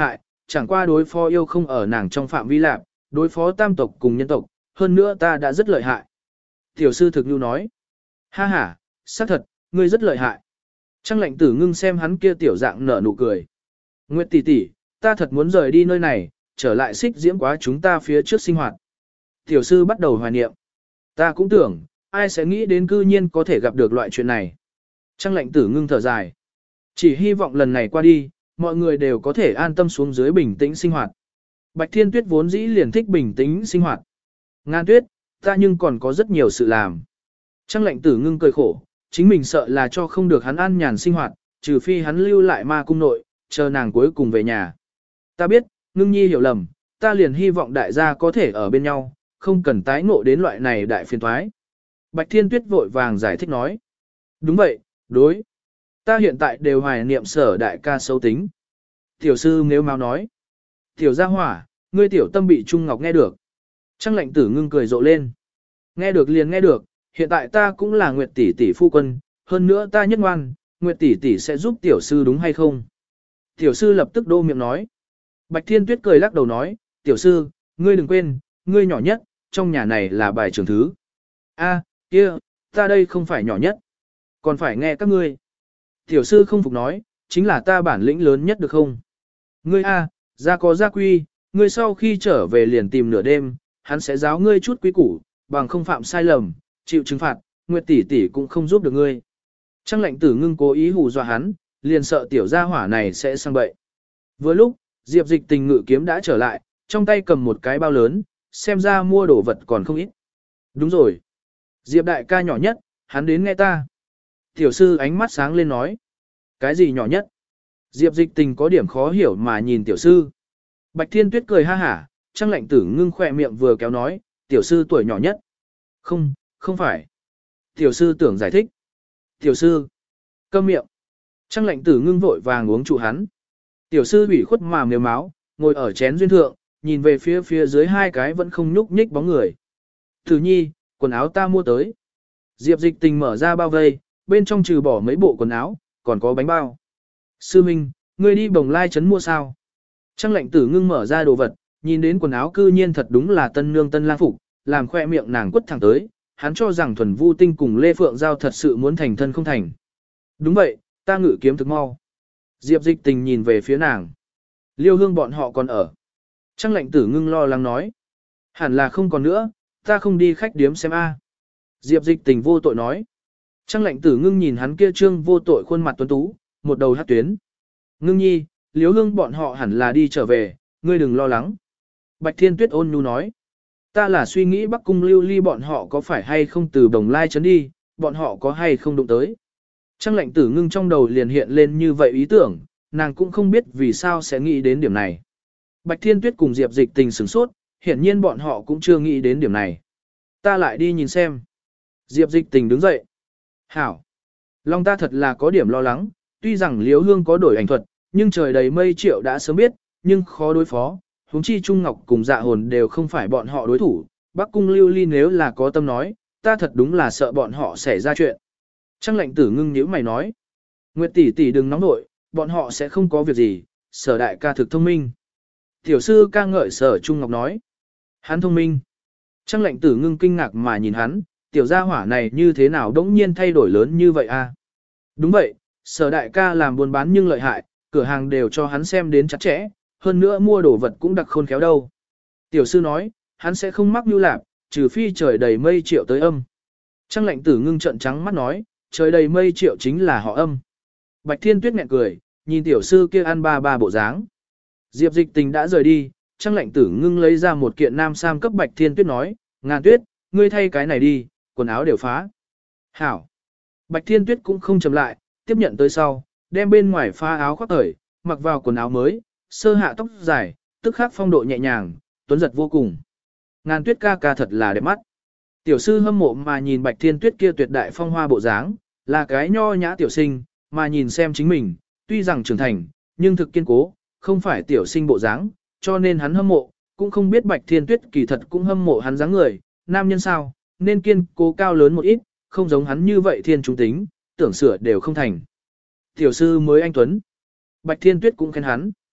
chẳng qua đối phó yêu không ở nàng trong phạm vi lạc, đối phó tam tộc cùng nhân tộc, hơn nữa ta đã rất lợi hại. Tiểu sư thực nhu nói, ha ha, xác thật, ngươi rất lợi hại. Trang lệnh tử ngưng xem hắn kia tiểu dạng nở nụ cười. Nguyệt tỷ tỷ, ta thật muốn rời đi nơi này, trở lại xích diễm quá chúng ta phía trước sinh hoạt. Tiểu sư bắt đầu hoài niệm. Ta cũng tưởng, ai sẽ nghĩ đến cư nhiên có thể gặp được loại chuyện này. Trang lệnh tử ngưng thở dài. Chỉ hy vọng lần này qua đi, mọi người đều có thể an tâm xuống dưới bình tĩnh sinh hoạt. Bạch Thiên Tuyết vốn dĩ liền thích bình tĩnh sinh hoạt. Ngan Tuyết, ta nhưng còn có rất nhiều sự làm. Trang lệnh tử ngưng cười khổ, chính mình sợ là cho không được hắn an nhàn sinh hoạt, trừ phi hắn lưu lại ma cung nội, chờ nàng cuối cùng về nhà. Ta biết, ngưng nhi hiểu lầm, ta liền hy vọng đại gia có thể ở bên nhau, không cần tái ngộ đến loại này đại phiền thoái. Bạch Thiên Tuyết vội vàng giải thích nói. Đúng vậy, đối. Ta hiện tại đều hoài niệm Sở đại ca xấu tính. Tiểu sư nếu mau nói. Tiểu gia hỏa, ngươi tiểu tâm bị Trung Ngọc nghe được. Trang lệnh tử ngưng cười rộ lên. Nghe được liền nghe được, hiện tại ta cũng là Nguyệt tỷ tỷ phu quân, hơn nữa ta nhất ngoan, Nguyệt tỷ tỷ sẽ giúp tiểu sư đúng hay không? Tiểu sư lập tức đô miệng nói. Bạch Thiên Tuyết cười lắc đầu nói, tiểu sư, ngươi đừng quên, ngươi nhỏ nhất, trong nhà này là bài trưởng thứ. A, kia, ta đây không phải nhỏ nhất, còn phải nghe các ngươi. Tiểu sư không phục nói, chính là ta bản lĩnh lớn nhất được không? Ngươi A, gia có gia quy, ngươi sau khi trở về liền tìm nửa đêm, hắn sẽ giáo ngươi chút quý củ, bằng không phạm sai lầm, chịu trừng phạt, Nguyệt tỷ tỷ cũng không giúp được ngươi. Trang lệnh tử ngưng cố ý hù dọa hắn, liền sợ tiểu gia hỏa này sẽ sang bậy. Vừa lúc, Diệp Dịch Tình ngự kiếm đã trở lại, trong tay cầm một cái bao lớn, xem ra mua đồ vật còn không ít. Đúng rồi. Diệp đại ca nhỏ nhất, hắn đến nghe ta. Tiểu sư ánh mắt sáng lên nói. Cái gì nhỏ nhất? Diệp Dịch Tình có điểm khó hiểu mà nhìn tiểu sư. Bạch Thiên Tuyết cười ha hả, Trang lệnh tử ngưng khỏe miệng vừa kéo nói, tiểu sư tuổi nhỏ nhất. Không, không phải. Tiểu sư tưởng giải thích. Tiểu sư. Câm miệng. Trang lệnh tử ngưng vội vàng uống trụ hắn. Tiểu sư ủy khuất mà mềm máu, ngồi ở chén duyên thượng, nhìn về phía dưới hai cái vẫn không nhúc nhích bóng người. Tử nhi, quần áo ta mua tới. Diệp Dịch Tình mở ra bao vây, bên trong trừ bỏ mấy bộ quần áo, còn có bánh bao. Sư Minh, ngươi đi Bồng Lai trấn mua sao? Trang lệnh tử ngưng mở ra đồ vật, nhìn đến quần áo cư nhiên thật đúng là tân nương tân lang phục, làm khoe miệng nàng quất thẳng tới, hắn cho rằng Thuần Vu Tinh cùng Lê Phượng Giao thật sự muốn thành thân không thành. Đúng vậy, ta ngự kiếm thực mau. Diệp Dịch Tình nhìn về phía nàng. Liêu Hương bọn họ còn ở. Trang lệnh tử ngưng lo lắng nói. Hẳn là không còn nữa, ta không đi khách điếm xem a. Diệp Dịch Tình vô tội nói. Trang lệnh tử ngưng nhìn hắn kia trương vô tội khuôn mặt tuấn tú, một đầu hát tuyến. Ngưng nhi, Liêu Hương bọn họ hẳn là đi trở về, ngươi đừng lo lắng. Bạch Thiên Tuyết ôn nhu nói. Ta là suy nghĩ Bắc Cung Lưu Ly bọn họ có phải hay không từ Đồng Lai trấn đi, bọn họ có hay không đụng tới. Trang lệnh tử ngưng trong đầu liền hiện lên như vậy ý tưởng, nàng cũng không biết vì sao sẽ nghĩ đến điểm này. Bạch Thiên Tuyết cùng Diệp Dịch Tình sửng sốt, hiển nhiên bọn họ cũng chưa nghĩ đến điểm này. Ta lại đi nhìn xem. Diệp Dịch Tình đứng dậy. Hảo. Lòng ta thật là có điểm lo lắng, tuy rằng Liễu Hương có đổi ảnh thuật, nhưng trời đầy mây triệu đã sớm biết, nhưng khó đối phó. Huống chi Trung Ngọc cùng Dạ Hồn đều không phải bọn họ đối thủ. Bắc Cung Lưu Ly nếu là có tâm nói, ta thật đúng là sợ bọn họ xảy ra chuyện. Trang lệnh tử ngưng nhíu mày nói. Nguyệt tỷ tỷ đừng nóng nội, bọn họ sẽ không có việc gì, Sở đại ca thực thông minh. Tiểu sư ca ngợi Sở Trung Ngọc nói. Hắn thông minh. Trang lệnh tử ngưng kinh ngạc mà nhìn hắn, tiểu gia hỏa này như thế nào đống nhiên thay đổi lớn như vậy a? Đúng vậy, Sở đại ca làm buôn bán nhưng lợi hại, cửa hàng đều cho hắn xem đến chặt chẽ, hơn nữa mua đồ vật cũng đặc khôn khéo đâu. Tiểu sư nói, hắn sẽ không mắc mưu lạc, trừ phi trời đầy mây triệu tới âm. Trang lệnh tử ngưng trận trắng mắt nói, trời đầy mây triệu chính là họ âm. Bạch Thiên Tuyết nghẹn cười, nhìn tiểu sư kia ăn ba bộ dáng. Diệp Dịch Tình đã rời đi, Trang lệnh tử ngưng lấy ra một kiện nam sam cấp Bạch Thiên Tuyết nói, Ngàn Tuyết, ngươi thay cái này đi, quần áo đều phá. Hảo. Bạch Thiên Tuyết cũng không chậm lại, tiếp nhận tới sau, đem bên ngoài pha áo khoác ởi, mặc vào quần áo mới, sơ hạ tóc dài, tức khắc phong độ nhẹ nhàng, tuấn giật vô cùng. Ngàn Tuyết ca ca thật là đẹp mắt. Tiểu sư hâm mộ mà nhìn Bạch Thiên Tuyết kia tuyệt đại phong hoa bộ dáng, là cái nho nhã tiểu sinh, mà nhìn xem chính mình, tuy rằng trưởng thành, nhưng thực kiên cố, không phải tiểu sinh bộ dáng, cho nên hắn hâm mộ, cũng không biết Bạch Thiên Tuyết kỳ thật cũng hâm mộ hắn dáng người, nam nhân sao, nên kiên cố cao lớn một ít, không giống hắn như vậy thiên trung tính, tưởng sửa đều không thành. Tiểu sư mới anh tuấn. Bạch Thiên Tuyết cũng khen hắn.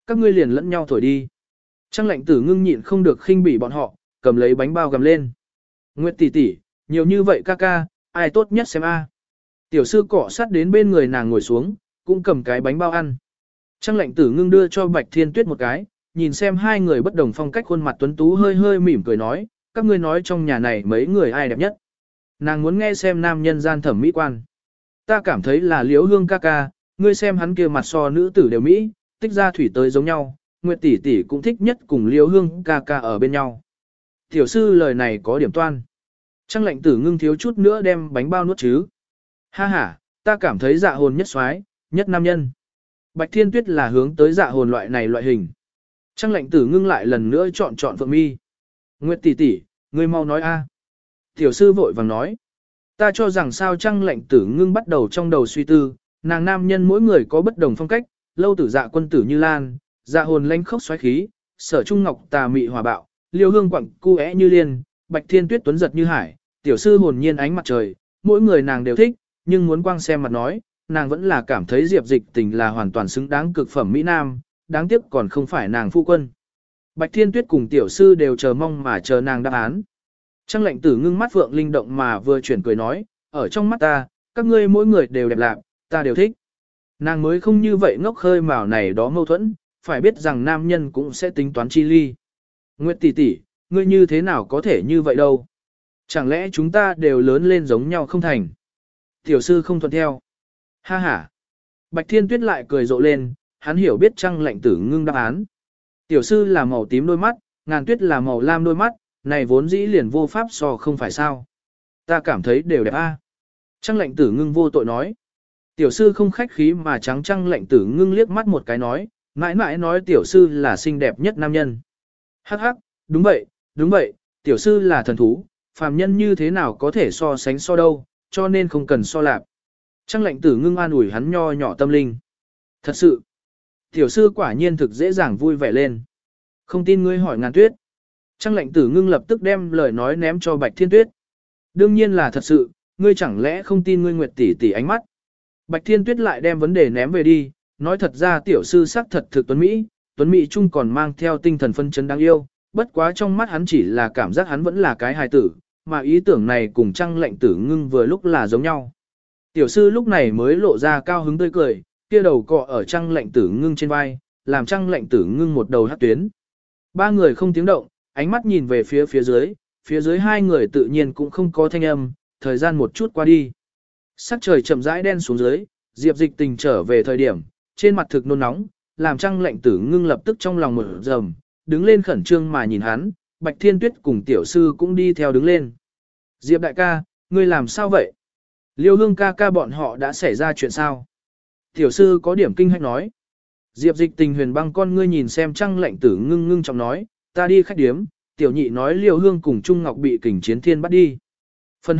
các ngươi liền lẫn nhau thổi đi. Trăng lạnh tử ngưng nhịn không được khinh bỉ bọn họ, cầm lấy bánh bao gầm lên. Nguyệt tỷ tỷ, nhiều như vậy ca ca, ai tốt nhất xem a. Tiểu sư cọ sát đến bên người nàng ngồi xuống, cũng cầm cái bánh bao ăn. Trăng lạnh tử ngưng đưa cho Bạch Thiên Tuyết một cái, nhìn xem hai người bất đồng phong cách khuôn mặt tuấn tú hơi hơi mỉm cười nói, các ngươi nói trong nhà này mấy người ai đẹp nhất. Nàng muốn nghe xem nam nhân gian thẩm mỹ quan. Ta cảm thấy là Liễu Hương ca ca, ngươi xem hắn kia mặt so nữ tử đều mỹ, tích ra thủy tới giống nhau, Nguyệt tỷ tỷ cũng thích nhất cùng Liễu Hương ca ca ở bên nhau. Tiểu sư lời này có điểm toan. Trăng lạnh tử ngưng thiếu chút nữa đem bánh bao nuốt chứ. Ha ha, ta cảm thấy dạ hồn nhất xoái, nhất nam nhân. Bạch Thiên Tuyết là hướng tới dạ hồn loại này loại hình. Trăng lạnh tử ngưng lại lần nữa chọn Phượng Mi. Nguyệt tỷ tỷ, ngươi mau nói a. Tiểu sư vội vàng nói. Ta cho rằng sao Trăng lạnh tử ngưng bắt đầu trong đầu suy tư, nàng nam nhân mỗi người có bất đồng phong cách, lâu tử dạ quân tử như lan, dạ hồn lanh khốc xoáy khí, sở trung ngọc tà mị hòa bạo, liêu hương quặng cu é như liên, Bạch Thiên Tuyết tuấn giật như hải, tiểu sư hồn nhiên ánh mặt trời, mỗi người nàng đều thích, nhưng muốn quang xem mặt nói, nàng vẫn là cảm thấy Diệp Dịch Tình là hoàn toàn xứng đáng cực phẩm Mỹ Nam, đáng tiếc còn không phải nàng phu quân. Bạch Thiên Tuyết cùng tiểu sư đều chờ mong mà chờ nàng đáp án. Trăng lạnh tử ngưng mắt vượng linh động mà vừa chuyển cười nói, ở trong mắt ta, các ngươi mỗi người đều đẹp lạc, ta đều thích. Nàng mới không như vậy ngốc khơi mào này đó mâu thuẫn, phải biết rằng nam nhân cũng sẽ tính toán chi ly. Nguyệt tỷ tỷ, ngươi như thế nào có thể như vậy đâu? Chẳng lẽ chúng ta đều lớn lên giống nhau không thành? Tiểu sư không thuận theo. Ha ha. Bạch Thiên Tuyết lại cười rộ lên, hắn hiểu biết Trăng lạnh tử ngưng đáp án. Tiểu sư là màu tím đôi mắt, Ngàn Tuyết là màu lam đôi mắt, này vốn dĩ liền vô pháp so không phải sao. Ta cảm thấy đều đẹp a. Trăng lạnh tử ngưng vô tội nói. Tiểu sư không khách khí mà trắng Trăng lạnh tử ngưng liếc mắt một cái nói, mãi mãi nói tiểu sư là xinh đẹp nhất nam nhân. Hắc hắc, đúng vậy, tiểu sư là thần thú, phàm nhân như thế nào có thể so sánh so đâu, cho nên không cần so lạp. Trăng lạnh tử ngưng an ủi hắn nho nhỏ tâm linh. Thật sự, tiểu sư quả nhiên thực dễ dàng vui vẻ lên. Không tin ngươi hỏi Ngàn Tuyết. Trăng lạnh tử ngưng lập tức đem lời nói ném cho Bạch Thiên Tuyết. Đương nhiên là thật sự, ngươi chẳng lẽ không tin ngươi Nguyệt tỷ tỷ ánh mắt. Bạch Thiên Tuyết lại đem vấn đề ném về đi, nói thật ra tiểu sư sắc thật thực Tuấn Mỹ chung còn mang theo tinh thần phân chấn đáng yêu, bất quá trong mắt hắn chỉ là cảm giác hắn vẫn là cái hài tử, mà ý tưởng này cùng Trăng lạnh tử ngưng vừa lúc là giống nhau. Tiểu sư lúc này mới lộ ra cao hứng tươi cười, kia đầu cọ ở Trăng lạnh tử ngưng trên vai, làm Trăng lạnh tử ngưng một đầu hát tuyến. Ba người không tiếng động, ánh mắt nhìn về phía dưới hai người tự nhiên cũng không có thanh âm, thời gian một chút qua đi. Sắc trời chậm rãi đen xuống dưới, Diệp Dịch Tình trở về thời điểm, trên mặt thực nôn nóng, làm Trăng lạnh tử ngưng lập tức trong lòng mở rầm, đứng lên khẩn trương mà nhìn hắn, Bạch Thiên Tuyết cùng tiểu sư cũng đi theo đứng lên. Diệp đại ca, ngươi làm sao vậy? Liêu Hương ca ca bọn họ đã xảy ra chuyện sao? Tiểu sư có điểm kinh hách nói. Diệp Dịch Tình huyền băng con ngươi nhìn xem Trăng lạnh tử ngưng ngưng trọng nói, ta đi khách điếm, tiểu nhị nói Liêu Hương cùng Trung Ngọc bị kình chiến thiên bắt đi. Phần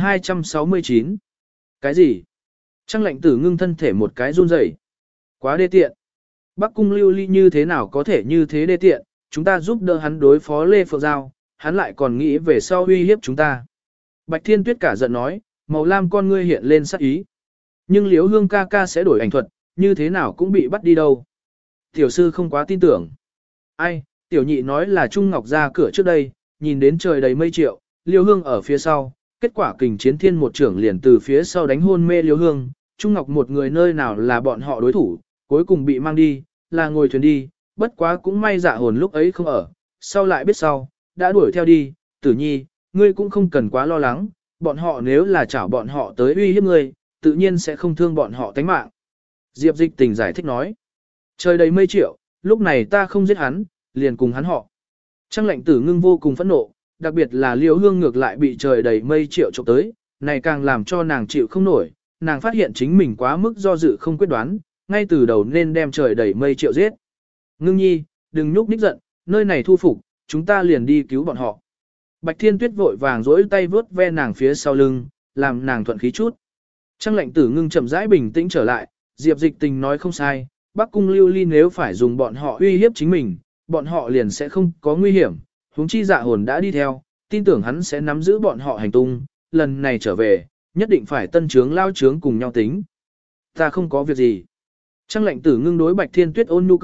269. Cái gì? Trăng lạnh tử ngưng thân thể một cái run rẩy. Quá đê tiện. Bắc cung Lưu Ly như thế nào có thể như thế đê tiện, chúng ta giúp đỡ hắn đối phó Lê Phượng Giao, hắn lại còn nghĩ về sau uy hiếp chúng ta. Bạch Thiên Tuyết cả giận nói, màu lam con ngươi hiện lên sắc ý. Nhưng Liễu Hương ca ca sẽ đổi ảnh thuật, như thế nào cũng bị bắt đi đâu. Tiểu sư không quá tin tưởng. Ai, tiểu nhị nói là Trung Ngọc ra cửa trước đây, nhìn đến trời đầy mây triệu, Liễu Hương ở phía sau, kết quả kình chiến thiên một trưởng liền từ phía sau đánh hôn mê Liễu Hương, Trung Ngọc một người nơi nào là bọn họ đối thủ, cuối cùng bị mang đi, là ngồi thuyền đi, bất quá cũng may dạ hồn lúc ấy không ở, sau lại biết sau, đã đuổi theo đi, Tử Nhi, ngươi cũng không cần quá lo lắng, bọn họ nếu là chảo bọn họ tới uy hiếp ngươi, tự nhiên sẽ không thương bọn họ tánh mạng. Diệp Dịch Tình giải thích nói, trời đầy mây triệu, lúc này ta không giết hắn, liền cùng hắn họ. Trăng lạnh tử ngưng vô cùng phẫn nộ, đặc biệt là Liễu Hương ngược lại bị trời đầy mây triệu chụp tới, này càng làm cho nàng chịu không nổi, nàng phát hiện chính mình quá mức do dự không quyết đoán, ngay từ đầu nên đem trời đầy mây triệu giết. Ngưng nhi, đừng nhúc nhích giận, nơi này thu phục, chúng ta liền đi cứu bọn họ. Bạch Thiên Tuyết vội vàng dỗi tay vướt ve nàng phía sau lưng, làm nàng thuận khí chút. Trăng lạnh tử ngưng chậm rãi bình tĩnh trở lại, Diệp Dịch Tình nói không sai, Bắc cung Lưu Ly nếu phải dùng bọn họ uy hiếp chính mình, bọn họ liền sẽ không có nguy hiểm, huống chi dạ hồn đã đi theo, tin tưởng hắn sẽ nắm giữ bọn họ hành tung, lần này trở về, nhất định phải tân trướng lao trướng cùng nhau tính. Ta không có việc gì. Trăng lạnh tử ngưng đối Bạch Thiên Tuyết ôn nhu cười,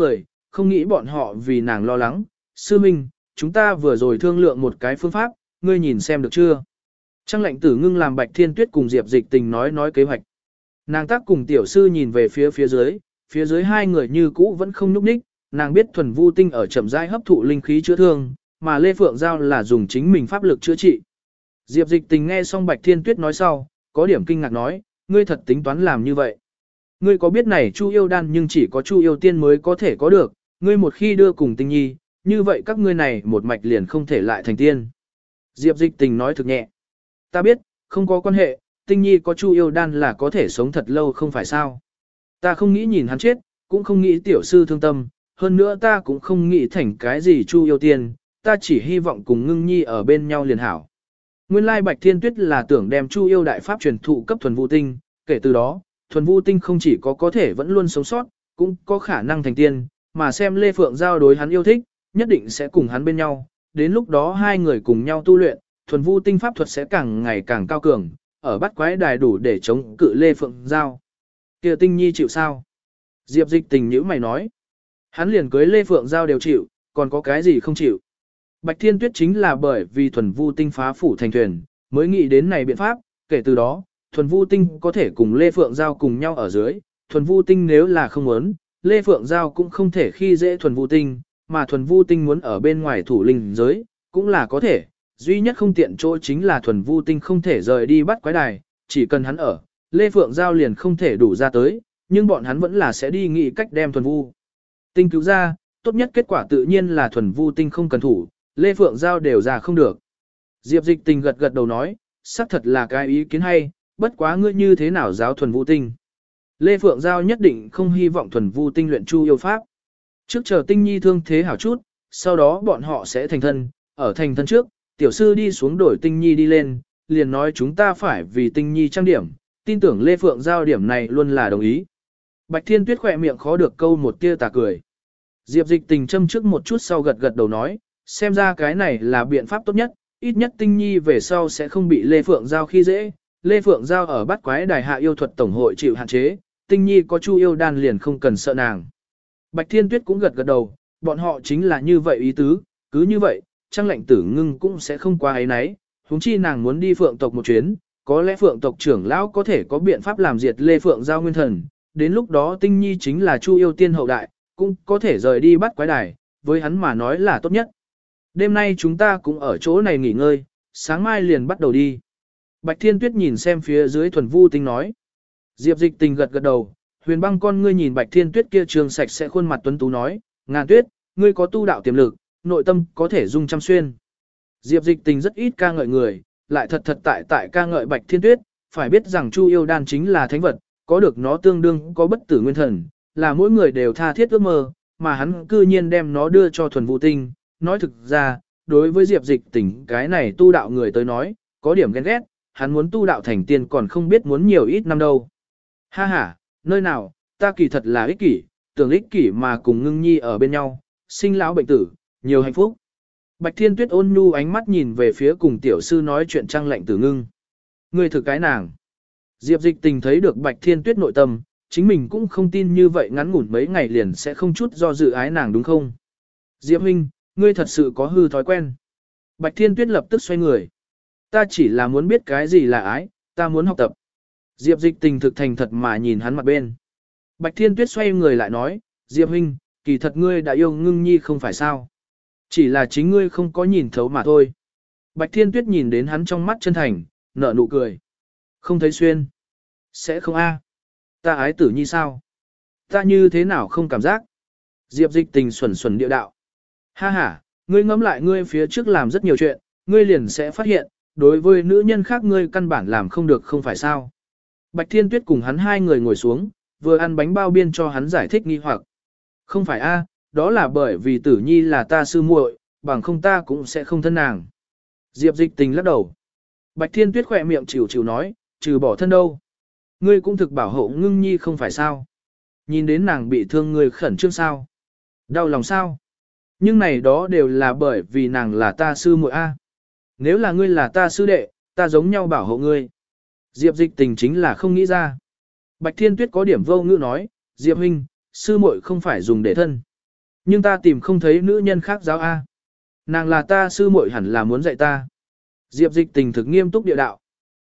không nghĩ bọn họ vì nàng lo lắng. Sư Minh, chúng ta vừa rồi thương lượng một cái phương pháp, ngươi nhìn xem được chưa? Trang lệnh tử ngưng làm Bạch Thiên Tuyết cùng Diệp Dịch Tình nói kế hoạch. Nàng tác cùng tiểu sư nhìn về phía dưới hai người như cũ vẫn không nhúc nhích, nàng biết thuần vu tinh ở chậm rãi hấp thụ linh khí chữa thương, mà Lê Phượng Giao là dùng chính mình pháp lực chữa trị. Diệp Dịch Tình nghe xong Bạch Thiên Tuyết nói sau, có điểm kinh ngạc nói, ngươi thật tính toán làm như vậy. Ngươi có biết này Chu Yêu Đan nhưng chỉ có Chu Yêu Tiên mới có thể có được, ngươi một khi đưa cùng Tinh Nhi, như vậy các ngươi này một mạch liền không thể lại thành tiên. Diệp Dịch Tình nói thực nhẹ. Ta biết, không có quan hệ, Tinh Nhi có Chu Yêu Đan là có thể sống thật lâu không phải sao. Ta không nghĩ nhìn hắn chết, cũng không nghĩ tiểu sư thương tâm, hơn nữa ta cũng không nghĩ thành cái gì Chu Yêu Tiên, ta chỉ hy vọng cùng Ngưng Nhi ở bên nhau liền hảo. Nguyên lai Bạch Thiên Tuyết là tưởng đem Chu Yêu đại pháp truyền thụ cấp thuần vu tinh, kể từ đó, thuần vu tinh không chỉ có thể vẫn luôn sống sót, cũng có khả năng thành tiên, mà xem Lê Phượng Giao đối hắn yêu thích, nhất định sẽ cùng hắn bên nhau, đến lúc đó hai người cùng nhau tu luyện, thuần vu tinh pháp thuật sẽ càng ngày càng cao cường, ở bắt quái đài đủ để chống cự Lê Phượng Giao. Kia Tinh Nhi chịu sao? Diệp Dịch Tình nhíu mày nói. Hắn liền cưới Lê Phượng Giao đều chịu, còn có cái gì không chịu? Bạch Thiên Tuyết chính là bởi vì thuần vu tinh phá phủ thành thuyền, mới nghĩ đến này biện pháp, kể từ đó, thuần vu tinh có thể cùng Lê Phượng Giao cùng nhau ở dưới, thuần vu tinh nếu là không muốn, Lê Phượng Giao cũng không thể khi dễ thuần vu tinh, mà thuần vu tinh muốn ở bên ngoài thủ linh giới, cũng là có thể, duy nhất không tiện chỗ chính là thuần vu tinh không thể rời đi bắt quái đài, chỉ cần hắn ở, Lê Phượng Giao liền không thể đủ ra tới, nhưng bọn hắn vẫn là sẽ đi nghĩ cách đem thuần vu tinh cứu ra, tốt nhất kết quả tự nhiên là thuần vu tinh không cần thủ, Lê Phượng Giao đều ra không được. Diệp Dịch Tình gật đầu nói, xác thật là cái ý kiến hay, bất quá ngươi như thế nào giáo thuần vu tinh. Lê Phượng Giao nhất định không hy vọng thuần vu tinh luyện Chu Yêu pháp. Trước chờ Tinh Nhi thương thế hảo chút, sau đó bọn họ sẽ thành thân, ở thành thân trước, tiểu sư đi xuống đổi Tinh Nhi đi lên, liền nói chúng ta phải vì Tinh Nhi trang điểm, tin tưởng Lê Phượng Giao điểm này luôn là đồng ý. Bạch Thiên Tuyết khỏe miệng khó được câu một tia tà cười. Diệp Dịch Tình châm trước một chút sau gật đầu nói, xem ra cái này là biện pháp tốt nhất, ít nhất Tinh Nhi về sau sẽ không bị Lê Phượng Giao khi dễ. Lê Phượng Giao ở bắt quái đài hạ yêu thuật tổng hội chịu hạn chế, Tinh Nhi có Chu Yêu Đan liền không cần sợ nàng. Bạch Thiên Tuyết cũng gật đầu, bọn họ chính là như vậy ý tứ, cứ như vậy, Trang Lệnh Tử Ngưng cũng sẽ không qua ấy nấy, huống chi nàng muốn đi Phượng tộc một chuyến, có lẽ Phượng tộc trưởng lão có thể có biện pháp làm diệt Lê Phượng Giao nguyên thần, đến lúc đó Tinh Nhi chính là Chu Yêu Tiên hậu đại, cũng có thể rời đi bắt quái đài, với hắn mà nói là tốt nhất. Đêm nay chúng ta cũng ở chỗ này nghỉ ngơi, sáng mai liền bắt đầu đi. Bạch Thiên Tuyết nhìn xem phía dưới thuần vu tinh nói. Diệp Dịch Tình gật đầu, Huyền Băng con ngươi nhìn Bạch Thiên Tuyết kia trường sạch sẽ khuôn mặt tuấn tú nói, Ngàn Tuyết, ngươi có tu đạo tiềm lực, nội tâm có thể dung trăm xuyên. Diệp Dịch Tình rất ít ca ngợi người, lại thật tại ca ngợi Bạch Thiên Tuyết, phải biết rằng Chu Yêu Đan chính là thánh vật, có được nó tương đương có bất tử nguyên thần, là mỗi người đều tha thiết ước mơ, mà hắn cư nhiên đem nó đưa cho thuần vu tinh, nói thực ra, đối với Diệp Dịch Tình cái này tu đạo người tới nói, có điểm ghen ghét, hắn muốn tu đạo thành tiên còn không biết muốn nhiều ít năm đâu. Ha ha, nơi nào, ta kỳ thật là ích kỷ, tưởng ích kỷ mà cùng Ngưng Nhi ở bên nhau, sinh lão bệnh tử, nhiều hạnh phúc. Bạch Thiên Tuyết ôn nhu ánh mắt nhìn về phía cùng tiểu sư nói chuyện Trang Lệnh Tử Ngưng. Ngươi thử cái nàng. Diệp Dịch Tình thấy được Bạch Thiên Tuyết nội tâm, chính mình cũng không tin như vậy ngắn ngủn mấy ngày liền sẽ không chút do dự ái nàng đúng không? Diệp huynh, ngươi thật sự có hư thói quen. Bạch Thiên Tuyết lập tức xoay người. Ta chỉ là muốn biết cái gì là ái, ta muốn học tập. Diệp Dịch Tình thực thành thật mà nhìn hắn mặt bên. Bạch Thiên Tuyết xoay người lại nói, Diệp huynh, kỳ thật ngươi đã yêu Ngưng Nhi không phải sao? Chỉ là chính ngươi không có nhìn thấu mà thôi. Bạch Thiên Tuyết nhìn đến hắn trong mắt chân thành, nở nụ cười. Không thấy xuyên. Sẽ không a. Ta ái Tử Nhi sao? Ta như thế nào không cảm giác? Diệp Dịch Tình xuẩn xuẩn địa đạo. Ha ha, ngươi ngẫm lại ngươi phía trước làm rất nhiều chuyện, ngươi liền sẽ phát hiện, đối với nữ nhân khác ngươi căn bản làm không được không phải sao. Bạch Thiên Tuyết cùng hắn hai người ngồi xuống, vừa ăn bánh bao biên cho hắn giải thích nghi hoặc. Không phải a, đó là bởi vì Tử Nhi là ta sư muội, bằng không ta cũng sẽ không thân nàng. Diệp Dịch Tình lắc đầu. Bạch Thiên Tuyết khỏe miệng chịu nói, trừ bỏ thân đâu. Ngươi cũng thực bảo hộ Ngưng Nhi không phải sao. Nhìn đến nàng bị thương ngươi khẩn trương sao. Đau lòng sao. Nhưng này đó đều là bởi vì nàng là ta sư muội a. Nếu là ngươi là ta sư đệ, ta giống nhau bảo hộ ngươi. Diệp Dịch Tình chính là không nghĩ ra. Bạch Thiên Tuyết có điểm vô ngữ nói, Diệp huynh, sư muội không phải dùng để thân. Nhưng ta tìm không thấy nữ nhân khác giáo A. Nàng là ta sư muội hẳn là muốn dạy ta. Diệp Dịch Tình thực nghiêm túc địa đạo.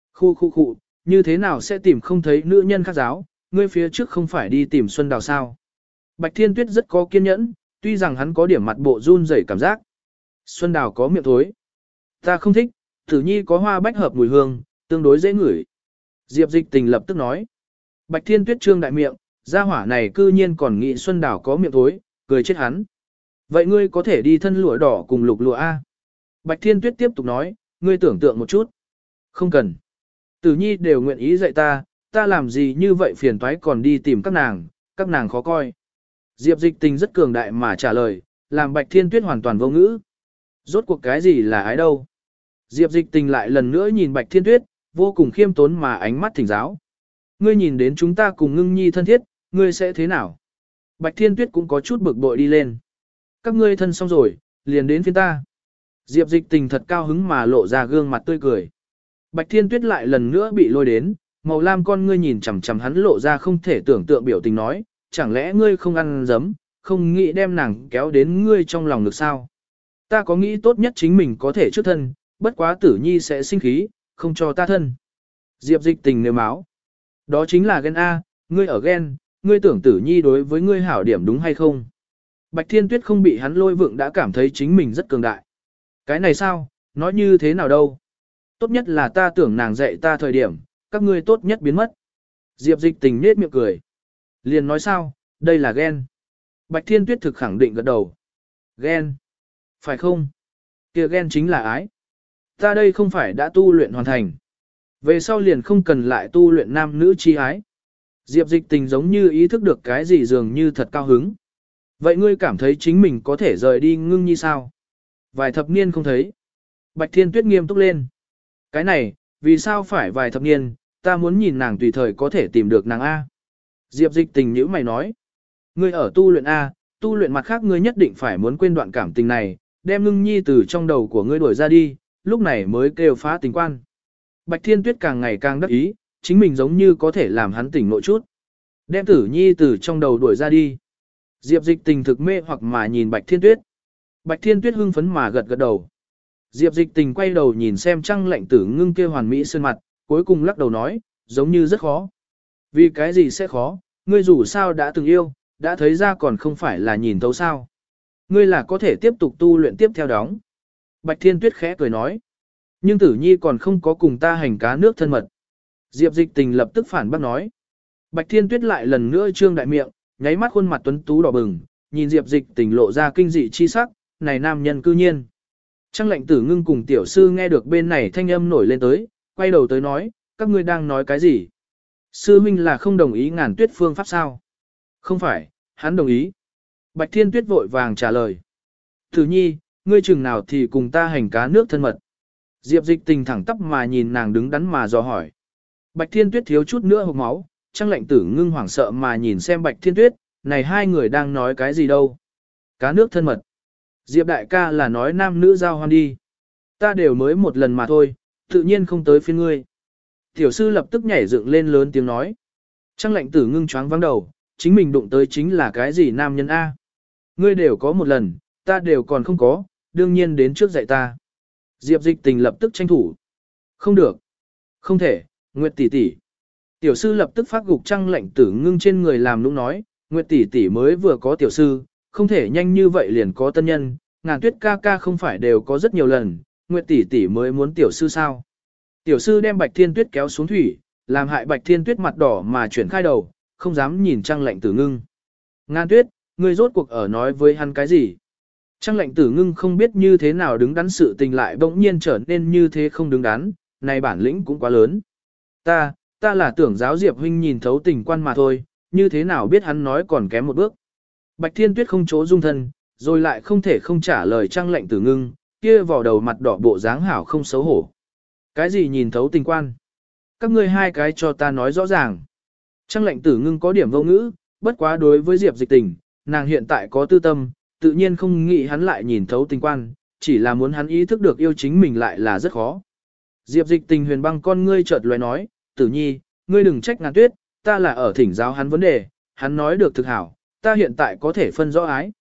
Khu, như thế nào sẽ tìm không thấy nữ nhân khác giáo, ngươi phía trước không phải đi tìm Xuân Đào sao. Bạch Thiên Tuyết rất có kiên nhẫn, tuy rằng hắn có điểm mặt bộ run rẩy cảm giác. Xuân Đào có miệng thối. Ta không thích, Tử Nhi có hoa bách hợp mùi hương, tương đối dễ ngửi. Diệp Dịch Tình lập tức nói. Bạch Thiên Tuyết trương đại miệng, gia hỏa này cư nhiên còn nghĩ Xuân Đào có miệng thối, cười chết hắn. Vậy ngươi có thể đi thân lụa đỏ cùng lục lụa A. Bạch Thiên Tuyết tiếp tục nói, ngươi tưởng tượng một chút. Không cần. Tử Nhi đều nguyện ý dạy ta, ta làm gì như vậy phiền toái còn đi tìm các nàng khó coi. Diệp Dịch Tình rất cường đại mà trả lời, làm Bạch Thiên Tuyết hoàn toàn vô ngữ. Rốt cuộc cái gì là ái đâu. Diệp Dịch Tình lại lần nữa nhìn Bạch Thiên Tuyết, vô cùng khiêm tốn mà ánh mắt thỉnh giáo. Ngươi nhìn đến chúng ta cùng Ngưng Nhi thân thiết, ngươi sẽ thế nào? Bạch Thiên Tuyết cũng có chút bực bội đi lên. Các ngươi thân xong rồi, liền đến phiên ta. Diệp Dịch Tình thật cao hứng mà lộ ra gương mặt tươi cười. Bạch Thiên Tuyết lại lần nữa bị lôi đến, màu lam con ngươi nhìn chằm chằm hắn lộ ra không thể tưởng tượng biểu tình nói, chẳng lẽ ngươi không ăn dấm, không nghĩ đem nàng kéo đến ngươi trong lòng được sao? Ta có nghĩ tốt nhất chính mình có thể trước thân, bất quá Tử Nhi sẽ sinh khí, không cho ta thân. Diệp Dịch Tình nêu máu. Đó chính là ghen A, ngươi ở ghen, ngươi tưởng Tử Nhi đối với ngươi hảo điểm đúng hay không? Bạch Thiên Tuyết không bị hắn lôi vượng đã cảm thấy chính mình rất cường đại. Cái này sao, nói như thế nào đâu? Tốt nhất là ta tưởng nàng dạy ta thời điểm, các ngươi tốt nhất biến mất. Diệp Dịch Tình nết miệng cười. Liền nói sao, đây là ghen. Bạch Thiên Tuyết thực khẳng định gật đầu. Ghen. Phải không? Kia ghen chính là ái. Ta đây không phải đã tu luyện hoàn thành. Về sau liền không cần lại tu luyện nam nữ chi ái. Diệp Dịch Tình giống như ý thức được cái gì dường như thật cao hứng. Vậy ngươi cảm thấy chính mình có thể rời đi Ngưng Nhi sao? Vài thập niên không thấy. Bạch Thiên Tuyết nghiêm túc lên. Cái này, vì sao phải vài thập niên, ta muốn nhìn nàng tùy thời có thể tìm được nàng A. Diệp Dịch Tình nhữ mày nói. Ngươi ở tu luyện A, tu luyện mặt khác ngươi nhất định phải muốn quên đoạn cảm tình này, đem Ngưng Nhi từ trong đầu của ngươi đuổi ra đi, lúc này mới kêu phá tình quan. Bạch Thiên Tuyết càng ngày càng đắc ý, chính mình giống như có thể làm hắn tỉnh nội chút. Đem Tử Nhi từ trong đầu đuổi ra đi. Diệp Dịch Tình thực mê hoặc mà nhìn Bạch Thiên Tuyết. Bạch Thiên Tuyết hưng phấn mà gật gật đầu. Diệp Dịch Tình quay đầu nhìn xem Trăng Lệnh Tử Ngưng kia hoàn mỹ sơn mặt, cuối cùng lắc đầu nói, giống như rất khó. Vì cái gì sẽ khó, ngươi dù sao đã từng yêu, đã thấy ra còn không phải là nhìn thấu sao. Ngươi là có thể tiếp tục tu luyện tiếp theo đóng. Bạch Thiên Tuyết khẽ cười nói. Nhưng Tử Nhi còn không có cùng ta hành cá nước thân mật. Diệp Dịch Tình lập tức phản bác nói. Bạch Thiên Tuyết lại lần nữa trương đại miệng, nháy mắt khuôn mặt tuấn tú đỏ bừng, nhìn Diệp Dịch Tình lộ ra kinh dị chi sắc, này nam nhân cư nhiên. Trăng Lệnh Tử Ngưng cùng tiểu sư nghe được bên này thanh âm nổi lên tới, quay đầu tới nói, các ngươi đang nói cái gì? Sư huynh là không đồng ý Ngàn Tuyết phương pháp sao? Không phải, hắn đồng ý. Bạch Thiên Tuyết vội vàng trả lời. Tử Nhi, ngươi chừng nào thì cùng ta hành cá nước thân mật. Diệp Dịch Tình thẳng tắp mà nhìn nàng đứng đắn mà dò hỏi. Bạch Thiên Tuyết thiếu chút nữa hộc máu, Trăng Lệnh Tử Ngưng hoảng sợ mà nhìn xem Bạch Thiên Tuyết, này hai người đang nói cái gì đâu? Cá nước thân mật. Diệp đại ca là nói nam nữ giao hoan đi. Ta đều mới một lần mà thôi, tự nhiên không tới phiên ngươi. Tiểu sư lập tức nhảy dựng lên lớn tiếng nói. Trăng Lệnh Tử Ngưng choáng vắng đầu, chính mình đụng tới chính là cái gì nam nhân A. Ngươi đều có một lần, ta đều còn không có, đương nhiên đến trước dạy ta. Diệp Dịch Tình lập tức tranh thủ. Không được. Không thể, Nguyệt tỷ tỷ. Tiểu sư lập tức phát gục Trăng Lệnh Tử Ngưng trên người làm nũng nói, Nguyệt tỷ tỷ mới vừa có tiểu sư, không thể nhanh như vậy liền có tân nhân, Ngàn Tuyết ca ca không phải đều có rất nhiều lần, Nguyệt tỷ tỷ mới muốn tiểu sư sao. Tiểu sư đem Bạch Thiên Tuyết kéo xuống thủy, làm hại Bạch Thiên Tuyết mặt đỏ mà chuyển khai đầu, không dám nhìn Trăng Lệnh Tử Ngưng. Ngàn Tuyết, ngươi rốt cuộc ở nói với hắn cái gì? Trăng Lệnh Tử Ngưng không biết như thế nào đứng đắn sự tình lại bỗng nhiên trở nên như thế không đứng đắn, này bản lĩnh cũng quá lớn. Ta là tưởng giáo Diệp huynh nhìn thấu tình quan mà thôi, như thế nào biết hắn nói còn kém một bước. Bạch Thiên Tuyết không chỗ dung thân, rồi lại không thể không trả lời Trăng Lệnh Tử Ngưng, kia vỏ đầu mặt đỏ bộ dáng hảo không xấu hổ. Cái gì nhìn thấu tình quan? Các ngươi hai cái cho ta nói rõ ràng. Trăng Lệnh Tử Ngưng có điểm vô ngữ, bất quá đối với Diệp Dịch Tình, nàng hiện tại có tư tâm, tự nhiên không nghĩ hắn lại nhìn thấu tình quan, chỉ là muốn hắn ý thức được yêu chính mình lại là rất khó. Diệp Dịch Tình huyền băng con ngươi chợt lóe nói, Tử Nhi, ngươi đừng trách Ngàn Tuyết, ta là ở thỉnh giáo hắn vấn đề, hắn nói được thực hảo, ta hiện tại có thể phân rõ ái.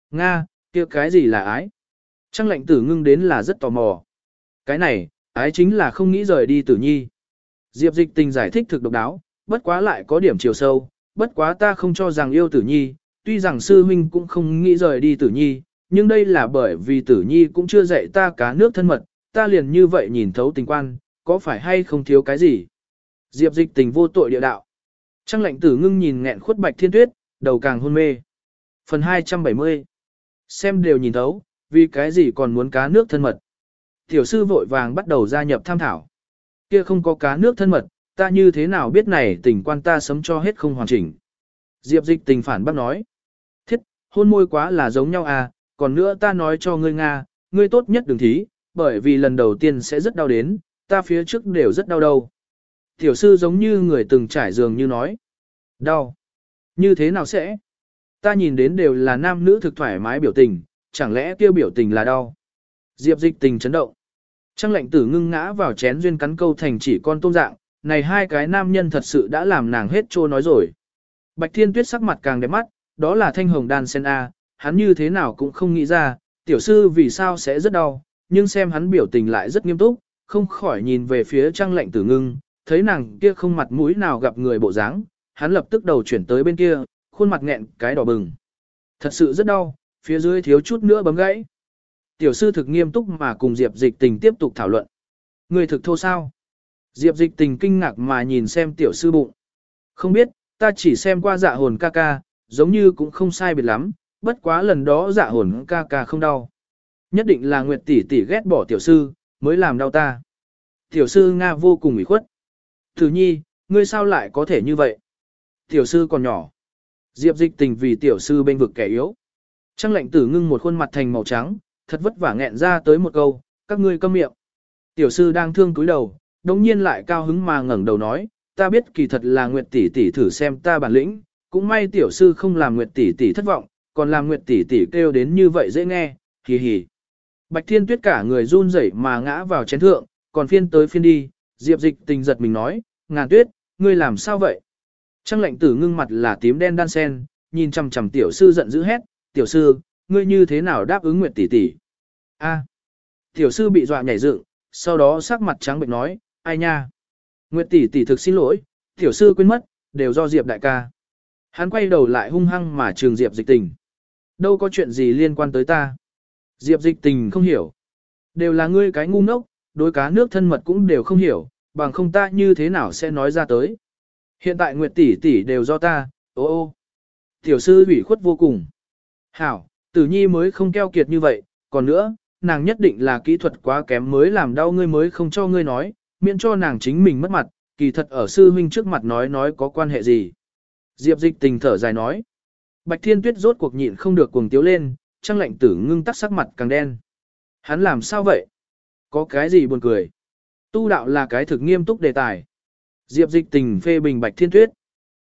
Nga, kia cái gì là ái? Trang lệnh tử ngưng đến là rất tò mò. Cái này, ái chính là không nghĩ rời đi Tử Nhi. Diệp Dịch Tình giải thích thực độc đáo, bất quá lại có điểm chiều sâu, bất quá ta không cho rằng yêu Tử Nhi, tuy rằng sư huynh cũng không nghĩ rời đi Tử Nhi, nhưng đây là bởi vì Tử Nhi cũng chưa dạy ta cá nước thân mật, ta liền như vậy nhìn thấu tình quan, có phải hay không thiếu cái gì? Diệp Dịch Tình vô tội địa đạo. Trang lệnh tử ngưng nhìn nghẹn khuất Bạch Thiên Tuyết, đầu càng hôn mê. Phần 270. Xem đều nhìn thấu, vì cái gì còn muốn cá nước thân mật. Tiểu sư vội vàng bắt đầu gia nhập tham thảo. Kia không có cá nước thân mật, ta như thế nào biết này tình quan ta sấm cho hết không hoàn chỉnh. Diệp Dịch Tình phản bác nói. Thiết, hôn môi quá là giống nhau à, còn nữa ta nói cho ngươi Nga, ngươi tốt nhất đừng thí, bởi vì lần đầu tiên sẽ rất đau đến, ta phía trước đều rất đau đầu. Tiểu sư giống như người từng trải dường như nói. Đau. Như thế nào sẽ? Ta nhìn đến đều là nam nữ thực thoải mái biểu tình, chẳng lẽ kêu biểu tình là đau? Diệp Dịch Tình chấn động. Trang lệnh tử ngưng ngã vào chén duyên cắn câu thành chỉ con tôm dạng, này hai cái nam nhân thật sự đã làm nàng hết trô nói rồi. Bạch Thiên Tuyết sắc mặt càng đẹp mắt, đó là thanh hồng đan sen A, hắn như thế nào cũng không nghĩ ra, tiểu sư vì sao sẽ rất đau, nhưng xem hắn biểu tình lại rất nghiêm túc, không khỏi nhìn về phía Trang lệnh tử ngưng, thấy nàng kia không mặt mũi nào gặp người bộ dáng, hắn lập tức đầu chuyển tới bên kia, khuôn mặt nghẹn cái đỏ bừng. Thật sự rất đau, phía dưới thiếu chút nữa bấm gãy. Tiểu sư thực nghiêm túc mà cùng Diệp Dịch Tình tiếp tục thảo luận. Người thực thô sao? Diệp Dịch Tình kinh ngạc mà nhìn xem tiểu sư bụng. Không biết, ta chỉ xem qua dạ hồn ca ca, giống như cũng không sai biệt lắm, bất quá lần đó dạ hồn ca ca không đau. Nhất định là Nguyệt tỷ tỷ ghét bỏ tiểu sư, mới làm đau ta. Tiểu sư Nga vô cùng ủy khuất. Tử Nhi, ngươi sao lại có thể như vậy? Tiểu sư còn nhỏ. Diệp Dịch Tình vì tiểu sư bên vực kẻ yếu. Trang lệnh tử ngưng một khuôn mặt thành màu trắng, thật vất vả nghẹn ra tới một câu, các ngươi câm miệng. Tiểu sư đang thương cúi đầu, đồng nhiên lại cao hứng mà ngẩng đầu nói, ta biết kỳ thật là Nguyệt tỷ tỷ thử xem ta bản lĩnh, cũng may tiểu sư không làm Nguyệt tỷ tỷ thất vọng, còn làm Nguyệt tỷ tỷ kêu đến như vậy dễ nghe, hì hì. Bạch Thiên Tuyết cả người run rẩy mà ngã vào chén thượng, còn phiên tới phiên đi, Diệp Dịch Tình giật mình nói, Ngàn Tuyết, ngươi làm sao vậy? Trang lệnh tử ngưng mặt là tím đen đan sen, nhìn chằm chằm tiểu sư giận dữ hét, tiểu sư, ngươi như thế nào đáp ứng Nguyệt tỷ tỷ? A. Tiểu sư bị dọa nhảy dựng, sau đó sắc mặt trắng bệnh nói, ai nha? Nguyệt tỷ tỷ thực xin lỗi, tiểu sư quên mất, đều do Diệp đại ca. Hắn quay đầu lại hung hăng mà trừng Diệp Dịch Tình. Đâu có chuyện gì liên quan tới ta? Diệp Dịch Tình không hiểu. Đều là ngươi cái ngu ngốc, đối cá nước thân mật cũng đều không hiểu, bằng không ta như thế nào sẽ nói ra tới. Hiện tại Nguyệt tỷ tỷ đều do ta, ô ô. Tiểu sư ủy khuất vô cùng. Hảo, Tử Nhi mới không keo kiệt như vậy, còn nữa, nàng nhất định là kỹ thuật quá kém mới làm đau ngươi mới không cho ngươi nói, miễn cho nàng chính mình mất mặt, kỳ thật ở sư huynh trước mặt nói có quan hệ gì. Diệp Dịch Tình thở dài nói. Bạch Thiên Tuyết rốt cuộc nhịn không được cuồng tiếu lên, Trang lệnh tử ngưng tắc sắc mặt càng đen. Hắn làm sao vậy? Có cái gì buồn cười? Tu đạo là cái thực nghiêm túc đề tài. Diệp Dịch Tình phê bình Bạch Thiên Tuyết.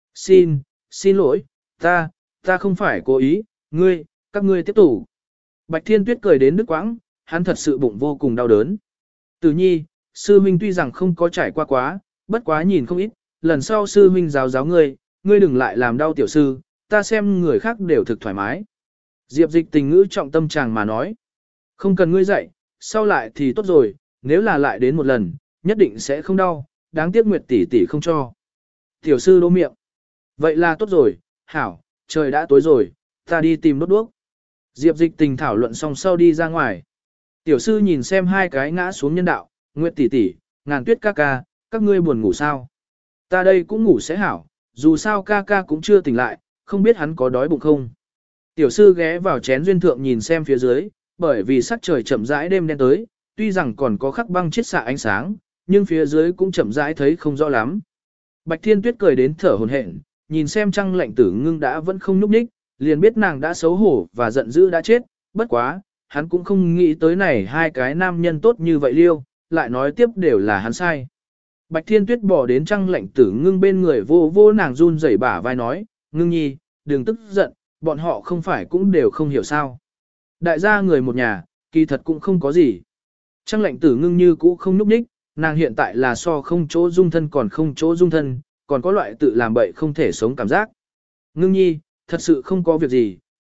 Xin lỗi, ta không phải cố ý, các ngươi tiếp tục. Bạch Thiên Tuyết cười đến đứt quãng, hắn thật sự bụng vô cùng đau đớn. Tử Nhi, sư huynh tuy rằng không có trải qua quá, bất quá nhìn không ít, lần sau sư huynh giáo ngươi đừng lại làm đau tiểu sư, ta xem người khác đều thực thoải mái. Diệp Dịch Tình ngữ trọng tâm chàng mà nói. Không cần ngươi dạy, sau lại thì tốt rồi, nếu là lại đến một lần, nhất định sẽ không đau, đáng tiếc Nguyệt tỷ tỷ không cho. Tiểu sư đố miệng. Vậy là tốt rồi, hảo, trời đã tối rồi, ta đi tìm đốt đuốc. Diệp Dịch Tình thảo luận xong sau đi ra ngoài. Tiểu sư nhìn xem hai cái ngã xuống nhân đạo, Nguyệt tỷ tỷ, Ngàn Tuyết ca ca, các ngươi buồn ngủ sao? Ta đây cũng ngủ sẽ hảo, dù sao ca ca cũng chưa tỉnh lại, không biết hắn có đói bụng không. Tiểu sư ghé vào chén duyên thượng nhìn xem phía dưới, bởi vì sắc trời chậm rãi đêm đen tới, tuy rằng còn có khắc băng chiết xạ ánh sáng, nhưng phía dưới cũng chậm rãi thấy không rõ lắm. Bạch Thiên Tuyết cười đến thở hổn hển, nhìn xem Trang lệnh tử ngưng đã vẫn không nhúc nhích, liền biết nàng đã xấu hổ và giận dữ đã chết, bất quá, hắn cũng không nghĩ tới này hai cái nam nhân tốt như vậy liêu, lại nói tiếp đều là hắn sai. Bạch Thiên Tuyết bỏ đến Trang lệnh tử ngưng bên người vô vô nàng run rẩy bả vai nói, ngưng nhi, đừng tức giận, bọn họ không phải cũng đều không hiểu sao. Đại gia người một nhà, kỳ thật cũng không có gì. Trang lệnh tử ngưng như cũ không nhúc nhích, nàng hiện tại là so không chỗ dung thân còn không chỗ dung thân, còn có loại tự làm bậy không thể sống cảm giác. Ngưng nhi, thật sự không có việc gì,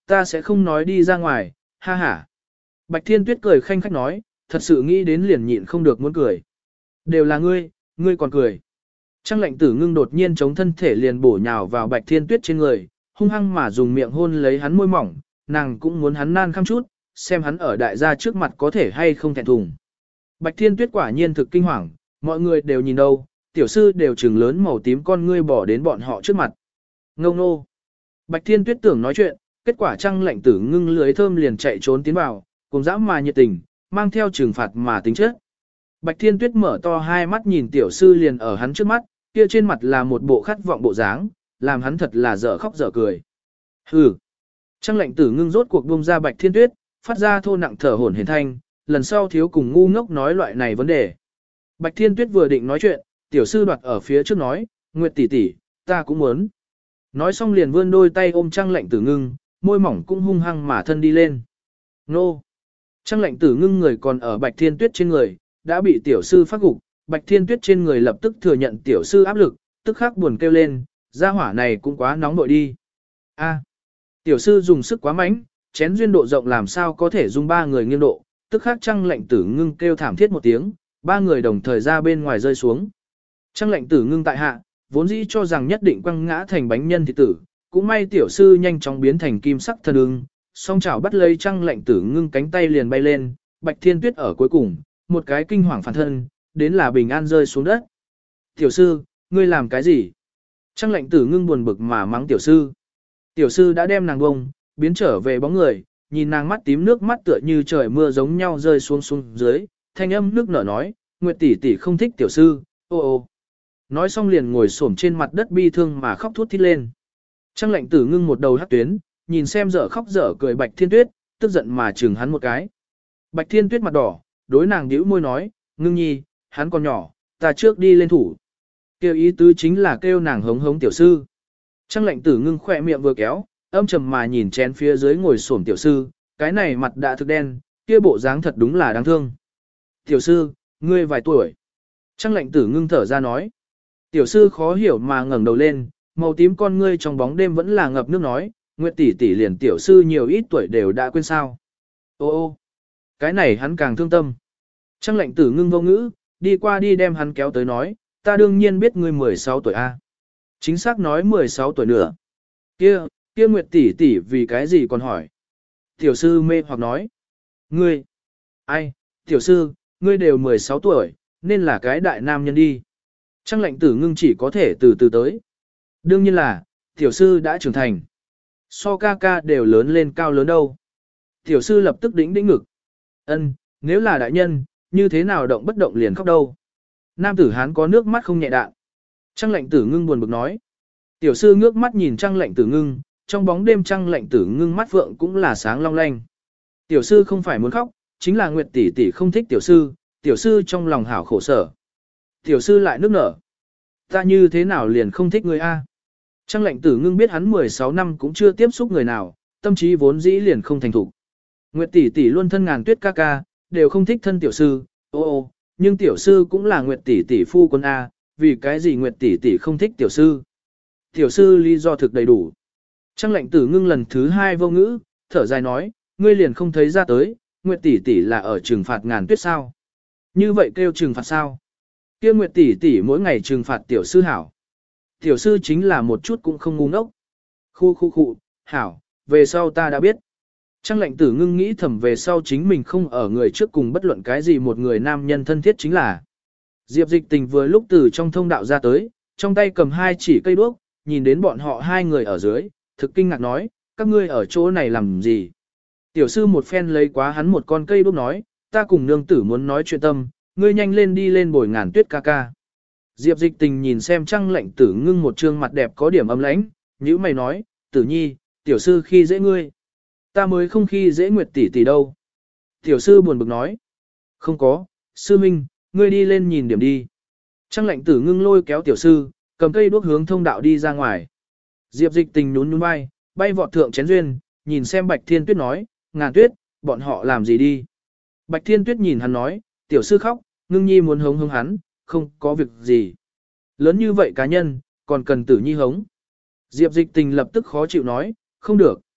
ta sẽ không nói đi ra ngoài, ha ha. Bạch Thiên Tuyết cười khanh khách nói, thật sự nghĩ đến liền nhịn không được muốn cười. Đều là ngươi còn cười. Trang lệnh tử ngưng đột nhiên chống thân thể liền bổ nhào vào Bạch Thiên Tuyết trên người, hung hăng mà dùng miệng hôn lấy hắn môi mỏng, nàng cũng muốn hắn nan khăm chút, xem hắn ở đại gia trước mặt có thể hay không thẹn thùng. Bạch Thiên Tuyết quả nhiên thực kinh hoàng, mọi người đều nhìn đâu, tiểu sư đều trừng lớn màu tím con ngươi bỏ đến bọn họ trước mặt. Ngông nô. Bạch Thiên Tuyết tưởng nói chuyện, kết quả Trang lệnh tử ngưng lưới thơm liền chạy trốn tiến vào, cùng dã mà nhiệt tình, mang theo trừng phạt mà tính chất. Bạch Thiên Tuyết mở to hai mắt nhìn tiểu sư liền ở hắn trước mắt, kia trên mặt là một bộ khát vọng bộ dáng, làm hắn thật là dở khóc dở cười. Hừ. Trang lệnh tử ngưng rốt cuộc buông ra Bạch Thiên Tuyết, phát ra thô nặng thở hổn hển thanh, lần sau thiếu cùng ngu ngốc nói loại này vấn đề. Bạch Thiên Tuyết vừa định nói chuyện, tiểu sư đoạt ở phía trước nói, Nguyệt tỷ tỷ, ta cũng muốn. Nói xong liền vươn đôi tay ôm Trang lệnh tử ngưng, môi mỏng cũng hung hăng mà thân đi lên. Nô. Trang lệnh tử ngưng người còn ở Bạch Thiên Tuyết trên người, đã bị tiểu sư phát gục, Bạch Thiên Tuyết trên người lập tức thừa nhận tiểu sư áp lực, tức khắc buồn kêu lên, gia hỏa này cũng quá nóng nội đi. A. Tiểu sư dùng sức quá mạnh, chén duyên độ rộng làm sao có thể dung ba người nghiêng độ, tức khắc Trang lệnh tử ngưng kêu thảm thiết một tiếng, ba người đồng thời ra bên ngoài rơi xuống. Trang lệnh tử ngưng tại hạ, vốn dĩ cho rằng nhất định quăng ngã thành bánh nhân thịt tử, cũng may tiểu sư nhanh chóng biến thành kim sắc thân ưng, song chảo bắt lấy Trang lệnh tử ngưng cánh tay liền bay lên, Bạch Thiên Tuyết ở cuối cùng, một cái kinh hoàng phản thân, đến là bình an rơi xuống đất. Tiểu sư, ngươi làm cái gì? Trang lệnh tử ngưng buồn bực mà mắng tiểu sư. Tiểu sư đã đem nàng bông, biến trở về bóng người, nhìn nàng mắt tím nước mắt tựa như trời mưa giống nhau rơi xuống dưới, thanh âm nước nở nói, Nguyệt tỷ tỷ không thích tiểu sư, ô ô. Nói xong liền ngồi xổm trên mặt đất bi thương mà khóc thút thít lên. Trang lệnh tử ngưng một đầu hắc tuyến, nhìn xem dở khóc dở cười Bạch Thiên Tuyết, tức giận mà chừng hắn một cái. Bạch Thiên Tuyết mặt đỏ, đối nàng nhíu môi nói, ngưng nhi, hắn còn nhỏ, ta trước đi lên thủ. Kêu ý tứ chính là kêu nàng hống hống tiểu sư. Trang lệnh tử ngưng khỏe miệng vừa kéo, âm trầm mà nhìn chén phía dưới ngồi xổm tiểu sư, cái này mặt đã thực đen, kia bộ dáng thật đúng là đáng thương. Tiểu sư, ngươi vài tuổi. Trang lệnh tử ngưng thở ra nói. Tiểu sư khó hiểu mà ngẩng đầu lên, màu tím con ngươi trong bóng đêm vẫn là ngập nước nói, Nguyệt tỷ tỷ liền tiểu sư nhiều ít tuổi đều đã quên sao. Ô ô, cái này hắn càng thương tâm. Trang lệnh tử ngưng vô ngữ, đi qua đi đem hắn kéo tới nói, ta đương nhiên biết ngươi 16 tuổi A. Chính xác nói 16 tuổi nữa. Kia Nguyệt tỷ tỷ vì cái gì còn hỏi. Tiểu sư mê hoặc nói. Ngươi, ai, tiểu sư, ngươi đều 16 tuổi, nên là cái đại nam nhân đi. Trang lệnh tử ngưng chỉ có thể từ từ tới. Đương nhiên là, tiểu sư đã trưởng thành. So ca ca đều lớn lên cao lớn đâu. Tiểu sư lập tức đĩnh đĩnh ngực. Ân, nếu là đại nhân, như thế nào động bất động liền khóc đâu. Nam tử hán có nước mắt không nhẹ đạn. Trang lệnh tử ngưng buồn bực nói. Tiểu sư ngước mắt nhìn trang lệnh tử ngưng, trong bóng đêm trang lệnh tử ngưng mắt vượng cũng là sáng long lanh. Tiểu sư không phải muốn khóc, chính là Nguyệt tỷ tỷ không thích tiểu sư trong lòng hảo khổ sở. Tiểu sư lại nước nở. Ta như thế nào liền không thích người A. Trang lệnh tử ngưng biết hắn 16 năm cũng chưa tiếp xúc người nào, tâm trí vốn dĩ liền không thành thục. Nguyệt tỷ tỷ luôn thân Ngàn Tuyết ca ca, đều không thích thân tiểu sư, ô, nhưng tiểu sư cũng là Nguyệt tỷ tỷ phu quân A, vì cái gì Nguyệt tỷ tỷ không thích tiểu sư. Tiểu sư lý do thực đầy đủ. Trang lệnh tử ngưng lần thứ hai vô ngữ, thở dài nói, ngươi liền không thấy ra tới, Nguyệt tỷ tỷ là ở trừng phạt Ngàn Tuyết sao. Như vậy kêu trừng phạt sao? Kia Nguyệt tỷ tỷ mỗi ngày trừng phạt tiểu sư hảo. Tiểu sư chính là một chút cũng không ngu ngốc. Khu, hảo, về sau ta đã biết. Trang lệnh tử ngưng nghĩ thầm về sau chính mình không ở người trước cùng bất luận cái gì một người nam nhân thân thiết chính là. Diệp Dịch Tình vừa lúc từ trong thông đạo ra tới, trong tay cầm hai chỉ cây đuốc, nhìn đến bọn họ hai người ở dưới, thực kinh ngạc nói, các ngươi ở chỗ này làm gì? Tiểu sư một phen lấy quá hắn một con cây đuốc nói, ta cùng nương tử muốn nói chuyện tâm, ngươi nhanh lên đi lên bồi Ngàn Tuyết ca ca. Diệp Dịch Tình nhìn xem Trang lệnh tử ngưng một trương mặt đẹp có điểm ấm lãnh, nhữ mày nói, tử nhi, tiểu sư khi dễ ngươi. Ta mới không khi dễ Nguyệt tỷ tỷ đâu. Tiểu sư buồn bực nói, không có, sư minh, ngươi đi lên nhìn điểm đi. Trang lệnh tử ngưng lôi kéo tiểu sư, cầm cây đuốc hướng thông đạo đi ra ngoài. Diệp Dịch Tình nhún nhún vai, bay vọt thượng chén duyên, nhìn xem Bạch Thiên Tuyết nói, Ngàn Tuyết, bọn họ làm gì đi. Bạch Thiên Tuyết nhìn hắn nói, tiểu sư khóc, ngưng nhi muốn hống hắn, không có việc gì. Lớn như vậy cá nhân, còn cần tử nhi hống. Diệp Dịch Tình lập tức khó chịu nói, không được.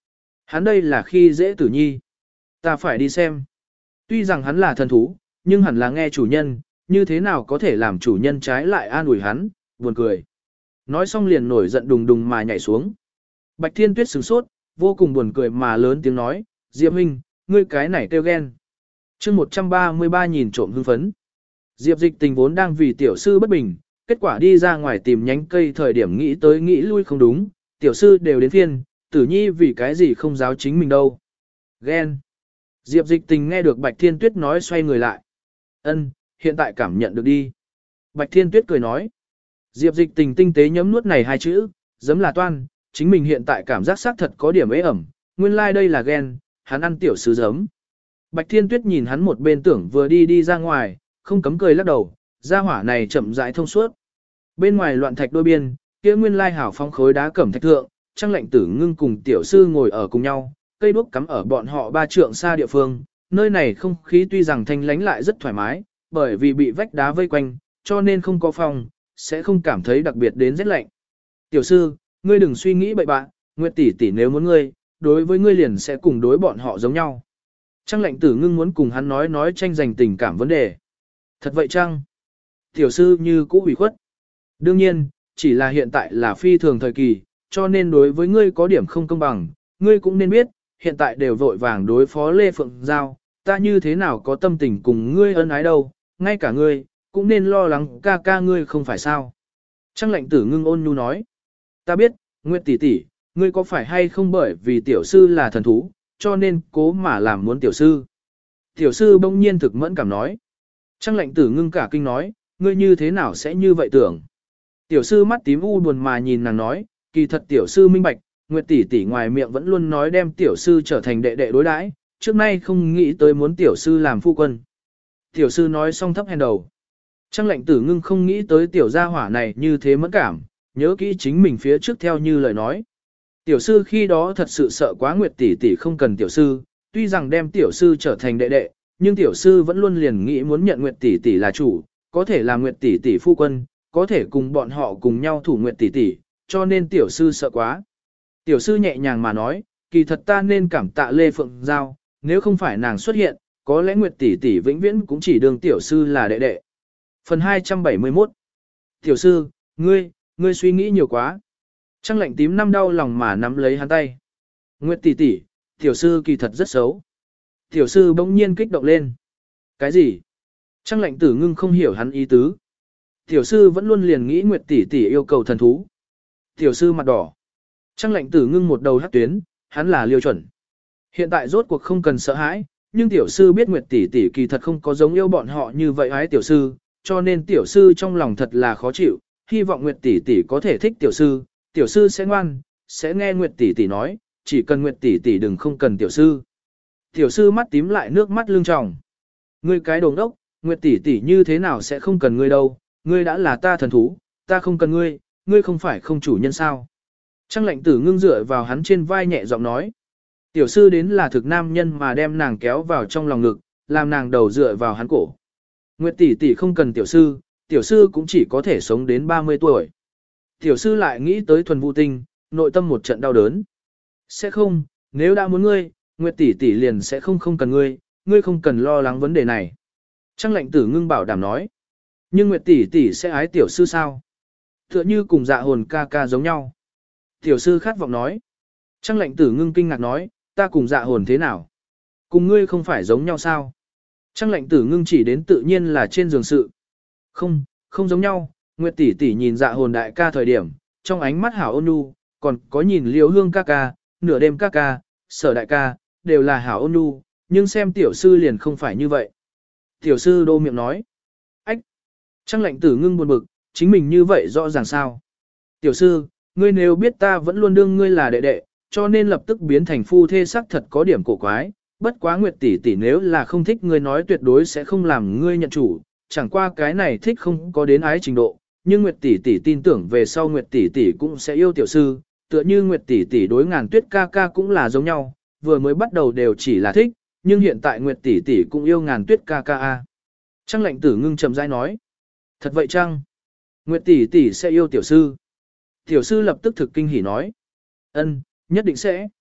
Hắn đây là khi dễ Tử Nhi. Ta phải đi xem. Tuy rằng hắn là thần thú, nhưng hẳn là nghe chủ nhân, như thế nào có thể làm chủ nhân trái lại an ủi hắn, buồn cười. Nói xong liền nổi giận đùng đùng mà nhảy xuống. Bạch Thiên Tuyết sửng sốt, vô cùng buồn cười mà lớn tiếng nói, Diệp huynh, ngươi cái này kêu ghen. chương 133 nhìn trộm hưng phấn. Diệp Dịch Tình vốn đang vì tiểu sư bất bình, kết quả đi ra ngoài tìm nhánh cây thời điểm nghĩ tới nghĩ lui không đúng, tiểu sư đều đến phiên, Tử Nhi vì cái gì không giáo chính mình đâu. Ghen. Diệp Dịch Tình nghe được Bạch Thiên Tuyết nói xoay người lại. Ân, hiện tại cảm nhận được đi. Bạch Thiên Tuyết cười nói. Diệp Dịch Tình tinh tế nhấm nuốt này hai chữ, giấm là toan, chính mình hiện tại cảm giác xác thật có điểm ế ẩm, nguyên lai like đây là ghen, hắn ăn tiểu sư giấm. Bạch Thiên Tuyết nhìn hắn một bên tưởng vừa đi ra ngoài, không cấm cười lắc đầu, gia hỏa này chậm rãi thông suốt. Bên ngoài loạn thạch đôi biên, kia nguyên lai hảo phong khối đá cẩm thạch thượng, Trang Lệnh Tử Ngưng cùng tiểu sư ngồi ở cùng nhau, cây đuốc cắm ở bọn họ 3 trượng xa địa phương, nơi này không khí tuy rằng thanh lánh lại rất thoải mái, bởi vì bị vách đá vây quanh, cho nên không có phòng, sẽ không cảm thấy đặc biệt đến rét lạnh. Tiểu sư, ngươi đừng suy nghĩ bậy bạ, Nguyệt tỷ tỷ nếu muốn ngươi, đối với ngươi liền sẽ cùng đối bọn họ giống nhau. Trang Lệnh Tử Ngưng muốn cùng hắn nói tranh giành tình cảm vấn đề. Thật vậy chăng? Tiểu sư như cũ ủy khuất. Đương nhiên, chỉ là hiện tại là phi thường thời kỳ, cho nên đối với ngươi có điểm không công bằng, ngươi cũng nên biết, hiện tại đều vội vàng đối phó Lê Phượng Giao, ta như thế nào có tâm tình cùng ngươi ân ái đâu, ngay cả ngươi, cũng nên lo lắng ca ca ngươi không phải sao. Trang Lệnh Tử Ngưng ôn nhu nói, ta biết, Nguyệt tỷ tỷ, ngươi có phải hay không bởi vì tiểu sư là thần thú, cho nên cố mà làm muốn tiểu sư. Tiểu sư bỗng nhiên thực mẫn cảm nói. Trang Lệnh Tử Ngưng cả kinh nói, ngươi như thế nào sẽ như vậy tưởng. Tiểu sư mắt tím u buồn mà nhìn nàng nói, kỳ thật tiểu sư minh bạch, Nguyệt tỷ tỷ ngoài miệng vẫn luôn nói đem tiểu sư trở thành đệ đệ đối đãi, trước nay không nghĩ tới muốn tiểu sư làm phu quân. Tiểu sư nói xong thấp hèn đầu. Trang Lệnh Tử Ngưng không nghĩ tới tiểu gia hỏa này như thế mẫn cảm, nhớ kỹ chính mình phía trước theo như lời nói. Tiểu sư khi đó thật sự sợ quá Nguyệt tỷ tỷ không cần tiểu sư, tuy rằng đem tiểu sư trở thành đệ đệ, nhưng tiểu sư vẫn luôn liền nghĩ muốn nhận Nguyệt tỷ tỷ là chủ, có thể làm Nguyệt tỷ tỷ phu quân, có thể cùng bọn họ cùng nhau thủ Nguyệt tỷ tỷ, cho nên tiểu sư sợ quá. Tiểu sư nhẹ nhàng mà nói, kỳ thật ta nên cảm tạ Lê Phượng Giao, nếu không phải nàng xuất hiện, có lẽ Nguyệt tỷ tỷ vĩnh viễn cũng chỉ đương tiểu sư là đệ đệ. Phần 271. Tiểu sư, ngươi suy nghĩ nhiều quá. Trang Lệnh tím năm đau lòng mà nắm lấy hắn tay. Nguyệt tỷ tỷ, tiểu sư kỳ thật rất xấu. Tiểu sư bỗng nhiên kích động lên. Cái gì? Trang Lệnh Tử Ngưng không hiểu hắn ý tứ. Tiểu sư vẫn luôn liền nghĩ Nguyệt tỷ tỷ yêu cầu thần thú. Tiểu sư mặt đỏ. Trang Lệnh Tử Ngưng một đầu hắc tuyến, hắn là liêu chuẩn. Hiện tại rốt cuộc không cần sợ hãi, nhưng tiểu sư biết Nguyệt tỷ tỷ kỳ thật không có giống yêu bọn họ như vậy ái tiểu sư, cho nên tiểu sư trong lòng thật là khó chịu, hy vọng Nguyệt tỷ tỷ có thể thích tiểu sư sẽ ngoan, sẽ nghe Nguyệt tỷ tỷ nói, chỉ cần Nguyệt tỷ tỷ đừng không cần tiểu sư. Tiểu sư mắt tím lại nước mắt lưng tròng. Ngươi cái đồ ngốc, Nguyệt tỷ tỷ như thế nào sẽ không cần ngươi đâu, ngươi đã là ta thần thú, ta không cần ngươi, ngươi không phải không chủ nhân sao. Trang Lệnh Tử Ngưng dựa vào hắn trên vai nhẹ giọng nói. Tiểu sư đến là thực nam nhân mà đem nàng kéo vào trong lòng ngực, làm nàng đầu dựa vào hắn cổ. Nguyệt tỷ tỷ không cần tiểu sư cũng chỉ có thể sống đến 30 tuổi. Tiểu sư lại nghĩ tới Thuần Vũ Tinh, nội tâm một trận đau đớn. Sẽ không, nếu đã muốn ngươi, Nguyệt tỷ tỷ liền sẽ không cần ngươi không cần lo lắng vấn đề này. Trang Lệnh Tử Ngưng bảo đảm nói. Nhưng Nguyệt tỷ tỷ sẽ ái tiểu sư sao? Tựa như cùng Dạ Hồn ca ca giống nhau. Tiểu sư khát vọng nói. Trang Lệnh Tử Ngưng kinh ngạc nói, ta cùng Dạ Hồn thế nào? Cùng ngươi không phải giống nhau sao? Trang Lệnh Tử Ngưng chỉ đến tự nhiên là trên giường sự. Không giống nhau, Nguyệt tỷ tỷ nhìn Dạ Hồn đại ca thời điểm, trong ánh mắt hảo ôn nhu, còn có nhìn Liêu Hương ca ca, Nửa Đêm ca ca, Sở đại ca, đều là hảo ôn nhu, nhưng xem tiểu sư liền không phải như vậy. Tiểu sư đô miệng nói. Ách! Trang Lệnh Tử Ngưng buồn bực, chính mình như vậy rõ ràng sao? Tiểu sư, ngươi nếu biết ta vẫn luôn đương ngươi là đệ đệ, cho nên lập tức biến thành phu thê sắc thật có điểm cổ quái, bất quá Nguyệt tỷ tỷ nếu là không thích ngươi nói tuyệt đối sẽ không làm ngươi nhận chủ, chẳng qua cái này thích không có đến ái trình độ, nhưng Nguyệt tỷ tỷ tin tưởng về sau Nguyệt tỷ tỷ cũng sẽ yêu tiểu sư, tựa như Nguyệt tỷ tỷ đối Ngàn Tuyết ca ca cũng là giống nhau, vừa mới bắt đầu đều chỉ là thích, nhưng hiện tại Nguyệt tỷ tỷ cũng yêu Ngàn Tuyết ca ca a. Trang Lệnh Tử Ngưng chậm rãi nói, thật vậy chăng? Nguyệt tỷ tỷ sẽ yêu tiểu sư. Tiểu sư lập tức thực kinh hỉ nói, ân, nhất định sẽ.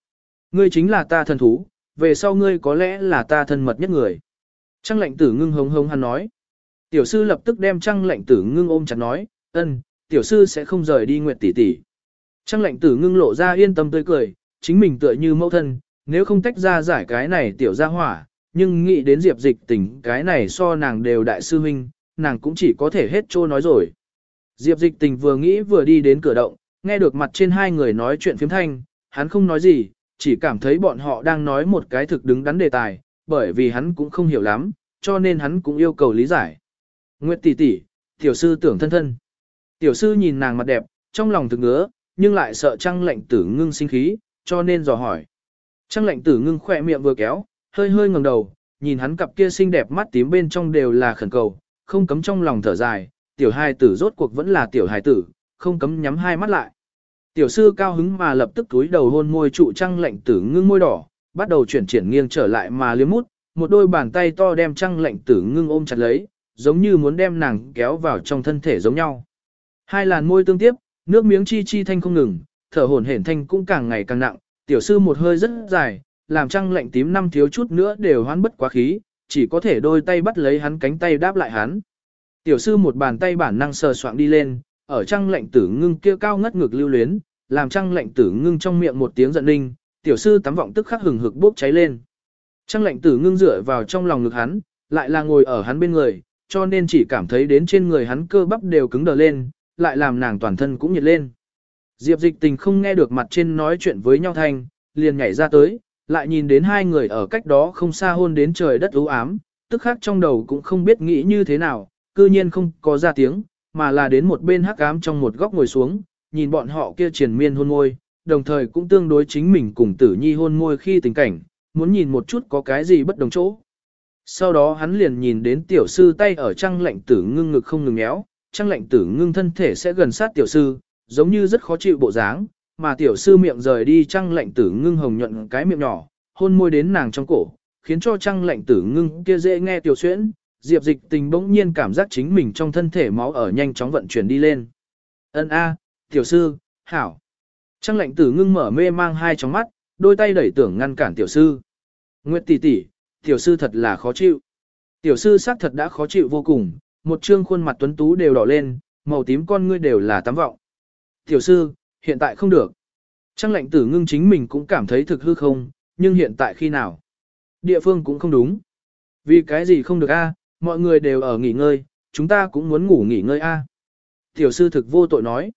Ngươi chính là ta thần thú, về sau ngươi có lẽ là ta thân mật nhất người. Trăng lệnh tử ngưng hống hống hắn nói. Tiểu sư lập tức đem trăng lệnh tử ngưng ôm chặt nói, ân, tiểu sư sẽ không rời đi Nguyệt tỷ tỷ. Trăng lệnh tử ngưng lộ ra yên tâm tươi cười, chính mình tựa như mẫu thân, nếu không tách ra giải cái này tiểu ra hỏa, nhưng nghĩ đến Diệp Dịch Tình cái này so nàng đều đại sư huynh, nàng cũng chỉ có thể hết trô nói rồi. Diệp Dịch Tình vừa nghĩ vừa đi đến cửa động, nghe được mặt trên hai người nói chuyện phiếm thanh, hắn không nói gì, chỉ cảm thấy bọn họ đang nói một cái thực đứng đắn đề tài, bởi vì hắn cũng không hiểu lắm, cho nên hắn cũng yêu cầu lý giải. Nguyệt tỷ tỷ, tiểu sư tưởng thân thân. Tiểu sư nhìn nàng mặt đẹp, trong lòng thực ngứa, nhưng lại sợ Trăng lệnh tử ngưng sinh khí, cho nên dò hỏi. Trăng lệnh tử ngưng khỏe miệng vừa kéo, hơi hơi ngẩng đầu, nhìn hắn cặp kia xinh đẹp mắt tím bên trong đều là khẩn cầu, không cấm trong lòng thở dài, tiểu hài tử rốt cuộc vẫn là tiểu hài tử, không cấm nhắm hai mắt lại. Tiểu sư cao hứng mà lập tức túi đầu hôn môi trụ Trăng lệnh tử ngưng môi đỏ, bắt đầu chuyển triển nghiêng trở lại mà liếm mút, một đôi bàn tay to đem Trăng lệnh tử ngưng ôm chặt lấy, giống như muốn đem nàng kéo vào trong thân thể giống nhau. Hai làn môi tương tiếp, nước miếng chi chi thanh không ngừng, thở hổn hển thanh cũng càng ngày càng nặng, tiểu sư một hơi rất dài, làm Trăng lệnh tím năm thiếu chút nữa đều hoán bất quá khí, chỉ có thể đôi tay bắt lấy hắn cánh tay đáp lại hắn. Tiểu sư một bàn tay bản năng sờ soạng đi lên, ở Trăng lệnh tử ngưng kia cao ngất ngực lưu luyến, làm Trăng lệnh tử ngưng trong miệng một tiếng giận ninh, tiểu sư tắm vọng tức khắc hừng hực bốc cháy lên. Trăng lệnh tử ngưng dựa vào trong lòng ngực hắn, lại là ngồi ở hắn bên người, cho nên chỉ cảm thấy đến trên người hắn cơ bắp đều cứng đờ lên, lại làm nàng toàn thân cũng nhiệt lên. Diệp Dịch Tình không nghe được mặt trên nói chuyện với nhau thanh, liền nhảy ra tới, lại nhìn đến hai người ở cách đó không xa hôn đến trời đất u ám, tức khắc trong đầu cũng không biết nghĩ như thế nào, cư nhiên không có ra tiếng, mà là đến một bên hắc ám trong một góc ngồi xuống, nhìn bọn họ kia triền miên hôn môi, đồng thời cũng tương đối chính mình cùng Tử Nhi hôn môi khi tình cảnh, muốn nhìn một chút có cái gì bất đồng chỗ. Sau đó hắn liền nhìn đến tiểu sư tay ở Trăng lệnh tử ngưng ngực không ngừng méo, Trăng lệnh tử ngưng thân thể sẽ gần sát tiểu sư, giống như rất khó chịu bộ dáng, mà tiểu sư miệng rời đi Trăng lệnh tử ngưng hồng nhuận cái miệng nhỏ, hôn môi đến nàng trong cổ, khiến cho Trăng lệnh tử ngưng kia dễ nghe tiểu xuyễn. Diệp Dịch Tình bỗng nhiên cảm giác chính mình trong thân thể máu ở nhanh chóng vận chuyển đi lên. Ân a, tiểu sư, hảo. Trăng lệnh tử ngưng mở mê mang hai tròng mắt, đôi tay đẩy tưởng ngăn cản tiểu sư. Nguyệt tỷ tỷ, tiểu sư thật là khó chịu. Tiểu sư xác thật đã khó chịu vô cùng, một trương khuôn mặt tuấn tú đều đỏ lên, màu tím con ngươi đều là tắm vọng. Tiểu sư, hiện tại không được. Trăng lệnh tử ngưng chính mình cũng cảm thấy thực hư không, nhưng hiện tại khi nào? Địa phương cũng không đúng. Vì cái gì không được a? Mọi người đều ở nghỉ ngơi, chúng ta cũng muốn ngủ nghỉ ngơi a. Tiểu sư thực vô tội nói.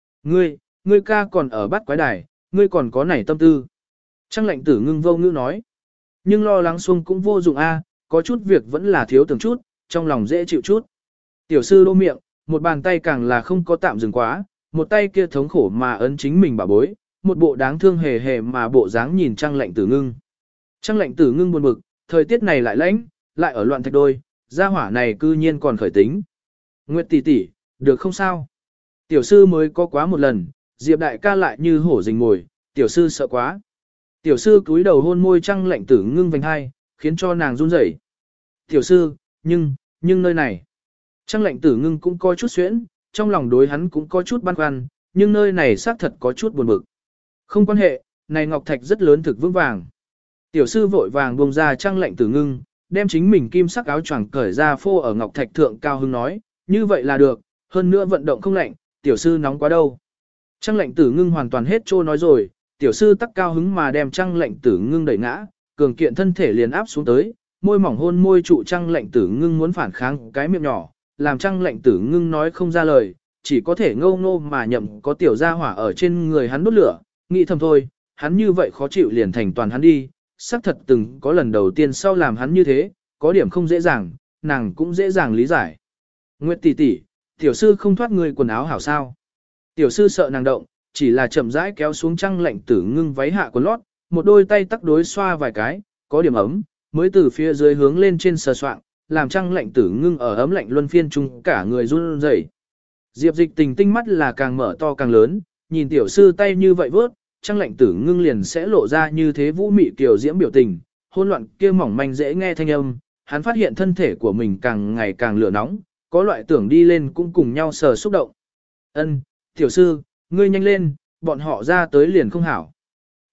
Ngươi ca còn ở bắt quái đài, ngươi còn có nảy tâm tư. Trăng lệnh tử ngưng vô ngữ nói. Nhưng lo lắng xuông cũng vô dụng a, có chút việc vẫn là thiếu tưởng chút, trong lòng dễ chịu chút. Tiểu sư đô miệng, một bàn tay càng là không có tạm dừng quá, một tay kia thống khổ mà ấn chính mình bà bối, một bộ đáng thương hề hề mà bộ dáng nhìn Trăng lệnh tử ngưng. Trăng lệnh tử ngưng buồn bực, thời tiết này lại lạnh, lại ở loạn thạch đôi, gia hỏa này cư nhiên còn khởi tính. Nguyệt tỷ tỷ, được không sao? Tiểu sư mới có quá một lần, Diệp đại ca lại như hổ rình mồi, tiểu sư sợ quá. Tiểu sư cúi đầu hôn môi Trăng lệnh tử ngưng vành hai, khiến cho nàng run rẩy. Tiểu sư, nhưng nơi này. Trăng lệnh tử ngưng cũng có chút xuyễn, trong lòng đối hắn cũng có chút băn khoăn, nhưng nơi này xác thật có chút buồn bực. Không quan hệ, này ngọc thạch rất lớn thực vững vàng. Tiểu sư vội vàng buông ra Trăng lệnh tử ngưng, đem chính mình kim sắc áo choàng cởi ra phô ở ngọc thạch thượng cao hứng nói, như vậy là được, hơn nữa vận động không lạnh, tiểu sư nóng quá đâu. Trăng lệnh tử ngưng hoàn toàn hết trô nói rồi, tiểu sư tắc cao hứng mà đem Trăng lệnh tử ngưng đẩy ngã, cường kiện thân thể liền áp xuống tới, môi mỏng hôn môi trụ Trăng lệnh tử ngưng muốn phản kháng cái miệng nhỏ, làm Trăng lệnh tử ngưng nói không ra lời, chỉ có thể ngâu ngô mà nhậm có tiểu gia hỏa ở trên người hắn đốt lửa, nghĩ thầm thôi, hắn như vậy khó chịu liền thành toàn hắn đi, xác thật từng có lần đầu tiên sau làm hắn như thế, có điểm không dễ dàng, nàng cũng dễ dàng lý giải. Nguyệt tỷ tỷ, tiểu sư không thoát người quần áo hảo sao? Tiểu sư sợ nàng động, chỉ là chậm rãi kéo xuống Trăng lệnh tử ngưng váy hạ quần lót, một đôi tay tắc đối xoa vài cái, có điểm ấm, mới từ phía dưới hướng lên trên sờ soạng, làm Trăng lệnh tử ngưng ở ấm lạnh luân phiên chung cả người run rẩy. Diệp Dịch Tình tinh mắt là càng mở to càng lớn, nhìn tiểu sư tay như vậy vớt, Trăng lệnh tử ngưng liền sẽ lộ ra như thế vũ mị kiều diễm biểu tình, hôn loạn kia mỏng manh dễ nghe thanh âm, hắn phát hiện thân thể của mình càng ngày càng lửa nóng, có loại tưởng đi lên cũng cùng nhau sờ xúc động. Ân, tiểu sư, ngươi nhanh lên, bọn họ ra tới liền không hảo.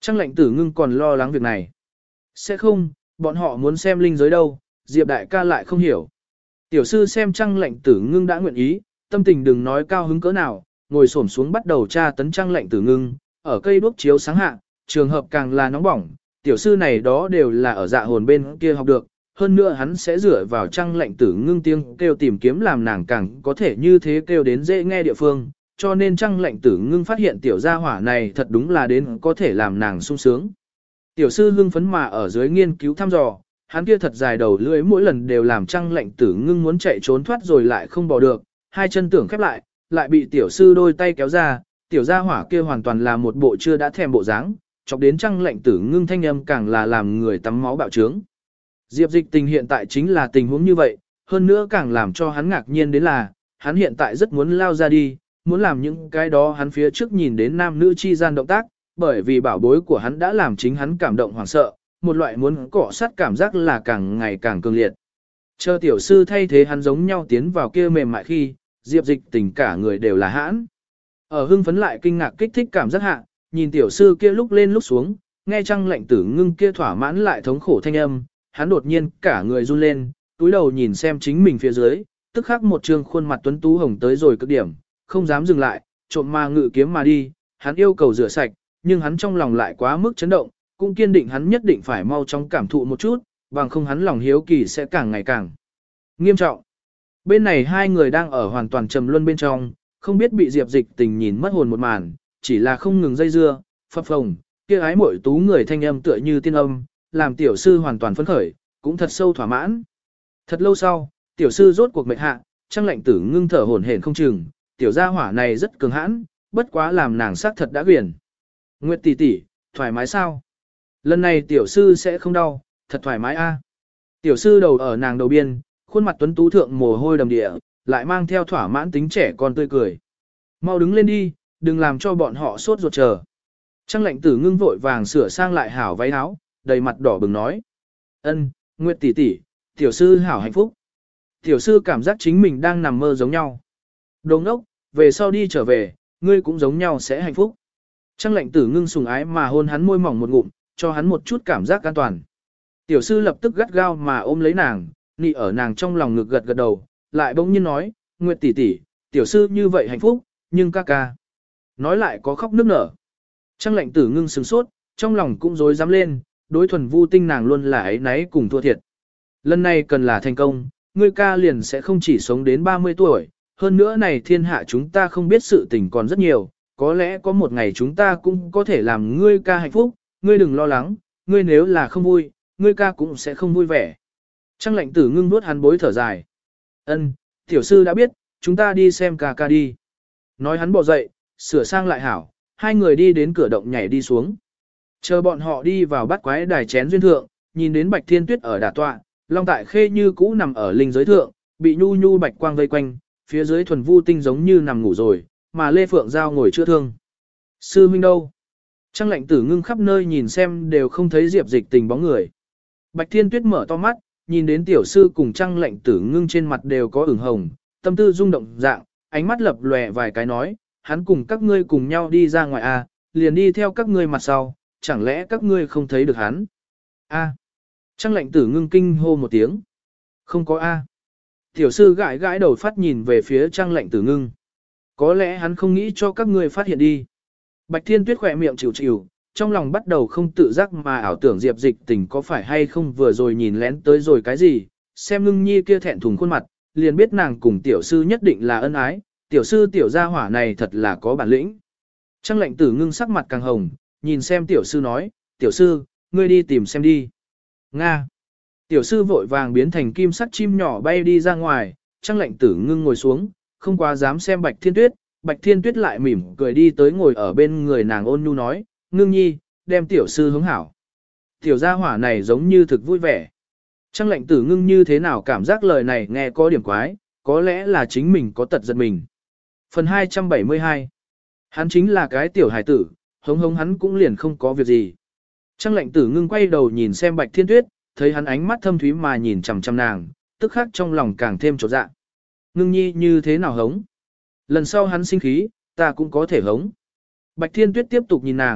Trang lệnh tử ngưng còn lo lắng việc này. Sẽ không, bọn họ muốn xem linh giới đâu, Diệp đại ca lại không hiểu. Tiểu sư xem Trang lệnh tử ngưng đã nguyện ý, tâm tình đừng nói cao hứng cỡ nào, ngồi xổm xuống bắt đầu tra tấn Trang lệnh tử ngưng, ở cây đuốc chiếu sáng hạ, trường hợp càng là nóng bỏng, tiểu sư này đó đều là ở dạ hồn bên kia học được, hơn nữa hắn sẽ dựa vào Trang lệnh tử ngưng tiếng kêu tìm kiếm làm nàng càng có thể như thế kêu đến dễ nghe địa phương, cho nên Trang lệnh tử ngưng phát hiện tiểu gia hỏa này thật đúng là đến có thể làm nàng sung sướng. Tiểu sư hưng phấn mà ở dưới nghiên cứu thăm dò, hắn kia thật dài đầu lưỡi mỗi lần đều làm Trang lệnh tử ngưng muốn chạy trốn thoát rồi lại không bỏ được, hai chân tưởng khép lại bị tiểu sư đôi tay kéo ra, tiểu gia hỏa kia hoàn toàn là một bộ chưa đã thèm bộ dáng, chọc đến Trang lệnh tử ngưng thanh âm càng là làm người tắm máu bạo trướng. Diệp Dịch Tình hiện tại chính là tình huống như vậy, hơn nữa càng làm cho hắn ngạc nhiên đến là, hắn hiện tại rất muốn lao ra đi, muốn làm những cái đó hắn phía trước nhìn đến nam nữ chi gian động tác, bởi vì bảo bối của hắn đã làm chính hắn cảm động hoảng sợ, một loại muốn cọ sát cảm giác là càng ngày càng cường liệt. Chờ tiểu sư thay thế hắn giống nhau tiến vào kia mềm mại khi, Diệp Dịch Tình cả người đều là hãn. Ở hưng phấn lại kinh ngạc kích thích cảm giác hạ, nhìn tiểu sư kia lúc lên lúc xuống, nghe Trang lệnh tử ngưng kia thỏa mãn lại thống khổ thanh âm, hắn đột nhiên cả người run lên, túi đầu nhìn xem chính mình phía dưới, tức khắc một trương khuôn mặt tuấn tú hồng tới rồi cực điểm, không dám dừng lại, trộm ma ngự kiếm mà đi, hắn yêu cầu rửa sạch, nhưng hắn trong lòng lại quá mức chấn động, cũng kiên định hắn nhất định phải mau chóng cảm thụ một chút, bằng không hắn lòng hiếu kỳ sẽ càng ngày càng nghiêm trọng. Bên này hai người đang ở hoàn toàn trầm luân bên trong, không biết bị Diệp Dịch Tình nhìn mất hồn một màn, chỉ là không ngừng dây dưa, phập phồng, kia ái muội tú người thanh âm tựa như tiên âm, làm tiểu sư hoàn toàn phấn khởi, cũng thật sâu thỏa mãn. Thật lâu sau, tiểu sư rốt cuộc mệt hạ, Trang lệnh tử ngưng thở hổn hển không chừng, tiểu gia hỏa này rất cường hãn, bất quá làm nàng xác thật đã quyển. Nguyệt tỷ tỷ, thoải mái sao? Lần này tiểu sư sẽ không đau, thật thoải mái a. Tiểu sư đầu ở nàng đầu biên, khuôn mặt tuấn tú thượng mồ hôi đầm địa, lại mang theo thỏa mãn tính trẻ con tươi cười. Mau đứng lên đi, đừng làm cho bọn họ sốt ruột chờ. Trang lệnh tử ngưng vội vàng sửa sang lại hảo váy áo, đầy mặt đỏ bừng nói. Ân, Nguyệt tỷ tỷ, tiểu sư hảo hạnh phúc. Tiểu sư cảm giác chính mình đang nằm mơ giống nhau. Đồ ngốc, về sau đi trở về, ngươi cũng giống nhau sẽ hạnh phúc. Trang lệnh tử ngưng sùng ái mà hôn hắn môi mỏng một ngụm, cho hắn một chút cảm giác an toàn. Tiểu sư lập tức gắt gao mà ôm lấy nàng, nị ở nàng trong lòng ngực gật gật đầu, lại bỗng nhiên nói, Nguyệt tỷ tỷ, tiểu sư như vậy hạnh phúc, nhưng ca ca. Nói lại có khóc nức nở. Trang lệnh tử ngưng sừng sốt, trong lòng cũng rối dám lên, đối thuần vu tinh nàng luôn là ấy náy cùng thua thiệt. Lần này cần là thành công, ngươi ca liền sẽ không chỉ sống đến 30 tuổi, hơn nữa này thiên hạ chúng ta không biết sự tình còn rất nhiều, có lẽ có một ngày chúng ta cũng có thể làm ngươi ca hạnh phúc, ngươi đừng lo lắng, ngươi nếu là không vui, ngươi ca cũng sẽ không vui vẻ. Trang lệnh tử ngưng nuốt hắn bối thở dài. Ân, tiểu sư đã biết, chúng ta đi xem ca ca đi. Nói hắn bỏ dậy, sửa sang lại hảo, hai người đi đến cửa động nhảy đi xuống. Chờ bọn họ đi vào bắt quái đài chén duyên thượng, nhìn đến Bạch Thiên Tuyết ở đà tọa, Long Tại Khê như cũ nằm ở linh giới thượng, bị nhu nhu bạch quang vây quanh, phía dưới thuần vu tinh giống như nằm ngủ rồi, mà Lê Phượng Giao ngồi chữa thương. Sư huynh đâu? Trang lệnh tử ngưng khắp nơi nhìn xem đều không thấy Diệp Dịch Tình bóng người. Bạch Thiên Tuyết mở to mắt, nhìn đến tiểu sư cùng Trang lệnh tử ngưng trên mặt đều có ửng hồng, tâm tư rung động dạng, ánh mắt lập lòe vài cái nói, hắn cùng các ngươi cùng nhau đi ra ngoài à, liền đi theo các ngươi mặt sau, chẳng lẽ các ngươi không thấy được hắn? A. Trang lệnh tử ngưng kinh hô một tiếng. Không có A. Tiểu sư gãi gãi đầu phát nhìn về phía Trang lệnh tử ngưng. Có lẽ hắn không nghĩ cho các ngươi phát hiện đi. Bạch Thiên Tuyết khỏe miệng chịu chịu, trong lòng bắt đầu không tự giác mà ảo tưởng Diệp Dịch Tình có phải hay không vừa rồi nhìn lén tới rồi cái gì, xem ngưng nhi kia thẹn thùng khuôn mặt, liền biết nàng cùng tiểu sư nhất định là ân ái, tiểu sư tiểu gia hỏa này thật là có bản lĩnh. Trang lệnh tử ngưng sắc mặt càng hồng, nhìn xem tiểu sư nói, tiểu sư, ngươi đi tìm xem đi. Nga. Tiểu sư vội vàng biến thành kim sắc chim nhỏ bay đi ra ngoài, Trang lệnh tử ngưng ngồi xuống, không quá dám xem Bạch Thiên Tuyết. Bạch Thiên Tuyết lại mỉm cười đi tới ngồi ở bên người nàng ôn nhu nói, ngưng nhi, đem tiểu sư hướng hảo. Tiểu gia hỏa này giống như thực vui vẻ. Trang lệnh tử ngưng như thế nào cảm giác lời này nghe có điểm quái, có lẽ là chính mình có tật giật mình. Phần 272. Hắn chính là cái tiểu hài tử, hống hống hắn cũng liền không có việc gì. Trang lệnh tử ngưng quay đầu nhìn xem Bạch Thiên Tuyết, thấy hắn ánh mắt thâm thúy mà nhìn chằm chằm nàng, tức khắc trong lòng càng thêm chột dạ. Ngưng nhi như thế nào hống? Lần sau hắn sinh khí, ta cũng có thể hống. Bạch Thiên Tuyết tiếp tục nhìn nàng,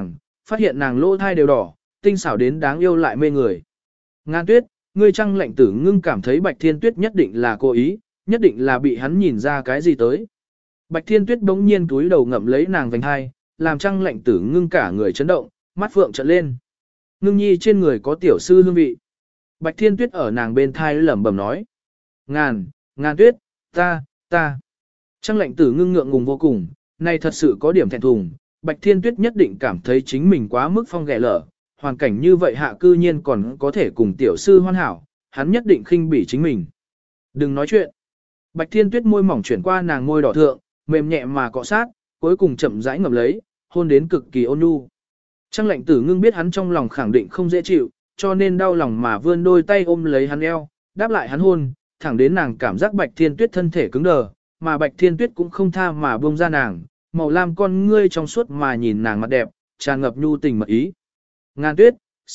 phát hiện nàng lỗ thai đều đỏ, tinh xảo đến đáng yêu lại mê người. Ngàn Tuyết, ngươi Trăng Lệnh Tử Ngưng cảm thấy Bạch Thiên Tuyết nhất định là cố ý, nhất định là bị hắn nhìn ra cái gì tới. Bạch Thiên Tuyết bỗng nhiên túi đầu ngậm lấy nàng vành hai, làm Trăng Lệnh Tử Ngưng cả người chấn động, mắt phượng trợn lên. Ngưng nhi trên người có tiểu sư hương vị. Bạch Thiên Tuyết ở nàng bên thai lẩm bẩm nói. Ngàn Tuyết, ta. Trăng Lệnh Tử Ngưng ngượng ngùng vô cùng, này thật sự có điểm thẹn thùng. Bạch Thiên Tuyết nhất định cảm thấy chính mình quá mức phong ghẻ lở, hoàn cảnh như vậy hạ cư nhiên còn có thể cùng tiểu sư hoàn hảo, hắn nhất định khinh bỉ chính mình. Đừng nói chuyện. Bạch Thiên Tuyết môi mỏng chuyển qua nàng môi đỏ thượng, mềm nhẹ mà cọ sát, cuối cùng chậm rãi ngậm lấy, hôn đến cực kỳ ôn nhu. Trăng Lệnh Tử Ngưng biết hắn trong lòng khẳng định không dễ chịu, cho nên đau lòng mà vươn đôi tay ôm lấy hắn eo, đáp lại hắn hôn, thẳng đến nàng cảm giác Bạch Thiên Tuyết thân thể cứng đờ, mà Bạch Thiên Tuyết cũng không tha mà buông ra nàng, màu lam con ngươi trong suốt mà nhìn nàng mặt đẹp, tràn ngập nhu tình mật ý. Ngàn Tuyết,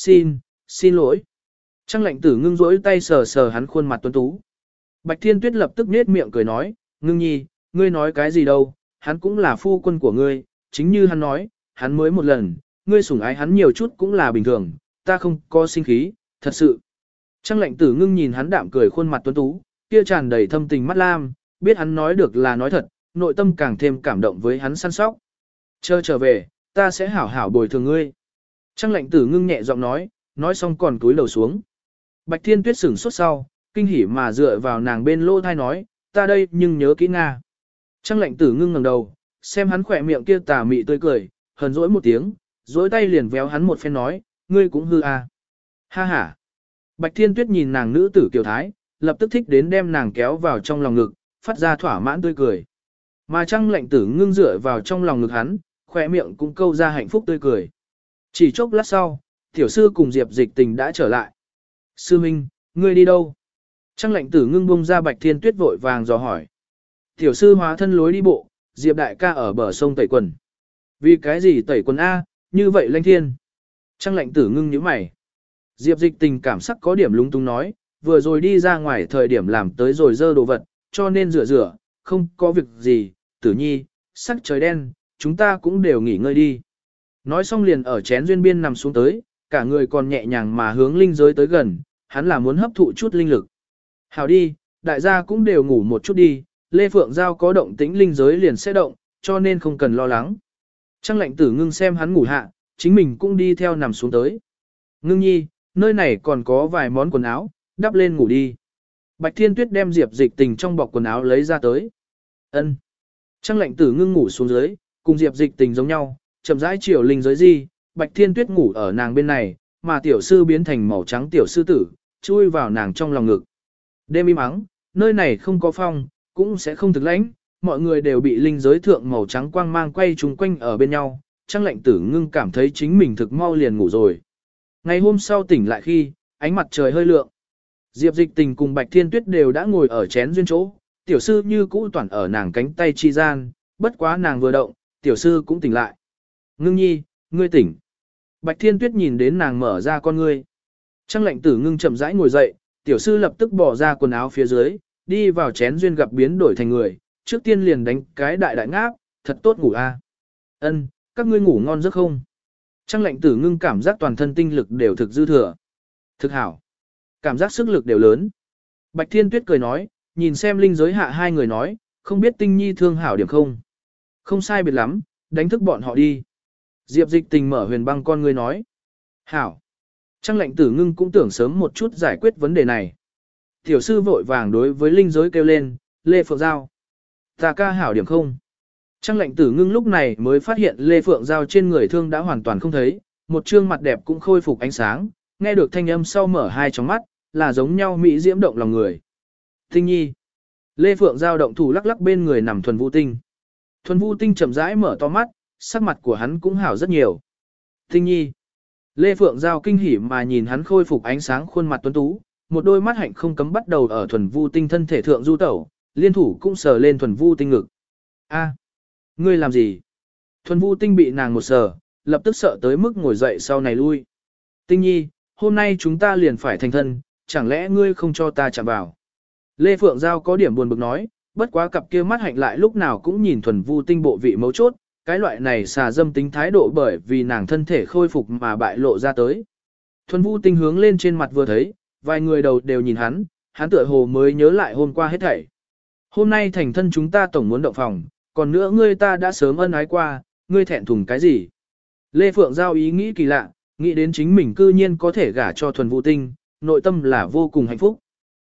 xin lỗi. Trăng Lệnh Tử Ngưng rỗi tay sờ sờ hắn khuôn mặt tuấn tú. Bạch Thiên Tuyết lập tức nết miệng cười nói, Ngưng nhi, ngươi nói cái gì đâu, hắn cũng là phu quân của ngươi, chính như hắn nói, hắn mới một lần, ngươi sủng ái hắn nhiều chút cũng là bình thường, ta không có sinh khí, thật sự. Trăng Lệnh Tử Ngưng nhìn hắn đạm cười khuôn mặt tuấn tú, kia tràn đầy thâm tình mắt lam, biết hắn nói được là nói thật, nội tâm càng thêm cảm động với hắn săn sóc. Chờ trở về, ta sẽ hảo hảo bồi thường ngươi. Trăng Lệnh Tử Ngưng nhẹ giọng nói xong còn cúi đầu xuống. Bạch Thiên Tuyết sửng sốt sau, kinh hỉ mà dựa vào nàng bên lỗ thai nói, ta đây nhưng nhớ kỹ Nga. Trăng Lệnh Tử Ngưng ngẩng đầu, xem hắn khỏe miệng kia tà mị tươi cười, hờn dỗi một tiếng, dỗi tay liền véo hắn một phen nói, ngươi cũng hư à. Ha ha. Bạch Thiên Tuyết nhìn nàng nữ tử kiều thái, lập tức thích đến đem nàng kéo vào trong lòng ngực, phát ra thỏa mãn tươi cười. Mà Trăng Lệnh Tử Ngưng dựa vào trong lòng ngực hắn, khỏe miệng cũng câu ra hạnh phúc tươi cười. Chỉ chốc lát sau, tiểu sư cùng Diệp Dịch Tình đã trở lại. Sư Minh, ngươi đi đâu? Trăng Lệnh Tử Ngưng bung ra Bạch Thiên Tuyết vội vàng dò hỏi. Tiểu sư hóa thân lối đi bộ, Diệp đại ca ở bờ sông tẩy quần. Vì cái gì tẩy quần A, như vậy lanh thiên? Trăng Lệnh Tử Ngưng nhíu mày. Diệp Dịch Tình cảm sắc có điểm lúng túng nói, vừa rồi đi ra ngoài thời điểm làm tới rồi dơ đồ vật, cho nên rửa, không có việc gì, Tử Nhi, sắc trời đen, chúng ta cũng đều nghỉ ngơi đi. Nói xong liền ở chén duyên biên nằm xuống tới, cả người còn nhẹ nhàng mà hướng linh giới tới gần, hắn là muốn hấp thụ chút linh lực. Hảo đi, đại gia cũng đều ngủ một chút đi, Lê Phượng Giao có động tĩnh linh giới liền sẽ động, cho nên không cần lo lắng. Trăng Lệnh Tử Ngưng xem hắn ngủ hạ, chính mình cũng đi theo nằm xuống tới. Ngưng nhi, nơi này còn có vài món quần áo, đắp lên ngủ đi. Bạch Thiên Tuyết đem Diệp Dịch Tình trong bọc quần áo lấy ra tới. Ân. Trăng Lệnh Tử Ngưng ngủ xuống dưới, cùng Diệp Dịch Tình giống nhau, chậm rãi chiều linh giới di, Bạch Thiên Tuyết ngủ ở nàng bên này, mà tiểu sư biến thành màu trắng tiểu sư tử, chui vào nàng trong lòng ngực. Đêm im ắng, nơi này không có phong, cũng sẽ không thực lãnh, mọi người đều bị linh giới thượng màu trắng quang mang quay chung quanh ở bên nhau, Trăng Lệnh Tử Ngưng cảm thấy chính mình thực mau liền ngủ rồi. Ngày hôm sau tỉnh lại khi, ánh mặt trời hơi lượng. Diệp Dịch Tình cùng Bạch Thiên Tuyết đều đã ngồi ở chén duyên chỗ, tiểu sư như cũ toàn ở nàng cánh tay chi gian, bất quá nàng vừa động, tiểu sư cũng tỉnh lại. Ngưng nhi, ngươi tỉnh. Bạch Thiên Tuyết nhìn đến nàng mở ra con ngươi. Trăng Lệnh Tử Ngưng chậm rãi ngồi dậy, tiểu sư lập tức bỏ ra quần áo phía dưới, đi vào chén duyên gặp biến đổi thành người, trước tiên liền đánh cái đại ngáp, thật tốt ngủ a. Ân, các ngươi ngủ ngon giấc không? Trăng Lệnh Tử Ngưng cảm giác toàn thân tinh lực đều thực dư thừa. Thực hảo. Cảm giác sức lực đều lớn. Bạch Thiên Tuyết cười nói, nhìn xem linh giới hạ hai người nói, không biết Tinh Nhi thương hảo điểm không? Không sai biệt lắm, đánh thức bọn họ đi. Diệp Dịch Tình mở huyền băng con ngươi nói. Hảo. Trăng Lệnh Tử Ngưng cũng tưởng sớm một chút giải quyết vấn đề này. Tiểu sư vội vàng đối với linh giới kêu lên, Lê Phượng Giao. Ta ca hảo điểm không? Trăng Lệnh Tử Ngưng lúc này mới phát hiện Lê Phượng Giao trên người thương đã hoàn toàn không thấy, một trương mặt đẹp cũng khôi phục ánh sáng, nghe được thanh âm sau mở hai tròng mắt, là giống nhau mỹ diễm động lòng người. Tinh Nhi. Lê Phượng Giao động thủ lắc lắc bên người nằm Thuần Vũ Tinh. Thuần Vũ Tinh chậm rãi mở to mắt, sắc mặt của hắn cũng hảo rất nhiều. Tinh Nhi. Lê Phượng Giao kinh hỉ mà nhìn hắn khôi phục ánh sáng khuôn mặt tuấn tú, một đôi mắt hạnh không cấm bắt đầu ở Thuần Vũ Tinh thân thể thượng du tẩu, liên thủ cũng sờ lên Thuần Vũ Tinh ngực. A, ngươi làm gì? Thuần Vũ Tinh bị nàng một sờ, lập tức sợ tới mức ngồi dậy sau này lui. Tinh Nhi, hôm nay chúng ta liền phải thành thân, chẳng lẽ ngươi không cho ta chạm vào? Lê Phượng Giao có điểm buồn bực nói, bất quá cặp kia mắt hạnh lại lúc nào cũng nhìn Thuần Vũ Tinh bộ vị mấu chốt, cái loại này xà dâm tính thái độ bởi vì nàng thân thể khôi phục mà bại lộ ra tới. Thuần Vũ Tinh hướng lên trên mặt vừa thấy, vài người đầu đều nhìn hắn tựa hồ mới nhớ lại hôm qua hết thảy. Hôm nay thành thân chúng ta tổng muốn động phòng, còn nữa ngươi ta đã sớm ân ái qua, ngươi thẹn thùng cái gì? Lê Phượng Giao ý nghĩ kỳ lạ, nghĩ đến chính mình cư nhiên có thể gả cho Thuần Vũ Tinh, nội tâm là vô cùng hạnh phúc.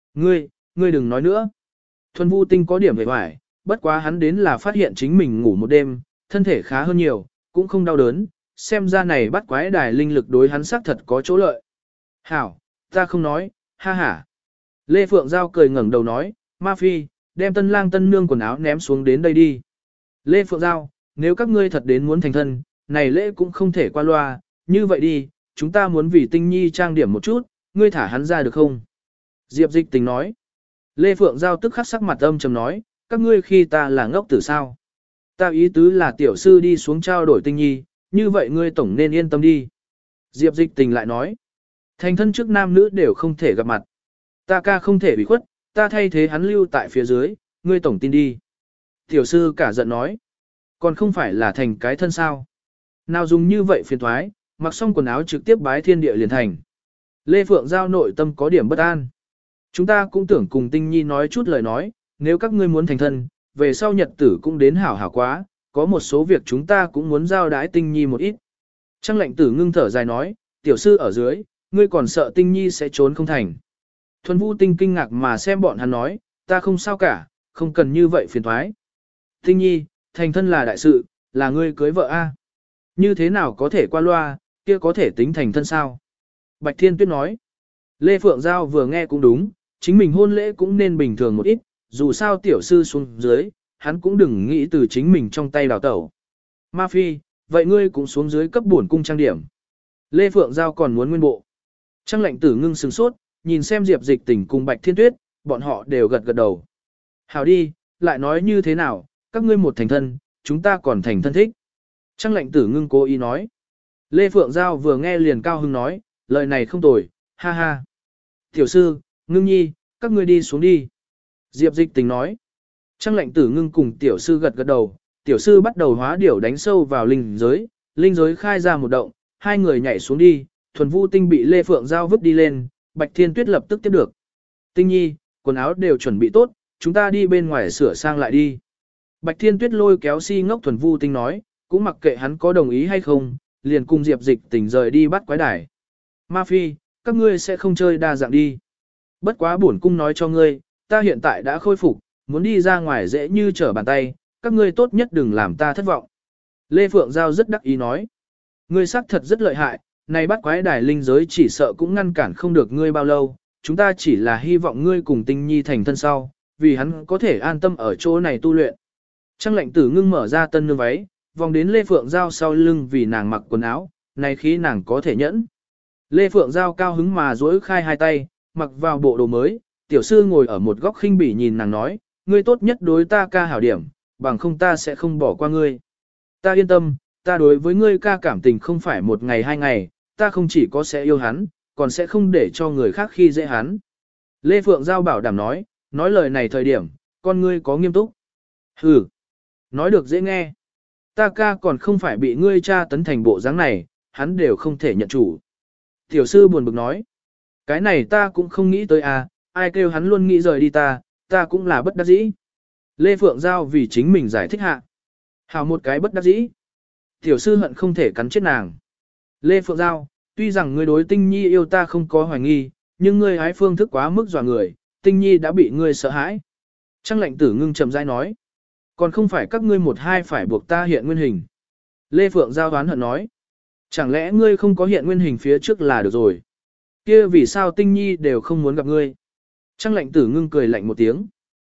Ngươi đừng nói nữa. Thuần Vũ Tinh có điểm về hoài, bất quá hắn đến là phát hiện chính mình ngủ một đêm, thân thể khá hơn nhiều, cũng không đau đớn, xem ra này bắt quái đài linh lực đối hắn xác thật có chỗ lợi. Hảo, ta không nói, ha ha. Lê Phượng Giao cười ngẩng đầu nói, Ma Phi, đem tân lang tân nương quần áo ném xuống đến đây đi. Lê Phượng Giao, nếu các ngươi thật đến muốn thành thân, này lễ cũng không thể qua loa, như vậy đi, chúng ta muốn vì Tinh Nhi trang điểm một chút, ngươi thả hắn ra được không? Diệp Dịch Tình nói. Lê Phượng Giao tức khắc sắc mặt âm trầm nói, các ngươi khi ta là ngốc tử sao? Ta ý tứ là tiểu sư đi xuống trao đổi Tinh Nhi, như vậy ngươi tổng nên yên tâm đi. Diệp Dịch Tình lại nói, thành thân trước nam nữ đều không thể gặp mặt. Ta ca không thể bị khuất, ta thay thế hắn lưu tại phía dưới, ngươi tổng tin đi. Tiểu sư cả giận nói, còn không phải là thành cái thân sao. Nào dùng như vậy phiền thoái, mặc xong quần áo trực tiếp bái thiên địa liền thành. Lê Phượng Giao nội tâm có điểm bất an. Chúng ta cũng tưởng cùng Tinh Nhi nói chút lời nói, nếu các ngươi muốn thành thân, về sau nhật tử cũng đến hảo hảo quá, có một số việc chúng ta cũng muốn giao đái Tinh Nhi một ít. Trang lệnh tử ngưng thở dài nói, tiểu sư ở dưới, ngươi còn sợ Tinh Nhi sẽ trốn không thành. Thuần Vũ Tinh kinh ngạc mà xem bọn hắn nói, ta không sao cả, không cần như vậy phiền thoái. Tinh Nhi, thành thân là đại sự, là ngươi cưới vợ a. Như thế nào có thể qua loa, kia có thể tính thành thân sao? Bạch Thiên Tuyết nói, Lê Phượng Giao vừa nghe cũng đúng, chính mình hôn lễ cũng nên bình thường một ít, dù sao tiểu sư xuống dưới, hắn cũng đừng nghĩ từ chính mình trong tay đào tẩu. Ma Phi, vậy ngươi cũng xuống dưới cấp bổn cung trang điểm. Lê Phượng Giao còn muốn nguyên bộ. Trang lệnh tử ngưng sừng sốt, nhìn xem Diệp Dịch Tình cùng Bạch Thiên Tuyết, bọn họ đều gật gật đầu. Hảo đi, lại nói như thế nào, các ngươi một thành thân, chúng ta còn thành thân thích. Trang lệnh tử ngưng cố ý nói. Lê Phượng Giao vừa nghe liền cao hứng nói, lời này không tồi, ha ha. Tiểu sư, ngưng nhi, các ngươi đi xuống đi. Diệp Dịch Tình nói. Trang lệnh tử ngưng cùng tiểu sư gật gật đầu, tiểu sư bắt đầu hóa điểu đánh sâu vào linh giới khai ra một động, hai người nhảy xuống đi, Thuần Vũ Tinh bị Lê Phượng Giao vứt đi lên, Bạch Thiên Tuyết lập tức tiếp được. Tinh Nhi, quần áo đều chuẩn bị tốt, chúng ta đi bên ngoài sửa sang lại đi. Bạch Thiên Tuyết lôi kéo si ngốc Thuần Vũ Tinh nói, cũng mặc kệ hắn có đồng ý hay không, liền cùng Diệp Dịch Tình rời đi bắt quái đài. Ma Phi, các ngươi sẽ không chơi đa dạng đi. Bất quá bổn cung nói cho ngươi, ta hiện tại đã khôi phục, muốn đi ra ngoài dễ như trở bàn tay, các ngươi tốt nhất đừng làm ta thất vọng. Lê Phượng Giao rất đắc ý nói, ngươi xác thật rất lợi hại, này bắt quái đài linh giới chỉ sợ cũng ngăn cản không được ngươi bao lâu, chúng ta chỉ là hy vọng ngươi cùng Tinh Nhi thành thân sau, vì hắn có thể an tâm ở chỗ này tu luyện. Trang lệnh tử ngưng mở ra tân nương váy, vòng đến Lê Phượng Giao sau lưng vì nàng mặc quần áo, này khi nàng có thể nhẫn. Lê Phượng Giao cao hứng mà duỗi khai hai tay, mặc vào bộ đồ mới, tiểu sư ngồi ở một góc khinh bỉ nhìn nàng nói, ngươi tốt nhất đối ta ca hảo điểm, bằng không ta sẽ không bỏ qua ngươi. Ta yên tâm, ta đối với ngươi ca cảm tình không phải một ngày hai ngày, ta không chỉ có sẽ yêu hắn, còn sẽ không để cho người khác khi dễ hắn. Lê Phượng Giao bảo đảm nói lời này thời điểm, con ngươi có nghiêm túc. Hừ, nói được dễ nghe. Ta ca còn không phải bị ngươi cha tấn thành bộ dáng này, hắn đều không thể nhận chủ. Tiểu sư buồn bực nói, cái này ta cũng không nghĩ tới à, ai kêu hắn luôn nghĩ rời đi ta cũng là bất đắc dĩ. Lê Phượng Giao vì chính mình giải thích hạ. Hào một cái bất đắc dĩ. Tiểu sư hận không thể cắn chết nàng. Lê Phượng Giao, tuy rằng ngươi đối Tinh Nhi yêu ta không có hoài nghi, nhưng ngươi hái phương thức quá mức dọa người, Tinh Nhi đã bị ngươi sợ hãi. Trang lệnh tử ngưng chậm rãi nói. Còn không phải các ngươi một hai phải buộc ta hiện nguyên hình. Lê Phượng Giao đoán hận nói. Chẳng lẽ ngươi không có hiện nguyên hình phía trước là được rồi? Kia vì sao Tinh Nhi đều không muốn gặp ngươi? Trang lệnh tử ngưng cười lạnh một tiếng.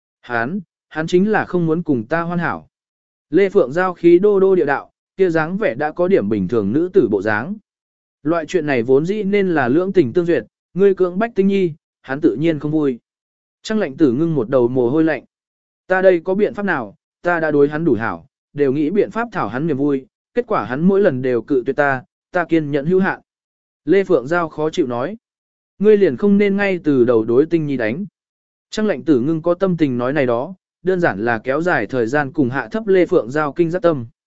Hắn chính là không muốn cùng ta hoàn hảo. Lê Phượng Giao khí đô đô địa đạo, kia dáng vẻ đã có điểm bình thường nữ tử bộ dáng. Loại chuyện này vốn dĩ nên là lưỡng tình tương duyệt, ngươi cưỡng bách Tinh Nhi, hắn tự nhiên không vui. Trang lệnh tử ngưng một đầu mồ hôi lạnh. Ta đây có biện pháp nào, ta đã đối hắn đủ hảo, đều nghĩ biện pháp thảo hắn niềm vui, kết quả hắn mỗi lần đều cự tuyệt ta kiên nhẫn hữu hạn. Lê Phượng Giao khó chịu nói. Ngươi liền không nên ngay từ đầu đối Tinh Nhi đánh. Trang lệnh tử ngưng có tâm tình nói này đó, đơn giản là kéo dài thời gian cùng hạ thấp Lê Phượng Giao kinh giác tâm.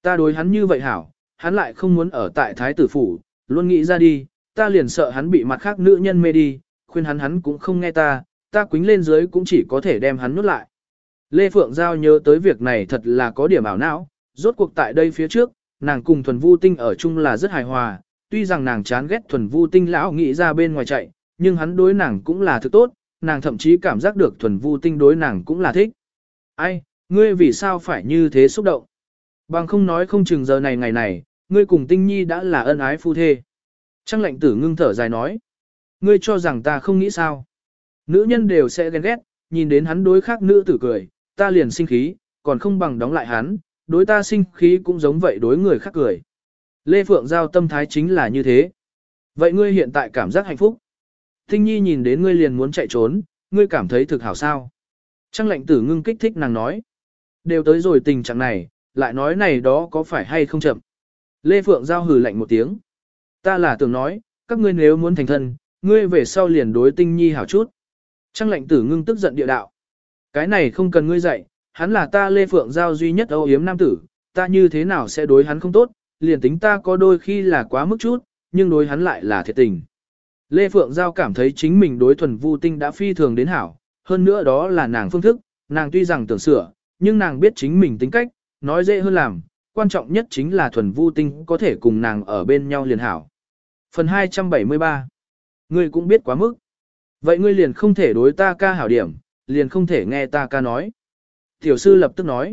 Ta đối hắn như vậy hảo, hắn lại không muốn ở tại thái tử phủ, luôn nghĩ ra đi, ta liền sợ hắn bị mặt khác nữ nhân mê đi, khuyên hắn cũng không nghe ta quính lên dưới cũng chỉ có thể đem hắn nuốt lại. Lê Phượng Giao nhớ tới việc này thật là có điểm ảo não, rốt cuộc tại đây phía trước, nàng cùng Thuần Vu Tinh ở chung là rất hài hòa, tuy rằng nàng chán ghét Thuần Vu Tinh lão nghĩ ra bên ngoài chạy, nhưng hắn đối nàng cũng là thứ tốt, nàng thậm chí cảm giác được Thuần Vu Tinh đối nàng cũng là thích. Ai, ngươi vì sao phải như thế xúc động? Bằng không nói không chừng giờ này ngày này, ngươi cùng Tinh Nhi đã là ân ái phu thê. Trang Lệnh Tử ngưng thở dài nói, ngươi cho rằng ta không nghĩ sao? Nữ nhân đều sẽ ghen ghét, nhìn đến hắn đối khác nữ tử cười, ta liền sinh khí, còn không bằng đóng lại hắn, đối ta sinh khí cũng giống vậy đối người khác cười. Lê Phượng Giao tâm thái chính là như thế. Vậy ngươi hiện tại cảm giác hạnh phúc? Tinh Nhi nhìn đến ngươi liền muốn chạy trốn, ngươi cảm thấy thực hảo sao? Trang Lệnh Tử ngưng kích thích nàng nói. Đều tới rồi tình trạng này, lại nói này đó có phải hay không chậm? Lê Phượng Giao hừ lạnh một tiếng. Ta là tưởng nói, các ngươi nếu muốn thành thân, ngươi về sau liền đối Tinh Nhi hảo chút. Trang Lệnh Tử ngưng tức giận địa đạo. Cái này không cần ngươi dạy, hắn là ta Lê Phượng Giao duy nhất âu yếm nam tử, ta như thế nào sẽ đối hắn không tốt, liền tính ta có đôi khi là quá mức chút, nhưng đối hắn lại là thiệt tình. Lê Phượng Giao cảm thấy chính mình đối Thuần Vu Tinh đã phi thường đến hảo, hơn nữa đó là nàng phương thức, nàng tuy rằng tưởng sửa, nhưng nàng biết chính mình tính cách, nói dễ hơn làm, quan trọng nhất chính là Thuần Vu Tinh có thể cùng nàng ở bên nhau liền hảo. Phần 273 Ngươi cũng biết quá mức. Vậy ngươi liền không thể đối ta ca hảo điểm, liền không thể nghe ta ca nói. Tiểu sư lập tức nói.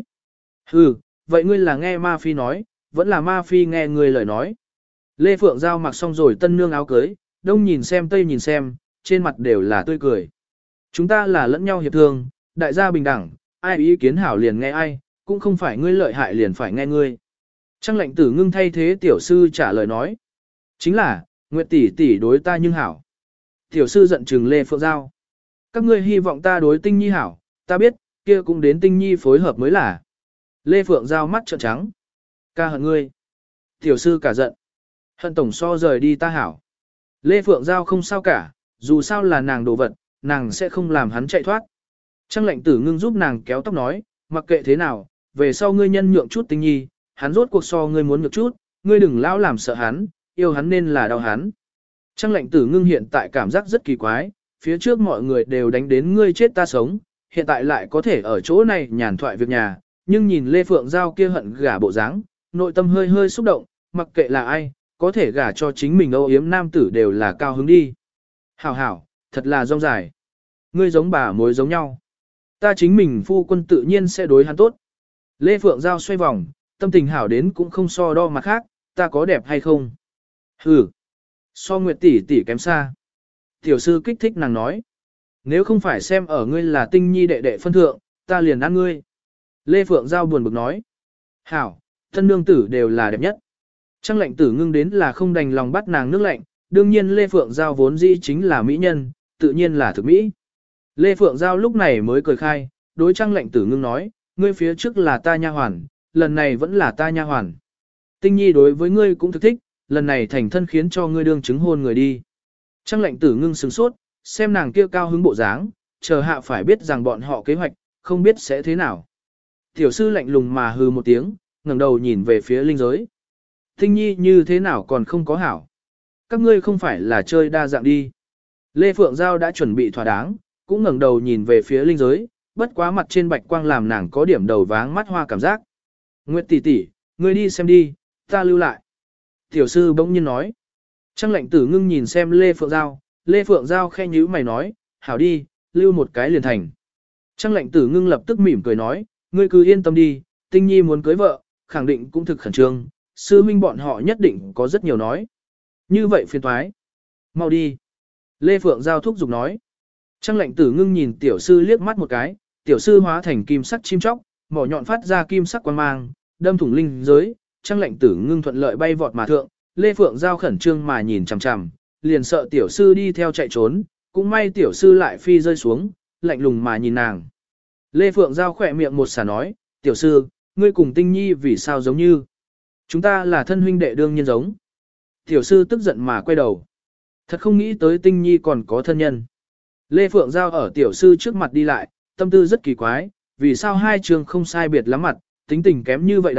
Ừ, vậy ngươi là nghe Ma Phi nói, vẫn là Ma Phi nghe ngươi lời nói. Lê Phượng Giao mặc xong rồi tân nương áo cưới, đông nhìn xem tây nhìn xem, trên mặt đều là tươi cười. Chúng ta là lẫn nhau hiệp thương, đại gia bình đẳng, ai ý kiến hảo liền nghe ai, cũng không phải ngươi lợi hại liền phải nghe ngươi. Trang Lệnh Tử ngưng thay thế tiểu sư trả lời nói. Chính là, Nguyệt tỷ tỷ đối ta nhưng hảo. Tiểu sư giận trừng Lê Phượng Giao. Các ngươi hy vọng ta đối Tinh Nhi hảo, ta biết, kia cũng đến Tinh Nhi phối hợp mới là. Lê Phượng Giao mắt trợn trắng. Ca hận ngươi. Tiểu sư cả giận. Hận tổng so rời đi ta hảo. Lê Phượng Giao không sao cả, dù sao là nàng đồ vật, nàng sẽ không làm hắn chạy thoát. Trang Lệnh Tử ngưng giúp nàng kéo tóc nói, mặc kệ thế nào, về sau ngươi nhân nhượng chút Tinh Nhi, hắn rốt cuộc so ngươi muốn nhượng chút, ngươi đừng lão làm sợ hắn, yêu hắn nên là đau hắn. Trang Lệnh Tử ngưng hiện tại cảm giác rất kỳ quái, phía trước mọi người đều đánh đến ngươi chết ta sống, hiện tại lại có thể ở chỗ này nhàn thoại việc nhà, nhưng nhìn Lê Phượng Giao kia hận gả bộ dáng, nội tâm hơi hơi xúc động, mặc kệ là ai, có thể gả cho chính mình âu yếm nam tử đều là cao hứng đi. Hảo hảo, thật là rong dài. Ngươi giống bà mối giống nhau. Ta chính mình phu quân tự nhiên sẽ đối hắn tốt. Lê Phượng Giao xoay vòng, tâm tình hảo đến cũng không so đo mặt khác, ta có đẹp hay không. Hừ, so Nguyệt tỷ tỷ kém xa. Tiểu sư kích thích nàng nói. Nếu không phải xem ở ngươi là Tinh Nhi đệ đệ phân thượng, ta liền ăn ngươi. Lê Phượng Giao buồn bực nói. Hảo, thân nương tử đều là đẹp nhất. Trang Lệnh Tử ngưng đến là không đành lòng bắt nàng nước lạnh, đương nhiên Lê Phượng Giao vốn dĩ chính là mỹ nhân, tự nhiên là thực mỹ. Lê Phượng Giao lúc này mới cười khai, đối Trang Lệnh Tử ngưng nói, ngươi phía trước là ta nha hoàn, lần này vẫn là ta nha hoàn. Tinh Nhi đối với ngươi cũng thực thích, lần này thành thân khiến cho ngươi đương chứng hôn người đi. Trang Lệnh Tử ngưng sửng sốt, xem nàng kia cao hứng bộ dáng, chờ hạ phải biết rằng bọn họ kế hoạch, không biết sẽ thế nào. Tiểu sư lạnh lùng mà hừ một tiếng, ngẩng đầu nhìn về phía linh giới. Tinh Nhi như thế nào còn không có hảo. Các ngươi không phải là chơi đa dạng đi. Lê Phượng Giao đã chuẩn bị thỏa đáng, cũng ngẩng đầu nhìn về phía linh giới, bất quá mặt trên bạch quang làm nàng có điểm đầu váng mắt hoa cảm giác. Nguyệt tỷ tỷ, ngươi đi xem đi, ta lưu lại. Tiểu sư bỗng nhiên nói. Trang Lệnh Tử ngưng nhìn xem Lê Phượng Giao, Lê Phượng Giao khe nhíu mày nói, hảo đi, lưu một cái liền thành. Trang Lệnh Tử ngưng lập tức mỉm cười nói, ngươi cứ yên tâm đi, Tinh Nhi muốn cưới vợ, khẳng định cũng thực khẩn trương, sư minh bọn họ nhất định có rất nhiều nói. Như vậy phiền toái. Mau đi. Lê Phượng Giao thúc giục nói. Trang Lệnh Tử ngưng nhìn tiểu sư liếc mắt một cái, tiểu sư hóa thành kim sắc chim chóc, mỏ nhọn phát ra kim sắc quang mang, đâm thủng linh giới, Trang Lệnh Tử ngưng thuận lợi bay vọt mà thượng, Lê Phượng Giao khẩn trương mà nhìn chằm chằm, liền sợ tiểu sư đi theo chạy trốn, cũng may tiểu sư lại phi rơi xuống, lạnh lùng mà nhìn nàng. Lê Phượng Giao khỏe miệng một xả nói, tiểu sư, ngươi cùng Tinh Nhi vì sao giống như? Chúng ta là thân huynh đệ đương nhiên giống. Tiểu sư tức giận mà quay đầu. Thật không nghĩ tới Tinh Nhi còn có thân nhân. Lê Phượng Giao ở tiểu sư trước mặt đi lại, tâm tư rất kỳ quái, vì sao hai trường không sai biệt lắm mặt, tính tình kém như vậy đại,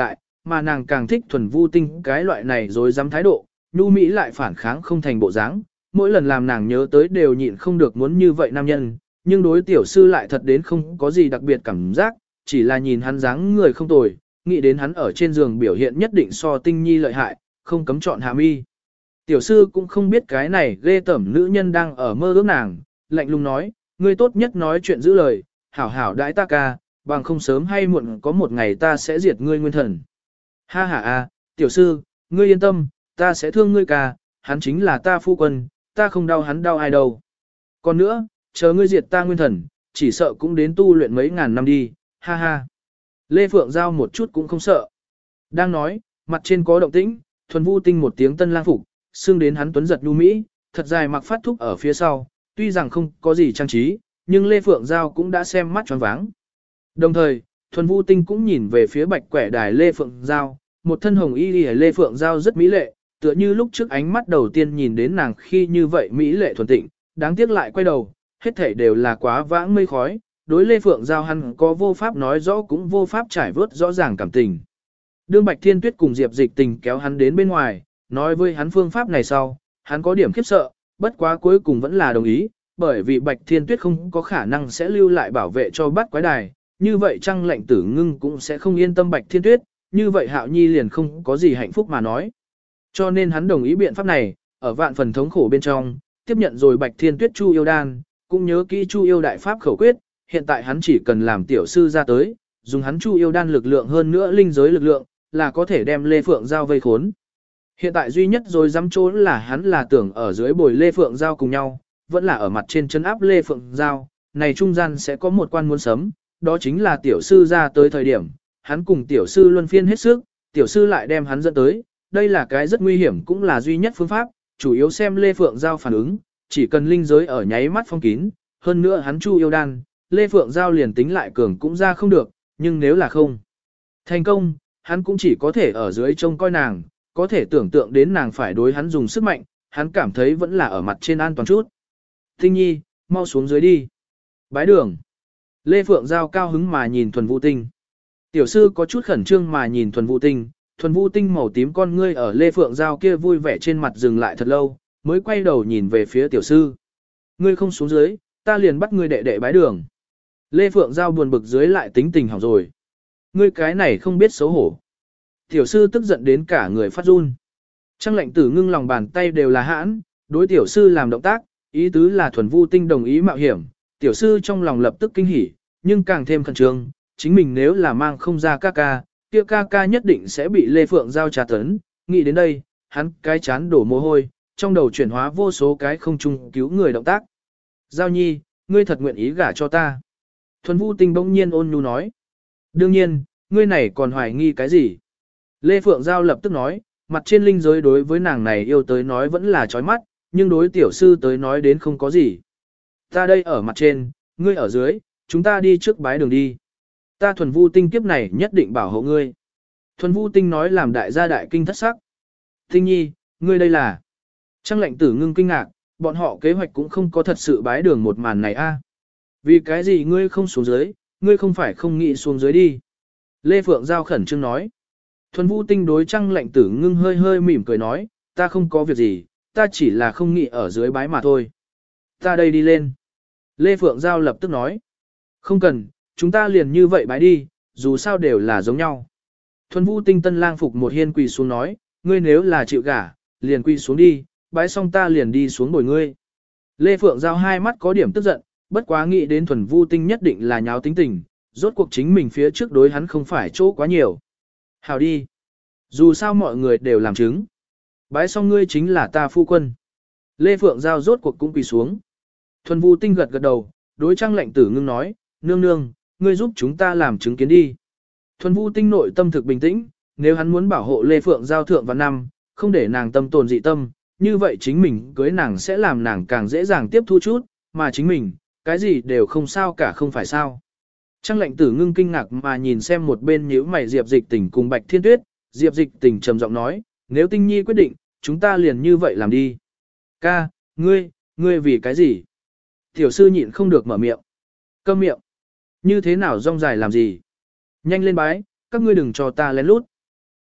mà nàng càng thích Thuần Vu Tinh cái loại này rồi dám thái độ, nhu mỹ lại phản kháng không thành bộ dáng, mỗi lần làm nàng nhớ tới đều nhịn không được muốn như vậy nam nhân, nhưng đối tiểu sư lại thật đến không có gì đặc biệt cảm giác, chỉ là nhìn hắn dáng người không tồi, nghĩ đến hắn ở trên giường biểu hiện nhất định so Tinh Nhi lợi hại, không cấm chọn hạ mi. Tiểu sư cũng không biết cái này ghê tởm nữ nhân đang ở mơ ước nàng, lạnh lùng nói, ngươi tốt nhất nói chuyện giữ lời, hảo hảo đãi ta ca, bằng không sớm hay muộn có một ngày ta sẽ diệt ngươi nguyên thần. Ha ha a, tiểu sư, ngươi yên tâm, ta sẽ thương ngươi ca, hắn chính là ta phu quân, ta không đau hắn đau ai đâu. Còn nữa, chờ ngươi diệt ta nguyên thần, chỉ sợ cũng đến tu luyện mấy ngàn năm đi, ha ha. Lê Phượng Giao một chút cũng không sợ. Đang nói, mặt trên có động tĩnh, Thuần Vu Tinh một tiếng tân lang phục, xương đến hắn tuấn giật nhu mỹ, thật dài mặc phát thúc ở phía sau, tuy rằng không có gì trang trí, nhưng Lê Phượng Giao cũng đã xem mắt choáng váng. Đồng thời, Thuần Vu Tinh cũng nhìn về phía bạch quẻ đài Lê Phượng Giao, một thân hồng y Lê Phượng Giao rất mỹ lệ, tựa như lúc trước ánh mắt đầu tiên nhìn đến nàng khi như vậy mỹ lệ thuần tịnh, đáng tiếc lại quay đầu, hết thảy đều là quá vãng mây khói, đối Lê Phượng Giao hắn có vô pháp nói rõ cũng vô pháp trải vớt rõ ràng cảm tình. Đương Bạch Thiên Tuyết cùng Diệp Dịch Tình kéo hắn đến bên ngoài, nói với hắn phương pháp này sau, hắn có điểm khiếp sợ, bất quá cuối cùng vẫn là đồng ý, bởi vì Bạch Thiên Tuyết không có khả năng sẽ lưu lại bảo vệ cho Bát Quái Đài, như vậy Trăng Lệnh Tử Ngưng cũng sẽ không yên tâm Bạch Thiên Tuyết, như vậy Hạo Nhi liền không có gì hạnh phúc mà nói. Cho nên hắn đồng ý biện pháp này, ở vạn phần thống khổ bên trong, tiếp nhận rồi Bạch Thiên Tuyết Chu Yêu Đan, cũng nhớ kỹ Chu Yêu Đại Pháp khẩu quyết, hiện tại hắn chỉ cần làm tiểu sư ra tới, dùng hắn Chu Yêu Đan lực lượng hơn nữa linh giới lực lượng, là có thể đem Lê Phượng Giao vây khốn. Hiện tại duy nhất rồi dám trốn là hắn là tưởng ở dưới bồi Lê Phượng Giao cùng nhau, vẫn là ở mặt trên chân áp Lê Phượng Giao, này trung gian sẽ có một quan muốn sấm, đó chính là tiểu sư ra tới thời điểm, hắn cùng tiểu sư luân phiên hết sức, tiểu sư lại đem hắn dẫn tới, đây là cái rất nguy hiểm cũng là duy nhất phương pháp, chủ yếu xem Lê Phượng Giao phản ứng, chỉ cần linh giới ở nháy mắt phong kín, hơn nữa hắn Chu Yêu Đan, Lê Phượng Giao liền tính lại cường cũng ra không được, nhưng nếu là không thành công, hắn cũng chỉ có thể ở dưới trông coi nàng, có thể tưởng tượng đến nàng phải đối hắn dùng sức mạnh, hắn cảm thấy vẫn là ở mặt trên an toàn chút. Tinh Nhi, mau xuống dưới đi. Bái đường. Lê Phượng Giao cao hứng mà nhìn Thuần Vu Tinh. Tiểu sư có chút khẩn trương mà nhìn Thuần Vu Tinh, Thuần Vu Tinh màu tím con ngươi ở Lê Phượng Giao kia vui vẻ trên mặt dừng lại thật lâu, mới quay đầu nhìn về phía tiểu sư. Ngươi không xuống dưới, ta liền bắt ngươi đệ đệ bái đường. Lê Phượng Giao buồn bực dưới lại tính tình hỏng rồi. Ngươi cái này không biết xấu hổ. Tiểu sư tức giận đến cả người phát run. Trăng Lệnh Tử Ngưng lòng bàn tay đều là hãn, đối tiểu sư làm động tác, ý tứ là Thuần Vu Tinh đồng ý mạo hiểm. Tiểu sư trong lòng lập tức kinh hỉ, nhưng càng thêm khẩn trương, chính mình nếu là mang không ra ca ca, kia ca ca nhất định sẽ bị Lê Phượng Giao trà tấn. Nghĩ đến đây, hắn cái chán đổ mồ hôi, trong đầu chuyển hóa vô số cái không chung cứu người động tác. Giao Nhi, ngươi thật nguyện ý gả cho ta. Thuần Vu Tinh bỗng nhiên ôn nhu nói. Đương nhiên, ngươi này còn hoài nghi cái gì? Lê Phượng Giao lập tức nói, mặt trên linh giới đối với nàng này yêu tới nói vẫn là chói mắt, nhưng đối tiểu sư tới nói đến không có gì. Ta đây ở mặt trên, ngươi ở dưới, chúng ta đi trước bái đường đi. Ta Thuần Vu Tinh kiếp này nhất định bảo hộ ngươi. Thuần Vu Tinh nói làm đại gia đại kinh thất sắc. Tinh Nhi, ngươi đây là... Trăng Lệnh Tử Ngưng kinh ngạc, bọn họ kế hoạch cũng không có thật sự bái đường một màn này a. Vì cái gì ngươi không xuống dưới, ngươi không phải không nghĩ xuống dưới đi. Lê Phượng Giao khẩn trương nói. Thuần Vu Tinh đối Trăng Lệnh Tử Ngưng hơi hơi mỉm cười nói, ta không có việc gì, ta chỉ là không nghĩ ở dưới bái mà thôi. Ta đây đi lên. Lê Phượng Giao lập tức nói. Không cần, chúng ta liền như vậy bái đi, dù sao đều là giống nhau. Thuần Vu Tinh tân lang phục một hiên quỳ xuống nói, ngươi nếu là chịu gả, liền quỳ xuống đi, bái xong ta liền đi xuống bồi ngươi. Lê Phượng Giao hai mắt có điểm tức giận, bất quá nghĩ đến Thuần Vu Tinh nhất định là nháo tính tình, rốt cuộc chính mình phía trước đối hắn không phải chỗ quá nhiều. Hào đi. Dù sao mọi người đều làm chứng. Bái xong ngươi chính là ta phu quân. Lê Phượng Giao rốt cuộc cũng quỳ xuống. Thuần Vu Tinh gật gật đầu, đối Trăng Lệnh Tử Ngưng nói, nương nương, ngươi giúp chúng ta làm chứng kiến đi. Thuần Vu Tinh nội tâm thực bình tĩnh, nếu hắn muốn bảo hộ Lê Phượng Giao thượng vào năm, không để nàng tâm tồn dị tâm, như vậy chính mình cưới nàng sẽ làm nàng càng dễ dàng tiếp thu chút, mà chính mình, cái gì đều không sao cả không phải sao. Trăng Lệnh Tử Ngưng kinh ngạc mà nhìn xem một bên nhíu mày Diệp Dịch Tình cùng Bạch Thiên Tuyết, Diệp Dịch Tình trầm giọng nói, nếu Tinh Nhi quyết định, chúng ta liền như vậy làm đi. Ca, ngươi vì cái gì? Tiểu sư nhịn không được mở miệng. Câm miệng. Như thế nào rong dài làm gì? Nhanh lên bái, các ngươi đừng cho ta lén lút.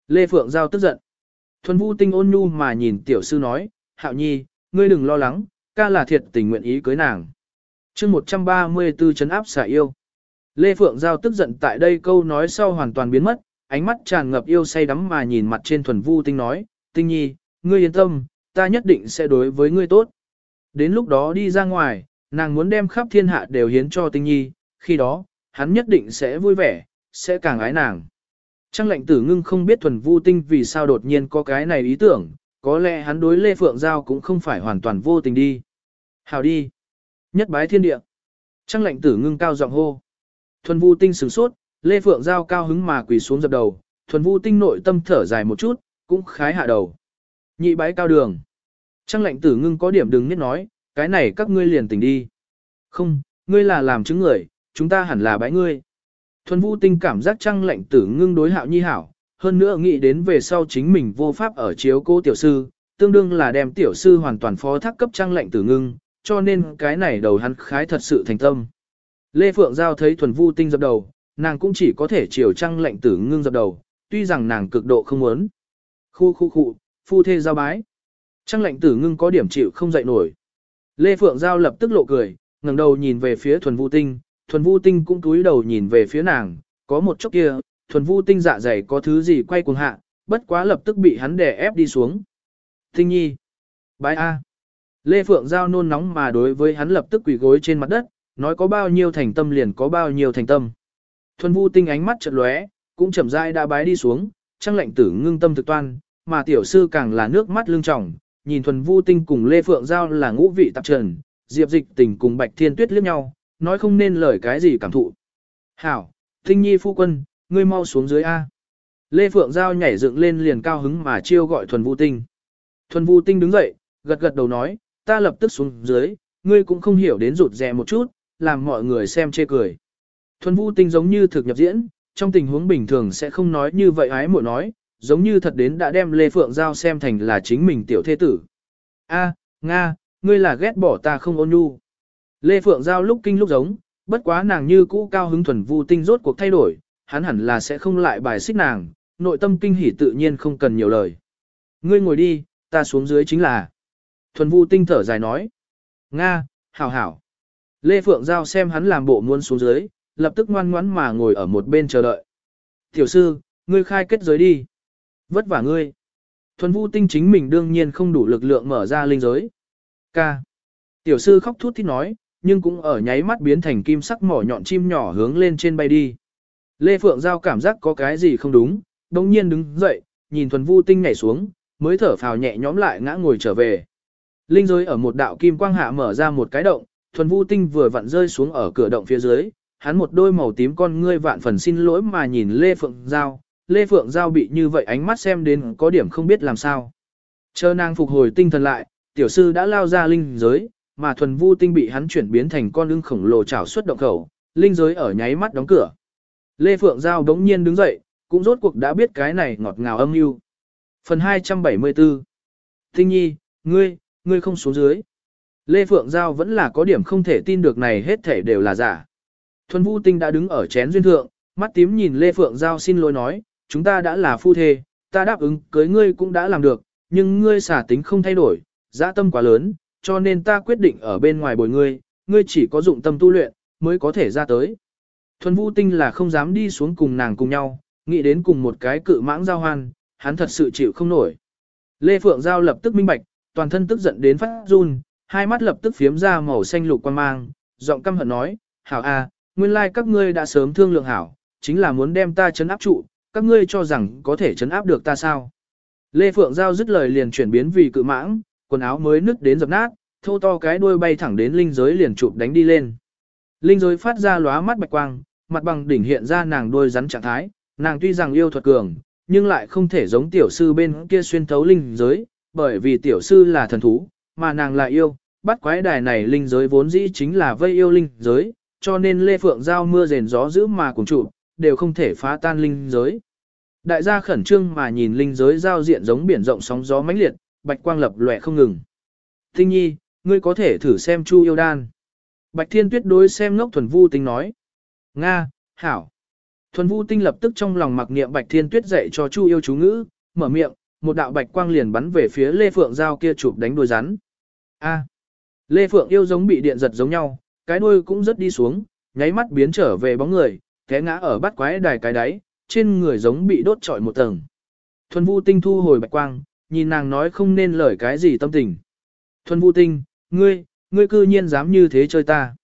Lê Phượng Giao tức giận. Thuần Vu Tinh ôn nhu mà nhìn tiểu sư nói, Hạo Nhi, ngươi đừng lo lắng, ca là thiệt tình nguyện ý cưới nàng. chương 134 trấn áp xả yêu. Lê Phượng Giao tức giận tại đây câu nói sau hoàn toàn biến mất, ánh mắt tràn ngập yêu say đắm mà nhìn mặt trên Thuần Vu Tinh nói, Tinh Nhi, ngươi yên tâm, ta nhất định sẽ đối với ngươi tốt. Đến lúc đó đi ra ngoài, nàng muốn đem khắp thiên hạ đều hiến cho Tinh Nhi, khi đó, hắn nhất định sẽ vui vẻ, sẽ càng ái nàng. Trang Lệnh Tử Ngưng không biết Thuần Vu Tinh vì sao đột nhiên có cái này ý tưởng, có lẽ hắn đối Lê Phượng Giao cũng không phải hoàn toàn vô tình đi. Hào đi. Nhất bái thiên địa. Trang Lệnh Tử Ngưng cao giọng hô. Thuần Vu Tinh sửng sốt, Lê Phượng Giao cao hứng mà quỳ xuống dập đầu, Thuần Vu Tinh nội tâm thở dài một chút, cũng khái hạ đầu. Nhị bái cao đường. Trang Lệnh Tử Ngưng có điểm đừng nhất nói, cái này các ngươi liền tỉnh đi. Không, ngươi là làm chứng người, chúng ta hẳn là bái ngươi. Thuần Vu Tinh cảm giác Trang Lệnh Tử Ngưng đối Hạo Nhi hảo, hơn nữa nghĩ đến về sau chính mình vô pháp ở chiếu cố tiểu sư, tương đương là đem tiểu sư hoàn toàn phó thác cấp Trang Lệnh Tử Ngưng, cho nên cái này đầu hắn khái thật sự thành tâm. Lê Phượng Giao thấy Thuần Vu Tinh dập đầu, nàng cũng chỉ có thể chiều Trang Lệnh Tử Ngưng dập đầu, tuy rằng nàng cực độ không muốn. Khu, phu thê giao bái. Trang Lệnh Tử Ngưng có điểm chịu không dậy nổi. Lê Phượng Giao lập tức lộ cười, ngẩng đầu nhìn về phía Thuần Vu Tinh, Thuần Vu Tinh cũng cúi đầu nhìn về phía nàng, có một chốc kia, Thuần Vu Tinh dạ dày có thứ gì quay cuồng hạ, bất quá lập tức bị hắn đè ép đi xuống. Tinh Nhi, bái A. Lê Phượng Giao nôn nóng mà đối với hắn lập tức quỳ gối trên mặt đất, nói có bao nhiêu thành tâm liền có bao nhiêu thành tâm. Thuần Vu Tinh ánh mắt chợt lóe, cũng chậm rãi đã bái đi xuống, Trang Lệnh Tử Ngưng tâm thực toan, mà tiểu sư càng là nước mắt lưng tròng, nhìn Thuần Vu Tinh cùng Lê Phượng Giao là ngũ vị tạp trần, Diệp Dịch Tình cùng Bạch Thiên Tuyết liếc nhau, nói không nên lời cái gì cảm thụ. Hảo, Tinh Nhi phu quân, ngươi mau xuống dưới A. Lê Phượng Giao nhảy dựng lên liền cao hứng mà chiêu gọi Thuần Vu Tinh. Thuần Vu Tinh đứng dậy, gật gật đầu nói, ta lập tức xuống dưới, ngươi cũng không hiểu đến rụt rè một chút, làm mọi người xem chê cười. Thuần Vu Tinh giống như thực nhập diễn, trong tình huống bình thường sẽ không nói như vậy ái muội nói, giống như thật đến đã đem Lê Phượng Giao xem thành là chính mình tiểu thế tử. A, Nga, ngươi là ghét bỏ ta không ôn nhu. Lê Phượng Giao lúc kinh lúc giống, bất quá nàng như cũ cao hứng. Thuần Vu Tinh rốt cuộc thay đổi, hắn hẳn là sẽ không lại bài xích nàng, nội tâm kinh hỉ tự nhiên không cần nhiều lời. Ngươi ngồi đi, ta xuống dưới chính là. Thuần Vu Tinh thở dài nói. Nga, hảo. Lê Phượng Giao xem hắn làm bộ muốn xuống dưới, lập tức ngoan ngoãn mà ngồi ở một bên chờ đợi. Tiểu sư, ngươi khai kết giới đi. Vất vả ngươi. Thuần Vu Tinh chính mình đương nhiên không đủ lực lượng mở ra linh giới. Ca. Tiểu sư khóc thút thít nói, nhưng cũng ở nháy mắt biến thành kim sắc mỏ nhọn chim nhỏ hướng lên trên bay đi. Lê Phượng Giao cảm giác có cái gì không đúng, đồng nhiên đứng dậy, nhìn Thuần Vu Tinh nhảy xuống, mới thở phào nhẹ nhõm lại ngã ngồi trở về. Linh giới ở một đạo kim quang hạ mở ra một cái động, Thuần Vu Tinh vừa vặn rơi xuống ở cửa động phía dưới, hắn một đôi màu tím con ngươi vạn phần xin lỗi mà nhìn Lê Phượng Giao. Lê Phượng Giao bị như vậy ánh mắt xem đến có điểm không biết làm sao. Chờ nàng phục hồi tinh thần lại, tiểu sư đã lao ra linh giới, mà Thuần Vu Tinh bị hắn chuyển biến thành con ưng khổng lồ trảo xuất động khẩu, linh giới ở nháy mắt đóng cửa. Lê Phượng Giao đống nhiên đứng dậy, cũng rốt cuộc đã biết cái này ngọt ngào âm mưu. Phần 274 Tinh Nhi, ngươi không xuống dưới. Lê Phượng Giao vẫn là có điểm không thể tin được này hết thể đều là giả. Thuần Vu Tinh đã đứng ở chén duyên thượng, mắt tím nhìn Lê Phượng Giao xin lỗi nói, chúng ta đã là phu thê, ta đáp ứng cưới ngươi cũng đã làm được, nhưng ngươi xả tính không thay đổi, dã tâm quá lớn, cho nên ta quyết định ở bên ngoài bồi ngươi, ngươi chỉ có dụng tâm tu luyện, mới có thể ra tới. Thuần Vu Tinh là không dám đi xuống cùng nàng cùng nhau, nghĩ đến cùng một cái cự mãng giao hoan, hắn thật sự chịu không nổi. Lê Phượng Giao lập tức minh bạch, toàn thân tức giận đến phát run, hai mắt lập tức phiếm ra màu xanh lục quan mang, giọng căm hận nói, hảo a, nguyên lai các ngươi đã sớm thương lượng hảo, chính là muốn đem ta trấn áp trụ, các ngươi cho rằng có thể trấn áp được ta sao. Lê Phượng Giao dứt lời liền chuyển biến vì cự mãng, quần áo mới nứt đến dập nát, thô to cái đuôi bay thẳng đến linh giới liền chụp đánh đi lên. Linh giới phát ra lóa mắt bạch quang, mặt bằng đỉnh hiện ra nàng đuôi rắn trạng thái, nàng tuy rằng yêu thuật cường, nhưng lại không thể giống tiểu sư bên kia xuyên thấu linh giới, bởi vì tiểu sư là thần thú, mà nàng là yêu, bắt quái đài này linh giới vốn dĩ chính là vây yêu linh giới, cho nên Lê Phượng Giao mưa rền gió dữ mà cùng trụ, đều không thể phá tan linh giới. Đại gia khẩn trương mà nhìn linh giới giao diện giống biển rộng sóng gió mãnh liệt, bạch quang lập lòe không ngừng. Tinh Nhi, ngươi có thể thử xem Chu Yêu Đan. Bạch Thiên Tuyết đối xem ngốc Thuần Vu Tinh nói. Nga, hảo. Thuần Vu Tinh lập tức trong lòng mặc niệm Bạch Thiên Tuyết dạy cho Chu Yêu chú ngữ, mở miệng, một đạo bạch quang liền bắn về phía Lê Phượng Giao kia chụp đánh đuôi rắn. A. Lê Phượng Yêu giống bị điện giật giống nhau, cái đuôi cũng rất đi xuống, nháy mắt biến trở về bóng người, té ngã ở bát quái đài cái đáy, trên người giống bị đốt trọi một tầng. Thuần Vu Tinh thu hồi bạch quang, nhìn nàng nói không nên lời cái gì tâm tình. Thuần Vu Tinh, ngươi cư nhiên dám như thế chơi ta.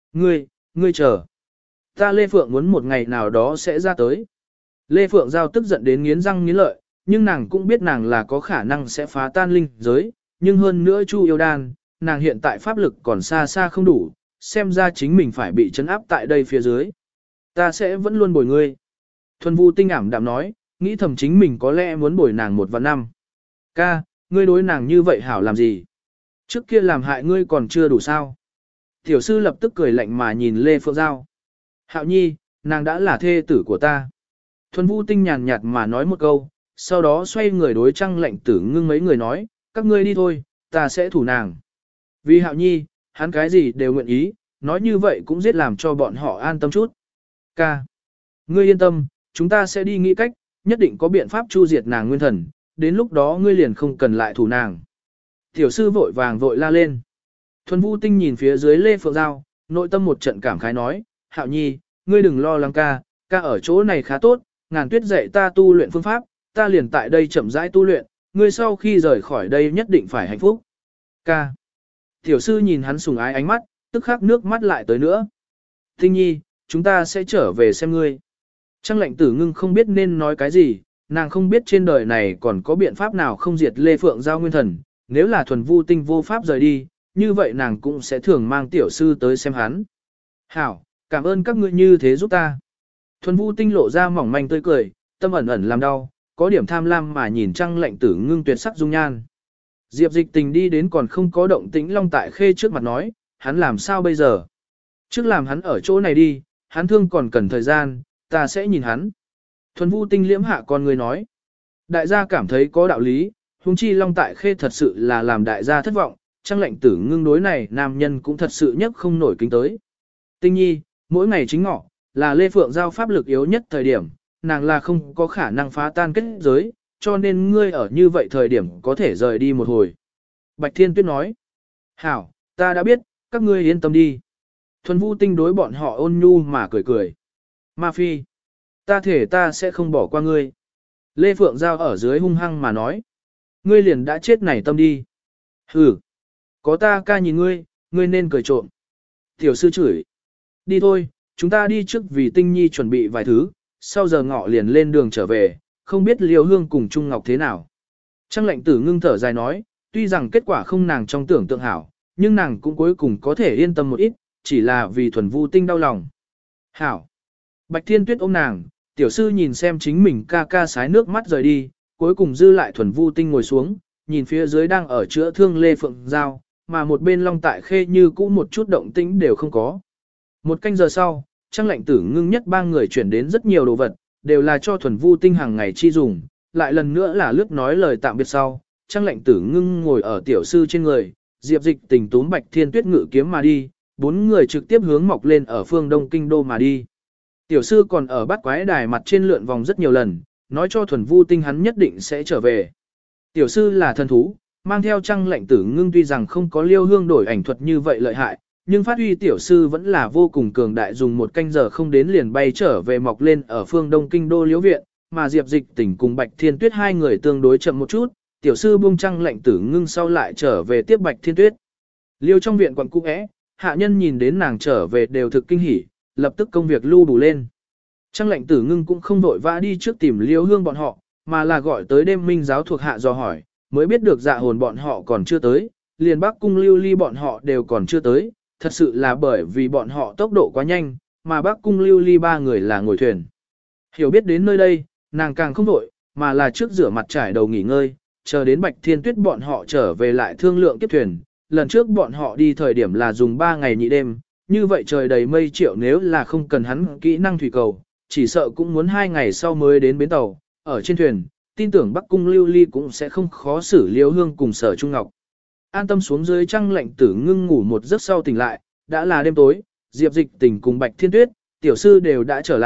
Ngươi chờ. Ta Lê Phượng muốn một ngày nào đó sẽ ra tới. Lê Phượng Giao tức giận đến nghiến răng nghiến lợi, nhưng nàng cũng biết nàng là có khả năng sẽ phá tan linh giới, nhưng hơn nữa Chu Yêu Đan, nàng hiện tại pháp lực còn xa xa không đủ, xem ra chính mình phải bị trấn áp tại đây phía dưới. Ta sẽ vẫn luôn bồi ngươi. Thuần Vu Tinh ảm đạm nói, nghĩ thầm chính mình có lẽ muốn bồi nàng 1 vạn năm. Ca, ngươi đối nàng như vậy hảo làm gì? Trước kia làm hại ngươi còn chưa đủ sao? Tiểu sư lập tức cười lạnh mà nhìn Lê Phượng Giao. Hạo nhi, nàng đã là thê tử của ta. Thuần Vu Tinh nhàn nhạt mà nói một câu, sau đó xoay người đối Trăng Lệnh Tử Ngưng mấy người nói, các ngươi đi thôi, ta sẽ thủ nàng. Vì Hạo nhi, hắn cái gì đều nguyện ý, nói như vậy cũng giết làm cho bọn họ an tâm chút. Ca, ngươi yên tâm, chúng ta sẽ đi nghĩ cách, nhất định có biện pháp chu diệt nàng nguyên thần, đến lúc đó ngươi liền không cần lại thủ nàng. Tiểu sư vội vàng vội la lên. Thuần Vu Tinh nhìn phía dưới Lê Phượng Giao, nội tâm một trận cảm khái nói, Hạo nhi, ngươi đừng lo lắng ca, ca ở chỗ này khá tốt, Ngàn Tuyết dạy ta tu luyện phương pháp, ta liền tại đây chậm rãi tu luyện, ngươi sau khi rời khỏi đây nhất định phải hạnh phúc. Ca. Tiểu sư nhìn hắn sùng ái ánh mắt, tức khắc nước mắt lại tới nữa. Tinh nhi, chúng ta sẽ trở về xem ngươi. Trăng Lệnh Tử Ngưng không biết nên nói cái gì, nàng không biết trên đời này còn có biện pháp nào không diệt Lê Phượng Giao nguyên thần, nếu là Thuần Vu Tinh vô pháp rời đi, như vậy nàng cũng sẽ thường mang tiểu sư tới xem hắn. Hảo, cảm ơn các ngươi như thế giúp ta. Thuần Vu Tinh lộ ra mỏng manh tươi cười, tâm ẩn ẩn làm đau, có điểm tham lam mà nhìn Trăng Lệnh Tử Ngưng tuyệt sắc dung nhan. Diệp Dịch Tình đi đến còn không có động tĩnh Long Tại Khê trước mặt nói, hắn làm sao bây giờ? Trước làm hắn ở chỗ này đi, hắn thương còn cần thời gian, ta sẽ nhìn hắn. Thuần Vu Tinh liễm hạ con người nói. Đại gia cảm thấy có đạo lý, huống chi Long Tại Khê thật sự là làm đại gia thất vọng, Trăng Lệnh Tử Ngưng đối này nam nhân cũng thật sự nhất không nổi kính tới. Tinh nhi, mỗi ngày chính ngọ, là Lê Phượng Giao pháp lực yếu nhất thời điểm, nàng là không có khả năng phá tan kết giới, cho nên ngươi ở như vậy thời điểm có thể rời đi một hồi. Bạch Thiên Tuyết nói, hảo, ta đã biết, các ngươi yên tâm đi. Thuần Vu Tinh đối bọn họ ôn nhu mà cười cười. Ma Phi, ta thể ta sẽ không bỏ qua ngươi. Lê Phượng Giao ở dưới hung hăng mà nói, ngươi liền đã chết này tâm đi. Hừ, có ta ca nhìn ngươi, ngươi nên cười trộm. Tiểu sư chửi, đi thôi, chúng ta đi trước vì Tinh nhi chuẩn bị vài thứ, sau giờ ngọ liền lên đường trở về, không biết Liêu Hương cùng Trung Ngọc thế nào. Trăng Lệnh Tử Ngưng thở dài nói, tuy rằng kết quả không nàng trong tưởng tượng hảo, nhưng nàng cũng cuối cùng có thể yên tâm một ít, chỉ là vì Thuần Vu Tinh đau lòng. Hảo. Bạch Thiên Tuyết ôm nàng, tiểu sư nhìn xem chính mình ca ca sái nước mắt rời đi, cuối cùng dư lại Thuần Vu Tinh ngồi xuống, nhìn phía dưới đang ở chữa thương Lê Phượng Giao, mà một bên Long Tại Khê như cũ một chút động tĩnh đều không có. Một canh giờ sau, Trăng Lệnh Tử Ngưng nhất ba người chuyển đến rất nhiều đồ vật, đều là cho Thuần Vu Tinh hàng ngày chi dùng, lại lần nữa là lướt nói lời tạm biệt sau, Trăng Lệnh Tử Ngưng ngồi ở tiểu sư trên người, Diệp Dịch Tình túm Bạch Thiên Tuyết ngự kiếm mà đi, 4 người trực tiếp hướng mọc lên ở phương Đông Kinh Đô mà đi. Tiểu sư còn ở bát quái đài mặt trên lượn vòng rất nhiều lần, nói cho Thuần Vu Tinh hắn nhất định sẽ trở về. Tiểu sư là thần thú, mang theo Trăng Lệnh Tử Ngưng tuy rằng không có Liêu Hương đổi ảnh thuật như vậy lợi hại, nhưng phát huy tiểu sư vẫn là vô cùng cường đại, dùng 1 canh giờ không đến liền bay trở về mọc lên ở phương Đông Kinh Đô Liễu Viện, mà Diệp Dịch Tình cùng Bạch Thiên Tuyết hai người tương đối chậm một chút, tiểu sư buông Trăng Lệnh Tử Ngưng sau lại trở về tiếp Bạch Thiên Tuyết. Liêu trong viện quận cũ é, hạ nhân nhìn đến nàng trở về đều thực kinh hỉ, lập tức công việc lưu đủ lên. Trăng Lệnh Tử Ngưng cũng không vội vã đi trước tìm Liêu Hương bọn họ, mà là gọi tới đêm minh giáo thuộc hạ dò hỏi, mới biết được Dạ Hồn bọn họ còn chưa tới, liền Bắc Cung Lưu Ly bọn họ đều còn chưa tới, thật sự là bởi vì bọn họ tốc độ quá nhanh, mà Bắc Cung Lưu Ly 3 người là ngồi thuyền. Hiểu biết đến nơi đây, nàng càng không vội, mà là trước rửa mặt trải đầu nghỉ ngơi, chờ đến Bạch Thiên Tuyết bọn họ trở về lại thương lượng kiếp thuyền. Lần trước bọn họ đi thời điểm là dùng 3 ngày nhị đêm, như vậy trời đầy mây triệu nếu là không cần hắn kỹ năng thủy cầu, chỉ sợ cũng muốn 2 ngày sau mới đến bến tàu, ở trên thuyền, tin tưởng Bắc Cung Lưu Ly cũng sẽ không khó xử Liêu Hương cùng Sở Trung Ngọc. An tâm xuống dưới Trăng Lệnh Tử Ngưng ngủ một giấc sau tỉnh lại, đã là đêm tối, Diệp Dịch Tình cùng Bạch Thiên Tuyết, tiểu sư đều đã trở lại,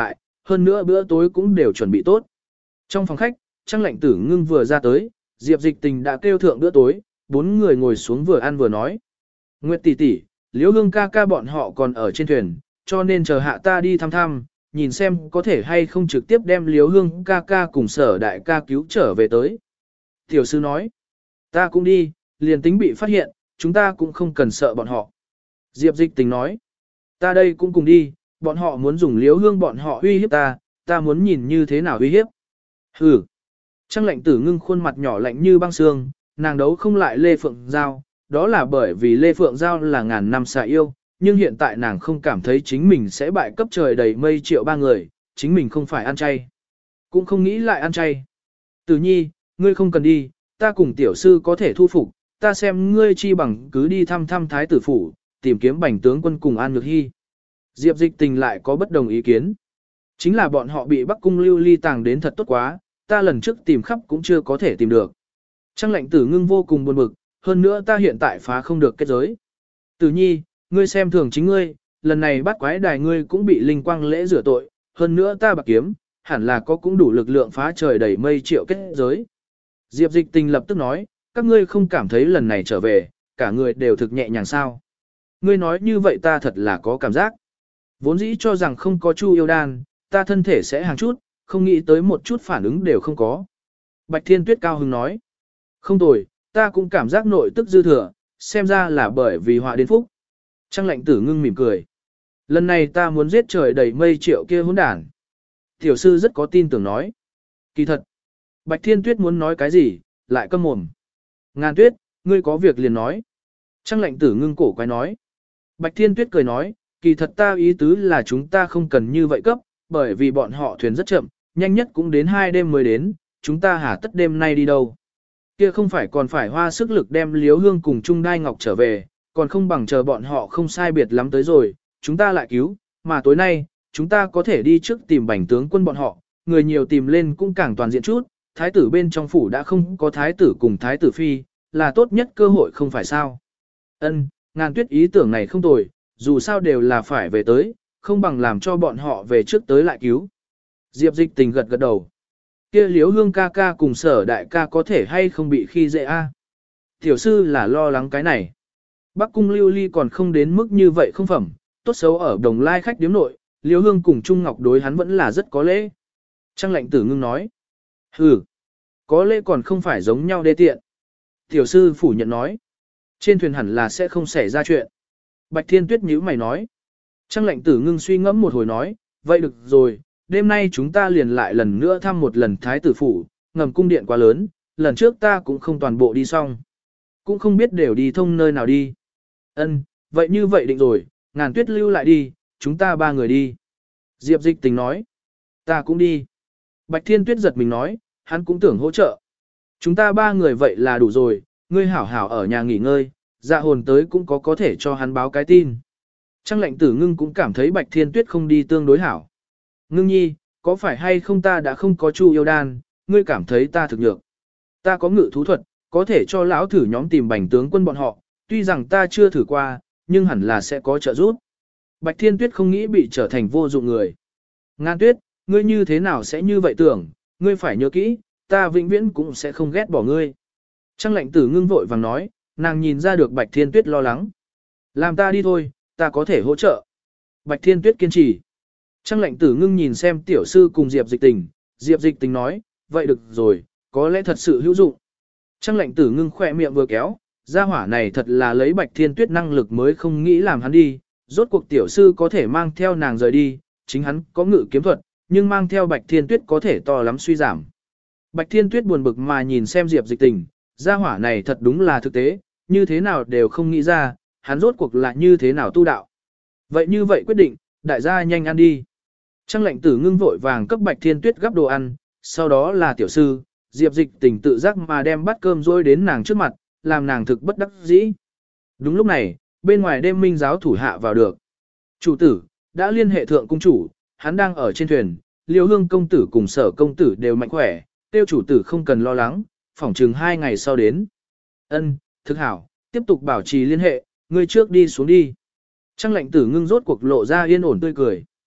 hơn nữa bữa tối cũng đều chuẩn bị tốt. Trong phòng khách, Trang Lệnh Tử Ngưng vừa ra tới, Diệp Dịch Tình đã kêu thượng bữa tối, 4 người ngồi xuống vừa ăn vừa nói. Nguyệt tỷ tỷ, Liễu Hương ca ca bọn họ còn ở trên thuyền, cho nên chờ hạ ta đi thăm thăm, nhìn xem có thể hay không trực tiếp đem Liễu Hương ca ca cùng Sở đại ca cứu trở về tới. Tiểu sư nói, ta cũng đi, liền tính bị phát hiện, chúng ta cũng không cần sợ bọn họ. Diệp Dịch Tình nói, ta đây cũng cùng đi, bọn họ muốn dùng Liễu Hương bọn họ uy hiếp ta, ta muốn nhìn như thế nào uy hiếp. Hừ. Trang Lệnh Tử Ngưng khuôn mặt nhỏ lạnh như băng xương, nàng đấu không lại Lê Phượng Giao, đó là bởi vì Lê Phượng Giao là ngàn năm xạ yêu, nhưng hiện tại nàng không cảm thấy chính mình sẽ bại cấp trời đầy mây triệu ba người, chính mình không phải ăn chay. Cũng không nghĩ lại ăn chay. Tử Nhi, ngươi không cần đi, ta cùng tiểu sư có thể thu phục, ta xem ngươi chi bằng cứ đi thăm thăm thái tử phủ, tìm kiếm Bành tướng quân cùng An Nhược Hy. Diệp Dịch Tình lại có bất đồng ý kiến. Chính là bọn họ bị Bắc Cung Lưu Ly tàng đến thật tốt quá, ta lần trước tìm khắp cũng chưa có thể tìm được. Trang Lệnh Tử Ngưng vô cùng buồn bực, hơn nữa ta hiện tại phá không được kết giới. Tử Nhi, ngươi xem thường chính ngươi, lần này bắt quái đài ngươi cũng bị linh quang lễ rửa tội, hơn nữa ta bạc kiếm, hẳn là có cũng đủ lực lượng phá trời đầy mây triệu kết giới. Diệp Dịch Tình lập tức nói, các ngươi không cảm thấy lần này trở về, cả người đều thực nhẹ nhàng sao. Ngươi nói như vậy ta thật là có cảm giác. Vốn dĩ cho rằng không có Chu Yêu Đan, ta thân thể sẽ hàng chút, không nghĩ tới một chút phản ứng đều không có. Bạch Thiên Tuyết cao hứng nói, không tồi, ta cũng cảm giác nội tức dư thừa, xem ra là bởi vì họa đến phúc. Trang Lệnh Tử Ngưng mỉm cười. Lần này ta muốn giết trời đầy mây triệu kia hỗn đản. Tiểu sư rất có tin tưởng nói. Kỳ thật. Bạch Thiên Tuyết muốn nói cái gì, lại câm mồm. Ngàn Tuyết, ngươi có việc liền nói. Trang Lệnh Tử Ngưng cổ quái nói. Bạch Thiên Tuyết cười nói, kỳ thật ta ý tứ là chúng ta không cần như vậy cấp, bởi vì bọn họ thuyền rất chậm, nhanh nhất cũng đến 2 đêm mới đến, chúng ta hả tất đêm nay đi đâu. Kia không phải còn phải hoa sức lực đem Liễu Hương cùng Trung Đai Ngọc trở về, còn không bằng chờ bọn họ không sai biệt lắm tới rồi, chúng ta lại cứu, mà tối nay, chúng ta có thể đi trước tìm Bành tướng quân bọn họ, người nhiều tìm lên cũng càng toàn diện chút, thái tử bên trong phủ đã không có thái tử cùng thái tử phi, là tốt nhất cơ hội không phải sao. Ân, Ngàn Tuyết ý tưởng này không tồi, dù sao đều là phải về tới, không bằng làm cho bọn họ về trước tới lại cứu. Diệp Dịch Tình gật gật đầu. Kia Liễu Hương ca ca cùng Sở đại ca có thể hay không bị khi dễ a? Tiểu sư là lo lắng cái này. Bắc Cung Lưu Ly còn không đến mức như vậy không phẩm, tốt xấu ở Đồng Lai khách điếm nội, Liễu Hương cùng Trung Ngọc đối hắn vẫn là rất có lễ. Trang Lệnh Tử Ngưng nói. Hừ, có lễ còn không phải giống nhau đê tiện. Tiểu sư phủ nhận nói. Trên thuyền hẳn là sẽ không xảy ra chuyện. Bạch Thiên Tuyết nhíu mày nói. Trang Lệnh Tử Ngưng suy ngẫm một hồi nói, vậy được rồi, đêm nay chúng ta liền lại lần nữa thăm một lần thái tử phủ, ngầm cung điện quá lớn, lần trước ta cũng không toàn bộ đi xong. Cũng không biết đều đi thông nơi nào đi. Ân, vậy như vậy định rồi, Ngàn Tuyết lưu lại đi, chúng ta 3 người đi. Diệp Dịch Tình nói, ta cũng đi. Bạch Thiên Tuyết giật mình nói, hắn cũng tưởng hỗ trợ. Chúng ta 3 người vậy là đủ rồi, ngươi hảo hảo ở nhà nghỉ ngơi, dạ hồn tới cũng có thể cho hắn báo cái tin. Trang Lệnh Tử Ngưng cũng cảm thấy Bạch Thiên Tuyết không đi tương đối hảo. Ngưng nhi, có phải hay không ta đã không có Chu Yêu Đan, ngươi cảm thấy ta thực nhược. Ta có ngự thú thuật, có thể cho lão thử nhóm tìm Bành tướng quân bọn họ, tuy rằng ta chưa thử qua, nhưng hẳn là sẽ có trợ giúp. Bạch Thiên Tuyết không nghĩ bị trở thành vô dụng người. Ngàn Tuyết, ngươi như thế nào sẽ như vậy tưởng, ngươi phải nhớ kỹ, ta vĩnh viễn cũng sẽ không ghét bỏ ngươi. Trang Lệnh Tử Ngưng vội vàng nói, nàng nhìn ra được Bạch Thiên Tuyết lo lắng. Làm ta đi thôi, ta có thể hỗ trợ. Bạch Thiên Tuyết kiên trì. Trang Lệnh Tử Ngưng nhìn xem tiểu sư cùng Diệp Dịch Tình, Diệp Dịch Tình nói, vậy được rồi, có lẽ thật sự hữu dụng. Trang Lệnh Tử Ngưng khỏe miệng vừa kéo, gia hỏa này thật là lấy Bạch Thiên Tuyết năng lực mới không nghĩ làm hắn đi, rốt cuộc tiểu sư có thể mang theo nàng rời đi, chính hắn có ngự kiếm thuật, nhưng mang theo Bạch Thiên Tuyết có thể to lắm suy giảm. Bạch Thiên Tuyết buồn bực mà nhìn xem Diệp Dịch Tình, gia hỏa này thật đúng là thực tế, như thế nào đều không nghĩ ra, hắn rốt cuộc là như thế nào tu đạo. Vậy như vậy quyết định, đại gia nhanh ăn đi. Trang Lệnh Tử Ngưng vội vàng cấp Bạch Thiên Tuyết gắp đồ ăn, sau đó là tiểu sư, Diệp Dịch Tình tự giác mà đem bát cơm rôi đến nàng trước mặt, làm nàng thực bất đắc dĩ. Đúng lúc này, bên ngoài đêm minh giáo thủ hạ vào được. Chủ tử, đã liên hệ thượng cung chủ, hắn đang ở trên thuyền, Liêu Hương công tử cùng Sở công tử đều mạnh khỏe, tiêu chủ tử không cần lo lắng, phỏng chừng 2 ngày sau đến. Ân, thực hảo, tiếp tục bảo trì liên hệ, ngươi trước đi xuống đi. Trang Lệnh Tử Ngưng rốt cuộc lộ ra yên ổn tươi cười.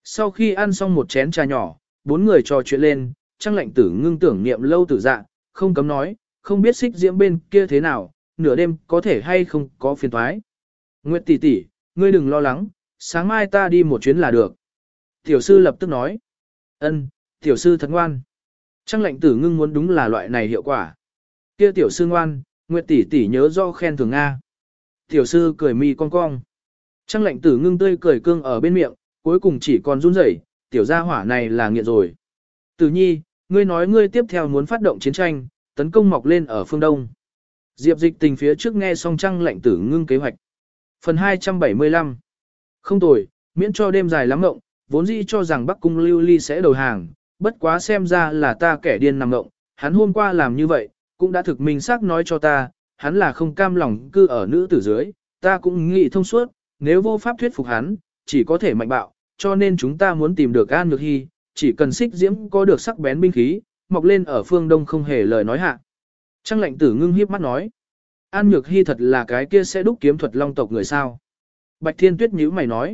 Sau khi ăn xong một chén trà nhỏ, bốn người trò chuyện lên, Trang Lệnh Tử Ngưng tưởng niệm lâu tử dạ, không cấm nói, không biết Xích Diễm bên kia thế nào, nửa đêm có thể hay không có phiền toái. Nguyệt tỷ tỷ, ngươi đừng lo lắng, sáng mai ta đi một chuyến là được. Tiểu sư lập tức nói. Ân, tiểu sư thật ngoan. Trang Lệnh Tử Ngưng muốn đúng là loại này hiệu quả. Kia tiểu sư ngoan, Nguyệt tỷ tỷ nhớ do khen thường Nga. Tiểu sư cười mi cong cong. Trang Lệnh Tử Ngưng tươi cười cương ở bên miệng, cuối cùng chỉ còn run rẩy, tiểu gia hỏa này là nghiện rồi. Tử Nhi, ngươi nói ngươi tiếp theo muốn phát động chiến tranh, tấn công mọc lên ở phương Đông. Diệp Dịch Tình phía trước nghe xong Trang Lệnh Tử Ngưng kế hoạch. Phần 275. Không tồi, miễn cho đêm dài lắm ngộng, vốn dĩ cho rằng Bắc Cung Lưu Ly sẽ đầu hàng, bất quá xem ra là ta kẻ điên nằm ngộng, hắn hôm qua làm như vậy, cũng đã thực minh xác nói cho ta, hắn là không cam lòng cư ở nữ tử dưới, ta cũng nghĩ thông suốt, nếu vô pháp thuyết phục hắn, chỉ có thể mạnh bạo, cho nên chúng ta muốn tìm được An Nhược Hy, chỉ cần Xích Diễm có được sắc bén binh khí, mọc lên ở phương Đông không hề lời nói hạ. Trang Lệnh Tử Ngưng hiếp mắt nói, An Nhược Hy thật là cái kia sẽ đúc kiếm thuật long tộc người sao. Bạch Thiên Tuyết nhíu mày nói,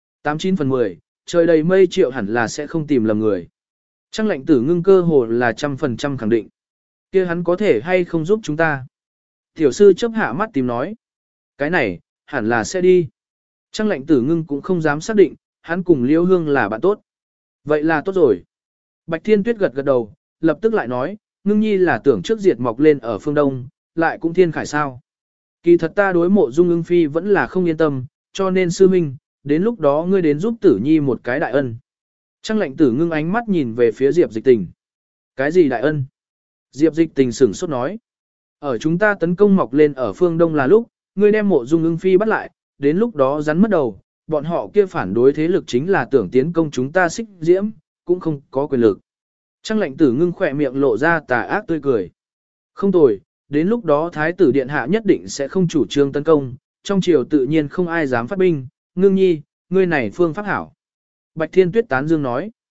89 phần 10, trời đầy mây triệu hẳn là sẽ không tìm lầm người. Trang Lệnh Tử Ngưng cơ hồ là 100% khẳng định. Kia hắn có thể hay không giúp chúng ta? Tiểu sư chớp hạ mắt tìm nói, cái này, hẳn là sẽ đi. Trang Lệnh Tử Ngưng cũng không dám xác định, hắn cùng Liễu Hương là bạn tốt. Vậy là tốt rồi. Bạch Thiên Tuyết gật gật đầu, lập tức lại nói, Ngưng Nhi là tưởng trước diệt mọc lên ở phương Đông, lại cũng thiên khải sao. Kỳ thật ta đối Mộ Dung Ưng Phi vẫn là không yên tâm, cho nên sư minh, đến lúc đó ngươi đến giúp Tử Nhi một cái đại ân. Trang Lệnh Tử Ngưng ánh mắt nhìn về phía Diệp Dịch Tình. Cái gì đại ân? Diệp Dịch Tình sửng sốt nói. Ở chúng ta tấn công mọc lên ở phương Đông là lúc, ngươi đem Mộ Dung Ưng Phi bắt lại, đến lúc đó rắn mất đầu, bọn họ kia phản đối thế lực chính là tưởng tiến công chúng ta Xích Diễm, cũng không có quyền lực. Trang Lệnh Tử Ngưng khỏe miệng lộ ra tà ác tươi cười. Không tồi, đến lúc đó Thái tử Điện Hạ nhất định sẽ không chủ trương tấn công, trong triều tự nhiên không ai dám phát binh, Ngưng Nhi, ngươi này phương pháp hảo. Bạch Thiên Tuyết tán dương nói.